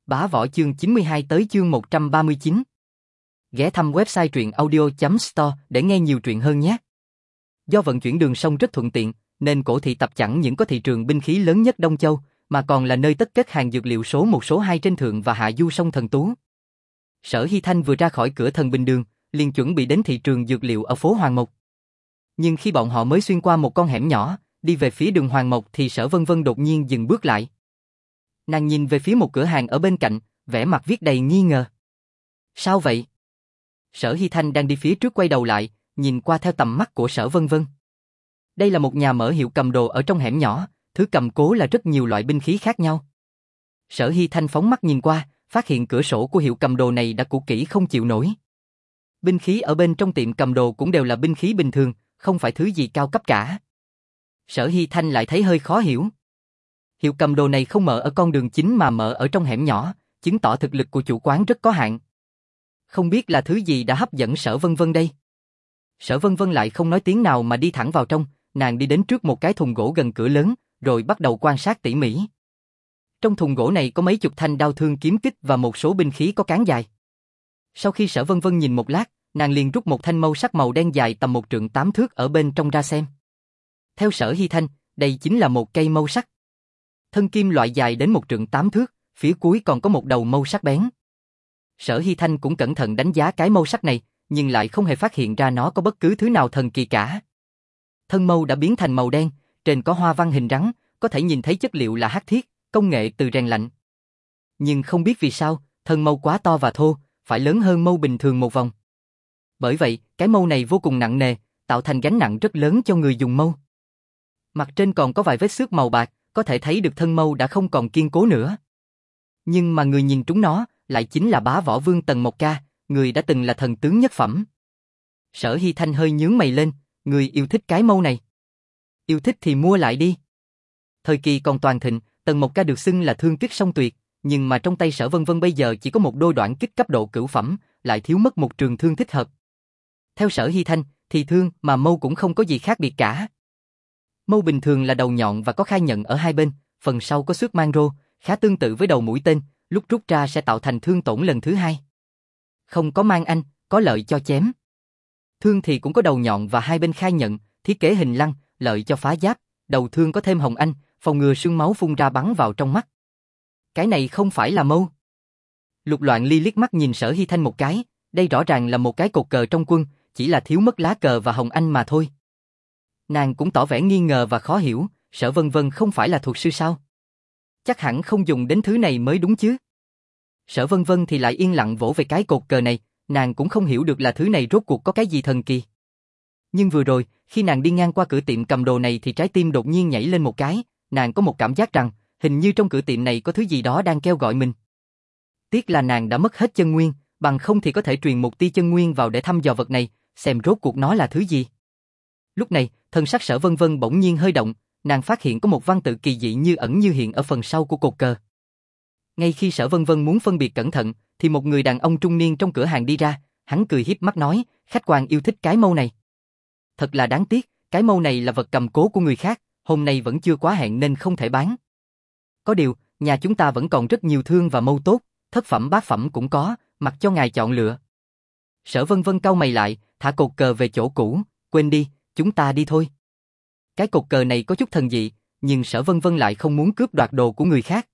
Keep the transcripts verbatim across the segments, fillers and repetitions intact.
Bá Võ chương chín mươi hai tới chương một trăm ba mươi chín. Ghé thăm website truyện audio chấm store để nghe nhiều truyện hơn nhé. Do vận chuyển đường sông rất thuận tiện, nên Cổ Thị Tập chẳng những có thị trường binh khí lớn nhất Đông Châu, mà còn là nơi tất kết hàng dược liệu số một số hai trên thượng và hạ du sông Thần Tú. Sở Hy Thanh vừa ra khỏi cửa Thần Bình Đường, liền chuẩn bị đến thị trường dược liệu ở phố Hoàng Mộc. Nhưng khi bọn họ mới xuyên qua một con hẻm nhỏ, đi về phía đường Hoàng Mộc thì Sở Vân Vân đột nhiên dừng bước lại. Nàng nhìn về phía một cửa hàng ở bên cạnh, vẻ mặt viết đầy nghi ngờ. Sao vậy? Sở Hy Thanh đang đi phía trước quay đầu lại, nhìn qua theo tầm mắt của Sở Vân Vân. Đây là một nhà mở hiệu cầm đồ ở trong hẻm nhỏ, thứ cầm cố là rất nhiều loại binh khí khác nhau. Sở Hy Thanh phóng mắt nhìn qua, phát hiện cửa sổ của hiệu cầm đồ này đã cũ kỹ không chịu nổi. Binh khí ở bên trong tiệm cầm đồ cũng đều là binh khí bình thường, không phải thứ gì cao cấp cả. Sở Hy Thanh lại thấy hơi khó hiểu. Hiệu cầm đồ này không mở ở con đường chính mà mở ở trong hẻm nhỏ, chứng tỏ thực lực của chủ quán rất có hạn. Không biết là thứ gì đã hấp dẫn Sở Vân Vân đây. Sở Vân Vân lại không nói tiếng nào mà đi thẳng vào trong, nàng đi đến trước một cái thùng gỗ gần cửa lớn, rồi bắt đầu quan sát tỉ mỉ. Trong thùng gỗ này có mấy chục thanh đao thương kiếm kích và một số binh khí có cán dài. Sau khi Sở Vân Vân nhìn một lát, nàng liền rút một thanh mâu sắc màu đen dài tầm một trượng tám thước ở bên trong ra xem. Theo Sở Hy Thanh, đây chính là một cây mâu sắc. Thân kim loại dài đến một trượng tám thước, phía cuối còn có một đầu mâu sắc bén. Sở Hy Thanh cũng cẩn thận đánh giá cái mâu sắc này, nhưng lại không hề phát hiện ra nó có bất cứ thứ nào thần kỳ cả. Thân mâu đã biến thành màu đen, trên có hoa văn hình rắn, có thể nhìn thấy chất liệu là hắc thiết, công nghệ từ rèn lạnh. Nhưng không biết vì sao, thân mâu quá to và thô, phải lớn hơn mâu bình thường một vòng. Bởi vậy, cái mâu này vô cùng nặng nề, tạo thành gánh nặng rất lớn cho người dùng mâu. Mặt trên còn có vài vết xước màu bạc, có thể thấy được thân mâu đã không còn kiên cố nữa. Nhưng mà người nhìn trúng nó, lại chính là Bá Võ Vương Tần Mộc Ca, người đã từng là thần tướng nhất phẩm. Sở Hy Thanh hơi nhướng mày lên, người yêu thích cái mâu này. Yêu thích thì mua lại đi. Thời kỳ còn toàn thịnh, Tần Mộc Ca được xưng là thương kích song tuyệt, nhưng mà trong tay Sở Vân Vân bây giờ chỉ có một đôi đoạn kích cấp độ cửu phẩm, lại thiếu mất một trường thương thích hợp. Theo Sở Hy Thanh, thì thương mà mâu cũng không có gì khác biệt cả. Mâu bình thường là đầu nhọn và có khai nhận ở hai bên, phần sau có xước mang rô, khá tương tự với đầu mũi tên, lúc rút ra sẽ tạo thành thương tổn lần thứ hai. Không có mang anh, có lợi cho chém. Thương thì cũng có đầu nhọn và hai bên khai nhận, thiết kế hình lăng, lợi cho phá giáp, đầu thương có thêm hồng anh, phòng ngừa sương máu phun ra bắn vào trong mắt. Cái này không phải là mâu. Lục Loạn Ly liếc mắt nhìn Sở Hy Thanh một cái, đây rõ ràng là một cái cột cờ trong quân, chỉ là thiếu mất lá cờ và hồng anh mà thôi. Nàng cũng tỏ vẻ nghi ngờ và khó hiểu, Sở Vân Vân không phải là thuật sư sao? Chắc hẳn không dùng đến thứ này mới đúng chứ. Sở Vân Vân thì lại yên lặng vỗ về cái cột cờ này, nàng cũng không hiểu được là thứ này rốt cuộc có cái gì thần kỳ. Nhưng vừa rồi, khi nàng đi ngang qua cửa tiệm cầm đồ này thì trái tim đột nhiên nhảy lên một cái, nàng có một cảm giác rằng, hình như trong cửa tiệm này có thứ gì đó đang kêu gọi mình. Tiếc là nàng đã mất hết chân nguyên, bằng không thì có thể truyền một tia chân nguyên vào để thăm dò vật này, xem rốt cuộc nó là thứ gì. Lúc này, thân sắc Sở Vân Vân bỗng nhiên hơi động, nàng phát hiện có một văn tự kỳ dị như ẩn như hiện ở phần sau của cột cờ. Ngay khi Sở Vân Vân muốn phân biệt cẩn thận, thì một người đàn ông trung niên trong cửa hàng đi ra, hắn cười hiếp mắt nói, khách quan yêu thích cái mâu này. Thật là đáng tiếc, cái mâu này là vật cầm cố của người khác, hôm nay vẫn chưa quá hẹn nên không thể bán. Có điều, nhà chúng ta vẫn còn rất nhiều thương và mâu tốt, thất phẩm bát phẩm cũng có, mặc cho ngài chọn lựa. Sở Vân Vân cau mày lại, thả cột cờ về chỗ cũ, quên đi, chúng ta đi thôi. Cái cột cờ này có chút thần dị, nhưng Sở Vân Vân lại không muốn cướp đoạt đồ của người khác.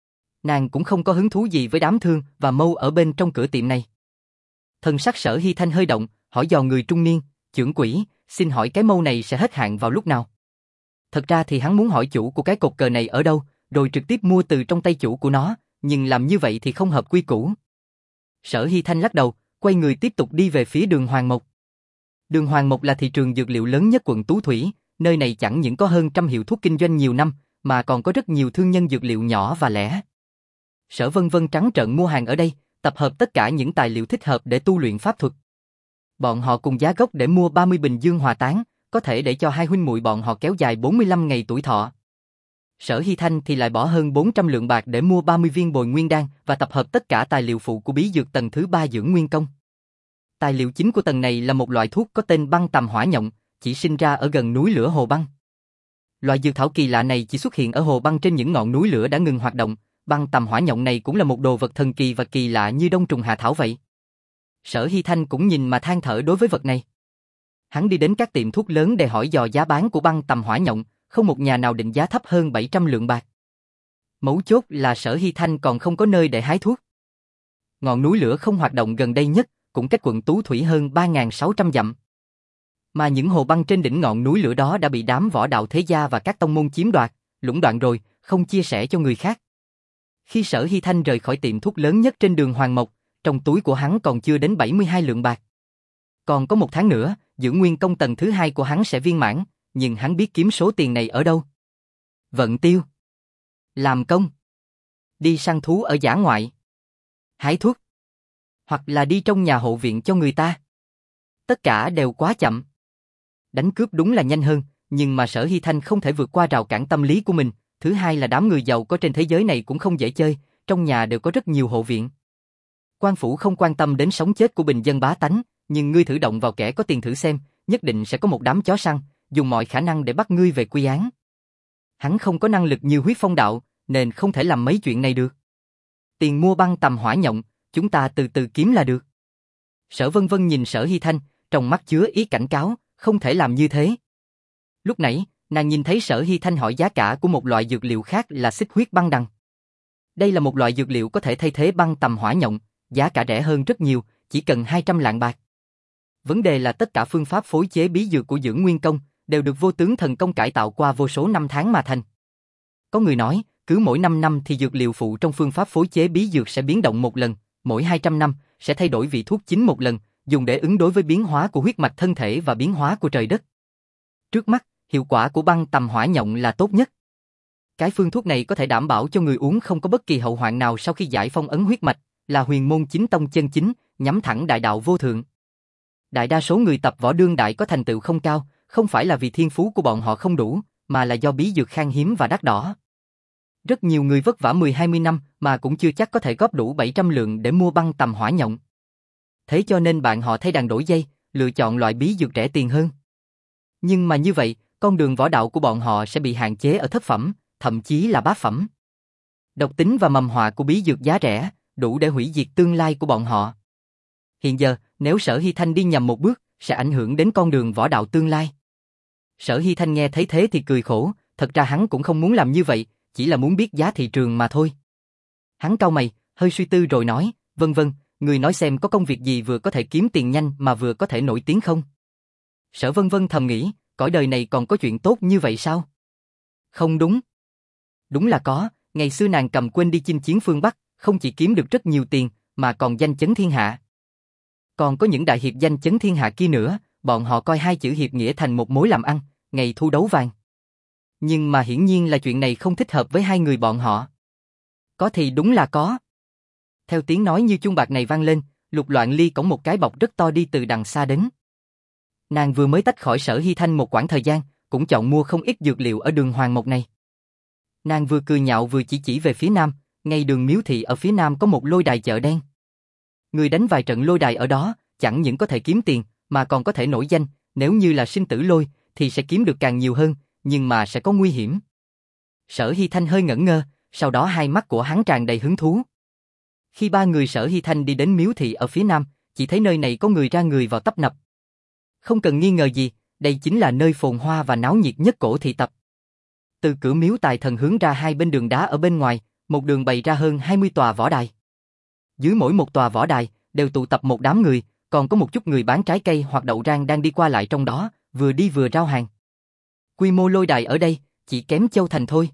Nàng cũng không có hứng thú gì với đám thương và mâu ở bên trong cửa tiệm này. Thần sắc Sở Hy Thanh hơi động, hỏi dò người trung niên, trưởng quỹ, xin hỏi cái mâu này sẽ hết hạn vào lúc nào? Thật ra thì hắn muốn hỏi chủ của cái cột cờ này ở đâu, rồi trực tiếp mua từ trong tay chủ của nó, nhưng làm như vậy thì không hợp quy củ. Sở Hy Thanh lắc đầu, quay người tiếp tục đi về phía đường Hoàng Mộc. Đường Hoàng Mộc là thị trường dược liệu lớn nhất quận Tú Thủy, nơi này chẳng những có hơn trăm hiệu thuốc kinh doanh nhiều năm, mà còn có rất nhiều thương nhân dược liệu nhỏ và lẻ. Sở Vân Vân trắng trợn mua hàng ở đây, tập hợp tất cả những tài liệu thích hợp để tu luyện pháp thuật. Bọn họ cùng giá gốc để mua ba mươi bình dương hòa tán, có thể để cho hai huynh muội bọn họ kéo dài bốn mươi lăm ngày tuổi thọ. Sở Hy Thanh thì lại bỏ hơn bốn trăm lượng bạc để mua ba mươi viên bồi nguyên đan và tập hợp tất cả tài liệu phụ của bí dược tầng thứ ba dưỡng nguyên công. Tài liệu chính của tầng này là một loại thuốc có tên băng tầm hỏa nhộng, chỉ sinh ra ở gần núi lửa Hồ Băng. Loại dược thảo kỳ lạ này chỉ xuất hiện ở Hồ Băng trên những ngọn núi lửa đã ngừng hoạt động, băng tầm hỏa nhộng này cũng là một đồ vật thần kỳ và kỳ lạ như đông trùng hạ thảo vậy. Sở Hy Thanh cũng nhìn mà than thở đối với vật này. Hắn đi đến các tiệm thuốc lớn để hỏi dò giá bán của băng tầm hỏa nhộng, không một nhà nào định giá thấp hơn bảy trăm lượng bạc. Mấu chốt là Sở Hy Thanh còn không có nơi để hái thuốc. Ngọn núi lửa không hoạt động gần đây nhất, cũng cách quận Tú Thủy hơn ba nghìn sáu trăm dặm. Mà những hồ băng trên đỉnh ngọn núi lửa đó đã bị đám võ đạo thế gia và các tông môn chiếm đoạt, lũng đoạn rồi, không chia sẻ cho người khác. Khi Sở Hy Thanh rời khỏi tiệm thuốc lớn nhất trên đường Hoàng Mộc, trong túi của hắn còn chưa đến bảy mươi hai lượng bạc. Còn có một tháng nữa, dưỡng nguyên công tầng thứ hai của hắn sẽ viên mãn, nhưng hắn biết kiếm số tiền này ở đâu. Vận tiêu, làm công, đi săn thú ở dã ngoại, hái thuốc, hoặc là đi trong nhà hộ viện cho người ta. Tất cả đều quá chậm. Đánh cướp đúng là nhanh hơn, nhưng mà Sở Hy Thanh không thể vượt qua rào cản tâm lý của mình. Thứ hai là đám người giàu có trên thế giới này cũng không dễ chơi, trong nhà đều có rất nhiều hộ viện. Quan phủ không quan tâm đến sống chết của bình dân bá tánh, nhưng ngươi thử động vào kẻ có tiền thử xem, nhất định sẽ có một đám chó săn, dùng mọi khả năng để bắt ngươi về quy án. Hắn không có năng lực như Huyết Phong đạo, nên không thể làm mấy chuyện này được. Tiền mua băng tầm hỏa nhộng, chúng ta từ từ kiếm là được. Sở Vân Vân nhìn Sở Hy Thanh, trong mắt chứa ý cảnh cáo, không thể làm như thế. Lúc nãy, nàng nhìn thấy Sở Hy Thanh hỏi giá cả của một loại dược liệu khác là xích huyết băng đằng. Đây là một loại dược liệu có thể thay thế băng tầm hỏa nhộng, giá cả rẻ hơn rất nhiều, chỉ cần hai trăm lạng bạc. Vấn đề là tất cả phương pháp phối chế bí dược của dưỡng nguyên công đều được vô tướng thần công cải tạo qua vô số năm tháng mà thành. Có người nói, cứ mỗi năm năm thì dược liệu phụ trong phương pháp phối chế bí dược sẽ biến động một lần, mỗi hai trăm năm sẽ thay đổi vị thuốc chính một lần, dùng để ứng đối với biến hóa của huyết mạch thân thể và biến hóa của trời đất. Trước mắt, hiệu quả của băng tầm hỏa nhộng là tốt nhất. Cái phương thuốc này có thể đảm bảo cho người uống không có bất kỳ hậu hoạn nào sau khi giải phong ấn huyết mạch, là huyền môn chính tông chân chính, nhắm thẳng đại đạo vô thượng. Đại đa số người tập võ đương đại có thành tựu không cao, không phải là vì thiên phú của bọn họ không đủ, mà là do bí dược khan hiếm và đắt đỏ. Rất nhiều người vất vả mười hai mươi năm mà cũng chưa chắc có thể góp đủ bảy trăm lượng để mua băng tầm hỏa nhộng. Thế cho nên bạn họ thay đàn đổi dây, lựa chọn loại bí dược rẻ tiền hơn. Nhưng mà như vậy, con đường võ đạo của bọn họ sẽ bị hạn chế ở thất phẩm, thậm chí là bát phẩm. Độc tính và mầm họa của bí dược giá rẻ, đủ để hủy diệt tương lai của bọn họ. Hiện giờ, nếu Sở Hy Thanh đi nhầm một bước, sẽ ảnh hưởng đến con đường võ đạo tương lai. Sở Hy Thanh nghe thấy thế thì cười khổ, thật ra hắn cũng không muốn làm như vậy, chỉ là muốn biết giá thị trường mà thôi. Hắn cau mày, hơi suy tư rồi nói, vân vân, người nói xem có công việc gì vừa có thể kiếm tiền nhanh mà vừa có thể nổi tiếng không? Sở Vân Vân thầm nghĩ, cõi đời này còn có chuyện tốt như vậy sao? Không đúng. Đúng là có, ngày xưa nàng cầm quên đi chinh chiến phương Bắc, không chỉ kiếm được rất nhiều tiền, mà còn danh chấn thiên hạ. Còn có những đại hiệp danh chấn thiên hạ kia nữa, bọn họ coi hai chữ hiệp nghĩa thành một mối làm ăn, ngày thu đấu vàng. Nhưng mà hiển nhiên là chuyện này không thích hợp với hai người bọn họ. Có thì đúng là có. Theo tiếng nói như chuông bạc này vang lên, Lục Loạn Ly cõng một cái bọc rất to đi từ đằng xa đến. Nàng vừa mới tách khỏi Sở Hy Thanh một quãng thời gian, cũng chọn mua không ít dược liệu ở đường Hoàng Mộc này. Nàng vừa cười nhạo vừa chỉ chỉ về phía nam, ngay đường Miếu Thị ở phía nam có một lôi đài chợ đen. Người đánh vài trận lôi đài ở đó, chẳng những có thể kiếm tiền, mà còn có thể nổi danh, nếu như là sinh tử lôi, thì sẽ kiếm được càng nhiều hơn, nhưng mà sẽ có nguy hiểm. Sở Hy Thanh hơi ngẩn ngơ, sau đó hai mắt của hắn tràn đầy hứng thú. Khi ba người Sở Hy Thanh đi đến Miếu Thị ở phía nam, chỉ thấy nơi này có người ra người vào tấp nập. Không cần nghi ngờ gì, đây chính là nơi phồn hoa và náo nhiệt nhất cổ thị tập. Từ cửa miếu tài thần hướng ra hai bên đường đá ở bên ngoài, một đường bày ra hơn hai mươi tòa võ đài. Dưới mỗi một tòa võ đài, đều tụ tập một đám người, còn có một chút người bán trái cây hoặc đậu rang đang đi qua lại trong đó, vừa đi vừa rao hàng. Quy mô lôi đài ở đây, chỉ kém Châu Thành thôi.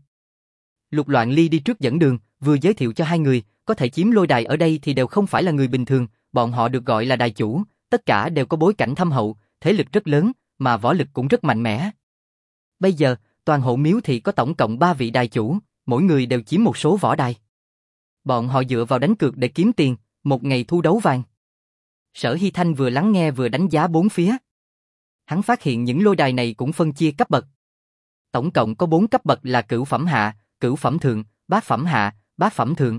Lục Loạn Ly đi trước dẫn đường, vừa giới thiệu cho hai người, có thể chiếm lôi đài ở đây thì đều không phải là người bình thường, bọn họ được gọi là đài chủ, tất cả đều có bối cảnh thâm hậu, thế lực rất lớn, mà võ lực cũng rất mạnh mẽ. Bây giờ, toàn hộ Miếu Thị có tổng cộng ba vị đài chủ, mỗi người đều chiếm một số võ đài. Bọn họ dựa vào đánh cược để kiếm tiền, một ngày thu đấu vàng. Sở Hy Thanh vừa lắng nghe vừa đánh giá bốn phía. Hắn phát hiện những lôi đài này cũng phân chia cấp bậc. Tổng cộng có bốn cấp bậc là cửu phẩm hạ, cửu phẩm thượng, bát phẩm hạ, bát phẩm thượng.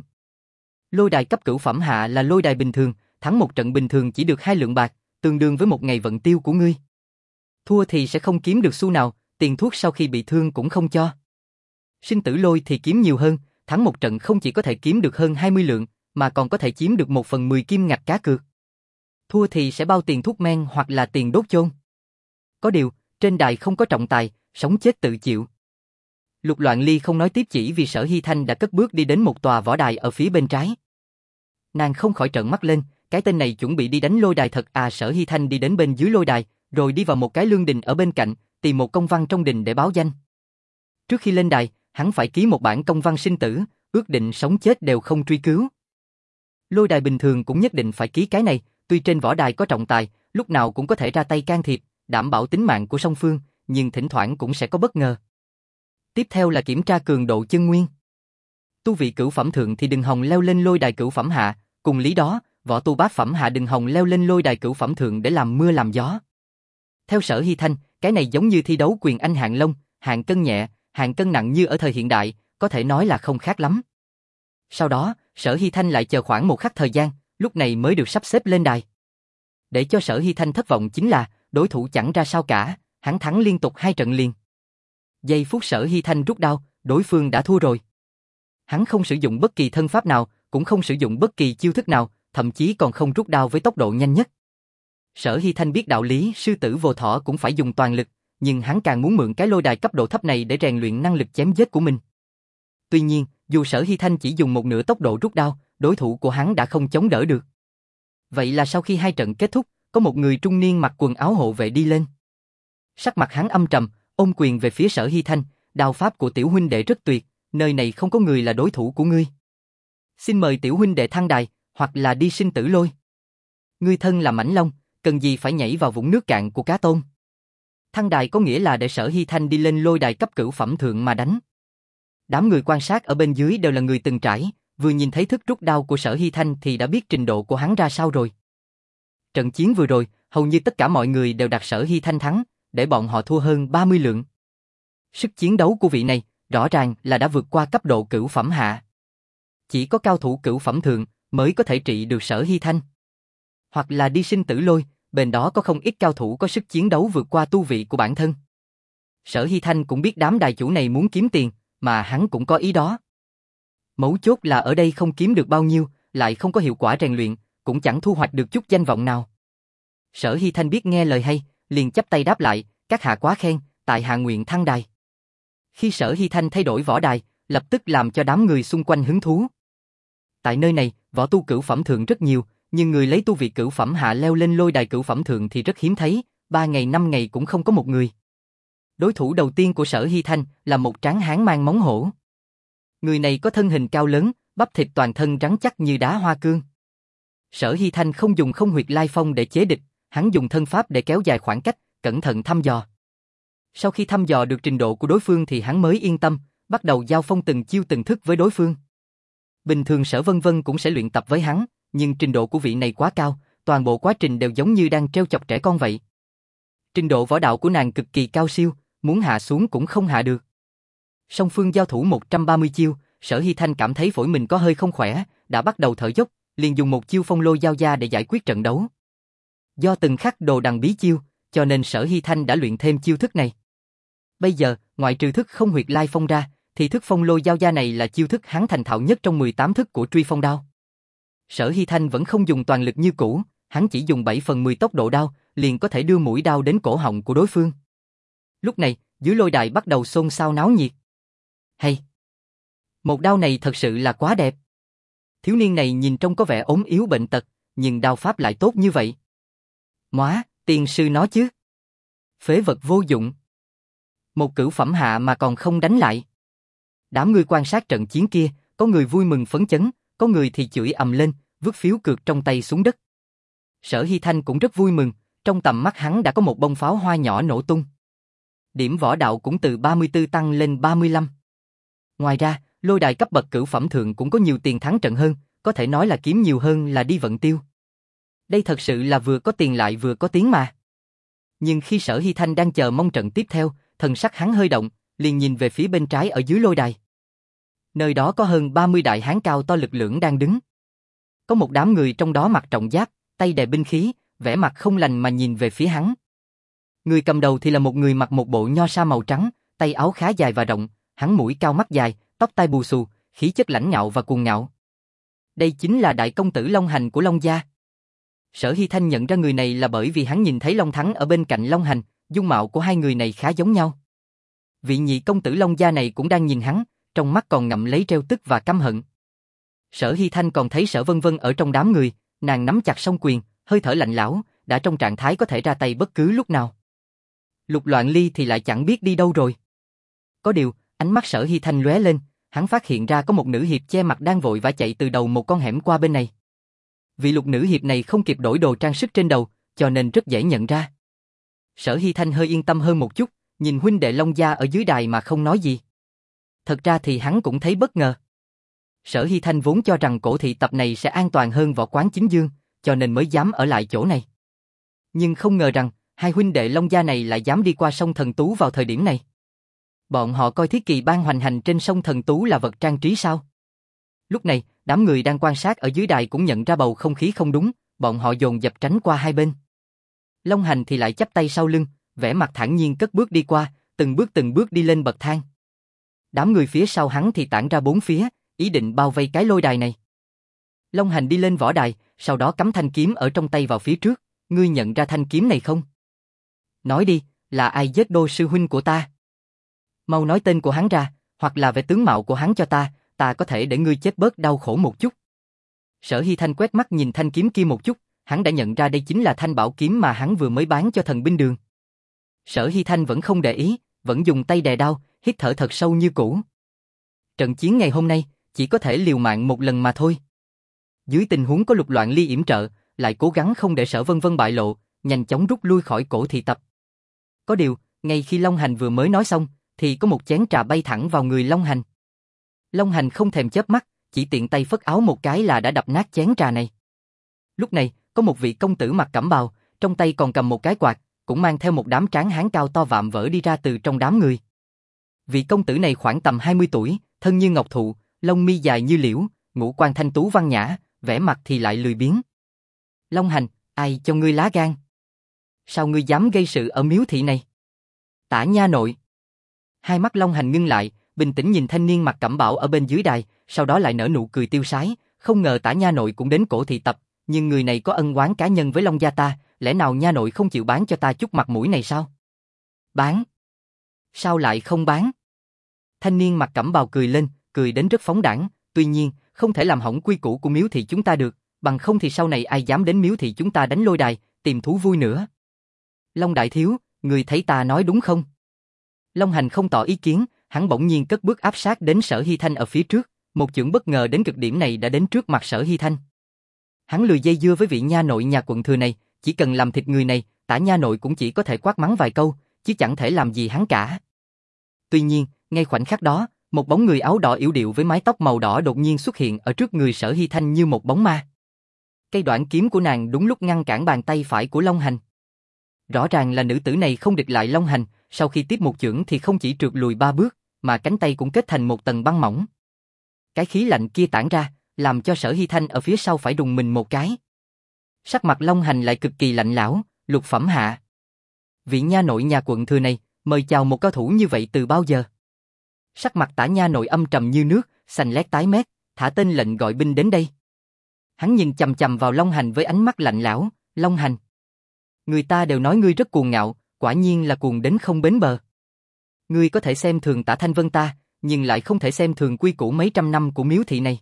Lôi đài cấp cửu phẩm hạ là lôi đài bình thường, thắng một trận bình thường chỉ được hai lượng bạc, tương đương với một ngày vận tiêu của ngươi. Thua thì sẽ không kiếm được xu nào, tiền thuốc sau khi bị thương cũng không cho. Sinh tử lôi thì kiếm nhiều hơn, thắng một trận không chỉ có thể kiếm được hơn hai mươi lượng, mà còn có thể chiếm được một phần mười kim ngạch cá cược. Thua thì sẽ bao tiền thuốc men hoặc là tiền đốt chôn. Có điều, trên đài không có trọng tài, sống chết tự chịu. Lục Loạn Ly không nói tiếp chỉ vì Sở Hy Thanh đã cất bước đi đến một tòa võ đài ở phía bên trái. Nàng không khỏi trợn mắt lên, cái tên này chuẩn bị đi đánh lôi đài thật à? Sở Hy Thanh đi đến bên dưới lôi đài, rồi đi vào một cái lương đình ở bên cạnh, tìm một công văn trong đình để báo danh. Trước khi lên đài, hắn phải ký một bản công văn sinh tử, ước định sống chết đều không truy cứu. Lôi đài bình thường cũng nhất định phải ký cái này, tuy trên võ đài có trọng tài, lúc nào cũng có thể ra tay can thiệp, đảm bảo tính mạng của song phương, nhưng thỉnh thoảng cũng sẽ có bất ngờ. Tiếp theo là kiểm tra cường độ chân nguyên. Tu vị cửu phẩm thượng thì đừng hòng leo lên lôi đài cửu phẩm hạ, cùng lý đó, võ tu bát phẩm hạ đừng hòng leo lên lôi đài cửu phẩm thượng để làm mưa làm gió. Theo Sở Hy Thanh, cái này giống như thi đấu quyền anh hạng long, hạng cân nhẹ, hạng cân nặng như ở thời hiện đại, có thể nói là không khác lắm. Sau đó, Sở Hy Thanh lại chờ khoảng một khắc thời gian, lúc này mới được sắp xếp lên đài. Để cho Sở Hy Thanh thất vọng chính là, đối thủ chẳng ra sao cả, hắn thắng liên tục hai trận liền. Giây phút Sở Hy Thanh rút đao, đối phương đã thua rồi. Hắn không sử dụng bất kỳ thân pháp nào, cũng không sử dụng bất kỳ chiêu thức nào, thậm chí còn không rút đao với tốc độ nhanh nhất. Sở Hy Thanh biết đạo lý sư tử vô thỏ cũng phải dùng toàn lực, nhưng hắn càng muốn mượn cái lôi đài cấp độ thấp này để rèn luyện năng lực chém giết của mình. Tuy nhiên, dù Sở Hy Thanh chỉ dùng một nửa tốc độ rút đao, đối thủ của hắn đã không chống đỡ được. Vậy là sau khi hai trận kết thúc, có một người trung niên mặc quần áo hộ vệ đi lên. Sắc mặt hắn âm trầm, ôm quyền về phía Sở Hy Thanh, đao pháp của tiểu huynh đệ rất tuyệt, nơi này không có người là đối thủ của ngươi. Xin mời tiểu huynh đệ thăng đài, hoặc là đi sinh tử lôi. Ngươi thân là mãnh long, cần gì phải nhảy vào vũng nước cạn của cá tôm. Thăng đài có nghĩa là để Sở Hy Thanh đi lên lôi đài cấp cửu phẩm thượng mà đánh. Đám người quan sát ở bên dưới đều là người từng trải, vừa nhìn thấy thức rút đao của Sở Hy Thanh thì đã biết trình độ của hắn ra sao rồi. Trận chiến vừa rồi, hầu như tất cả mọi người đều đặt Sở Hy Thanh thắng, để bọn họ thua hơn ba mươi lượng. Sức chiến đấu của vị này, rõ ràng là đã vượt qua cấp độ cửu phẩm hạ. Chỉ có cao thủ cửu phẩm thượng mới có thể trị được Sở Hy Thanh. Hoặc là đi sinh tử lôi, bên đó có không ít cao thủ có sức chiến đấu vượt qua tu vị của bản thân. Sở Hy Thanh cũng biết đám đài chủ này muốn kiếm tiền, mà hắn cũng có ý đó. Mấu chốt là ở đây không kiếm được bao nhiêu, lại không có hiệu quả rèn luyện, cũng chẳng thu hoạch được chút danh vọng nào. Sở Hy Thanh biết nghe lời hay, liền chắp tay đáp lại, các hạ quá khen, tại hạ nguyện thăng đài. Khi Sở Hy Thanh thay đổi võ đài, lập tức làm cho đám người xung quanh hứng thú. Tại nơi này, võ tu cửu phẩm thượng rất nhiều, nhưng người lấy tu vị cửu phẩm hạ leo lên lôi đài cửu phẩm thượng thì rất hiếm thấy, ba ngày năm ngày cũng không có một người. Đối thủ đầu tiên của Sở Hy Thanh là một tráng hán mang móng hổ. Người này có thân hình cao lớn, bắp thịt toàn thân rắn chắc như đá hoa cương. Sở Hy Thanh không dùng không huyệt lai phong để chế địch, hắn dùng thân pháp để kéo dài khoảng cách, cẩn thận thăm dò. Sau khi thăm dò được trình độ của đối phương thì hắn mới yên tâm, bắt đầu giao phong từng chiêu từng thức với đối phương. Bình thường Sở Vân Vân cũng sẽ luyện tập với hắn, nhưng trình độ của vị này quá cao, toàn bộ quá trình đều giống như đang trêu chọc trẻ con vậy. Trình độ võ đạo của nàng cực kỳ cao siêu, muốn hạ xuống cũng không hạ được. Song phương giao thủ một trăm ba mươi chiêu, Sở Hy Thanh cảm thấy phổi mình có hơi không khỏe, đã bắt đầu thở dốc, liền dùng một chiêu phong lôi giao gia để giải quyết trận đấu. Do từng khắc đồ đằng bí chiêu, cho nên Sở Hy Thanh đã luyện thêm chiêu thức này. Bây giờ, ngoại trừ thức không huyệt lai phong ra, thì thức phong lôi giao gia này là chiêu thức hắn thành thạo nhất trong mười tám thức của truy phong đao. Sở Hy Thanh vẫn không dùng toàn lực như cũ, hắn chỉ dùng bảy phần mười tốc độ đao, liền có thể đưa mũi đao đến cổ họng của đối phương. Lúc này, dưới lôi đài bắt đầu xôn xao náo nhiệt. Hay! Một đao này thật sự là quá đẹp. Thiếu niên này nhìn trông có vẻ ốm yếu bệnh tật, nhưng đao pháp lại tốt như vậy. Móa, tiền sư nó chứ. Phế vật vô dụng. Một cửu phẩm hạ mà còn không đánh lại. Đám người quan sát trận chiến kia, có người vui mừng phấn chấn, có người thì chửi ầm lên, vứt phiếu cược trong tay xuống đất. Sở Hy Thanh cũng rất vui mừng, trong tầm mắt hắn đã có một bông pháo hoa nhỏ nổ tung. Điểm võ đạo cũng từ ba mươi tư tăng lên ba mươi lăm. Ngoài ra, lôi đài cấp bậc cửu phẩm thượng cũng có nhiều tiền thắng trận hơn, có thể nói là kiếm nhiều hơn là đi vận tiêu. Đây thật sự là vừa có tiền lại vừa có tiếng mà. Nhưng khi Sở Hy Thanh đang chờ mong trận tiếp theo, thần sắc hắn hơi động, liền nhìn về phía bên trái ở dưới lôi đài. Nơi đó có hơn ba mươi đại hán cao to lực lưỡng đang đứng. Có một đám người trong đó mặc trọng giáp, tay đè binh khí, vẻ mặt không lành mà nhìn về phía hắn. Người cầm đầu thì là một người mặc một bộ nho sa màu trắng, tay áo khá dài và rộng, hắn mũi cao mắt dài, tóc tai bù xù, khí chất lãnh ngạo và cuồng ngạo. Đây chính là đại công tử Long Hành của Long gia. Sở Hy Thanh nhận ra người này là bởi vì hắn nhìn thấy Long Thắng ở bên cạnh Long Hành, dung mạo của hai người này khá giống nhau. Vị nhị công tử Long gia này cũng đang nhìn hắn, trong mắt còn ngậm lấy treo tức và căm hận. Sở Hy Thanh còn thấy Sở Vân Vân ở trong đám người, nàng nắm chặt song quyền, hơi thở lạnh lẽo, đã trong trạng thái có thể ra tay bất cứ lúc nào. Lục Loạn Ly thì lại chẳng biết đi đâu rồi. Có điều, ánh mắt Sở Hy Thanh lóe lên, hắn phát hiện ra có một nữ hiệp che mặt đang vội vã chạy từ đầu một con hẻm qua bên này. Vị lục nữ hiệp này không kịp đổi đồ trang sức trên đầu, cho nên rất dễ nhận ra. Sở Hy Thanh hơi yên tâm hơn một chút, nhìn huynh đệ Long gia ở dưới đài mà không nói gì. Thật ra thì hắn cũng thấy bất ngờ. Sở Hy Thanh vốn cho rằng cổ thị tập này sẽ an toàn hơn võ quán chính dương, cho nên mới dám ở lại chỗ này. Nhưng không ngờ rằng, hai huynh đệ Long gia này lại dám đi qua sông Thần Tú vào thời điểm này. Bọn họ coi Thiết Kỳ Bang hoành hành trên sông Thần Tú là vật trang trí sao? Lúc này, đám người đang quan sát ở dưới đài cũng nhận ra bầu không khí không đúng, bọn họ dồn dập tránh qua hai bên. Long Hành thì lại chắp tay sau lưng, vẻ mặt thản nhiên cất bước đi qua, từng bước từng bước đi lên bậc thang. Đám người phía sau hắn thì tản ra bốn phía, ý định bao vây cái lôi đài này. Long Hành đi lên võ đài, sau đó cắm thanh kiếm ở trong tay vào phía trước, ngươi nhận ra thanh kiếm này không? Nói đi, là ai giết Đô sư huynh của ta? Mau nói tên của hắn ra, hoặc là về tướng mạo của hắn cho ta, ta có thể để ngươi chết bớt đau khổ một chút. Sở Hy Thanh quét mắt nhìn thanh kiếm kia một chút, hắn đã nhận ra đây chính là thanh bảo kiếm mà hắn vừa mới bán cho thần binh đường. Sở Hy Thanh vẫn không để ý, vẫn dùng tay đè đao, hít thở thật sâu như cũ. Trận chiến ngày hôm nay, chỉ có thể liều mạng một lần mà thôi. Dưới tình huống có Lục Loạn Ly yểm trợ, lại cố gắng không để Sở Vân Vân bại lộ, nhanh chóng rút lui khỏi cổ thị tập. Có điều, ngay khi Long Hành vừa mới nói xong, thì có một chén trà bay thẳng vào người Long Hành. Long Hành không thèm chớp mắt, chỉ tiện tay phất áo một cái là đã đập nát chén trà này. Lúc này, có một vị công tử mặc cẩm bào, trong tay còn cầm một cái quạt, cũng mang theo một đám tráng hán cao to vạm vỡ đi ra từ trong đám người. Vị công tử này khoảng tầm hai mươi tuổi, thân như ngọc thụ, lông mi dài như liễu, ngũ quan thanh tú văn nhã, vẻ mặt thì lại lười biếng. Long Hành, ai cho ngươi lá gan? Sao ngươi dám gây sự ở miếu thị này? Tả nha nội. Hai mắt Long Hành ngưng lại, bình tĩnh nhìn thanh niên mặc cẩm bào ở bên dưới đài, sau đó lại nở nụ cười tiêu sái, không ngờ Tả nha nội cũng đến cổ thị tập, nhưng người này có ân oán cá nhân với Long gia ta, lẽ nào nha nội không chịu bán cho ta chút mặt mũi này sao? Bán? Sao lại không bán? Thanh niên mặc cẩm bào cười lên, cười đến rất phóng đãng, tuy nhiên, không thể làm hỏng quy củ của miếu thị chúng ta được, bằng không thì sau này ai dám đến miếu thị chúng ta đánh lôi đài, tìm thú vui nữa. Long đại thiếu, người thấy ta nói đúng không? Long Hành không tỏ ý kiến, hắn bỗng nhiên cất bước áp sát đến Sở Hy Thanh ở phía trước, một chưởng bất ngờ đến cực điểm này đã đến trước mặt Sở Hy Thanh. Hắn lười dây dưa với vị nha nội nhà quận thừa này, chỉ cần làm thịt người này, Tả nha nội cũng chỉ có thể quát mắng vài câu, chứ chẳng thể làm gì hắn cả. Tuy nhiên, ngay khoảnh khắc đó, một bóng người áo đỏ yểu điệu với mái tóc màu đỏ đột nhiên xuất hiện ở trước người Sở Hy Thanh như một bóng ma. Cây đoạn kiếm của nàng đúng lúc ngăn cản bàn tay phải của Long Hành. Rõ ràng là nữ tử này không địch lại Long Hành, sau khi tiếp một chưởng thì không chỉ trượt lùi ba bước, mà cánh tay cũng kết thành một tầng băng mỏng. Cái khí lạnh kia tản ra, làm cho Sở Hy Thanh ở phía sau phải đùng mình một cái. Sắc mặt Long Hành lại cực kỳ lạnh lẽo, lục phẩm hạ. Vị nha nội nhà quận thừa này, mời chào một cao thủ như vậy từ bao giờ? Sắc mặt Tả nha nội âm trầm như nước, xanh lét tái mét, thả tên lệnh gọi binh đến đây. Hắn nhìn chằm chằm vào Long Hành với ánh mắt lạnh lẽo, Long Hành. Người ta đều nói ngươi rất cuồng ngạo, quả nhiên là cuồng đến không bến bờ. Ngươi có thể xem thường Tả Thanh Vân ta, nhưng lại không thể xem thường quy củ mấy trăm năm của miếu thị này.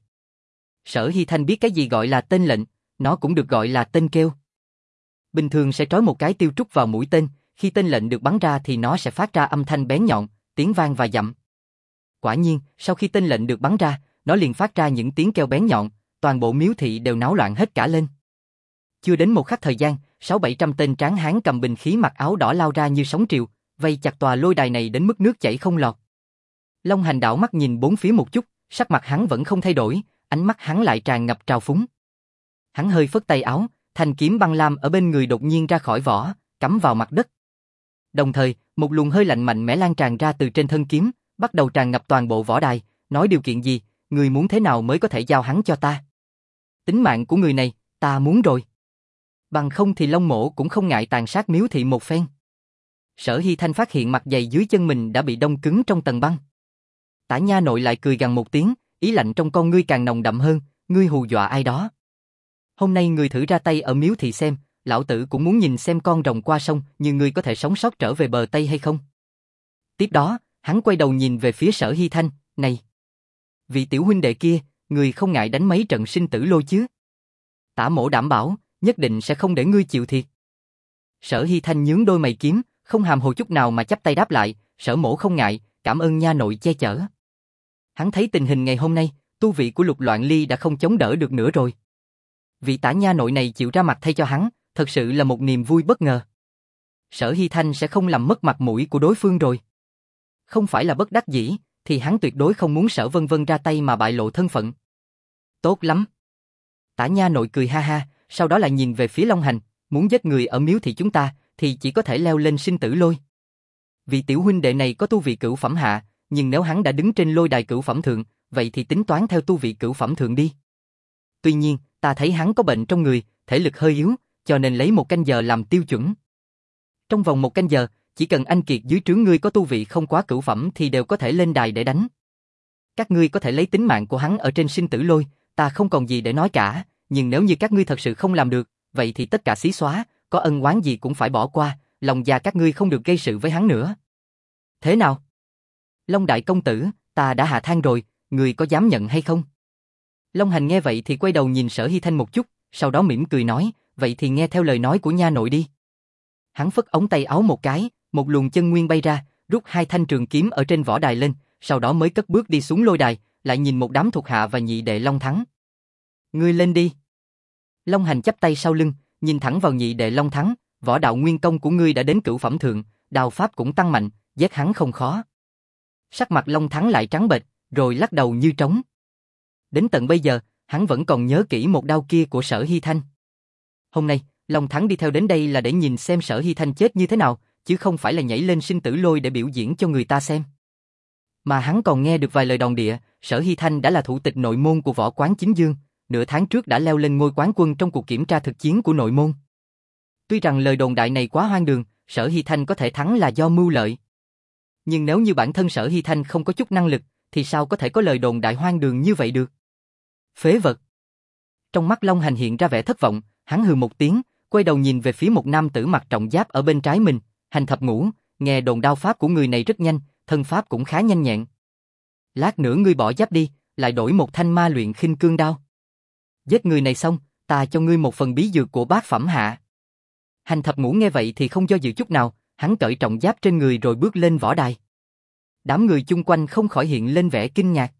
Sở Hy Thanh biết cái gì gọi là tên lệnh, nó cũng được gọi là tên kêu. Bình thường sẽ trói một cái tiêu trúc vào mũi tên, khi tên lệnh được bắn ra thì nó sẽ phát ra âm thanh bén nhọn, tiếng vang và dặm. Quả nhiên, sau khi tên lệnh được bắn ra, nó liền phát ra những tiếng kêu bén nhọn, toàn bộ miếu thị đều náo loạn hết cả lên. Chưa đến một khắc thời gian, sáu bảy trăm tên tráng hán cầm binh khí mặc áo đỏ lao ra như sóng triều, vây chặt tòa lôi đài này đến mức nước chảy không lọt. Long Hành đảo mắt nhìn bốn phía một chút, sắc mặt hắn vẫn không thay đổi, ánh mắt hắn lại tràn ngập trào phúng. Hắn hơi phất tay áo, thanh kiếm băng lam ở bên người đột nhiên ra khỏi vỏ, cắm vào mặt đất. Đồng thời, một luồng hơi lạnh mạnh mẽ lan tràn ra từ trên thân kiếm, bắt đầu tràn ngập toàn bộ võ đài, nói điều kiện gì, người muốn thế nào mới có thể giao hắn cho ta? Tính mạng của người này, ta muốn rồi. Bằng không thì Long Mỗ cũng không ngại tàn sát miếu thị một phen. Sở Hy Thanh phát hiện mặt giày dưới chân mình đã bị đông cứng trong tầng băng. Tả nha nội lại cười gằn một tiếng, ý lạnh trong con ngươi càng nồng đậm hơn, ngươi hù dọa ai đó. Hôm nay ngươi thử ra tay ở miếu thị xem, lão tử cũng muốn nhìn xem con rồng qua sông như ngươi có thể sống sót trở về bờ Tây hay không. Tiếp đó, hắn quay đầu nhìn về phía Sở Hy Thanh, này. Vị tiểu huynh đệ kia, ngươi không ngại đánh mấy trận sinh tử lôi chứ? Tả mỗ đảm bảo, nhất định sẽ không để ngươi chịu thiệt. Sở Hy Thanh nhướng đôi mày kiếm, không hàm hồ chút nào mà chắp tay đáp lại, Sở mỗ không ngại, cảm ơn nha nội che chở. Hắn thấy tình hình ngày hôm nay, tu vị của Lục Loạn Ly đã không chống đỡ được nữa rồi. Vị tả nha nội này chịu ra mặt thay cho hắn, thật sự là một niềm vui bất ngờ. Sở Hy Thanh sẽ không làm mất mặt mũi của đối phương rồi. Không phải là bất đắc dĩ, thì hắn tuyệt đối không muốn Sở Vân Vân ra tay mà bại lộ thân phận. Tốt lắm. Tả nha nội cười ha ha, sau đó lại nhìn về phía Long Hành, muốn giết người ở miếu thị chúng ta, thì chỉ có thể leo lên sinh tử lôi. Vị tiểu huynh đệ này có tu vị cửu phẩm hạ, nhưng nếu hắn đã đứng trên lôi đài cửu phẩm thượng, vậy thì tính toán theo tu vị cửu phẩm thượng đi. Tuy nhiên, ta thấy hắn có bệnh trong người, thể lực hơi yếu, cho nên lấy một canh giờ làm tiêu chuẩn. Trong vòng một canh giờ, chỉ cần anh kiệt dưới trướng ngươi có tu vị không quá cửu phẩm thì đều có thể lên đài để đánh. Các ngươi có thể lấy tính mạng của hắn ở trên sinh tử lôi, ta không còn gì để nói cả, nhưng nếu như các ngươi thật sự không làm được, vậy thì tất cả xí xóa, có ân oán gì cũng phải bỏ qua, lòng già các ngươi không được gây sự với hắn nữa. Thế nào? Long đại công tử, ta đã hạ thang rồi, ngươi có dám nhận hay không? Long Hành nghe vậy thì quay đầu nhìn Sở Hy Thanh một chút, sau đó mỉm cười nói, vậy thì nghe theo lời nói của nha nội đi. Hắn phất ống tay áo một cái, một luồng chân nguyên bay ra, rút hai thanh trường kiếm ở trên võ đài lên, sau đó mới cất bước đi xuống lôi đài, lại nhìn một đám thuộc hạ và nhị đệ Long Thắng. Ngươi lên đi. Long Hành chắp tay sau lưng, nhìn thẳng vào nhị đệ Long Thắng, võ đạo nguyên công của ngươi đã đến cửu phẩm thượng, đao pháp cũng tăng mạnh, giết hắn không khó. Sắc mặt Long Thắng lại trắng bệch, rồi lắc đầu như trống. Đến tận bây giờ, hắn vẫn còn nhớ kỹ một đao kia của Sở Hy Thanh. Hôm nay, Long Thắng đi theo đến đây là để nhìn xem Sở Hy Thanh chết như thế nào, chứ không phải là nhảy lên sinh tử lôi để biểu diễn cho người ta xem. Mà hắn còn nghe được vài lời đòn địa, Sở Hy Thanh đã là thủ tịch nội môn của võ quán Chính Dương, nửa tháng trước đã leo lên ngôi quán quân trong cuộc kiểm tra thực chiến của nội môn. Tuy rằng lời đồn đại này quá hoang đường, Sở Hy Thanh có thể thắng là do mưu lợi. Nhưng nếu như bản thân Sở Hy Thanh không có chút năng lực, thì sao có thể có lời đồn đại hoang đường như vậy được? Phế vật. Trong mắt Long Hành hiện ra vẻ thất vọng, hắn hừ một tiếng, quay đầu nhìn về phía một nam tử mặc trọng giáp ở bên trái mình, Hành Thập Ngũ, nghe đồn đao pháp của người này rất nhanh, thân pháp cũng khá nhanh nhẹn. Lát nữa ngươi bỏ giáp đi, lại đổi một thanh ma luyện khinh cương đao. Giết người này xong, ta cho ngươi một phần bí dược của bát phẩm hạ. Hành Thập Ngũ nghe vậy thì không do dự chút nào, hắn cởi trọng giáp trên người rồi bước lên võ đài. Đám người chung quanh không khỏi hiện lên vẻ kinh ngạc.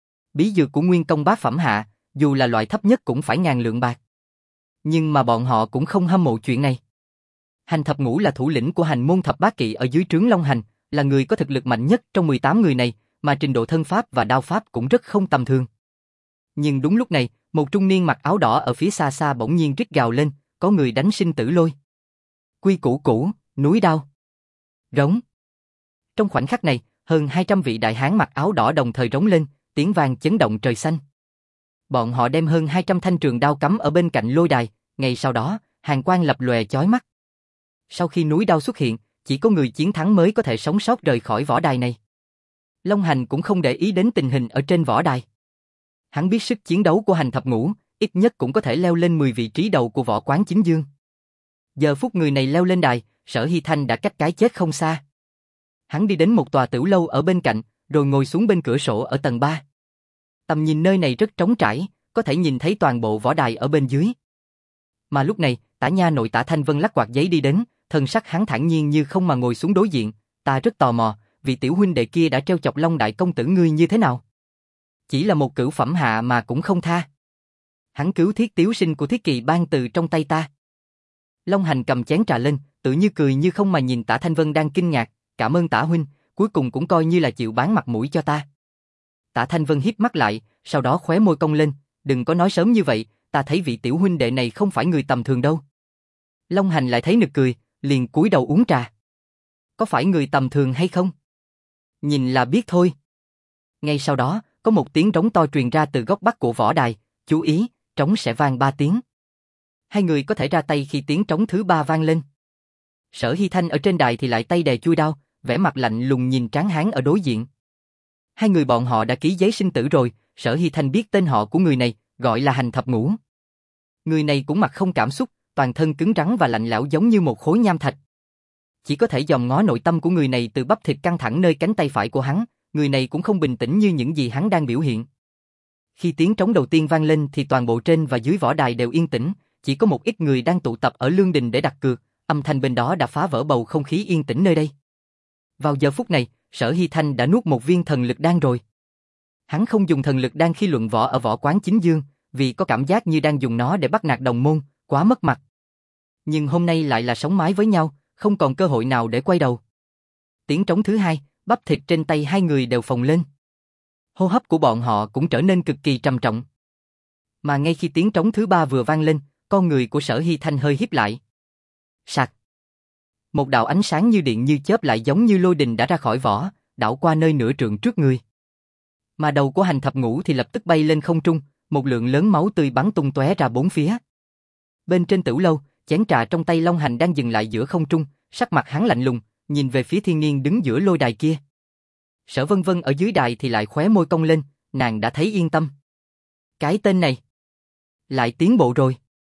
Bí dược của nguyên công bát phẩm hạ, dù là loại thấp nhất cũng phải ngàn lượng bạc. Nhưng mà bọn họ cũng không hâm mộ chuyện này. Hành Thập Ngũ là thủ lĩnh của hành môn thập bát kỵ ở dưới trướng Long Hành, là người có thực lực mạnh nhất trong mười tám người này, mà trình độ thân pháp và đao pháp cũng rất không tầm thường. Nhưng đúng lúc này, một trung niên mặc áo đỏ ở phía xa xa bỗng nhiên rít gào lên, có người đánh sinh tử lôi. Quy củ cũ, núi đao. Rống. Trong khoảnh khắc này, hơn hai trăm vị đại hán mặc áo đỏ đồng thời rống lên, tiếng vang chấn động trời xanh. Bọn họ đem hơn hai trăm thanh trường đao cắm ở bên cạnh lôi đài, ngay sau đó, hàn quang lập lòe chói mắt. Sau khi núi đao xuất hiện, chỉ có người chiến thắng mới có thể sống sót rời khỏi võ đài này. Long Hành cũng không để ý đến tình hình ở trên võ đài. Hắn biết sức chiến đấu của Hành Thập Ngũ, ít nhất cũng có thể leo lên mười vị trí đầu của võ quán Chính Dương. Giờ phút người này leo lên đài, Sở Hy Thanh đã cách cái chết không xa. Hắn đi đến một tòa tửu lâu ở bên cạnh, rồi ngồi xuống bên cửa sổ ở tầng ba. Tầm nhìn nơi này rất trống trải, có thể nhìn thấy toàn bộ võ đài ở bên dưới. Mà lúc này, Tả nha nội Tả Thanh Vân lắc quạt giấy đi đến, thân sắc hắn thản nhiên như không mà ngồi xuống đối diện. Ta rất tò mò, vị tiểu huynh đệ kia đã trêu chọc Long đại công tử ngươi như thế nào? Chỉ là một cửu phẩm hạ mà cũng không tha. Hắn cứu Thiết Tiếu Sinh của Thiết Kỳ Ban từ trong tay ta. Long Hành cầm chén trà lên, tự như cười như không mà nhìn Tả Thanh Vân đang kinh ngạc. Cảm ơn Tả huynh, cuối cùng cũng coi như là chịu bán mặt mũi cho ta. Tả Thanh Vân híp mắt lại, sau đó khóe môi cong lên, đừng có nói sớm như vậy, ta thấy vị tiểu huynh đệ này không phải người tầm thường đâu. Long Hành lại thấy nực cười, liền cúi đầu uống trà. Có phải người tầm thường hay không? Nhìn là biết thôi. Ngay sau đó, có một tiếng trống to truyền ra từ góc bắc của võ đài, chú ý, trống sẽ vang ba tiếng. Hai người có thể ra tay khi tiếng trống thứ ba vang lên. Sở Hy Thanh ở trên đài thì lại tay đè chui đao, vẻ mặt lạnh lùng nhìn Tráng Hán ở đối diện. Hai người bọn họ đã ký giấy sinh tử rồi, Sở Hy Thanh biết tên họ của người này, gọi là Hành Thập Ngũ. Người này cũng mặt không cảm xúc, toàn thân cứng rắn và lạnh lẽo giống như một khối nham thạch. Chỉ có thể dòm ngó nội tâm của người này từ bắp thịt căng thẳng nơi cánh tay phải của hắn, người này cũng không bình tĩnh như những gì hắn đang biểu hiện. Khi tiếng trống đầu tiên vang lên thì toàn bộ trên và dưới võ đài đều yên tĩnh, chỉ có một ít người đang tụ tập ở lương đình để đặt cược, âm thanh bên đó đã phá vỡ bầu không khí yên tĩnh nơi đây. Vào giờ phút này, Sở Hy Thanh đã nuốt một viên thần lực đan rồi. Hắn không dùng thần lực đan khi luận võ ở võ quán chính dương, vì có cảm giác như đang dùng nó để bắt nạt đồng môn, quá mất mặt. Nhưng hôm nay lại là sống mái với nhau, không còn cơ hội nào để quay đầu. Tiếng trống thứ hai, bắp thịt trên tay hai người đều phồng lên. Hô hấp của bọn họ cũng trở nên cực kỳ trầm trọng. Mà ngay khi tiếng trống thứ ba vừa vang lên, con người của Sở Hy Thanh hơi híp lại. Sạc. Một đạo ánh sáng như điện như chớp lại giống như lôi đình đã ra khỏi vỏ, đảo qua nơi nửa trượng trước người. Mà đầu của Hành Thập Ngũ thì lập tức bay lên không trung, một lượng lớn máu tươi bắn tung tóe ra bốn phía. Bên trên tửu lâu, chén trà trong tay Long Hành đang dừng lại giữa không trung, sắc mặt hắn lạnh lùng, nhìn về phía Thiên Nghiên đứng giữa lôi đài kia. Sở Vân Vân ở dưới đài thì lại khóe môi cong lên, nàng đã thấy yên tâm. Cái tên này lại tiến bộ rồi.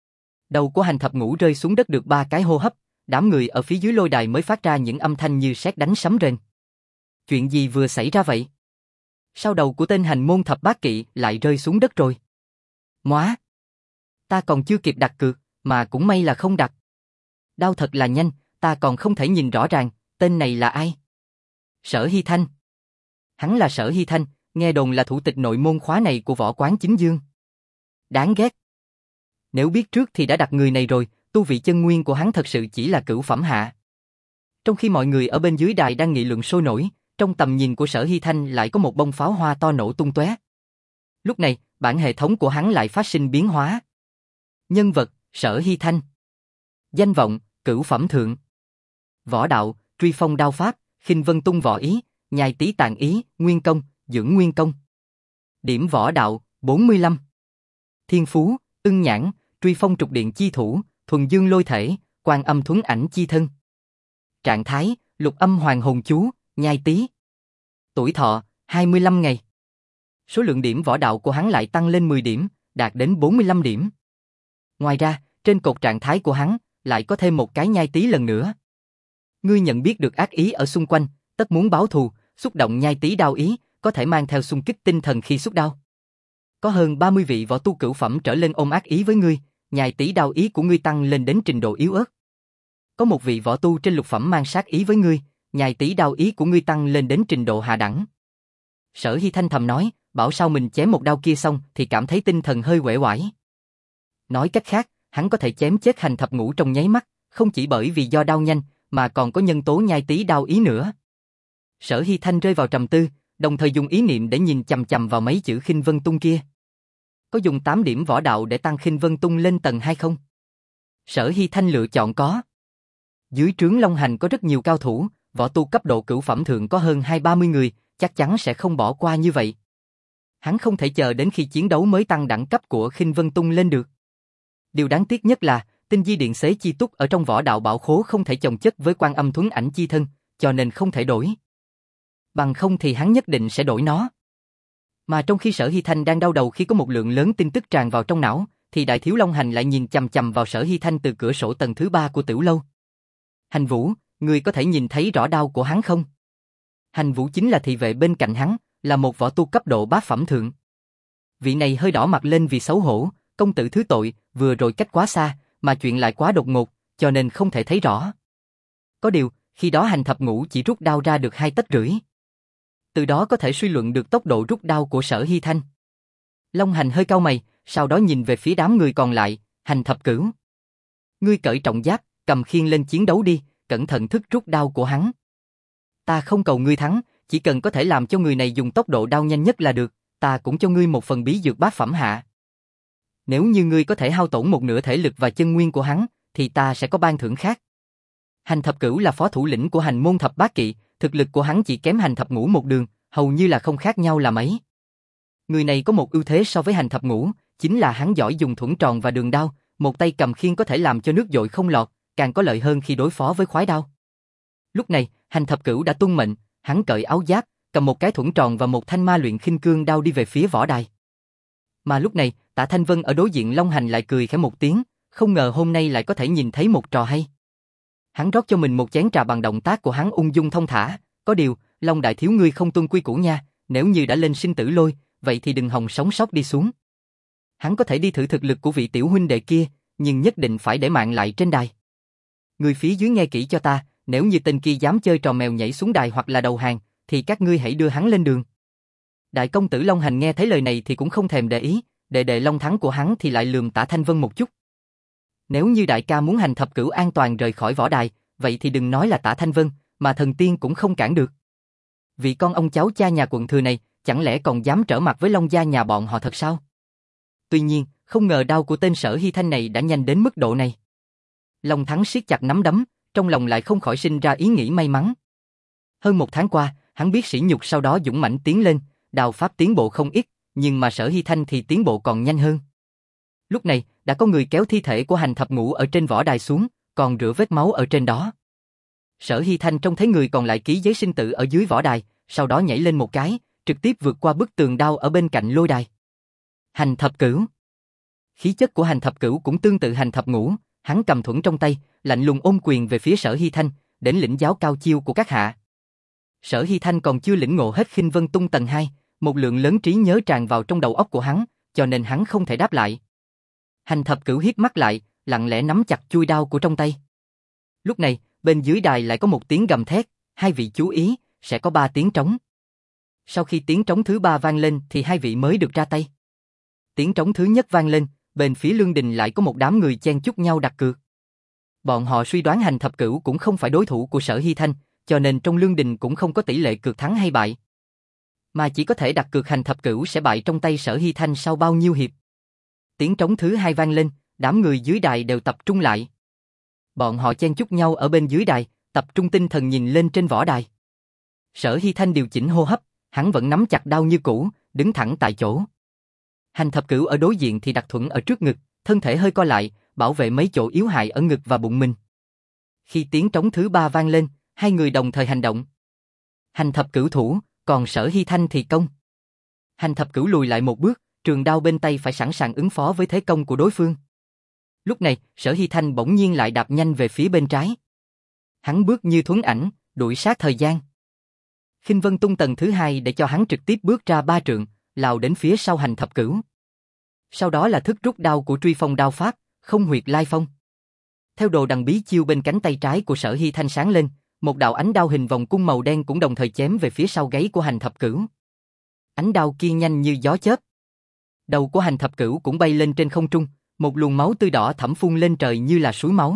Đầu của Hành Thập Ngũ rơi xuống đất được ba cái hô hấp, đám người ở phía dưới lôi đài mới phát ra những âm thanh như sét đánh sấm rền. Chuyện gì vừa xảy ra vậy? Sao đầu của tên Hành Môn Thập Bát Kỵ lại rơi xuống đất rồi? Móa! Ta còn chưa kịp đặt cược, mà cũng may là không đặt. Đau thật là nhanh, ta còn không thể nhìn rõ ràng, tên này là ai? Sở Hy Thanh. Hắn là Sở Hy Thanh, nghe đồn là thủ tịch nội môn khóa này của võ quán chính dương. Đáng ghét. Nếu biết trước thì đã đặt người này rồi, tu vị chân nguyên của hắn thật sự chỉ là cửu phẩm hạ. Trong khi mọi người ở bên dưới đài đang nghị luận sôi nổi, trong tầm nhìn của Sở Hy Thanh lại có một bông pháo hoa to nổ tung tóe. Lúc này, bản hệ thống của hắn lại phát sinh biến hóa. Nhân vật, Sở Hy Thanh. Danh vọng, cửu phẩm thượng. Võ đạo, truy phong đao pháp, khinh vân tung võ ý, nhai tí tàn ý, nguyên công, dưỡng nguyên công. Điểm võ đạo, bốn mươi lăm. Thiên phú, ưng nhãn, truy phong trục điện chi thủ, thuần dương lôi thể, quan âm thuấn ảnh chi thân. Trạng thái, lục âm hoàng hồn chú, nhai tí. Tuổi thọ, hai mươi lăm ngày. Số lượng điểm võ đạo của hắn lại tăng lên mười điểm, đạt đến bốn mươi lăm điểm. Ngoài ra, trên cột trạng thái của hắn, lại có thêm một cái nhai tí lần nữa. Ngươi nhận biết được ác ý ở xung quanh, tất muốn báo thù, xúc động nhai tí đao ý, có thể mang theo xung kích tinh thần khi xúc đao. Có hơn ba mươi vị võ tu cửu phẩm trở lên ôm ác ý với ngươi, nhai tí đao ý của ngươi tăng lên đến trình độ yếu ớt. Có một vị võ tu trên lục phẩm mang sát ý với ngươi, nhai tí đao ý của ngươi tăng lên đến trình độ hạ đẳng. Sở Hy Thanh thầm nói, bảo sao mình chém một đao kia xong thì cảm thấy tinh thần hơi uể oải. Nói cách khác, hắn có thể chém chết Hành Thập Ngũ trong nháy mắt, không chỉ bởi vì do đao nhanh, mà còn có nhân tố nhai tí đao ý nữa. Sở Hy Thanh rơi vào trầm tư, đồng thời dùng ý niệm để nhìn chằm chằm vào mấy chữ khinh vân tung kia. Có dùng tám điểm võ đạo để tăng khinh vân tung lên tầng hai không? Sở Hy Thanh lựa chọn có. Dưới trướng Long Hành có rất nhiều cao thủ, võ tu cấp độ cửu phẩm thượng có hơn hai ba mươi người, chắc chắn sẽ không bỏ qua như vậy. Hắn không thể chờ đến khi chiến đấu mới tăng đẳng cấp của khinh vân tung lên được. Điều đáng tiếc nhất là, tinh di điện xế chi túc ở trong võ đạo bảo khố không thể chồng chất với quan âm thuấn ảnh chi thân, cho nên không thể đổi. Bằng không thì hắn nhất định sẽ đổi nó. Mà trong khi Sở Hy Thanh đang đau đầu khi có một lượng lớn tin tức tràn vào trong não, thì Đại Thiếu Long Hành lại nhìn chằm chằm vào Sở Hy Thanh từ cửa sổ tầng thứ ba của Tửu Lâu. Hành Vũ, người có thể nhìn thấy rõ đao của hắn không? Hành Vũ chính là thị vệ bên cạnh hắn, là một võ tu cấp độ bát phẩm thượng. Vị này hơi đỏ mặt lên vì xấu hổ, công tử thứ tội, vừa rồi cách quá xa, mà chuyện lại quá đột ngột, cho nên không thể thấy rõ. Có điều, khi đó Hành Thập Ngũ chỉ rút đao ra được hai tấc rưỡi. Từ đó có thể suy luận được tốc độ rút đao của Sở Hy Thanh. Long Hành hơi cau mày, sau đó nhìn về phía đám người còn lại, Hành Thập Cửu. Ngươi cởi trọng giáp, cầm khiên lên chiến đấu đi, cẩn thận thức rút đao của hắn. Ta không cầu ngươi thắng, chỉ cần có thể làm cho người này dùng tốc độ đao nhanh nhất là được, ta cũng cho ngươi một phần bí dược bát phẩm hạ. Nếu như ngươi có thể hao tổn một nửa thể lực và chân nguyên của hắn, thì ta sẽ có ban thưởng khác. Hành Thập Cửu là phó thủ lĩnh của Hành Môn Thập Bát Kỵ, thực lực của hắn chỉ kém Hành Thập Ngũ một đường, hầu như là không khác nhau là mấy. Người này có một ưu thế so với Hành Thập Ngũ, chính là hắn giỏi dùng thuẫn tròn và đường đao, một tay cầm khiên có thể làm cho nước dội không lọt, càng có lợi hơn khi đối phó với khoái đao. Lúc này, Hành Thập Cửu đã tuân mệnh, hắn cởi áo giáp, cầm một cái thuẫn tròn và một thanh ma luyện khinh cương đao đi về phía võ đài. Mà lúc này, Tạ Thanh Vân ở đối diện Long Hành lại cười khẽ một tiếng, không ngờ hôm nay lại có thể nhìn thấy một trò hay. Hắn rót cho mình một chén trà bằng động tác của hắn ung dung thông thả, có điều, Long đại thiếu ngươi không tuân quy củ nha, nếu như đã lên sinh tử lôi, vậy thì đừng hòng sống sót đi xuống. Hắn có thể đi thử thực lực của vị tiểu huynh đệ kia, nhưng nhất định phải để mạng lại trên đài. Người phía dưới nghe kỹ cho ta, nếu như tên kia dám chơi trò mèo nhảy xuống đài hoặc là đầu hàng, thì các ngươi hãy đưa hắn lên đường. Đại công tử Long Hành nghe thấy lời này thì cũng không thèm để ý, đệ đệ Long Thắng của hắn thì lại lườm Tạ Thanh Vân một chút. Nếu như đại ca muốn Hành Thập Cửu an toàn rời khỏi võ đài, vậy thì đừng nói là Tạ Thanh Vân, mà thần tiên cũng không cản được. Vị con ông cháu cha nhà quận thừa này, chẳng lẽ còn dám trở mặt với Long gia nhà bọn họ thật sao? Tuy nhiên, không ngờ đao của tên Sở Hy Thanh này đã nhanh đến mức độ này. Long Thắng siết chặt nắm đấm, trong lòng lại không khỏi sinh ra ý nghĩ may mắn. Hơn một tháng qua, hắn biết sỉ nhục sau đó dũng mãnh tiến lên, đao pháp tiến bộ không ít, nhưng mà Sở Hy Thanh thì tiến bộ còn nhanh hơn. Lúc này, đã có người kéo thi thể của Hành Thập Ngũ ở trên võ đài xuống, còn rửa vết máu ở trên đó. Sở Hy Thanh trông thấy người còn lại ký giấy sinh tử ở dưới võ đài, sau đó nhảy lên một cái, trực tiếp vượt qua bức tường đao ở bên cạnh lôi đài. Hành Thập Cửu. Khí chất của Hành Thập Cửu cũng tương tự Hành Thập Ngũ, hắn cầm thuẫn trong tay, lạnh lùng ôm quyền về phía Sở Hy Thanh, đến lĩnh giáo cao chiêu của các hạ. Sở Hy Thanh còn chưa lĩnh ngộ hết Khinh Vân Tung tầng hai, một lượng lớn trí nhớ tràn vào trong đầu óc của hắn, cho nên hắn không thể đáp lại. Hành Thập Cửu híp mắt lại, lặng lẽ nắm chặt chuôi đao của trong tay. Lúc này, bên dưới đài lại có một tiếng gầm thét, hai vị chú ý, sẽ có ba tiếng trống. Sau khi tiếng trống thứ ba vang lên thì hai vị mới được ra tay. Tiếng trống thứ nhất vang lên, bên phía lương đình lại có một đám người chen chúc nhau đặt cược. Bọn họ suy đoán Hành Thập Cửu cũng không phải đối thủ của Sở Hy Thanh, cho nên trong lương đình cũng không có tỷ lệ cược thắng hay bại, mà chỉ có thể đặt cược Hành Thập Cửu sẽ bại trong tay Sở Hy Thanh sau bao nhiêu hiệp. Tiếng trống thứ hai vang lên, đám người dưới đài đều tập trung lại. Bọn họ chen chúc nhau ở bên dưới đài, tập trung tinh thần nhìn lên trên võ đài. Sở Hy Thanh điều chỉnh hô hấp, hắn vẫn nắm chặt đao như cũ, đứng thẳng tại chỗ. Hành Thập Cửu ở đối diện thì đặt thuẫn ở trước ngực, thân thể hơi co lại, bảo vệ mấy chỗ yếu hại ở ngực và bụng mình. Khi tiếng trống thứ ba vang lên, hai người đồng thời hành động. Hành Thập Cửu thủ, còn Sở Hy Thanh thì công. Hành Thập Cửu lùi lại một bước, trường đao bên tay phải sẵn sàng ứng phó với thế công của đối phương. Lúc này, Sở Hy Thanh bỗng nhiên lại đạp nhanh về phía bên trái. Hắn bước như thuấn ảnh, đuổi sát thời gian. Khinh Vân Tung tầng thứ hai để cho hắn trực tiếp bước ra ba trượng, lao đến phía sau Hành Thập Cửu. Sau đó là thức rút đao của Truy Phong đao pháp, Không Huyệt Lai Phong. Theo đồ đằng bí chiêu bên cánh tay trái của Sở Hy Thanh sáng lên, một đạo ánh đao hình vòng cung màu đen cũng đồng thời chém về phía sau gáy của Hành Thập Cửu. Ánh đao kia nhanh như gió chớp. Đầu của Hành Thập Cửu cũng bay lên trên không trung, một luồng máu tươi đỏ thẫm phun lên trời như là suối máu.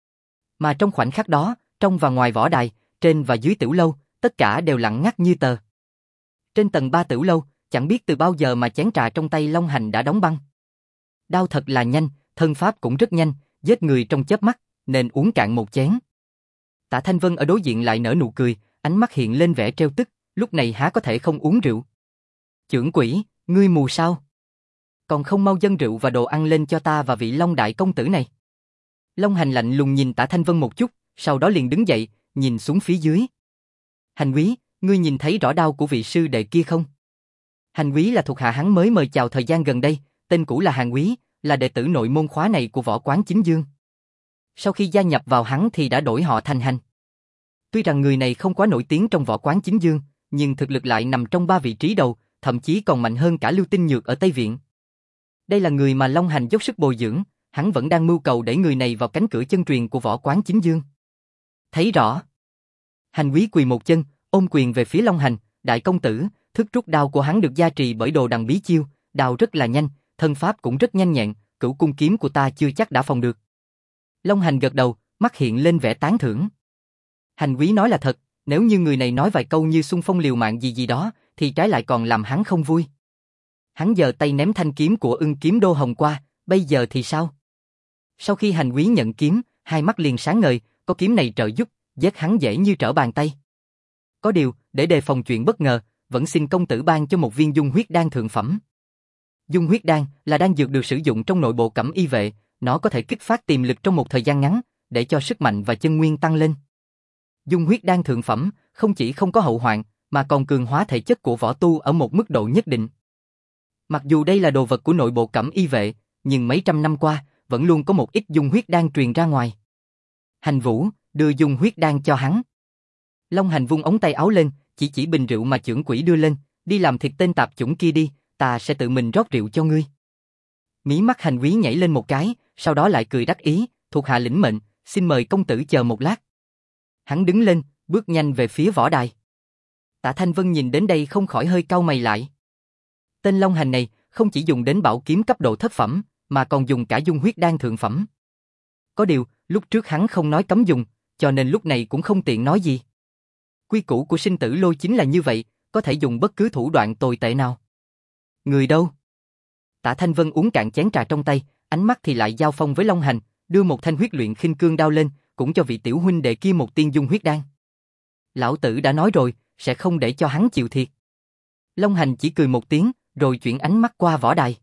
Mà trong khoảnh khắc đó, trong và ngoài võ đài, trên và dưới tiểu lâu, tất cả đều lặng ngắt như tờ. Trên tầng ba tiểu lâu, chẳng biết từ bao giờ mà chén trà trong tay Long Hành đã đóng băng. Đao thật là nhanh, thân pháp cũng rất nhanh, giết người trong chớp mắt, nên uống cạn một chén. Tạ Thanh Vân ở đối diện lại nở nụ cười, ánh mắt hiện lên vẻ trêu tức, lúc này há có thể không uống rượu. Chưởng quỷ, ngươi mù sao? Còn không mau dâng rượu và đồ ăn lên cho ta và vị Long đại công tử này. Long Hành lạnh lùng nhìn Tạ Thanh Vân một chút, sau đó liền đứng dậy, nhìn xuống phía dưới. Hành quý, ngươi nhìn thấy rõ đao của vị sư đệ kia không? Hành quý là thuộc hạ hắn mới mời chào thời gian gần đây, tên cũ là Hàn Quý, là đệ tử nội môn khóa này của Võ Quán Chính Dương. Sau khi gia nhập vào hắn thì đã đổi họ thành Hành. Tuy rằng người này không quá nổi tiếng trong Võ Quán Chính Dương, nhưng thực lực lại nằm trong ba vị trí đầu, thậm chí còn mạnh hơn cả Lưu Tinh Nhược ở Tây Viện. Đây là người mà Long Hành dốc sức bồi dưỡng, hắn vẫn đang mưu cầu đẩy người này vào cánh cửa chân truyền của Võ Quán Chính Dương. Thấy rõ. Hành Quý quỳ một chân, ôm quyền về phía Long Hành, đại công tử, thức rút đao của hắn được gia trì bởi đồ đằng bí chiêu, đao rất là nhanh, thân pháp cũng rất nhanh nhẹn, cửu cung kiếm của ta chưa chắc đã phòng được. Long Hành gật đầu, mắt hiện lên vẻ tán thưởng. Hành Quý nói là thật, nếu như người này nói vài câu như xung phong liều mạng gì gì đó, thì trái lại còn làm hắn không vui. Hắn giơ tay ném thanh kiếm của Ưng Kiếm Đô Hồng qua, bây giờ thì sao? Sau khi Hành Quý nhận kiếm, hai mắt liền sáng ngời, có kiếm này trợ giúp, giết hắn dễ như trở bàn tay. Có điều, để đề phòng chuyện bất ngờ, vẫn xin công tử ban cho một viên dung huyết đan thượng phẩm. Dung huyết đan là đan dược được sử dụng trong nội bộ Cẩm Y vệ, nó có thể kích phát tiềm lực trong một thời gian ngắn, để cho sức mạnh và chân nguyên tăng lên. Dung huyết đan thượng phẩm không chỉ không có hậu hoạn, mà còn cường hóa thể chất của võ tu ở một mức độ nhất định. Mặc dù đây là đồ vật của nội bộ Cẩm Y vệ, nhưng mấy trăm năm qua, vẫn luôn có một ít dung huyết đan truyền ra ngoài. Hành Vũ, đưa dung huyết đan cho hắn. Long Hành vung ống tay áo lên, chỉ chỉ bình rượu mà chưởng quỷ đưa lên, đi làm thịt tên tạp chủng kia đi, ta sẽ tự mình rót rượu cho ngươi. Mí mắt Hành Quý nhảy lên một cái, sau đó lại cười đắc ý, thuộc hạ lĩnh mệnh, xin mời công tử chờ một lát. Hắn đứng lên, bước nhanh về phía võ đài. Tạ Thanh Vân nhìn đến đây không khỏi hơi cau mày lại. Tên Long Hành này không chỉ dùng đến bảo kiếm cấp độ thất phẩm, mà còn dùng cả dung huyết đan thượng phẩm. Có điều, lúc trước hắn không nói cấm dùng, cho nên lúc này cũng không tiện nói gì. Quy củ của sinh tử lôi chính là như vậy, có thể dùng bất cứ thủ đoạn tồi tệ nào. Người đâu? Tạ Thanh Vân uống cạn chén trà trong tay, ánh mắt thì lại giao phong với Long Hành, đưa một thanh huyết luyện khinh cương đao lên, cũng cho vị tiểu huynh đệ kia một tiên dung huyết đan. Lão tử đã nói rồi, sẽ không để cho hắn chịu thiệt. Long Hành chỉ cười một tiếng, rồi chuyển ánh mắt qua võ đài.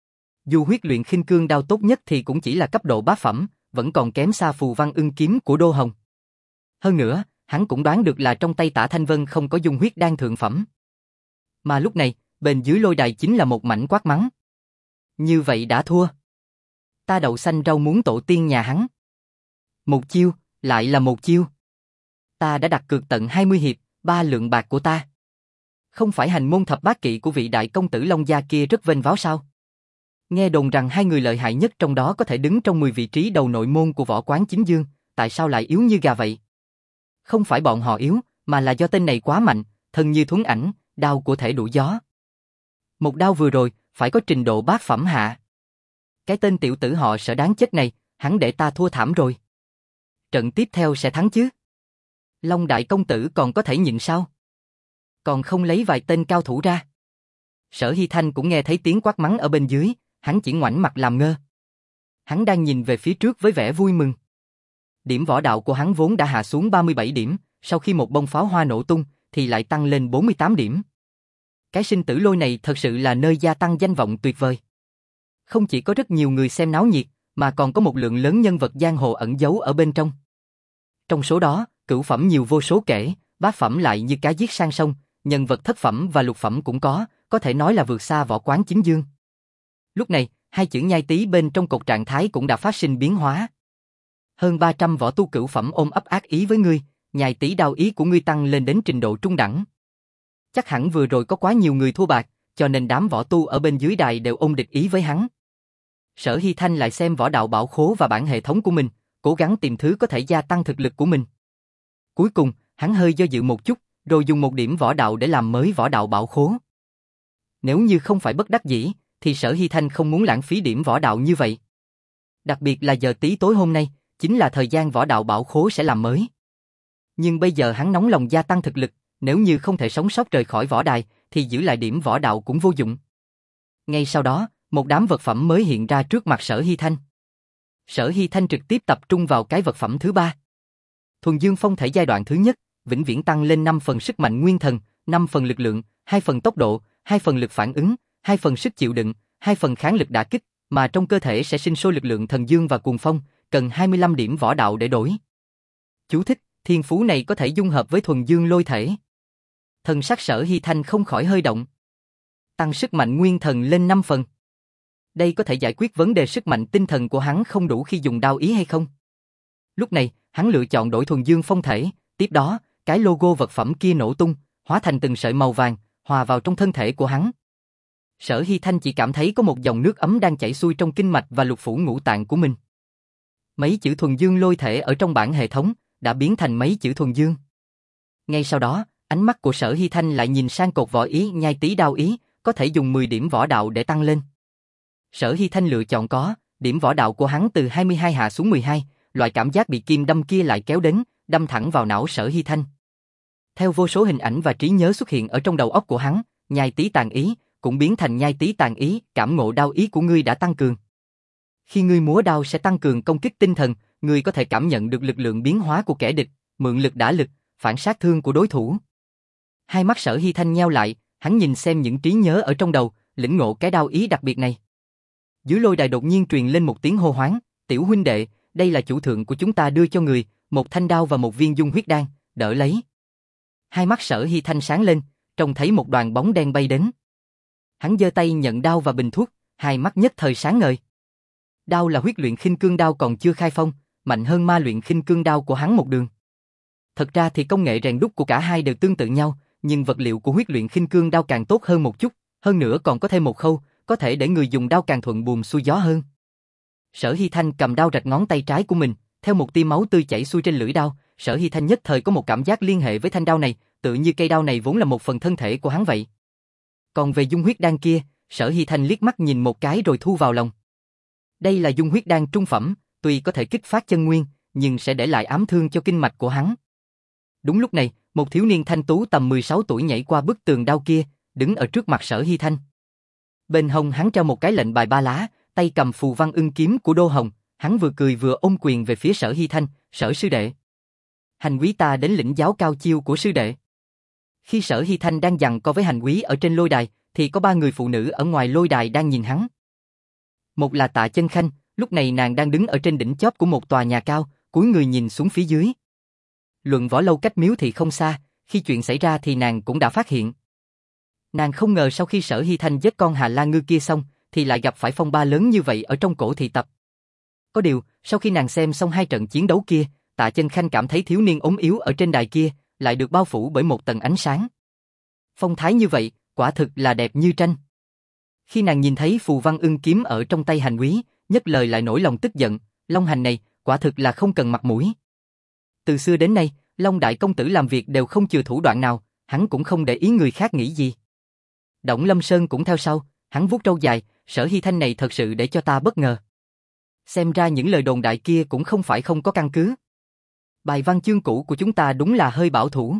Dù huyết luyện khinh cương đao tốt nhất thì cũng chỉ là cấp độ bát phẩm, vẫn còn kém xa phù văn ưng kiếm của Đô Hồng. Hơn nữa, hắn cũng đoán được là trong tay Tạ Thanh Vân không có dung huyết đan thượng phẩm. Mà lúc này, bên dưới lôi đài chính là một mảnh quát mắng. Như vậy đã thua. Ta đậu xanh rau muốn tổ tiên nhà hắn. Một chiêu, lại là một chiêu. Ta đã đặt cược tận hai mươi hiệp, ba lượng bạc của ta. Không phải hành môn thập bát kỵ của vị đại công tử Long Gia kia rất vênh váo sao? Nghe đồn rằng hai người lợi hại nhất trong đó có thể đứng trong mười vị trí đầu nội môn của võ quán chính dương, tại sao lại yếu như gà vậy? Không phải bọn họ yếu, mà là do tên này quá mạnh, thân như thuấn ảnh, đao của thể đủ gió. Một đao vừa rồi, phải có trình độ bát phẩm hạ. Cái tên tiểu tử họ Sở đáng chết này, hắn để ta thua thảm rồi. Trận tiếp theo sẽ thắng chứ? Long đại công tử còn có thể nhịn sao? Còn không lấy vài tên cao thủ ra. Sở Hy Thanh cũng nghe thấy tiếng quát mắng ở bên dưới, hắn chỉ ngoảnh mặt làm ngơ. Hắn đang nhìn về phía trước với vẻ vui mừng. Điểm võ đạo của hắn vốn đã hạ xuống ba mươi bảy điểm, sau khi một bông pháo hoa nổ tung, thì lại tăng lên bốn mươi tám điểm. Cái sinh tử lôi này thật sự là nơi gia tăng danh vọng tuyệt vời. Không chỉ có rất nhiều người xem náo nhiệt, mà còn có một lượng lớn nhân vật giang hồ ẩn giấu ở bên trong. Trong số đó, cửu phẩm nhiều vô số kể, bát phẩm lại như cá giết sang sông, nhân vật thất phẩm và lục phẩm cũng có, có thể nói là vượt xa võ quán chính dương. Lúc này, hai chữ nhai tí bên trong cột trạng thái cũng đã phát sinh biến hóa. Hơn ba trăm võ tu cửu phẩm ôm ấp ác ý với ngươi, nhai tí đao ý của ngươi tăng lên đến trình độ trung đẳng. Chắc hẳn vừa rồi có quá nhiều người thua bạc, cho nên đám võ tu ở bên dưới đài đều ôm địch ý với hắn. Sở Hy Thanh lại xem võ đạo bảo khố và bản hệ thống của mình, cố gắng tìm thứ có thể gia tăng thực lực của mình. Cuối cùng, hắn hơi do dự một chút, rồi dùng một điểm võ đạo để làm mới võ đạo bảo khố. Nếu như không phải bất đắc dĩ, thì Sở Hy Thanh không muốn lãng phí điểm võ đạo như vậy. Đặc biệt là giờ tí tối hôm nay, chính là thời gian võ đạo bảo khố sẽ làm mới. Nhưng bây giờ hắn nóng lòng gia tăng thực lực, nếu như không thể sống sót rời khỏi võ đài, thì giữ lại điểm võ đạo cũng vô dụng. Ngay sau đó, một đám vật phẩm mới hiện ra trước mặt Sở Hy Thanh. Sở Hy Thanh trực tiếp tập trung vào cái vật phẩm thứ ba. Thuần Dương Phong thể giai đoạn thứ nhất, vĩnh viễn tăng lên năm phần sức mạnh nguyên thần, năm phần lực lượng, hai phần tốc độ, hai phần lực phản ứng, hai phần sức chịu đựng, hai phần kháng lực đả kích, mà trong cơ thể sẽ sinh sôi lực lượng thần dương và cuồng phong, cần hai mươi lăm điểm võ đạo để đổi. Chú thích, thiên phú này có thể dung hợp với thuần dương lôi thể. Thần sắc Sở Hy Thanh không khỏi hơi động. Tăng sức mạnh nguyên thần lên năm phần. Đây có thể giải quyết vấn đề sức mạnh tinh thần của hắn không đủ khi dùng đao ý hay không? Lúc này, hắn lựa chọn đổi thuần dương phong thể, tiếp đó, cái logo vật phẩm kia nổ tung, hóa thành từng sợi màu vàng, hòa vào trong thân thể của hắn. Sở Hy Thanh chỉ cảm thấy có một dòng nước ấm đang chảy xuôi trong kinh mạch và lục phủ ngũ tạng của mình. Mấy chữ thuần dương lôi thể ở trong bản hệ thống đã biến thành mấy chữ thuần dương. Ngay sau đó, ánh mắt của Sở Hy Thanh lại nhìn sang cột võ ý nhai tí đao ý, có thể dùng mười điểm võ đạo để tăng lên. Sở Hy Thanh lựa chọn có, điểm võ đạo của hắn từ hai mươi hai hạ xuống mười hai, loại cảm giác bị kim đâm kia lại kéo đến, đâm thẳng vào não Sở Hy Thanh. Theo vô số hình ảnh và trí nhớ xuất hiện ở trong đầu óc của hắn, nhai tí tàn ý, cũng biến thành nhai tí tàn ý, cảm ngộ đao ý của ngươi đã tăng cường. Khi ngươi múa đao sẽ tăng cường công kích tinh thần, ngươi có thể cảm nhận được lực lượng biến hóa của kẻ địch, mượn lực đả lực, phản sát thương của đối thủ. Hai mắt Sở Hy Thanh nheo lại, hắn nhìn xem những trí nhớ ở trong đầu, lĩnh ngộ cái đao ý đặc biệt này. Dưới lôi đài đột nhiên truyền lên một tiếng hô hoáng, tiểu huynh đệ, đây là chủ thượng của chúng ta đưa cho người, một thanh đao và một viên dung huyết đan, đỡ lấy. Hai mắt Sở Hy Thanh sáng lên, trông thấy một đoàn bóng đen bay đến. Hắn giơ tay nhận đao và bình thuốc, hai mắt nhất thời sáng ngời. Đao là huyết luyện khinh cương đao còn chưa khai phong, mạnh hơn ma luyện khinh cương đao của hắn một đường. Thật ra thì công nghệ rèn đúc của cả hai đều tương tự nhau, nhưng vật liệu của huyết luyện khinh cương đao càng tốt hơn một chút, hơn nữa còn có thêm một khâu, có thể để người dùng đao càng thuận buồm xuôi gió hơn. Sở Hy Thanh cầm đao rạch ngón tay trái của mình, theo một tia máu tươi chảy xuôi trên lưỡi đao, Sở Hy Thanh nhất thời có một cảm giác liên hệ với thanh đao này, tự như cây đao này vốn là một phần thân thể của hắn vậy. Còn về dung huyết đan kia, Sở Hy Thanh liếc mắt nhìn một cái rồi thu vào lòng. Đây là dung huyết đan trung phẩm, tuy có thể kích phát chân nguyên, nhưng sẽ để lại ám thương cho kinh mạch của hắn. Đúng lúc này, một thiếu niên thanh tú tầm mười sáu tuổi nhảy qua bức tường đao kia, đứng ở trước mặt Sở Hy Thanh. Bên hông hắn treo một cái lệnh bài ba lá, tay cầm phù văn ưng kiếm của Đô Hồng, hắn vừa cười vừa ôm quyền về phía Sở Hy Thanh, "Sở sư đệ, Hành quý ta đến lĩnh giáo cao chiêu của sư đệ." Khi Sở Hy Thanh đang giằng co với Hành quý ở trên lôi đài, thì có ba người phụ nữ ở ngoài lôi đài đang nhìn hắn. Một là Tạ Chân Khanh, lúc này nàng đang đứng ở trên đỉnh chóp của một tòa nhà cao, cúi người nhìn xuống phía dưới. Luận võ lâu cách miếu thị không xa, khi chuyện xảy ra thì nàng cũng đã phát hiện. Nàng không ngờ sau khi Sở Hy Thanh giết con Hà La Ngư kia xong, thì lại gặp phải phong ba lớn như vậy ở trong cổ thị tập. Có điều, sau khi nàng xem xong hai trận chiến đấu kia, Tạ Chân Khanh cảm thấy thiếu niên ốm yếu ở trên đài kia, lại được bao phủ bởi một tầng ánh sáng. Phong thái như vậy, quả thực là đẹp như tranh. Khi nàng nhìn thấy phù văn ưng kiếm ở trong tay Hành quý, nhất lời lại nổi lòng tức giận, Long Hành này, quả thực là không cần mặt mũi. Từ xưa đến nay, Long đại công tử làm việc đều không chừa thủ đoạn nào, hắn cũng không để ý người khác nghĩ gì. Đổng Lâm Sơn cũng theo sau, hắn vuốt râu dài, Sở Hy Thanh này thật sự để cho ta bất ngờ. Xem ra những lời đồn đại kia cũng không phải không có căn cứ. Bài văn chương cũ của chúng ta đúng là hơi bảo thủ.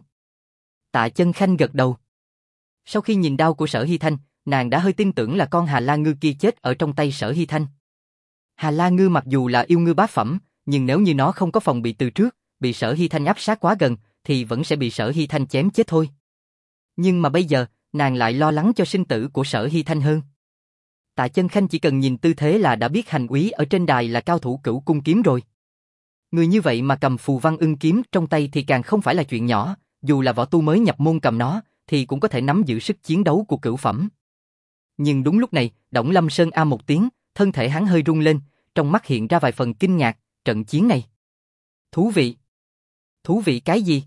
Tạ Chân Khanh gật đầu. Sau khi nhìn đao của Sở Hy Thanh, nàng đã hơi tin tưởng là con Hà La Ngư kia chết ở trong tay Sở Hy Thanh. Hà La Ngư mặc dù là yêu ngư bá phẩm, nhưng nếu như nó không có phòng bị từ trước, bị Sở Hy Thanh áp sát quá gần, thì vẫn sẽ bị Sở Hy Thanh chém chết thôi. Nhưng mà bây giờ, nàng lại lo lắng cho sinh tử của Sở Hy Thanh hơn. Tạ Chân Khanh chỉ cần nhìn tư thế là đã biết Hành úy ở trên đài là cao thủ cửu cung kiếm rồi. Người như vậy mà cầm phù văn ưng kiếm trong tay thì càng không phải là chuyện nhỏ, dù là võ tu mới nhập môn cầm nó, thì cũng có thể nắm giữ sức chiến đấu của cửu phẩm. Nhưng đúng lúc này, Đổng Lâm Sơn a một tiếng, thân thể hắn hơi rung lên, trong mắt hiện ra vài phần kinh ngạc, trận chiến này. Thú vị. Thú vị cái gì?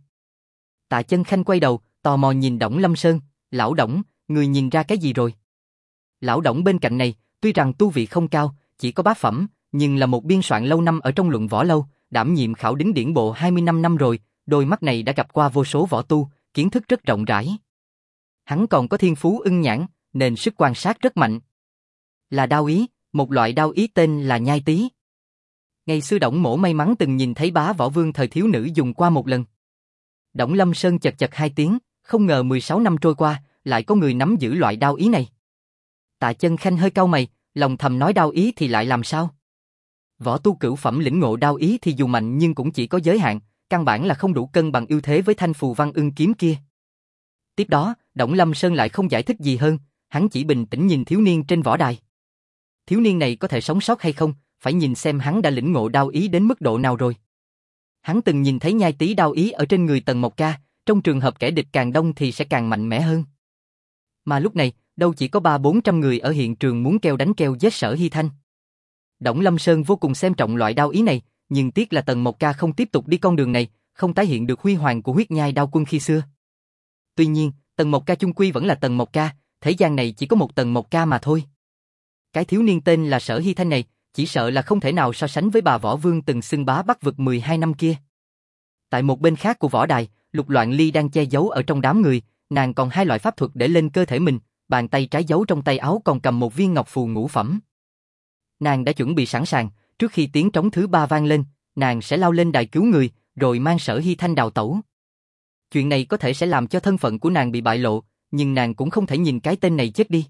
Tạ Chân Khanh quay đầu, tò mò nhìn Đổng Lâm Sơn, "Lão Đổng, người nhìn ra cái gì rồi?" Lão Đổng bên cạnh này, tuy rằng tu vị không cao, chỉ có bá phẩm, nhưng là một biên soạn lâu năm ở trong luận võ lâu, đảm nhiệm khảo đính điển bộ hai mươi lăm năm rồi, đôi mắt này đã gặp qua vô số võ tu, kiến thức rất rộng rãi. Hắn còn có thiên phú ưng nhãn, nên sức quan sát rất mạnh. Là đao ý, một loại đao ý tên là nhai tí. Ngày xưa Đổng Mỗ may mắn từng nhìn thấy bá võ vương thời thiếu nữ dùng qua một lần. Đổng Lâm Sơn chật chật hai tiếng, không ngờ mười sáu năm trôi qua, lại có người nắm giữ loại đao ý này. Tạ Chân Khanh hơi cau mày, lòng thầm nói đao ý thì lại làm sao? Võ tu cửu phẩm lĩnh ngộ đao ý thì dù mạnh nhưng cũng chỉ có giới hạn, căn bản là không đủ cân bằng ưu thế với thanh phù văn ưng kiếm kia. Tiếp đó, Đổng Lâm Sơn lại không giải thích gì hơn, hắn chỉ bình tĩnh nhìn thiếu niên trên võ đài. Thiếu niên này có thể sống sót hay không, phải nhìn xem hắn đã lĩnh ngộ đao ý đến mức độ nào rồi. Hắn từng nhìn thấy nhai tí đao ý ở trên người Tần Mộc Ca, trong trường hợp kẻ địch càng đông thì sẽ càng mạnh mẽ hơn. Mà lúc này, đâu chỉ có ba bốn trăm người ở hiện trường muốn keo đánh keo giết Sở Hy Thanh. Đổng Lâm Sơn vô cùng xem trọng loại đao ý này, nhưng tiếc là Tần Mộc Ca không tiếp tục đi con đường này, không tái hiện được huy hoàng của huyết nhai đao quân khi xưa. Tuy nhiên, Tần Mộc Ca chung quy vẫn là Tần Mộc Ca, thế gian này chỉ có một Tần Mộc Ca mà thôi. Cái thiếu niên tên là Sở Hy Thanh này, chỉ sợ là không thể nào so sánh với bà võ vương từng xưng bá Bắc vực mười hai năm kia. Tại một bên khác của võ đài, Lục Loạn Ly đang che giấu ở trong đám người, nàng còn hai loại pháp thuật để lên cơ thể mình, bàn tay trái giấu trong tay áo còn cầm một viên ngọc phù ngũ phẩm. Nàng đã chuẩn bị sẵn sàng, trước khi tiếng trống thứ ba vang lên, nàng sẽ lao lên đài cứu người, rồi mang Sở Hy Thanh đào tẩu. Chuyện này có thể sẽ làm cho thân phận của nàng bị bại lộ, nhưng nàng cũng không thể nhìn cái tên này chết đi.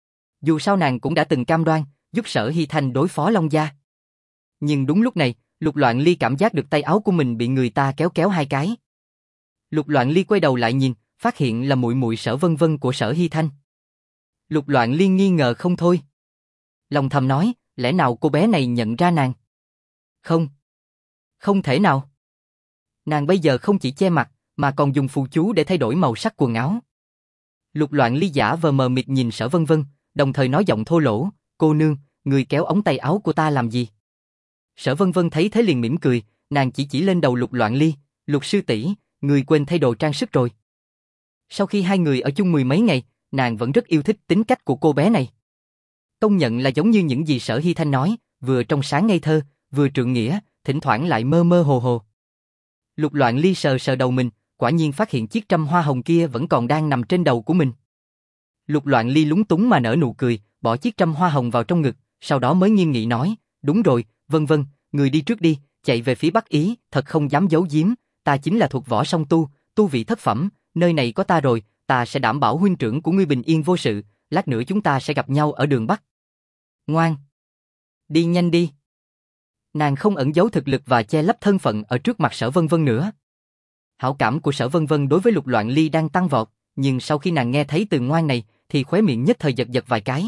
Dù sao nàng cũng đã từng cam đoan, giúp Sở Hy Thanh đối phó Long gia. Nhưng đúng lúc này, Lục Loạn Ly cảm giác được tay áo của mình bị người ta kéo kéo hai cái. Lục Loạn Ly quay đầu lại nhìn, phát hiện là muội muội Sở Vân Vân của Sở Hy Thanh. Lục Loạn Ly nghi ngờ không thôi. Lòng thầm nói, lẽ nào cô bé này nhận ra nàng? Không. Không thể nào. Nàng bây giờ không chỉ che mặt, mà còn dùng phù chú để thay đổi màu sắc quần áo. Lục Loạn Ly giả vờ mờ mịt nhìn Sở Vân Vân, đồng thời nói giọng thô lỗ, cô nương, người kéo ống tay áo của ta làm gì? Sở Vân Vân thấy thế liền mỉm cười, nàng chỉ chỉ lên đầu Lục Loạn Ly, Lục sư tỷ, người quên thay đồ trang sức rồi. Sau khi hai người ở chung mười mấy ngày, nàng vẫn rất yêu thích tính cách của cô bé này. Công nhận là giống như những gì Sở Hy Thanh nói, vừa trong sáng ngây thơ, vừa trượng nghĩa, thỉnh thoảng lại mơ mơ hồ hồ. Lục Loạn Ly sờ sờ đầu mình, quả nhiên phát hiện chiếc trâm hoa hồng kia vẫn còn đang nằm trên đầu của mình. Lục Loạn Ly lúng túng mà nở nụ cười, bỏ chiếc trâm hoa hồng vào trong ngực, sau đó mới nghiêm nghị nói, đúng rồi, Vân Vân, người đi trước đi, chạy về phía Bắc Ý, thật không dám giấu giếm, ta chính là thuộc võ song tu, tu vị thất phẩm, nơi này có ta rồi, ta sẽ đảm bảo huynh trưởng của ngươi bình yên vô sự, lát nữa chúng ta sẽ gặp nhau ở đường Bắc. Ngoan! Đi nhanh đi! Nàng không ẩn giấu thực lực và che lấp thân phận ở trước mặt Sở Vân Vân nữa. Hảo cảm của Sở Vân Vân đối với Lục Loạn Ly đang tăng vọt, nhưng sau khi nàng nghe thấy từ ngoan này, thì khóe miệng nhất thời giật giật vài cái.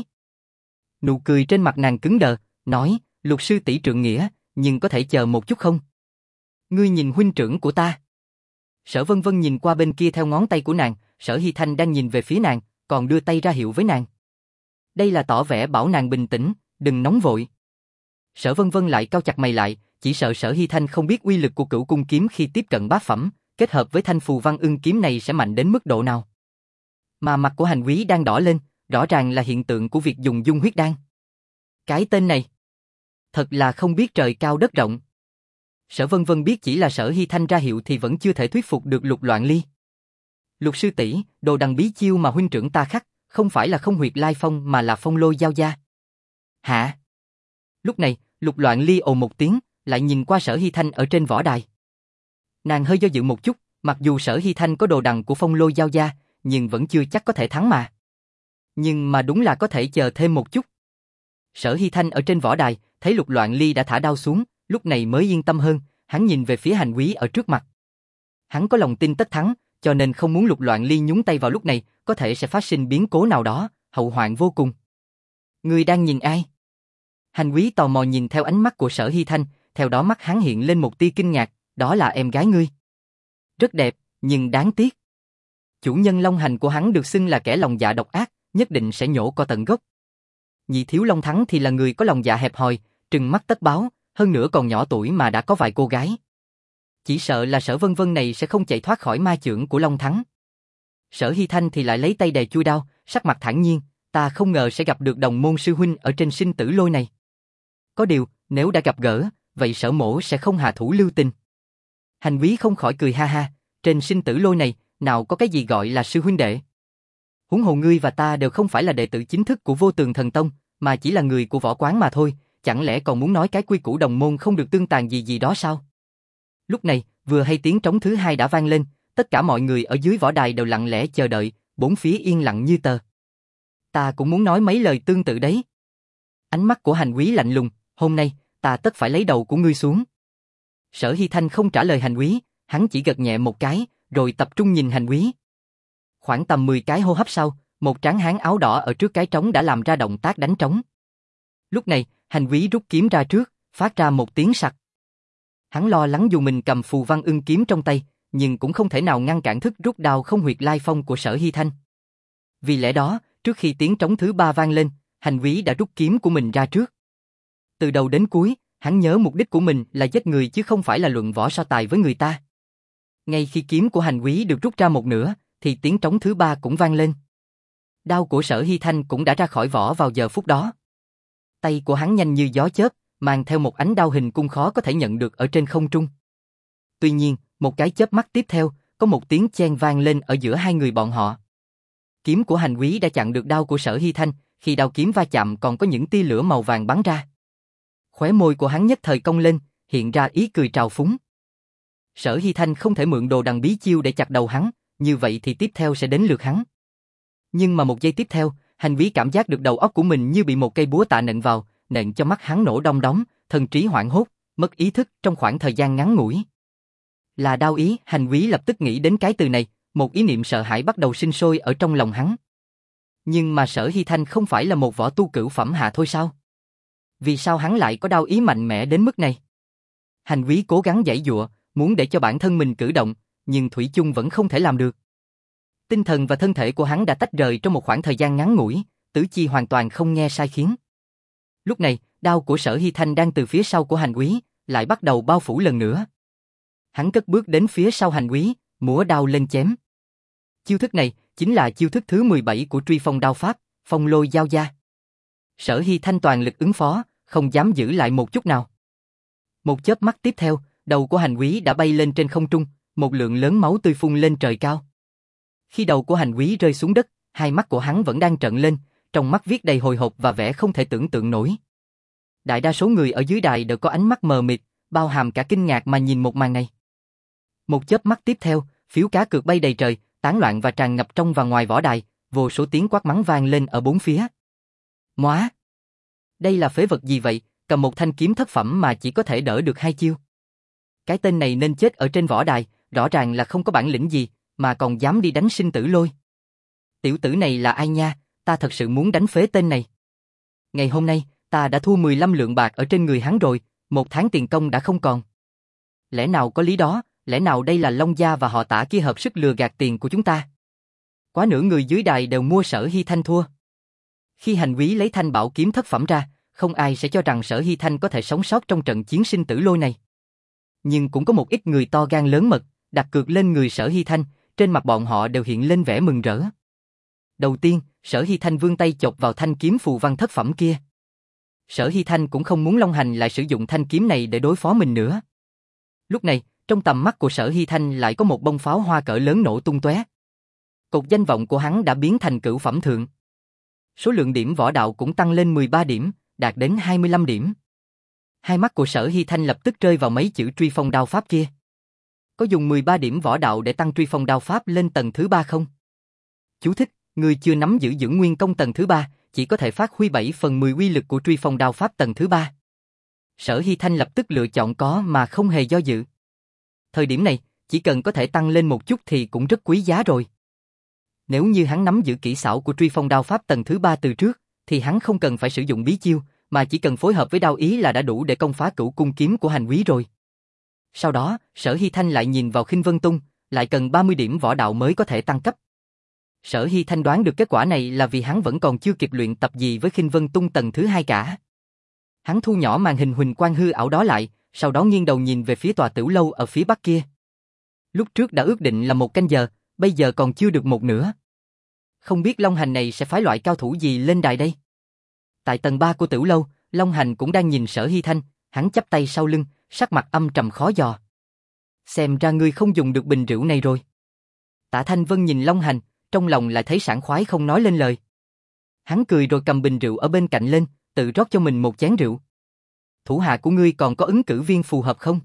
Nụ cười trên mặt nàng cứng đờ, nói, Lục sư tỷ trượng nghĩa, nhưng có thể chờ một chút không? Ngươi nhìn huynh trưởng của ta. Sở Vân Vân nhìn qua bên kia theo ngón tay của nàng, Sở Hy Thanh đang nhìn về phía nàng, còn đưa tay ra hiệu với nàng. Đây là tỏ vẻ bảo nàng bình tĩnh, đừng nóng vội. Sở Vân Vân lại cau chặt mày lại, chỉ sợ Sở Hy Thanh không biết uy lực của Cửu Cung kiếm khi tiếp cận bát phẩm, kết hợp với Thanh Phù Văn Ưng kiếm này sẽ mạnh đến mức độ nào. Mà mặt của Hành Quý đang đỏ lên, rõ ràng là hiện tượng của việc dùng dung huyết đan. Cái tên này, thật là không biết trời cao đất rộng. Sở Vân Vân biết chỉ là Sở Hy Thanh ra hiệu thì vẫn chưa thể thuyết phục được Lục Loạn Ly. Lục sư tỷ, đồ đằng bí chiêu mà huynh trưởng ta khắc, không phải là không huyệt lai phong mà là phong lôi giao gia. Hả? Lúc này, Lục Loạn Ly ồ một tiếng, lại nhìn qua Sở Hy Thanh ở trên võ đài. Nàng hơi do dự một chút, mặc dù Sở Hy Thanh có đồ đằng của phong lôi giao gia, nhưng vẫn chưa chắc có thể thắng mà. Nhưng mà đúng là có thể chờ thêm một chút. Sở Hy Thanh ở trên võ đài, thấy Lục Loạn Ly đã thả đao xuống, lúc này mới yên tâm hơn, hắn nhìn về phía Hành Quý ở trước mặt. Hắn có lòng tin tất thắng, cho nên không muốn Lục Loạn Ly nhúng tay vào lúc này, có thể sẽ phát sinh biến cố nào đó, hậu hoạn vô cùng. Ngươi đang nhìn ai? Hành Quý tò mò nhìn theo ánh mắt của Sở Hy Thanh, theo đó mắt hắn hiện lên một tia kinh ngạc, đó là em gái ngươi. Rất đẹp, nhưng đáng tiếc. Chủ nhân Long Hành của hắn được xưng là kẻ lòng dạ độc ác, nhất định sẽ nhổ cỏ tận gốc. Nhị thiếu Long Thắng thì là người có lòng dạ hẹp hòi, trừng mắt tất báo, hơn nữa còn nhỏ tuổi mà đã có vài cô gái. Chỉ sợ là Sở Vân Vân này sẽ không chạy thoát khỏi ma chưởng của Long Thắng. Sở Hy Thanh thì lại lấy tay đè chui đao, sắc mặt thản nhiên, ta không ngờ sẽ gặp được đồng môn sư huynh ở trên sinh tử lôi này. Có điều, nếu đã gặp gỡ, vậy Sở mỗ sẽ không hạ thủ lưu tình. Hành Quý không khỏi cười ha ha, trên sinh tử lôi này, nào có cái gì gọi là sư huynh đệ. Huống hồ ngươi và ta đều không phải là đệ tử chính thức của Vô Tường Thần Tông, mà chỉ là người của võ quán mà thôi, chẳng lẽ còn muốn nói cái quy củ đồng môn không được tương tàn gì gì đó sao? Lúc này, vừa hay tiếng trống thứ hai đã vang lên, tất cả mọi người ở dưới võ đài đều lặng lẽ chờ đợi, bốn phía yên lặng như tờ. Ta cũng muốn nói mấy lời tương tự đấy. Ánh mắt của Hành Quý lạnh lùng, hôm nay, ta tất phải lấy đầu của ngươi xuống. Sở Hy Thanh không trả lời Hành Quý, hắn chỉ gật nhẹ một cái, rồi tập trung nhìn Hành Quý. Khoảng tầm mười cái hô hấp sau, một tráng hán áo đỏ ở trước cái trống đã làm ra động tác đánh trống. Lúc này, Hành Quý rút kiếm ra trước, phát ra một tiếng sặc. Hắn lo lắng dù mình cầm Phù Văn Ưng kiếm trong tay, nhưng cũng không thể nào ngăn cản thức rút đao không huyệt lai phong của Sở Hy Thanh. Vì lẽ đó, trước khi tiếng trống thứ ba vang lên, Hành Quý đã rút kiếm của mình ra trước. Từ đầu đến cuối, hắn nhớ mục đích của mình là giết người chứ không phải là luận võ so tài với người ta. Ngay khi kiếm của Hành Quý được rút ra một nửa, thì tiếng trống thứ ba cũng vang lên. Đao của Sở Hy Thanh cũng đã ra khỏi vỏ vào giờ phút đó. Tay của hắn nhanh như gió chớp, mang theo một ánh đao hình cung khó có thể nhận được ở trên không trung. Tuy nhiên, một cái chớp mắt tiếp theo, có một tiếng chen vang lên ở giữa hai người bọn họ. Kiếm của Hành Quý đã chặn được đao của Sở Hy Thanh, khi đao kiếm va chạm còn có những tia lửa màu vàng bắn ra. Khóe môi của hắn nhất thời cong lên, hiện ra ý cười trào phúng. Sở Hy Thanh không thể mượn đồ đằng bí chiêu để chặt đầu hắn, như vậy thì tiếp theo sẽ đến lượt hắn. Nhưng mà một giây tiếp theo, Hành Quý cảm giác được đầu óc của mình như bị một cây búa tạ nện vào, nện cho mắt hắn nổ đong đóm, thần trí hoảng hốt, mất ý thức trong khoảng thời gian ngắn ngủi. Là đao ý, Hành Quý lập tức nghĩ đến cái từ này, một ý niệm sợ hãi bắt đầu sinh sôi ở trong lòng hắn. Nhưng mà Sở Hy Thanh không phải là một võ tu cửu phẩm hạ thôi sao? Vì sao hắn lại có đao ý mạnh mẽ đến mức này? Hành Quý cố gắng giãy giụa, muốn để cho bản thân mình cử động, nhưng thủy chung vẫn không thể làm được. Tinh thần và thân thể của hắn đã tách rời trong một khoảng thời gian ngắn ngủi, tứ chi hoàn toàn không nghe sai khiến. Lúc này, đao của Sở Hy Thanh đang từ phía sau của Hành Úy, lại bắt đầu bao phủ lần nữa. Hắn cất bước đến phía sau Hành Úy, múa đao lên chém. Chiêu thức này chính là chiêu thức thứ mười bảy của Truy Phong đao pháp, Phong Lôi Giao Gia. Sở Hy Thanh toàn lực ứng phó, không dám giữ lại một chút nào. Một chớp mắt tiếp theo, đầu của Hành Úy đã bay lên trên không trung, một lượng lớn máu tươi phun lên trời cao. Khi đầu của Hành Úy rơi xuống đất, hai mắt của hắn vẫn đang trợn lên, trong mắt viết đầy hồi hộp và vẻ không thể tưởng tượng nổi. Đại đa số người ở dưới đài đều có ánh mắt mờ mịt, bao hàm cả kinh ngạc mà nhìn một màn này. Một chớp mắt tiếp theo, phiếu cá cược bay đầy trời, tán loạn và tràn ngập trong và ngoài võ đài, vô số tiếng quát mắng vang lên ở bốn phía. Móa! Đây là phế vật gì vậy, cầm một thanh kiếm thất phẩm mà chỉ có thể đỡ được hai chiêu. Cái tên này nên chết ở trên võ đài, rõ ràng là không có bản lĩnh gì, mà còn dám đi đánh sinh tử lôi. Tiểu tử này là ai nha, ta thật sự muốn đánh phế tên này. Ngày hôm nay, ta đã thua mười lăm lượng bạc ở trên người hắn rồi, một tháng tiền công đã không còn. Lẽ nào có lý đó, lẽ nào đây là Long Gia và họ Tả kia hợp sức lừa gạt tiền của chúng ta? Quá nửa người dưới đài đều mua Sở Hy Thanh thua. Khi Hành Úy lấy thanh bảo kiếm thất phẩm ra, không ai sẽ cho rằng Sở Hy Thanh có thể sống sót trong trận chiến sinh tử lôi này. Nhưng cũng có một ít người to gan lớn mật, đặt cược lên người Sở Hy Thanh, trên mặt bọn họ đều hiện lên vẻ mừng rỡ. Đầu tiên, Sở Hy Thanh vươn tay chộp vào thanh kiếm phù văn thất phẩm kia. Sở Hy Thanh cũng không muốn Long Hành lại sử dụng thanh kiếm này để đối phó mình nữa. Lúc này, trong tầm mắt của Sở Hy Thanh lại có một bông pháo hoa cỡ lớn nổ tung tóe. Cột danh vọng của hắn đã biến thành cửu phẩm thượng. Số lượng điểm võ đạo cũng tăng lên mười ba điểm, đạt đến hai mươi lăm điểm. Hai mắt của Sở Hy Thanh lập tức rơi vào mấy chữ Truy Phong đao pháp kia. Có dùng mười ba điểm võ đạo để tăng Truy Phong đao pháp lên tầng thứ ba không? Chú thích, người chưa nắm giữ dưỡng nguyên công tầng thứ ba, chỉ có thể phát huy bảy phần mười uy lực của Truy Phong đao pháp tầng thứ ba. Sở Hy Thanh lập tức lựa chọn có mà không hề do dự. Thời điểm này, chỉ cần có thể tăng lên một chút thì cũng rất quý giá rồi. Nếu như hắn nắm giữ kỹ xảo của Truy Phong đao pháp tầng thứ ba từ trước, thì hắn không cần phải sử dụng bí chiêu, mà chỉ cần phối hợp với đao ý là đã đủ để công phá cửu cung kiếm của Hành Úy rồi. Sau đó, Sở Hy Thanh lại nhìn vào Khinh Vân Tung, lại cần ba mươi điểm võ đạo mới có thể tăng cấp. Sở Hy Thanh đoán được kết quả này là vì hắn vẫn còn chưa kịp luyện tập gì với Khinh Vân Tung tầng thứ hai cả. Hắn thu nhỏ màn hình huỳnh quang hư ảo đó lại, sau đó nghiêng đầu nhìn về phía tòa tiểu lâu ở phía bắc kia. Lúc trước đã ước định là một canh giờ, bây giờ còn chưa được một nửa. Không biết Long Hành này sẽ phái loại cao thủ gì lên đài đây? Tại tầng ba của tiểu lâu, Long Hành cũng đang nhìn Sở Hy Thanh, hắn chắp tay sau lưng, sắc mặt âm trầm khó dò. Xem ra ngươi không dùng được bình rượu này rồi. Tạ Thanh Vân nhìn Long Hành, trong lòng lại thấy sảng khoái không nói lên lời. Hắn cười rồi cầm bình rượu ở bên cạnh lên, tự rót cho mình một chén rượu. Thủ hạ của ngươi còn có ứng cử viên phù hợp không?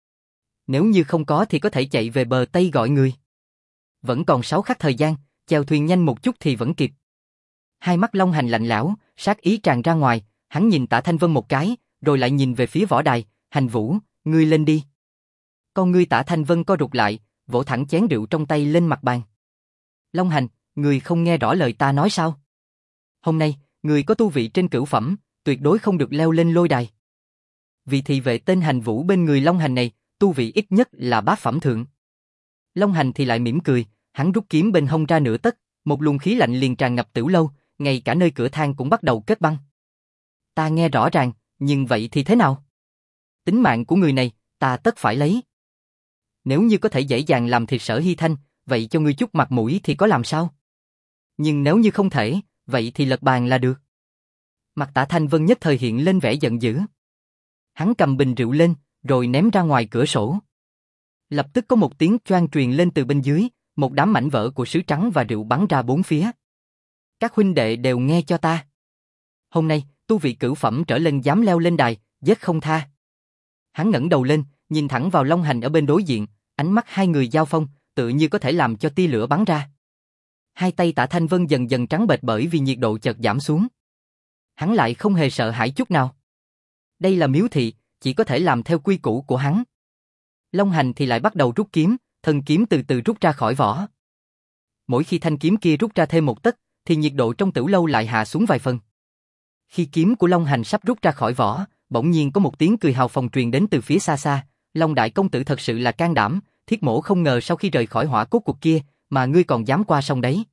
Nếu như không có thì có thể chạy về bờ Tây gọi người. Vẫn còn sáu khắc thời gian, chèo thuyền nhanh một chút thì vẫn kịp. Hai mắt Long Hành lạnh lẽo, sát ý tràn ra ngoài, hắn nhìn Tạ Thanh Vân một cái, rồi lại nhìn về phía võ đài, Hành Vũ, ngươi lên đi. Con ngươi Tạ Thanh Vân co rụt lại, vỗ thẳng chén rượu trong tay lên mặt bàn. Long Hành, ngươi không nghe rõ lời ta nói sao? Hôm nay, ngươi có tu vị trên cửu phẩm, tuyệt đối không được leo lên lôi đài. Vì thị vệ tên Hành Vũ bên người Long Hành này, tu vị ít nhất là bát phẩm thượng. Long Hành thì lại mỉm cười, hắn rút kiếm bên hông ra nửa tấc, một luồng khí lạnh liền tràn ngập tiểu lâu, ngay cả nơi cửa thang cũng bắt đầu kết băng. Ta nghe rõ ràng, nhưng vậy thì thế nào? Tính mạng của người này, ta tất phải lấy. Nếu như có thể dễ dàng làm thịt Sở Hy Thanh, vậy cho ngươi chút mặt mũi thì có làm sao? Nhưng nếu như không thể, vậy thì lật bàn là được. Mặt Tạ Thanh Vân nhất thời hiện lên vẻ giận dữ. Hắn cầm bình rượu lên, rồi ném ra ngoài cửa sổ. Lập tức có một tiếng choang truyền lên từ bên dưới, một đám mảnh vỡ của sứ trắng và rượu bắn ra bốn phía. Các huynh đệ đều nghe cho ta. Hôm nay, tu vị cửu phẩm trở lên dám leo lên đài, giết không tha. Hắn ngẩng đầu lên, nhìn thẳng vào Long Hành ở bên đối diện, ánh mắt hai người giao phong, tự như có thể làm cho tia lửa bắn ra. Hai tay Tạ Thanh Vân dần dần trắng bệch bởi vì nhiệt độ chợt giảm xuống. Hắn lại không hề sợ hãi chút nào. Đây là miếu thị, chỉ có thể làm theo quy củ của hắn. Long Hành thì lại bắt đầu rút kiếm, thân kiếm từ từ rút ra khỏi vỏ. Mỗi khi thanh kiếm kia rút ra thêm một tấc, thì nhiệt độ trong tiểu lâu lại hạ xuống vài phần. Khi kiếm của Long Hành sắp rút ra khỏi vỏ, bỗng nhiên có một tiếng cười hào phồng truyền đến từ phía xa xa. Long đại công tử thật sự là can đảm, Thiết Mổ không ngờ sau khi rời khỏi hỏa cốt cuộc kia, mà ngươi còn dám qua sông đấy.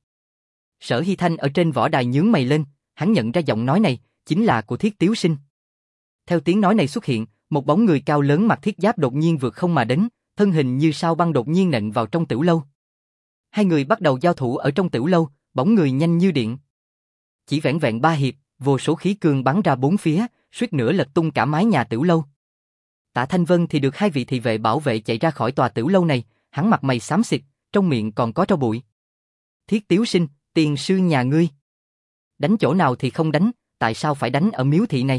Sở Hy Thanh ở trên võ đài nhướng mày lên, hắn nhận ra giọng nói này, chính là của Thiết Tiếu Sinh. Theo tiếng nói này xuất hiện, một bóng người cao lớn mặc thiết giáp đột nhiên vượt không mà đến, thân hình như sao băng đột nhiên nện vào trong tiểu lâu. Hai người bắt đầu giao thủ ở trong tiểu lâu, bóng người nhanh như điện. Chỉ vẻn vẹn ba hiệp, vô số khí cương bắn ra bốn phía, suýt nữa lật tung cả mái nhà tiểu lâu. Tạ Thanh Vân thì được hai vị thị vệ bảo vệ chạy ra khỏi tòa tiểu lâu này, hắn mặt mày xám xịt, trong miệng còn có tro bụi. Thiết Tiếu Sinh, tiền sư nhà ngươi. Đánh chỗ nào thì không đánh, tại sao phải đánh ở miếu thị này?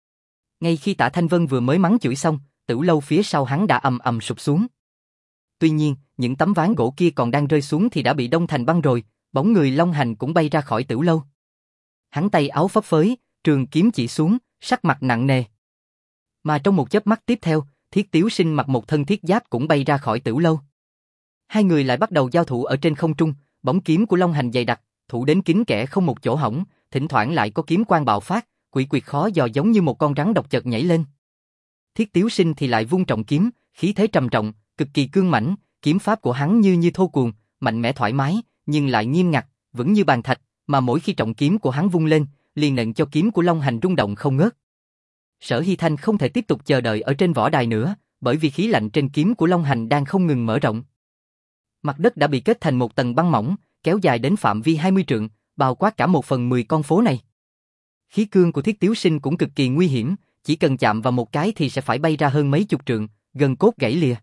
Ngay khi Tạ Thanh Vân vừa mới mắng chửi xong, tiểu lâu phía sau hắn đã ầm ầm sụp xuống. Tuy nhiên, những tấm ván gỗ kia còn đang rơi xuống thì đã bị đông thành băng rồi, bóng người Long Hành cũng bay ra khỏi tiểu lâu. Hắn tay áo phấp phới, trường kiếm chỉ xuống, sắc mặt nặng nề. Mà trong một chớp mắt tiếp theo, Thiết Tiếu Sinh mặc một thân thiết giáp cũng bay ra khỏi tiểu lâu. Hai người lại bắt đầu giao thủ ở trên không trung, bóng kiếm của Long Hành dày đặc, thủ đến kín kẽ không một chỗ hỏng, thỉnh thoảng lại có kiếm quang bạo phát, quỷ quyệt khó dò giống như một con rắn độc chợt nhảy lên. Thiết Tiếu Sinh thì lại vung trọng kiếm, khí thế trầm trọng, cực kỳ cương mãnh, kiếm pháp của hắn như như thô cuồng, mạnh mẽ thoải mái, nhưng lại nghiêm ngặt, vững như bàn thạch, mà mỗi khi trọng kiếm của hắn vung lên, liền nện cho kiếm của Long Hành rung động không ngớt. Sở Hy Thanh không thể tiếp tục chờ đợi ở trên võ đài nữa, bởi vì khí lạnh trên kiếm của Long Hành đang không ngừng mở rộng. Mặt đất đã bị kết thành một tầng băng mỏng, kéo dài đến phạm vi hai mươi trượng, bao quát cả một phần mười con phố này. Khí cương của Thiết Tiếu Sinh cũng cực kỳ nguy hiểm, chỉ cần chạm vào một cái thì sẽ phải bay ra hơn mấy chục trượng, gần cốt gãy lìa.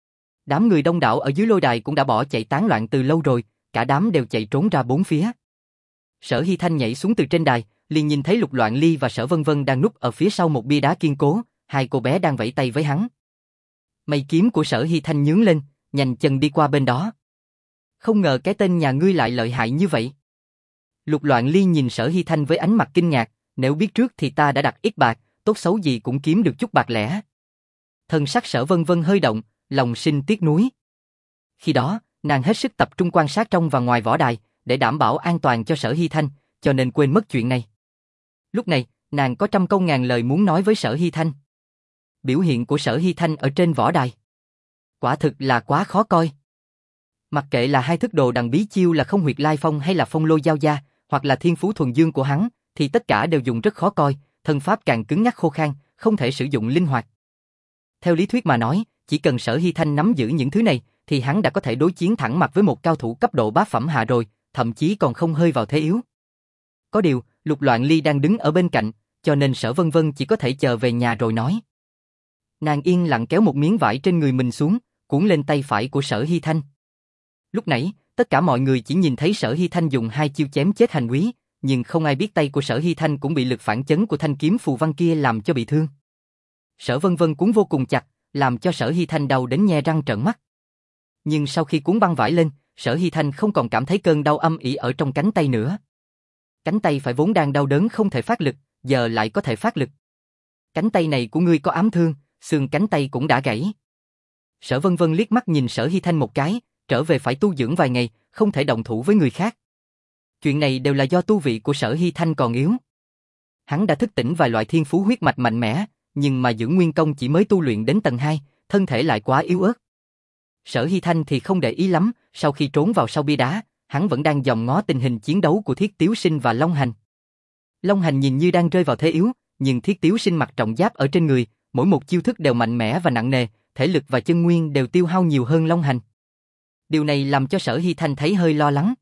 Đám người đông đảo ở dưới lôi đài cũng đã bỏ chạy tán loạn từ lâu rồi, cả đám đều chạy trốn ra bốn phía. Sở Hy Thanh nhảy xuống từ trên đài, liền nhìn thấy Lục Loạn Ly và Sở Vân Vân đang núp ở phía sau một bia đá kiên cố, hai cô bé đang vẫy tay với hắn. Mày kiếm của Sở Hy Thanh nhướng lên, nhanh chân đi qua bên đó. Không ngờ cái tên nhà ngươi lại lợi hại như vậy. Lục Loạn Ly nhìn Sở Hy Thanh với ánh mặt kinh ngạc, nếu biết trước thì ta đã đặt ít bạc, tốt xấu gì cũng kiếm được chút bạc lẻ. Thân sắc Sở Vân Vân hơi động, lòng sinh tiếc nuối. Khi đó, nàng hết sức tập trung quan sát trong và ngoài võ đài, để đảm bảo an toàn cho Sở Hy Thanh, cho nên quên mất chuyện này. Lúc này, nàng có trăm câu ngàn lời muốn nói với Sở Hy Thanh. Biểu hiện của Sở Hy Thanh ở trên võ đài quả thực là quá khó coi. Mặc kệ là hai thức đồ đằng bí chiêu là Không Huyệt Lai Phong hay là Phong Lôi Giao Gia, hoặc là Thiên Phú Thuần Dương của hắn, thì tất cả đều dùng rất khó coi, thân pháp càng cứng nhắc khô khan, không thể sử dụng linh hoạt. Theo lý thuyết mà nói, chỉ cần Sở Hy Thanh nắm giữ những thứ này, thì hắn đã có thể đối chiến thẳng mặt với một cao thủ cấp độ bát phẩm hạ rồi, thậm chí còn không hơi vào thế yếu. Có điều, Lục Loạn Ly đang đứng ở bên cạnh, cho nên Sở Vân Vân chỉ có thể chờ về nhà rồi nói. Nàng yên lặng kéo một miếng vải trên người mình xuống, cuốn lên tay phải của Sở Hy Thanh. Lúc nãy, tất cả mọi người chỉ nhìn thấy Sở Hy Thanh dùng hai chiêu chém chết Hành Quý, nhưng không ai biết tay của Sở Hy Thanh cũng bị lực phản chấn của thanh kiếm phù văn kia làm cho bị thương. Sở Vân Vân cuốn vô cùng chặt, làm cho Sở Hy Thanh đau đến nhe răng trợn mắt. Nhưng sau khi cuốn băng vải lên, Sở Hy Thanh không còn cảm thấy cơn đau âm ỉ ở trong cánh tay nữa. Cánh tay phải vốn đang đau đớn không thể phát lực, giờ lại có thể phát lực. Cánh tay này của ngươi có ám thương, xương cánh tay cũng đã gãy. Sở Vân Vân liếc mắt nhìn Sở Hy Thanh một cái, trở về phải tu dưỡng vài ngày, không thể động thủ với người khác. Chuyện này đều là do tu vị của Sở Hy Thanh còn yếu. Hắn đã thức tỉnh vài loại thiên phú huyết mạch mạnh mẽ, nhưng mà dưỡng nguyên công chỉ mới tu luyện đến tầng hai, thân thể lại quá yếu ớt. Sở Hy Thanh thì không để ý lắm, sau khi trốn vào sau bia đá, hắn vẫn đang dòm ngó tình hình chiến đấu của Thiết Tiếu Sinh và Long Hành. Long Hành nhìn như đang rơi vào thế yếu, nhưng Thiết Tiếu Sinh mặc trọng giáp ở trên người, mỗi một chiêu thức đều mạnh mẽ và nặng nề, thể lực và chân nguyên đều tiêu hao nhiều hơn Long Hành. Điều này làm cho Sở Hy Thanh thấy hơi lo lắng.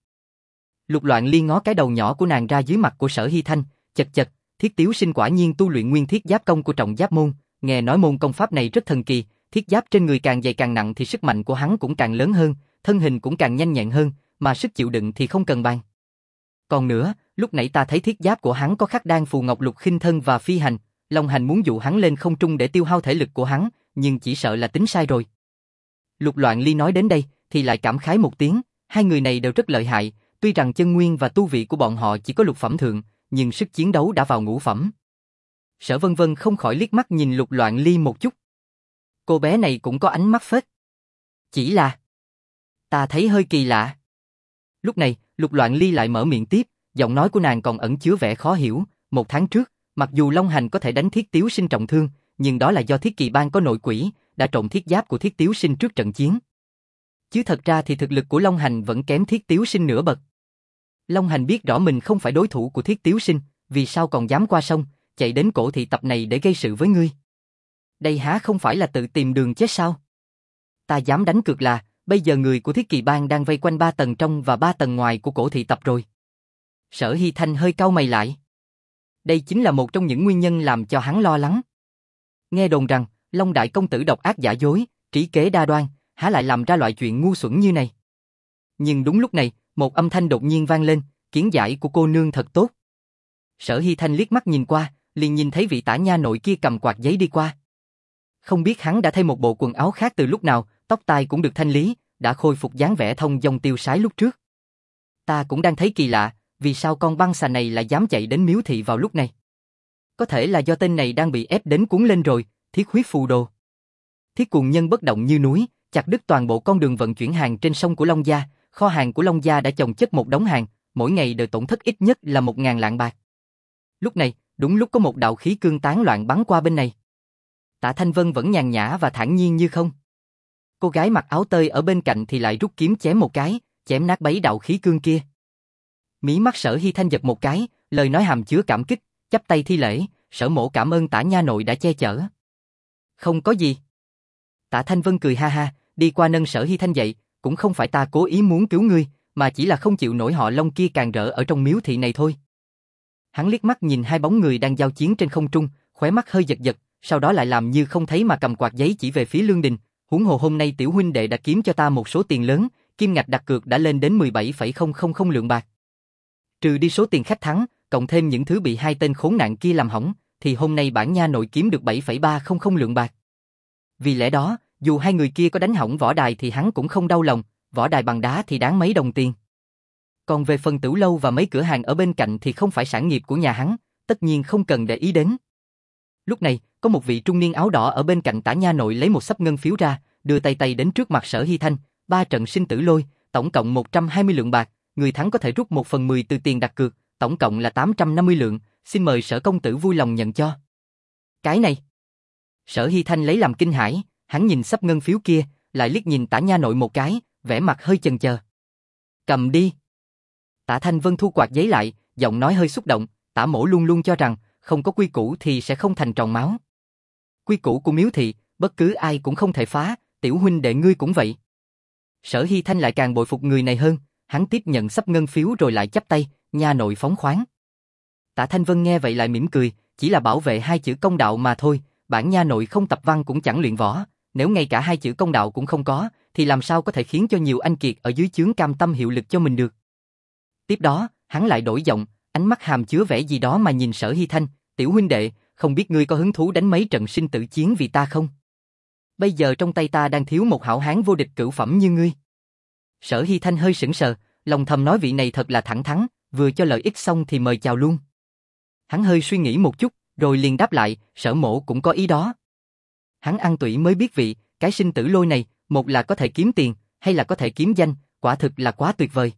Lục Loạn Ly ngó cái đầu nhỏ của nàng ra dưới mặt của Sở Hy Thanh, chật chật, Thiết Tiếu Sinh quả nhiên tu luyện nguyên thiết giáp công của trọng giáp môn, nghe nói môn công pháp này rất thần kỳ, thiết giáp trên người càng dày càng nặng thì sức mạnh của hắn cũng càng lớn hơn, thân hình cũng càng nhanh nhẹn hơn, mà sức chịu đựng thì không cần bàn. Còn nữa, lúc nãy ta thấy thiết giáp của hắn có khắc đan phù ngọc lục khinh thân và phi hành, Long Hành muốn dụ hắn lên không trung để tiêu hao thể lực của hắn, nhưng chỉ sợ là tính sai rồi. Lục Loạn Ly nói đến đây, thì lại cảm khái một tiếng, hai người này đều rất lợi hại, tuy rằng chân nguyên và tu vị của bọn họ chỉ có lục phẩm thượng, nhưng sức chiến đấu đã vào ngũ phẩm. Sở Vân Vân không khỏi liếc mắt nhìn Lục Loạn Ly một chút. Cô bé này cũng có ánh mắt phết. Chỉ là, ta thấy hơi kỳ lạ. Lúc này, Lục Loạn Ly lại mở miệng tiếp, giọng nói của nàng còn ẩn chứa vẻ khó hiểu. Một tháng trước, mặc dù Long Hành có thể đánh Thiết Tiếu Sinh trọng thương, nhưng đó là do Thiết Kỳ Bang có nội quỷ, đã trộn thiết giáp của Thiết Tiếu Sinh trước trận chiến. Chứ thật ra thì thực lực của Long Hành vẫn kém Thiết Tiếu Sinh nửa bậc. Long Hành biết rõ mình không phải đối thủ của Thiết Tiếu Sinh, vì sao còn dám qua sông, chạy đến cổ thị tập này để gây sự với ngươi. Đây há không phải là tự tìm đường chết sao? Ta dám đánh cược là, bây giờ người của Thiết Kỳ Bang đang vây quanh ba tầng trong và ba tầng ngoài của cổ thị tập rồi. Sở Hy Thanh hơi cau mày lại. Đây chính là một trong những nguyên nhân làm cho hắn lo lắng. Nghe đồn rằng, Long Đại Công Tử độc ác giả dối, trí kế đa đoan, há lại làm ra loại chuyện ngu xuẩn như này. Nhưng đúng lúc này, một âm thanh đột nhiên vang lên, kiến giải của cô nương thật tốt. Sở Hy Thanh liếc mắt nhìn qua, liền nhìn thấy vị tả nha nội kia cầm quạt giấy đi qua. Không biết hắn đã thay một bộ quần áo khác từ lúc nào, tóc tai cũng được thanh lý, đã khôi phục dáng vẻ thông dong tiêu sái lúc trước. Ta cũng đang thấy kỳ lạ, vì sao con băng xà này lại dám chạy đến miếu thị vào lúc này? Có thể là do tên này đang bị ép đến cuốn lên rồi, thiết huyết phù đồ. Thiết Cuồng Nhân bất động như núi, chặt đứt toàn bộ con đường vận chuyển hàng trên sông của Long Gia, kho hàng của Long Gia đã chồng chất một đống hàng, mỗi ngày đều tổn thất ít nhất là một ngàn lạng bạc. Lúc này, đúng lúc có một đạo khí cương tán loạn bắn qua bên này. Tạ Thanh Vân vẫn nhàn nhã và thản nhiên như không. Cô gái mặc áo tơi ở bên cạnh thì lại rút kiếm chém một cái, chém nát bấy đạo khí cương kia. Mí mắt Sở Hy Thanh giật một cái, lời nói hàm chứa cảm kích, chắp tay thi lễ, Sở mỗ cảm ơn Tả nha nội đã che chở. Không có gì. Tạ Thanh Vân cười ha ha, đi qua nâng Sở Hy Thanh dậy, cũng không phải ta cố ý muốn cứu ngươi, mà chỉ là không chịu nổi họ Long kia càng rỡ ở trong miếu thị này thôi. Hắn liếc mắt nhìn hai bóng người đang giao chiến trên không trung, khóe mắt hơi giật giật, sau đó lại làm như không thấy mà cầm quạt giấy chỉ về phía Lương Đình. Huống hồ hôm nay tiểu huynh đệ đã kiếm cho ta một số tiền lớn, kim ngạch đặt cược đã lên đến mười bảy phẩy không không không lượng bạc. Trừ đi số tiền khách thắng, cộng thêm những thứ bị hai tên khốn nạn kia làm hỏng, thì hôm nay bản nha nội kiếm được bảy phẩy ba không không lượng bạc. Vì lẽ đó, dù hai người kia có đánh hỏng võ đài thì hắn cũng không đau lòng, võ đài bằng đá thì đáng mấy đồng tiền. Còn về phần tửu lâu và mấy cửa hàng ở bên cạnh thì không phải sản nghiệp của nhà hắn, tất nhiên không cần để ý đến. Lúc này, có một vị trung niên áo đỏ ở bên cạnh Tả nha nội lấy một xấp ngân phiếu ra, đưa tay tay đến trước mặt Sở Hy Thanh, ba trận sinh tử lôi, tổng cộng một trăm hai mươi lượng bạc, người thắng có thể rút một phần mười từ tiền đặt cược, tổng cộng là tám trăm năm mươi lượng, xin mời Sở công tử vui lòng nhận cho. Cái này. Sở Hy Thanh lấy làm kinh hãi, hắn nhìn xấp ngân phiếu kia, lại liếc nhìn Tả nha nội một cái, vẻ mặt hơi chần chờ. Cầm đi. Tả Thanh Vân thu quạt giấy lại, giọng nói hơi xúc động, Tả mỗ luôn luôn cho rằng, không có quy củ thì sẽ không thành tròn máu. Quy củ của miếu thị, bất cứ ai cũng không thể phá, tiểu huynh đệ ngươi cũng vậy. Sở Hy Thanh lại càng bội phục người này hơn, hắn tiếp nhận xấp ngân phiếu rồi lại chắp tay, nha nội phóng khoáng. Tạ Thanh Vân nghe vậy lại mỉm cười, chỉ là bảo vệ hai chữ công đạo mà thôi, bản nha nội không tập văn cũng chẳng luyện võ, nếu ngay cả hai chữ công đạo cũng không có, thì làm sao có thể khiến cho nhiều anh kiệt ở dưới chướng cam tâm hiệu lực cho mình được. Tiếp đó, hắn lại đổi giọng, ánh mắt hàm chứa vẻ gì đó mà nhìn Sở Hy Thanh, tiểu huynh đệ, không biết ngươi có hứng thú đánh mấy trận sinh tử chiến vì ta không? Bây giờ trong tay ta đang thiếu một hảo hán vô địch cửu phẩm như ngươi. Sở Hy Thanh hơi sững sờ, lòng thầm nói vị này thật là thẳng thắn, vừa cho lợi ích xong thì mời chào luôn. Hắn hơi suy nghĩ một chút, rồi liền đáp lại, Sở mỗ cũng có ý đó. Hắn ăn tủy mới biết vị, cái sinh tử lôi này, một là có thể kiếm tiền, hay là có thể kiếm danh, quả thực là quá tuyệt vời.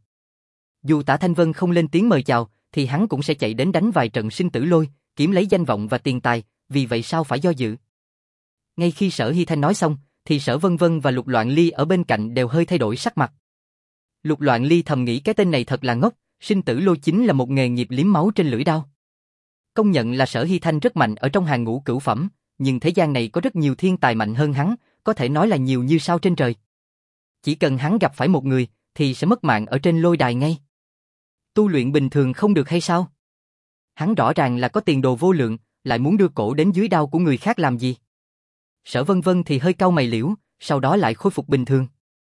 Dù Tạ Thanh Vân không lên tiếng mời chào, thì hắn cũng sẽ chạy đến đánh vài trận sinh tử lôi, kiếm lấy danh vọng và tiền tài, vì vậy sao phải do dự. Ngay khi Sở Hy Thanh nói xong, thì Sở Vân Vân và Lục Loạn Ly ở bên cạnh đều hơi thay đổi sắc mặt. Lục Loạn Ly thầm nghĩ cái tên này thật là ngốc, sinh tử lôi chính là một nghề nghiệp liếm máu trên lưỡi đao. Công nhận là Sở Hy Thanh rất mạnh ở trong hàng ngũ cửu phẩm, nhưng thế gian này có rất nhiều thiên tài mạnh hơn hắn, có thể nói là nhiều như sao trên trời. Chỉ cần hắn gặp phải một người, thì sẽ mất mạng ở trên lôi đài ngay. Tu luyện bình thường không được hay sao? Hắn rõ ràng là có tiền đồ vô lượng, lại muốn đưa cổ đến dưới đao của người khác làm gì? Sở Vân Vân thì hơi cau mày liễu, sau đó lại khôi phục bình thường.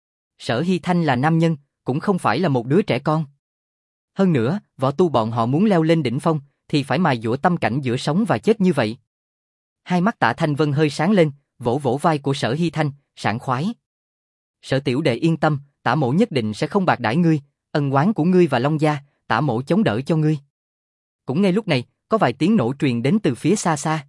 Sở Hy Thanh là nam nhân, cũng không phải là một đứa trẻ con. Hơn nữa, võ tu bọn họ muốn leo lên đỉnh phong, thì phải mài dũa tâm cảnh giữa sống và chết như vậy. Hai mắt Tạ Thanh Vân hơi sáng lên, vỗ vỗ vai của Sở Hy Thanh, sảng khoái. Sở tiểu đệ yên tâm, Tả mỗ nhất định sẽ không bạc đãi ngươi, ân oán của ngươi và Long gia, Tả mỗ chống đỡ cho ngươi. Cũng ngay lúc này, có vài tiếng nổ truyền đến từ phía xa xa.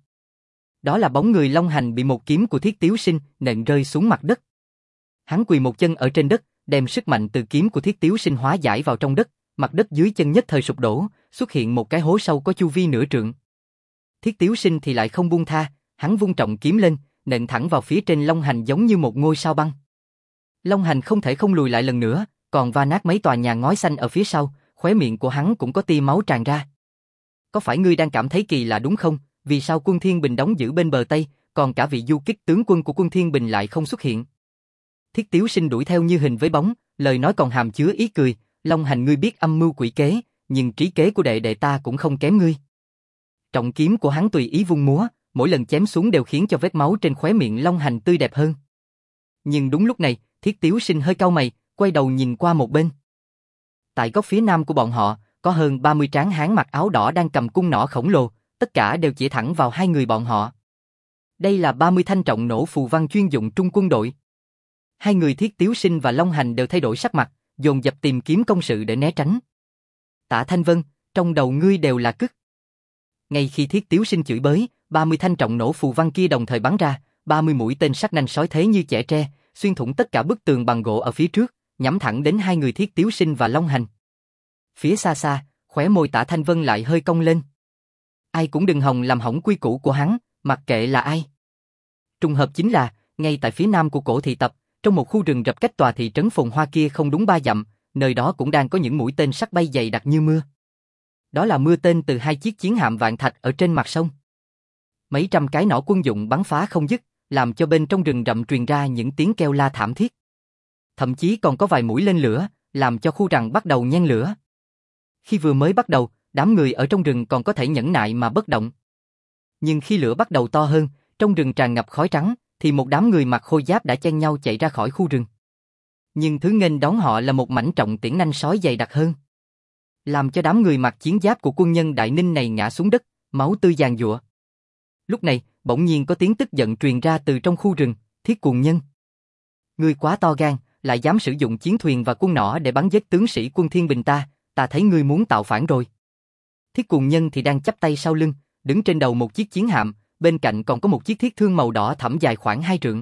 Đó là bóng người Long Hành bị một kiếm của Thiết Tiếu Sinh nện rơi xuống mặt đất. Hắn quỳ một chân ở trên đất, đem sức mạnh từ kiếm của Thiết Tiếu Sinh hóa giải vào trong đất, mặt đất dưới chân nhất thời sụp đổ, xuất hiện một cái hố sâu có chu vi nửa trượng. Thiết Tiếu Sinh thì lại không buông tha, hắn vung trọng kiếm lên, nện thẳng vào phía trên Long Hành giống như một ngôi sao băng. Long Hành không thể không lùi lại lần nữa, còn va nát mấy tòa nhà ngói xanh ở phía sau, khóe miệng của hắn cũng có tia máu tràn ra. Có phải ngươi đang cảm thấy kỳ lạ đúng không? Vì sao quân Thiên Bình đóng giữ bên bờ Tây, còn cả vị du kích tướng quân của quân Thiên Bình lại không xuất hiện? Thiết Tiếu Sinh đuổi theo như hình với bóng, lời nói còn hàm chứa ý cười. Long Hành, ngươi biết âm mưu quỷ kế, nhưng trí kế của đệ đệ ta cũng không kém ngươi. Trọng kiếm của hắn tùy ý vung múa, mỗi lần chém xuống đều khiến cho vết máu trên khóe miệng Long Hành tươi đẹp hơn. Nhưng đúng lúc này, Thiết Tiếu Sinh hơi cau mày, quay đầu nhìn qua một bên. Tại góc phía nam của bọn họ, có hơn ba mươi tráng hán mặc áo đỏ đang cầm cung nỏ khổng lồ, tất cả đều chỉ thẳng vào hai người bọn họ. Đây là ba mươi thanh trọng nổ phù văn chuyên dụng trung quân đội. Hai người Thiết Tiếu Sinh và Long Hành đều thay đổi sắc mặt, dồn dập tìm kiếm công sự để né tránh. Tạ Thanh Vân, trong đầu ngươi đều là cứt. Ngay khi Thiết Tiếu Sinh chửi bới, ba mươi thanh trọng nổ phù văn kia đồng thời bắn ra, ba mươi mũi tên sắc nanh sói thế như chẻ tre, xuyên thủng tất cả bức tường bằng gỗ ở phía trước, nhắm thẳng đến hai người Thiết Tiếu Sinh và Long Hành. Phía xa xa, khóe môi Tạ Thanh Vân lại hơi cong lên. Ai cũng đừng hòng làm hỏng quy củ của hắn, mặc kệ là ai. Trùng hợp chính là, ngay tại phía nam của cổ thị tập, trong một khu rừng rập cách tòa thị trấn phồn hoa kia không đúng ba dặm, nơi đó cũng đang có những mũi tên sắt bay dày đặc như mưa. Đó là mưa tên từ hai chiếc chiến hạm vạn thạch ở trên mặt sông. Mấy trăm cái nỏ quân dụng bắn phá không dứt, làm cho bên trong rừng rậm truyền ra những tiếng kêu la thảm thiết. Thậm chí còn có vài mũi lên lửa, làm cho khu rặng bắt đầu nhen lửa. Khi vừa mới bắt đầu, đám người ở trong rừng còn có thể nhẫn nại mà bất động. Nhưng khi lửa bắt đầu to hơn, trong rừng tràn ngập khói trắng, thì một đám người mặc khôi giáp đã chen nhau chạy ra khỏi khu rừng. Nhưng thứ nghênh đón họ là một mảnh trọng tiễn nanh sói dày đặc hơn, làm cho đám người mặc chiến giáp của quân nhân Đại Ninh này ngã xuống đất, máu tươi giàn giụa. Lúc này, bỗng nhiên có tiếng tức giận truyền ra từ trong khu rừng. Thiết Cuồng Nhân, ngươi quá to gan, lại dám sử dụng chiến thuyền và cung nỏ để bắn giết tướng sĩ quân Thiên Bình ta, ta thấy ngươi muốn tạo phản rồi. Thiết Cuồng Nhân thì đang chắp tay sau lưng, đứng trên đầu một chiếc chiến hạm, bên cạnh còn có một chiếc thiết thương màu đỏ thẫm dài khoảng hai trượng.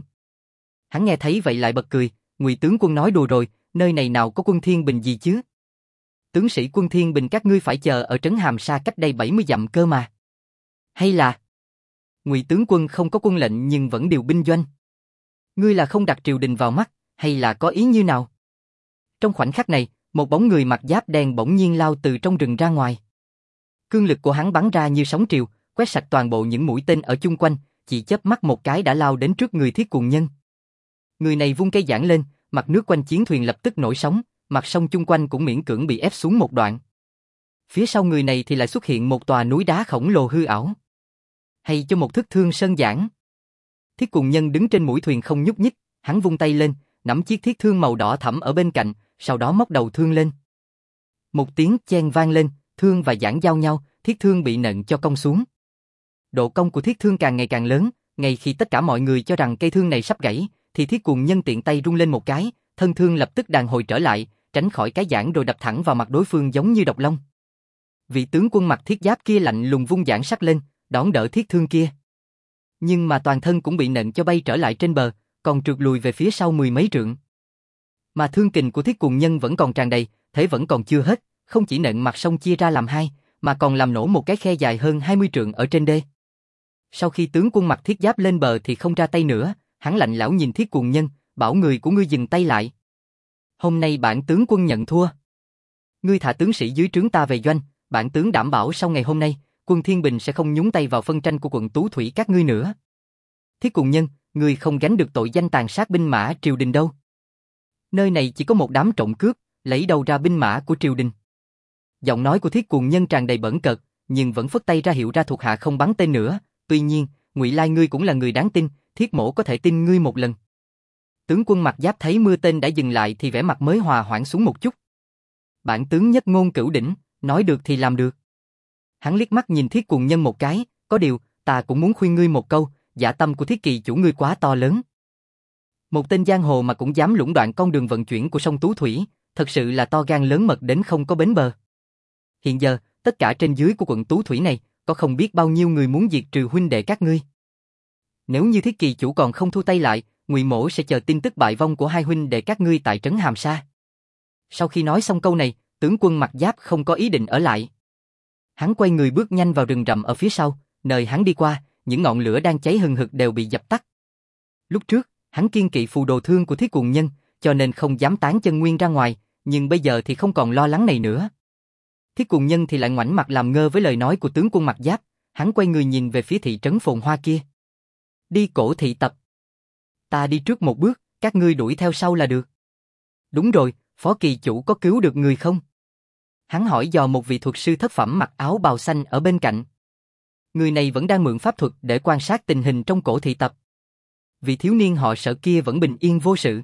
Hắn nghe thấy vậy lại bật cười, Ngụy tướng quân nói đùa rồi, nơi này nào có quân Thiên Bình gì chứ? Tướng sĩ quân Thiên Bình các ngươi phải chờ ở trấn Hàm Sa cách đây bảy mươi dặm cơ mà. Hay là Ngụy tướng quân không có quân lệnh nhưng vẫn điều binh doanh? Ngươi là không đặt triều đình vào mắt, hay là có ý như nào? Trong khoảnh khắc này, một bóng người mặc giáp đen bỗng nhiên lao từ trong rừng ra ngoài. Cương lực của hắn bắn ra như sóng triều, quét sạch toàn bộ những mũi tên ở chung quanh, chỉ chớp mắt một cái đã lao đến trước người Thiết Cuồng Nhân. Người này vung cây giảng lên, mặt nước quanh chiến thuyền lập tức nổi sóng, mặt sông chung quanh cũng miễn cưỡng bị ép xuống một đoạn. Phía sau người này thì lại xuất hiện một tòa núi đá khổng lồ hư ảo. Hay cho một thức thương sơn giản. Thiết Cuồng Nhân đứng trên mũi thuyền không nhúc nhích, hắn vung tay lên, nắm chiếc thiết thương màu đỏ thẫm ở bên cạnh, sau đó móc đầu thương lên. Một tiếng chen vang lên, thương và giản giao nhau, thiết thương bị nện cho cong xuống. Độ cong của thiết thương càng ngày càng lớn, ngay khi tất cả mọi người cho rằng cây thương này sắp gãy, thì Thiết Cuồng Nhân tiện tay rung lên một cái, thân thương lập tức đàn hồi trở lại, tránh khỏi cái giản rồi đập thẳng vào mặt đối phương giống như độc long. Vị tướng quân mặc thiết giáp kia lạnh lùng vung giản sắt lên, đón đỡ thiết thương kia. Nhưng mà toàn thân cũng bị nện cho bay trở lại trên bờ, còn trượt lùi về phía sau mười mấy trượng. Mà thương kình của Thiết Cuồng Nhân vẫn còn tràn đầy, thế vẫn còn chưa hết, không chỉ nện mặt sông chia ra làm hai, mà còn làm nổ một cái khe dài hơn hai mươi trượng ở trên đê. Sau khi tướng quân mặc thiết giáp lên bờ thì không ra tay nữa, hắn lạnh lẽo nhìn Thiết Cuồng Nhân, bảo người của ngươi dừng tay lại. Hôm nay bản tướng quân nhận thua. Ngươi thả tướng sĩ dưới trướng ta về doanh, bản tướng đảm bảo sau ngày hôm nay, quân Thiên Bình sẽ không nhúng tay vào phân tranh của quận Tú Thủy các ngươi nữa. Thiết Cuồng Nhân, ngươi không gánh được tội danh tàn sát binh mã triều đình đâu. Nơi này chỉ có một đám trộm cướp, lấy đâu ra binh mã của triều đình. Giọng nói của Thiết Cuồng Nhân tràn đầy bỡn cợt, nhưng vẫn phất tay ra hiệu ra thuộc hạ không bắn tên nữa. Tuy nhiên, Ngụy Lai ngươi cũng là người đáng tin, Thiết mỗ có thể tin ngươi một lần. Tướng quân mặc giáp thấy mưa tên đã dừng lại thì vẻ mặt mới hòa hoãn xuống một chút. Bản tướng nhất ngôn cửu đỉnh, nói được thì làm được. Hắn liếc mắt nhìn Thiết Cuồng Nhân một cái, có điều, ta cũng muốn khuyên ngươi một câu, dạ tâm của Thiết Kỳ chủ ngươi quá to lớn. Một tên giang hồ mà cũng dám lũng đoạn con đường vận chuyển của sông Tú Thủy, thật sự là to gan lớn mật đến không có bến bờ. Hiện giờ, tất cả trên dưới của quận Tú Thủy này, có không biết bao nhiêu người muốn diệt trừ huynh đệ các ngươi. Nếu như Thiết Kỳ chủ còn không thu tay lại, Ngụy mỗ sẽ chờ tin tức bại vong của hai huynh đệ các ngươi tại trấn Hàm Sa. Sau khi nói xong câu này, tướng quân mặc giáp không có ý định ở lại. Hắn quay người bước nhanh vào rừng rậm ở phía sau, nơi hắn đi qua, những ngọn lửa đang cháy hừng hực đều bị dập tắt. Lúc trước, hắn kiêng kỵ phù đồ thương của Thiết Cuồng Nhân, cho nên không dám tán chân nguyên ra ngoài, nhưng bây giờ thì không còn lo lắng này nữa. Thiết Cùng Nhân thì lại ngoảnh mặt làm ngơ với lời nói của tướng quân mặc giáp, hắn quay người nhìn về phía thị trấn phồn hoa kia. Đi cổ thị tập. Ta đi trước một bước, các ngươi đuổi theo sau là được. Đúng rồi, Phó kỳ chủ có cứu được người không? Hắn hỏi dò một vị thuật sư thất phẩm mặc áo bào xanh ở bên cạnh. Người này vẫn đang mượn pháp thuật để quan sát tình hình trong cổ thị tập. Vị thiếu niên họ Sở kia vẫn bình yên vô sự.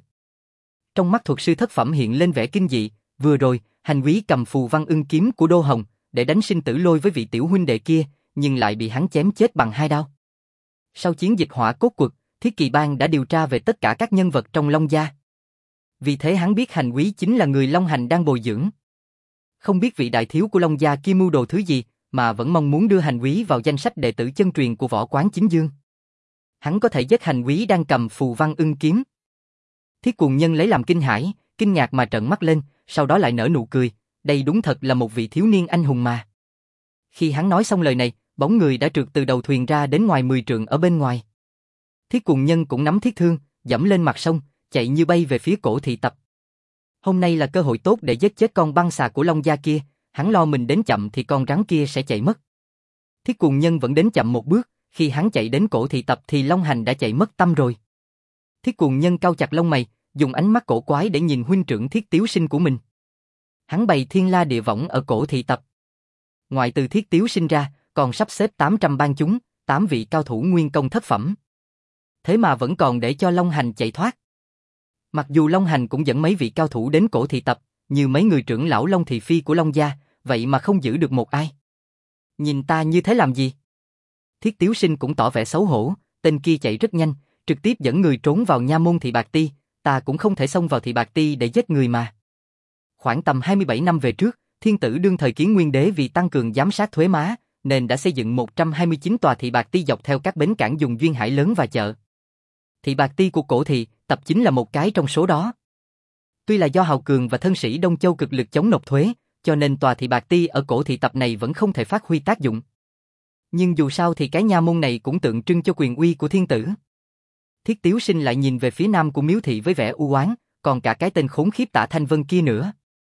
Trong mắt thuật sư thất phẩm hiện lên vẻ kinh dị, vừa rồi, hành quý cầm phù văn ưng kiếm của Đô Hồng để đánh sinh tử lôi với vị tiểu huynh đệ kia, nhưng lại bị hắn chém chết bằng hai đao. Sau chiến dịch hỏa cốt quật, Thiết Kỳ Bang đã điều tra về tất cả các nhân vật trong Long gia. Vì thế hắn biết hành quý chính là người Long Hành đang bồi dưỡng. Không biết vị đại thiếu của Long gia kia mưu đồ thứ gì, mà vẫn mong muốn đưa hành quý vào danh sách đệ tử chân truyền của Võ Quán Chính Dương. Hắn có thể giết hành quý đang cầm phù văn ưng kiếm. Thiết Cuồng Nhân lấy làm kinh hãi, kinh ngạc mà trợn mắt lên, sau đó lại nở nụ cười, đây đúng thật là một vị thiếu niên anh hùng mà. Khi hắn nói xong lời này, bóng người đã trượt từ đầu thuyền ra đến ngoài mười trượng ở bên ngoài. Thiết Cuồng Nhân cũng nắm thiết thương, dẫm lên mặt sông, chạy như bay về phía cổ thị tập. Hôm nay là cơ hội tốt để giết chết con băng xà của Long gia kia, hắn lo mình đến chậm thì con rắn kia sẽ chạy mất. Thiết Cuồng Nhân vẫn đến chậm một bước, khi hắn chạy đến cổ thị tập thì Long Hành đã chạy mất tâm rồi. Thiết Cuồng Nhân cau chặt lông mày, dùng ánh mắt cổ quái để nhìn huynh trưởng Thiết Tiếu Sinh của mình. Hắn bày thiên la địa võng ở cổ thị tập. Ngoài từ Thiết Tiếu Sinh ra, còn sắp xếp tám trăm bang chúng, tám vị cao thủ nguyên công thất phẩm. Thế mà vẫn còn để cho Long Hành chạy thoát. Mặc dù Long Hành cũng dẫn mấy vị cao thủ đến cổ thị tập, như mấy người trưởng lão Long thị phi của Long gia, vậy mà không giữ được một ai. Nhìn ta như thế làm gì? Thiết Tiếu Sinh cũng tỏ vẻ xấu hổ, tên kia chạy rất nhanh, trực tiếp dẫn người trốn vào nha môn Thị Bạc Ti, ta cũng không thể xông vào Thị Bạc Ti để giết người mà. Khoảng tầm hai mươi bảy năm về trước, Thiên Tử đương thời Kiến Nguyên Đế vì tăng cường giám sát thuế má, nên đã xây dựng một trăm hai mươi chín tòa Thị Bạc Ti dọc theo các bến cảng dùng duyên hải lớn và chợ. Thị Bạc Ti của cổ thị tập chính là một cái trong số đó. Tuy là do hào cường và thân sĩ Đông Châu cực lực chống nộp thuế, cho nên tòa Thị Bạc Ti ở cổ thị tập này vẫn không thể phát huy tác dụng. Nhưng dù sao thì cái nha môn này cũng tượng trưng cho quyền uy của Thiên Tử. Thiết Tiếu Sinh lại nhìn về phía nam của miếu thị với vẻ u oán, còn cả cái tên khốn khiếp Tạ Thanh Vân kia nữa.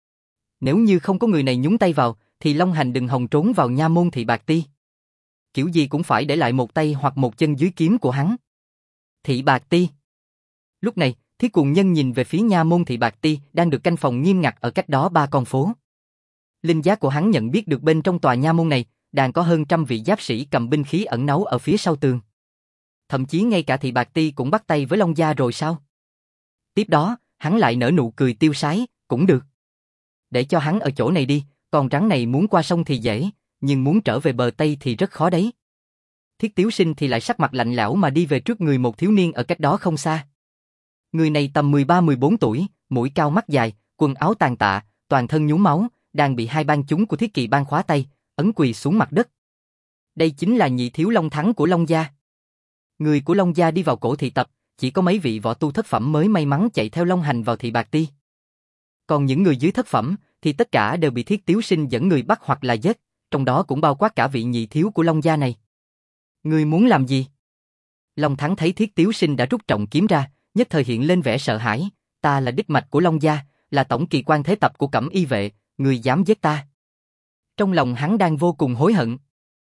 Nếu như không có người này nhúng tay vào, thì Long Hành đừng hòng trốn vào nha môn Thị Bạc Ti. Kiểu gì cũng phải để lại một tay hoặc một chân dưới kiếm của hắn. Thị Bạc Ti. Lúc này, Thiết Cuồng Nhân nhìn về phía nha môn Thị Bạc Ti đang được canh phòng nghiêm ngặt ở cách đó ba con phố. Linh giác của hắn nhận biết được bên trong tòa nha môn này, đang có hơn trăm vị giáp sĩ cầm binh khí ẩn náu ở phía sau tường. Thậm chí ngay cả Thị Bạc Ti cũng bắt tay với Long gia rồi sao? Tiếp đó, hắn lại nở nụ cười tiêu sái, cũng được. Để cho hắn ở chỗ này đi, con rắn này muốn qua sông thì dễ, nhưng muốn trở về bờ Tây thì rất khó đấy. Thiết Tiếu Sinh thì lại sắc mặt lạnh lẽo mà đi về trước người một thiếu niên ở cách đó không xa. Người này tầm mười ba mười bốn tuổi, mũi cao mắt dài, quần áo tàn tạ, toàn thân nhuốm máu, đang bị hai bang chúng của Thiết Kỳ Bang khóa tay, ấn quỳ xuống mặt đất. Đây chính là nhị thiếu Long Thắng của Long gia. Người của Long gia đi vào cổ thị tập, chỉ có mấy vị võ tu thất phẩm mới may mắn chạy theo Long Hành vào Thị Bạc Ti. Còn những người dưới thất phẩm thì tất cả đều bị Thiết Tiếu Sinh dẫn người bắt hoặc là giết, trong đó cũng bao quát cả vị nhị thiếu của Long gia này. Ngươi muốn làm gì? Long Thắng thấy Thiết Tiếu Sinh đã rút trọng kiếm ra, nhất thời hiện lên vẻ sợ hãi. Ta là đích mạch của Long gia, là tổng kỳ quan thế tập của Cẩm Y vệ, ngươi dám giết ta? Trong lòng hắn đang vô cùng hối hận.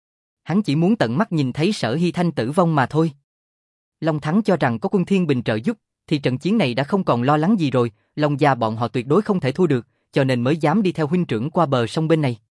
Hắn chỉ muốn tận mắt nhìn thấy Sở Hy Thanh tử vong mà thôi. Long Thắng cho rằng có Quân Thiên Bình trợ giúp, thì trận chiến này đã không còn lo lắng gì rồi, Long gia bọn họ tuyệt đối không thể thua được, cho nên mới dám đi theo huynh trưởng qua bờ sông bên này.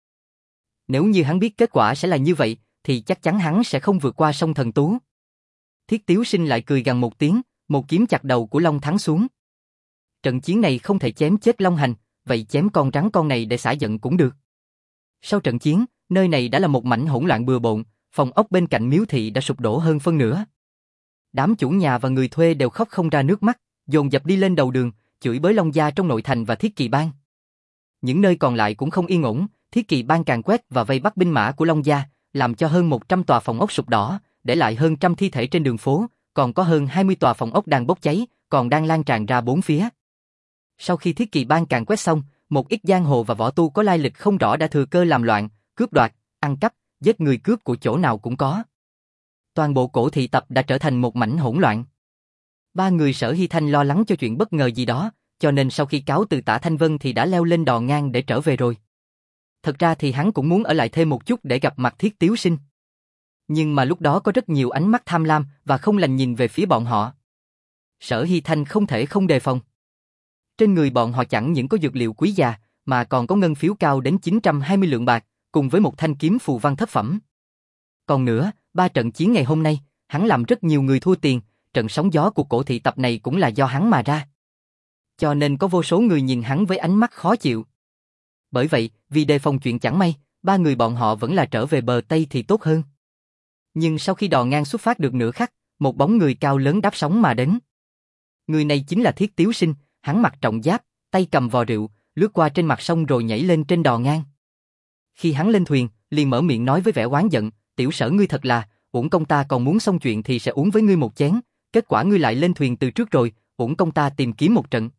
Nếu như hắn biết kết quả sẽ là như vậy, thì chắc chắn hắn sẽ không vượt qua sông Thần Tú. Thiết Tiếu Sinh lại cười gằn một tiếng, một kiếm chặt đầu của Long Thắng xuống. Trận chiến này không thể chém chết Long Hành, vậy chém con rắn con này để xả giận cũng được. Sau trận chiến, nơi này đã là một mảnh hỗn loạn bừa bộn, phòng ốc bên cạnh miếu thị đã sụp đổ hơn phân nửa. Đám chủ nhà và người thuê đều khóc không ra nước mắt, dồn dập đi lên đầu đường, chửi bới Long gia trong nội thành và Thiết Kỳ Bang. Những nơi còn lại cũng không yên ổn, Thiết Kỳ Bang càn quét và vây bắt binh mã của Long gia, làm cho hơn một trăm tòa phòng ốc sụp đổ, để lại hơn trăm thi thể trên đường phố, còn có hơn hai mươi tòa phòng ốc đang bốc cháy, còn đang lan tràn ra bốn phía. Sau khi Thiết Kỳ Bang càn quét xong, một ít giang hồ và võ tu có lai lịch không rõ đã thừa cơ làm loạn, cướp đoạt, ăn cắp, giết người cướp của chỗ nào cũng có. Toàn bộ cổ thị tập đã trở thành một mảnh hỗn loạn. Ba người Sở Hy Thanh lo lắng cho chuyện bất ngờ gì đó, cho nên sau khi cáo từ Tả Thanh Vân thì đã leo lên đò ngang để trở về rồi. Thật ra thì hắn cũng muốn ở lại thêm một chút để gặp mặt Thiết Tiếu Sinh. Nhưng mà lúc đó có rất nhiều ánh mắt tham lam và không lành nhìn về phía bọn họ. Sở Hy Thanh không thể không đề phòng. Trên người bọn họ chẳng những có dược liệu quý giá, mà còn có ngân phiếu cao đến chín trăm hai mươi lượng bạc, cùng với một thanh kiếm phù văn thất phẩm. Còn nữa, ba trận chiến ngày hôm nay, hắn làm rất nhiều người thua tiền, trận sóng gió của cổ thị tập này cũng là do hắn mà ra. Cho nên có vô số người nhìn hắn với ánh mắt khó chịu. Bởi vậy, vì đề phòng chuyện chẳng may, ba người bọn họ vẫn là trở về bờ Tây thì tốt hơn. Nhưng sau khi đò ngang xuất phát được nửa khắc, một bóng người cao lớn đáp sóng mà đến. Người này chính là Thiết Tiếu Sinh, hắn mặc trọng giáp, tay cầm vò rượu, lướt qua trên mặt sông rồi nhảy lên trên đò ngang. Khi hắn lên thuyền, liền mở miệng nói với vẻ oán giận, tiểu Sở ngươi thật là, uổng công ta còn muốn xong chuyện thì sẽ uống với ngươi một chén, kết quả ngươi lại lên thuyền từ trước rồi, uổng công ta tìm kiếm một trận.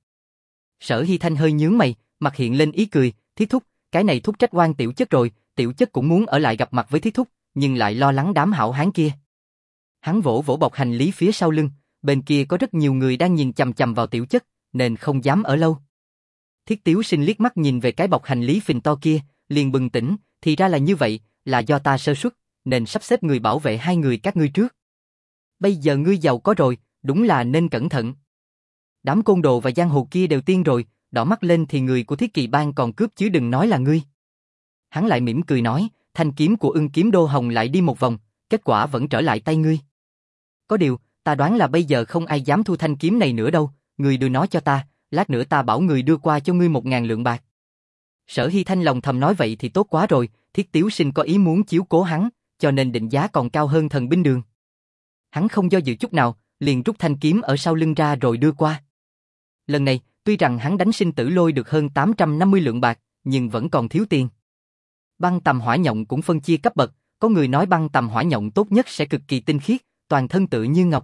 Sở Hy Thanh hơi nhướng mày, mặt hiện lên ý cười, Thiết thúc, cái này thúc trách oan tiểu chất rồi, tiểu chất cũng muốn ở lại gặp mặt với Thiết thúc, nhưng lại lo lắng đám hảo hán kia. Hắn vỗ vỗ bọc hành lý phía sau lưng, bên kia có rất nhiều người đang nhìn chằm chằm vào tiểu chất, nên không dám ở lâu. Thiết Tiếu Sinh liếc mắt nhìn về cái bọc hành lý phình to kia, liền bừng tỉnh, thì ra là như vậy, là do ta sơ suất, nên sắp xếp người bảo vệ hai người các ngươi trước. Bây giờ ngươi giàu có rồi, đúng là nên cẩn thận. Đám côn đồ và giang hồ kia đều tiên rồi, đỏ mắt lên thì người của Thiết Kỳ Bang còn cướp chứ đừng nói là ngươi. Hắn lại mỉm cười nói, thanh kiếm của Ưng Kiếm Đô Hồng lại đi một vòng, kết quả vẫn trở lại tay ngươi. Có điều, ta đoán là bây giờ không ai dám thu thanh kiếm này nữa đâu, ngươi đưa nó cho ta, lát nữa ta bảo người đưa qua cho ngươi một ngàn lượng bạc. Sở Hy Thanh lòng thầm nói vậy thì tốt quá rồi, Thiết Tiếu Sinh có ý muốn chiếu cố hắn, cho nên định giá còn cao hơn Thần Binh Đường. Hắn không do dự chút nào, liền rút thanh kiếm ở sau lưng ra rồi đưa qua. Lần này, tuy rằng hắn đánh sinh tử lôi được hơn tám trăm năm mươi lượng bạc, nhưng vẫn còn thiếu tiền. Băng tầm hỏa nhộng cũng phân chia cấp bậc, có người nói băng tầm hỏa nhộng tốt nhất sẽ cực kỳ tinh khiết, toàn thân tự như ngọc.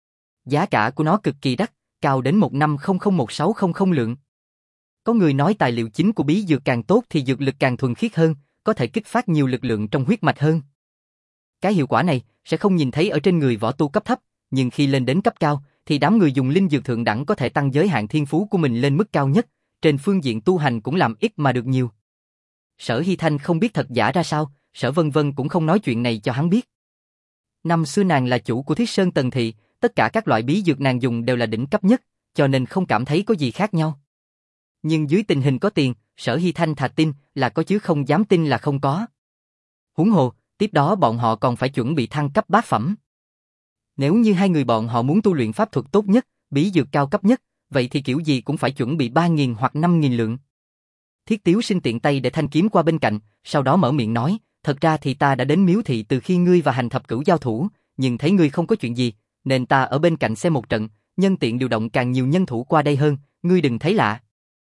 Giá cả của nó cực kỳ đắt, cao đến một năm không không một sáu không không lượng. Có người nói tài liệu chính của bí dược càng tốt thì dược lực càng thuần khiết hơn, có thể kích phát nhiều lực lượng trong huyết mạch hơn. Cái hiệu quả này sẽ không nhìn thấy ở trên người võ tu cấp thấp, nhưng khi lên đến cấp cao thì đám người dùng linh dược thượng đẳng có thể tăng giới hạn thiên phú của mình lên mức cao nhất, trên phương diện tu hành cũng làm ít mà được nhiều. Sở Hy Thanh không biết thật giả ra sao, Sở Vân Vân cũng không nói chuyện này cho hắn biết. Năm xưa nàng là chủ của Thiết Sơn Tần Thị, tất cả các loại bí dược nàng dùng đều là đỉnh cấp nhất, cho nên không cảm thấy có gì khác nhau. Nhưng dưới tình hình có tiền, Sở Hy Thanh thà tin là có chứ không dám tin là không có. Huống hồ, tiếp đó bọn họ còn phải chuẩn bị thăng cấp bát phẩm. Nếu như hai người bọn họ muốn tu luyện pháp thuật tốt nhất, bí dược cao cấp nhất, vậy thì kiểu gì cũng phải chuẩn bị ba nghìn hoặc năm nghìn lượng. Thiết Tiếu Sinh tiện tay để thanh kiếm qua bên cạnh, sau đó mở miệng nói, thật ra thì ta đã đến Miếu Thị từ khi ngươi và Hành Thập Cửu giao thủ, nhưng thấy ngươi không có chuyện gì, nên ta ở bên cạnh xem một trận, nhân tiện điều động càng nhiều nhân thủ qua đây hơn, ngươi đừng thấy lạ.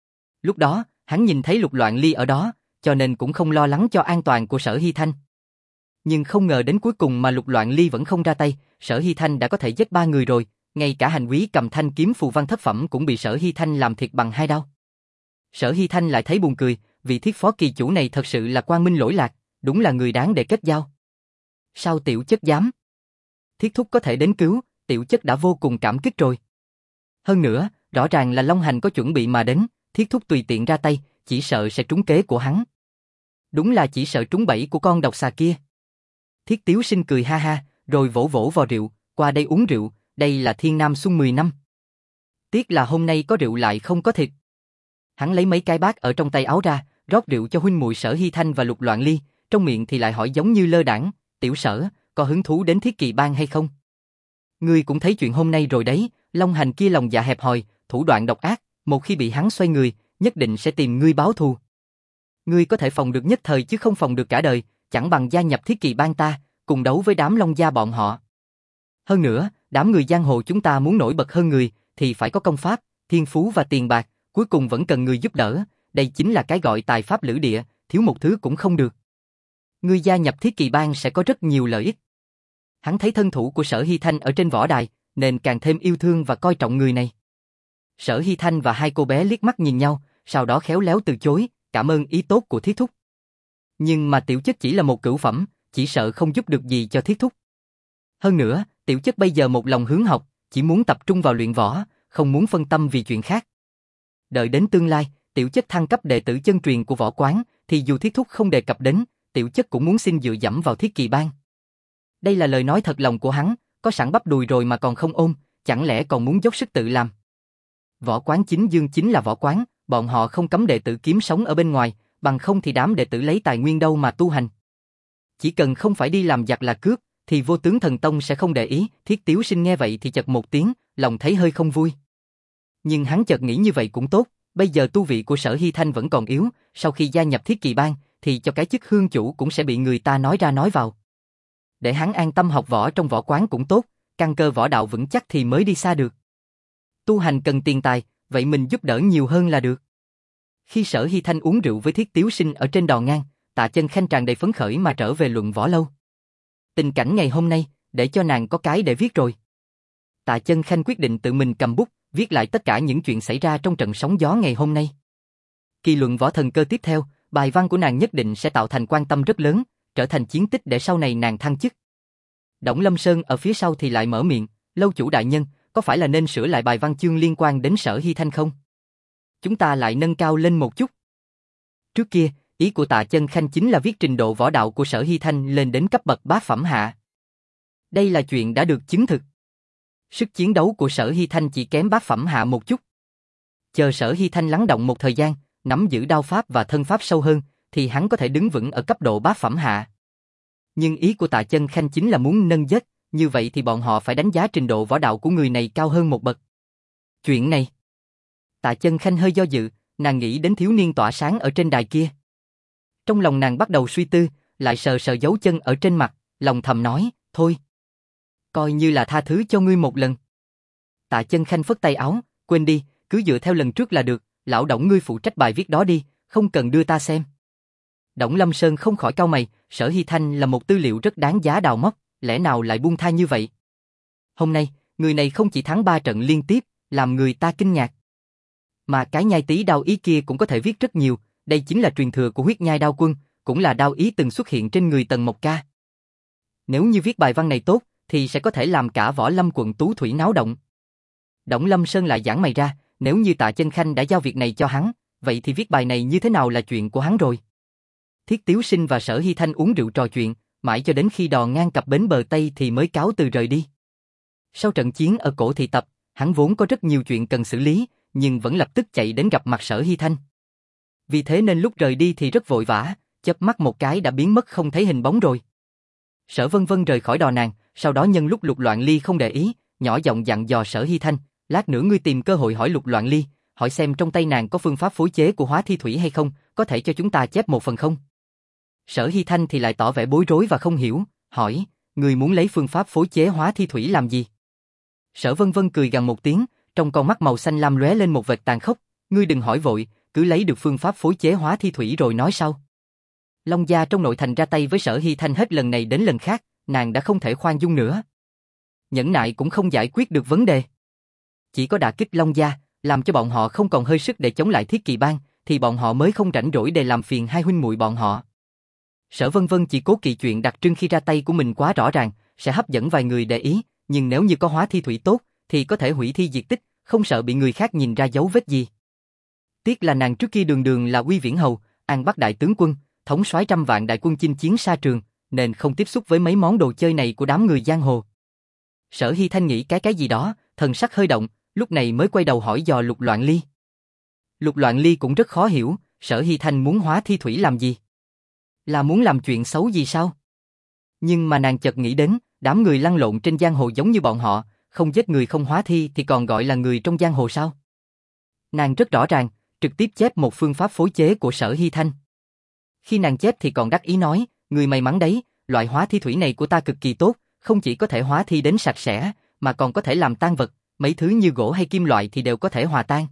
Lúc đó, hắn nhìn thấy Lục Loạn Ly ở đó, cho nên cũng không lo lắng cho an toàn của Sở Hy Thanh. Nhưng không ngờ đến cuối cùng mà Lục Loạn Ly vẫn không ra tay, Sở Hy Thanh đã có thể giết ba người rồi, ngay cả Hành Quý cầm thanh kiếm phù văn thất phẩm cũng bị Sở Hy Thanh làm thiệt bằng hai đao. Sở Hy Thanh lại thấy buồn cười, vị thiết phó kỳ chủ này thật sự là quang minh lỗi lạc, đúng là người đáng để kết giao. Sao tiểu chất dám? Thiết thúc có thể đến cứu, tiểu chất đã vô cùng cảm kích rồi. Hơn nữa, rõ ràng là Long Hành có chuẩn bị mà đến, thiết thúc tùy tiện ra tay, chỉ sợ sẽ trúng kế của hắn. Đúng là chỉ sợ trúng bẫy của con độc xà kia. Thiết Tiếu Sinh cười ha ha, rồi vỗ vỗ vào rượu, qua đây uống rượu, đây là Thiên Nam Xuân mười năm. Tiếc là hôm nay có rượu lại không có thịt. Hắn lấy mấy cái bát ở trong tay áo ra, rót rượu cho huynh muội Sở Hy Thanh và Lục Loạn Ly, trong miệng thì lại hỏi giống như lơ đãng, tiểu Sở, có hứng thú đến Thiết Kỳ Bang hay không? Ngươi cũng thấy chuyện hôm nay rồi đấy, Long Hành kia lòng dạ hẹp hòi, thủ đoạn độc ác, một khi bị hắn xoay người, nhất định sẽ tìm ngươi báo thù. Ngươi có thể phòng được nhất thời chứ không phòng được cả đời, chẳng bằng gia nhập Thiết Kỳ Bang ta, cùng đấu với đám Long gia bọn họ. Hơn nữa, đám người giang hồ chúng ta muốn nổi bật hơn người, thì phải có công pháp, thiên phú và tiền bạc, cuối cùng vẫn cần người giúp đỡ, đây chính là cái gọi tài pháp lữ địa, thiếu một thứ cũng không được. Ngươi gia nhập Thiết Kỳ Bang sẽ có rất nhiều lợi ích. Hắn thấy thân thủ của Sở Hy Thanh ở trên võ đài, nên càng thêm yêu thương và coi trọng người này. Sở Hy Thanh và hai cô bé liếc mắt nhìn nhau, sau đó khéo léo từ chối, cảm ơn ý tốt của Thiết thúc. Nhưng mà tiểu chất chỉ là một cửu phẩm, chỉ sợ không giúp được gì cho Thiết thúc. Hơn nữa, tiểu chất bây giờ một lòng hướng học, chỉ muốn tập trung vào luyện võ, không muốn phân tâm vì chuyện khác. Đợi đến tương lai, tiểu chất thăng cấp đệ tử chân truyền của võ quán, thì dù Thiết Thúc không đề cập đến, tiểu chất cũng muốn xin dựa dẫm vào Thiết Kỳ Bang. Đây là lời nói thật lòng của hắn, có sẵn bắp đùi rồi mà còn không ôm, chẳng lẽ còn muốn dốc sức tự làm. Võ quán chính dương chính là võ quán, bọn họ không cấm đệ tử kiếm sống ở bên ngoài, bằng không thì đám đệ tử lấy tài nguyên đâu mà tu hành. Chỉ cần không phải đi làm giặc là cướp, thì Vô Tướng Thần Tông sẽ không để ý. Thiết Tiếu Sinh nghe vậy thì chật một tiếng, lòng thấy hơi không vui. Nhưng hắn chợt nghĩ như vậy cũng tốt, bây giờ tu vị của Sở Hy Thanh vẫn còn yếu, sau khi gia nhập Thiết Kỳ Bang, thì cho cái chức hương chủ cũng sẽ bị người ta nói ra nói vào. Để hắn an tâm học võ trong võ quán cũng tốt, căn cơ võ đạo vững chắc thì mới đi xa được. Tu hành cần tiền tài, vậy mình giúp đỡ nhiều hơn là được. Khi Sở Hy Thanh uống rượu với Thiết Tiếu Sinh ở trên đò ngang, Tạ Chân Khanh tràn đầy phấn khởi mà trở về luận võ lâu. Tình cảnh ngày hôm nay, để cho nàng có cái để viết rồi. Tạ Chân Khanh quyết định tự mình cầm bút, viết lại tất cả những chuyện xảy ra trong trận sóng gió ngày hôm nay. Kỳ luận võ thần cơ tiếp theo, bài văn của nàng nhất định sẽ tạo thành quan tâm rất lớn, trở thành chiến tích để sau này nàng thăng chức. Đổng Lâm Sơn ở phía sau thì lại mở miệng, lâu chủ đại nhân, có phải là nên sửa lại bài văn chương liên quan đến Sở Hy Thanh không? Chúng ta lại nâng cao lên một chút. Trước kia, ý của Tạ Chân Khanh chính là viết trình độ võ đạo của Sở Hy Thanh lên đến cấp bậc bát phẩm hạ. Đây là chuyện đã được chứng thực. Sức chiến đấu của Sở Hy Thanh chỉ kém bát phẩm hạ một chút. Chờ Sở Hy Thanh lắng động một thời gian, nắm giữ đao pháp và thân pháp sâu hơn, thì hắn có thể đứng vững ở cấp độ bát phẩm hạ. Nhưng ý của Tạ Chân Khanh chính là muốn nâng dết, như vậy thì bọn họ phải đánh giá trình độ võ đạo của người này cao hơn một bậc. Chuyện này, Tạ Chân Khanh hơi do dự, nàng nghĩ đến thiếu niên tỏa sáng ở trên đài kia. Trong lòng nàng bắt đầu suy tư, lại sờ sờ dấu chân ở trên mặt, lòng thầm nói, thôi. Coi như là tha thứ cho ngươi một lần. Tạ Chân Khanh phất tay áo, quên đi, cứ dựa theo lần trước là được, lão Đổng ngươi phụ trách bài viết đó đi, không cần đưa ta xem. Đổng Lâm Sơn không khỏi cau mày, Sở Hy Thanh là một tư liệu rất đáng giá đào móc, lẽ nào lại buông tha như vậy? Hôm nay, người này không chỉ thắng ba trận liên tiếp, làm người ta kinh ngạc. Mà cái nhai tí đao ý kia cũng có thể viết rất nhiều, đây chính là truyền thừa của huyết nhai đao quân, cũng là đao ý từng xuất hiện trên người Tần Mộc Ca. Nếu như viết bài văn này tốt, thì sẽ có thể làm cả Võ Lâm quận Tú Thủy náo động. Đổng Lâm Sơn lại giãn mày ra, nếu như Tạ Chân Khanh đã giao việc này cho hắn, vậy thì viết bài này như thế nào là chuyện của hắn rồi. Thiết Tiếu Sinh và Sở Hy Thanh uống rượu trò chuyện, mãi cho đến khi đò ngang cập bến bờ Tây thì mới cáo từ rời đi. Sau trận chiến ở Cổ Thị Tập, hắn vốn có rất nhiều chuyện cần xử lý, nhưng vẫn lập tức chạy đến gặp mặt Sở Hy Thanh. Vì thế nên lúc rời đi thì rất vội vã, chớp mắt một cái đã biến mất không thấy hình bóng rồi. Sở Vân Vân rời khỏi đò nàng, sau đó nhân lúc Lục Loạn Ly không để ý, nhỏ giọng dặn dò Sở Hy Thanh, lát nữa ngươi tìm cơ hội hỏi Lục Loạn Ly, hỏi xem trong tay nàng có phương pháp phối chế của hóa thi thủy hay không, có thể cho chúng ta chép một phần không? Sở Hy Thanh thì lại tỏ vẻ bối rối và không hiểu, hỏi, ngươi muốn lấy phương pháp phối chế hóa thi thủy làm gì? Sở Vân Vân cười gằn một tiếng, trong con mắt màu xanh lam lóe lên một vệt tàn khốc, ngươi đừng hỏi vội, cứ lấy được phương pháp phối chế hóa thi thủy rồi nói sau. Long gia trong nội thành ra tay với Sở Hy Thanh hết lần này đến lần khác, nàng đã không thể khoan dung nữa. Nhẫn nại cũng không giải quyết được vấn đề. Chỉ có đả kích Long gia, làm cho bọn họ không còn hơi sức để chống lại Thiết Kỳ Bang, thì bọn họ mới không rảnh rỗi để làm phiền hai huynh muội bọn họ. Sở Vân Vân chỉ cố kỵ chuyện đặc trưng khi ra tay của mình quá rõ ràng, sẽ hấp dẫn vài người để ý, nhưng nếu như có hóa thi thủy tốt, thì có thể hủy thi diệt tích, không sợ bị người khác nhìn ra dấu vết gì. Tiếc là nàng trước kia đường đường là Uy Viễn Hầu, An Bắc đại tướng quân, thống soái trăm vạn đại quân chinh chiến xa trường, nên không tiếp xúc với mấy món đồ chơi này của đám người giang hồ. Sở Hy Thanh nghĩ cái cái gì đó, thần sắc hơi động, lúc này mới quay đầu hỏi dò Lục Loạn Ly. Lục Loạn Ly cũng rất khó hiểu, Sở Hy Thanh muốn hóa thi thủy làm gì? Là muốn làm chuyện xấu gì sao? Nhưng mà nàng chợt nghĩ đến, đám người lăn lộn trên giang hồ giống như bọn họ, không giết người không hóa thi thì còn gọi là người trong giang hồ sao? Nàng rất rõ ràng, trực tiếp chép một phương pháp phối chế của Sở Hy Thanh. Khi nàng chép thì còn đắc ý nói, người may mắn đấy, loại hóa thi thủy này của ta cực kỳ tốt, không chỉ có thể hóa thi đến sạch sẽ, mà còn có thể làm tan vật, mấy thứ như gỗ hay kim loại thì đều có thể hòa tan.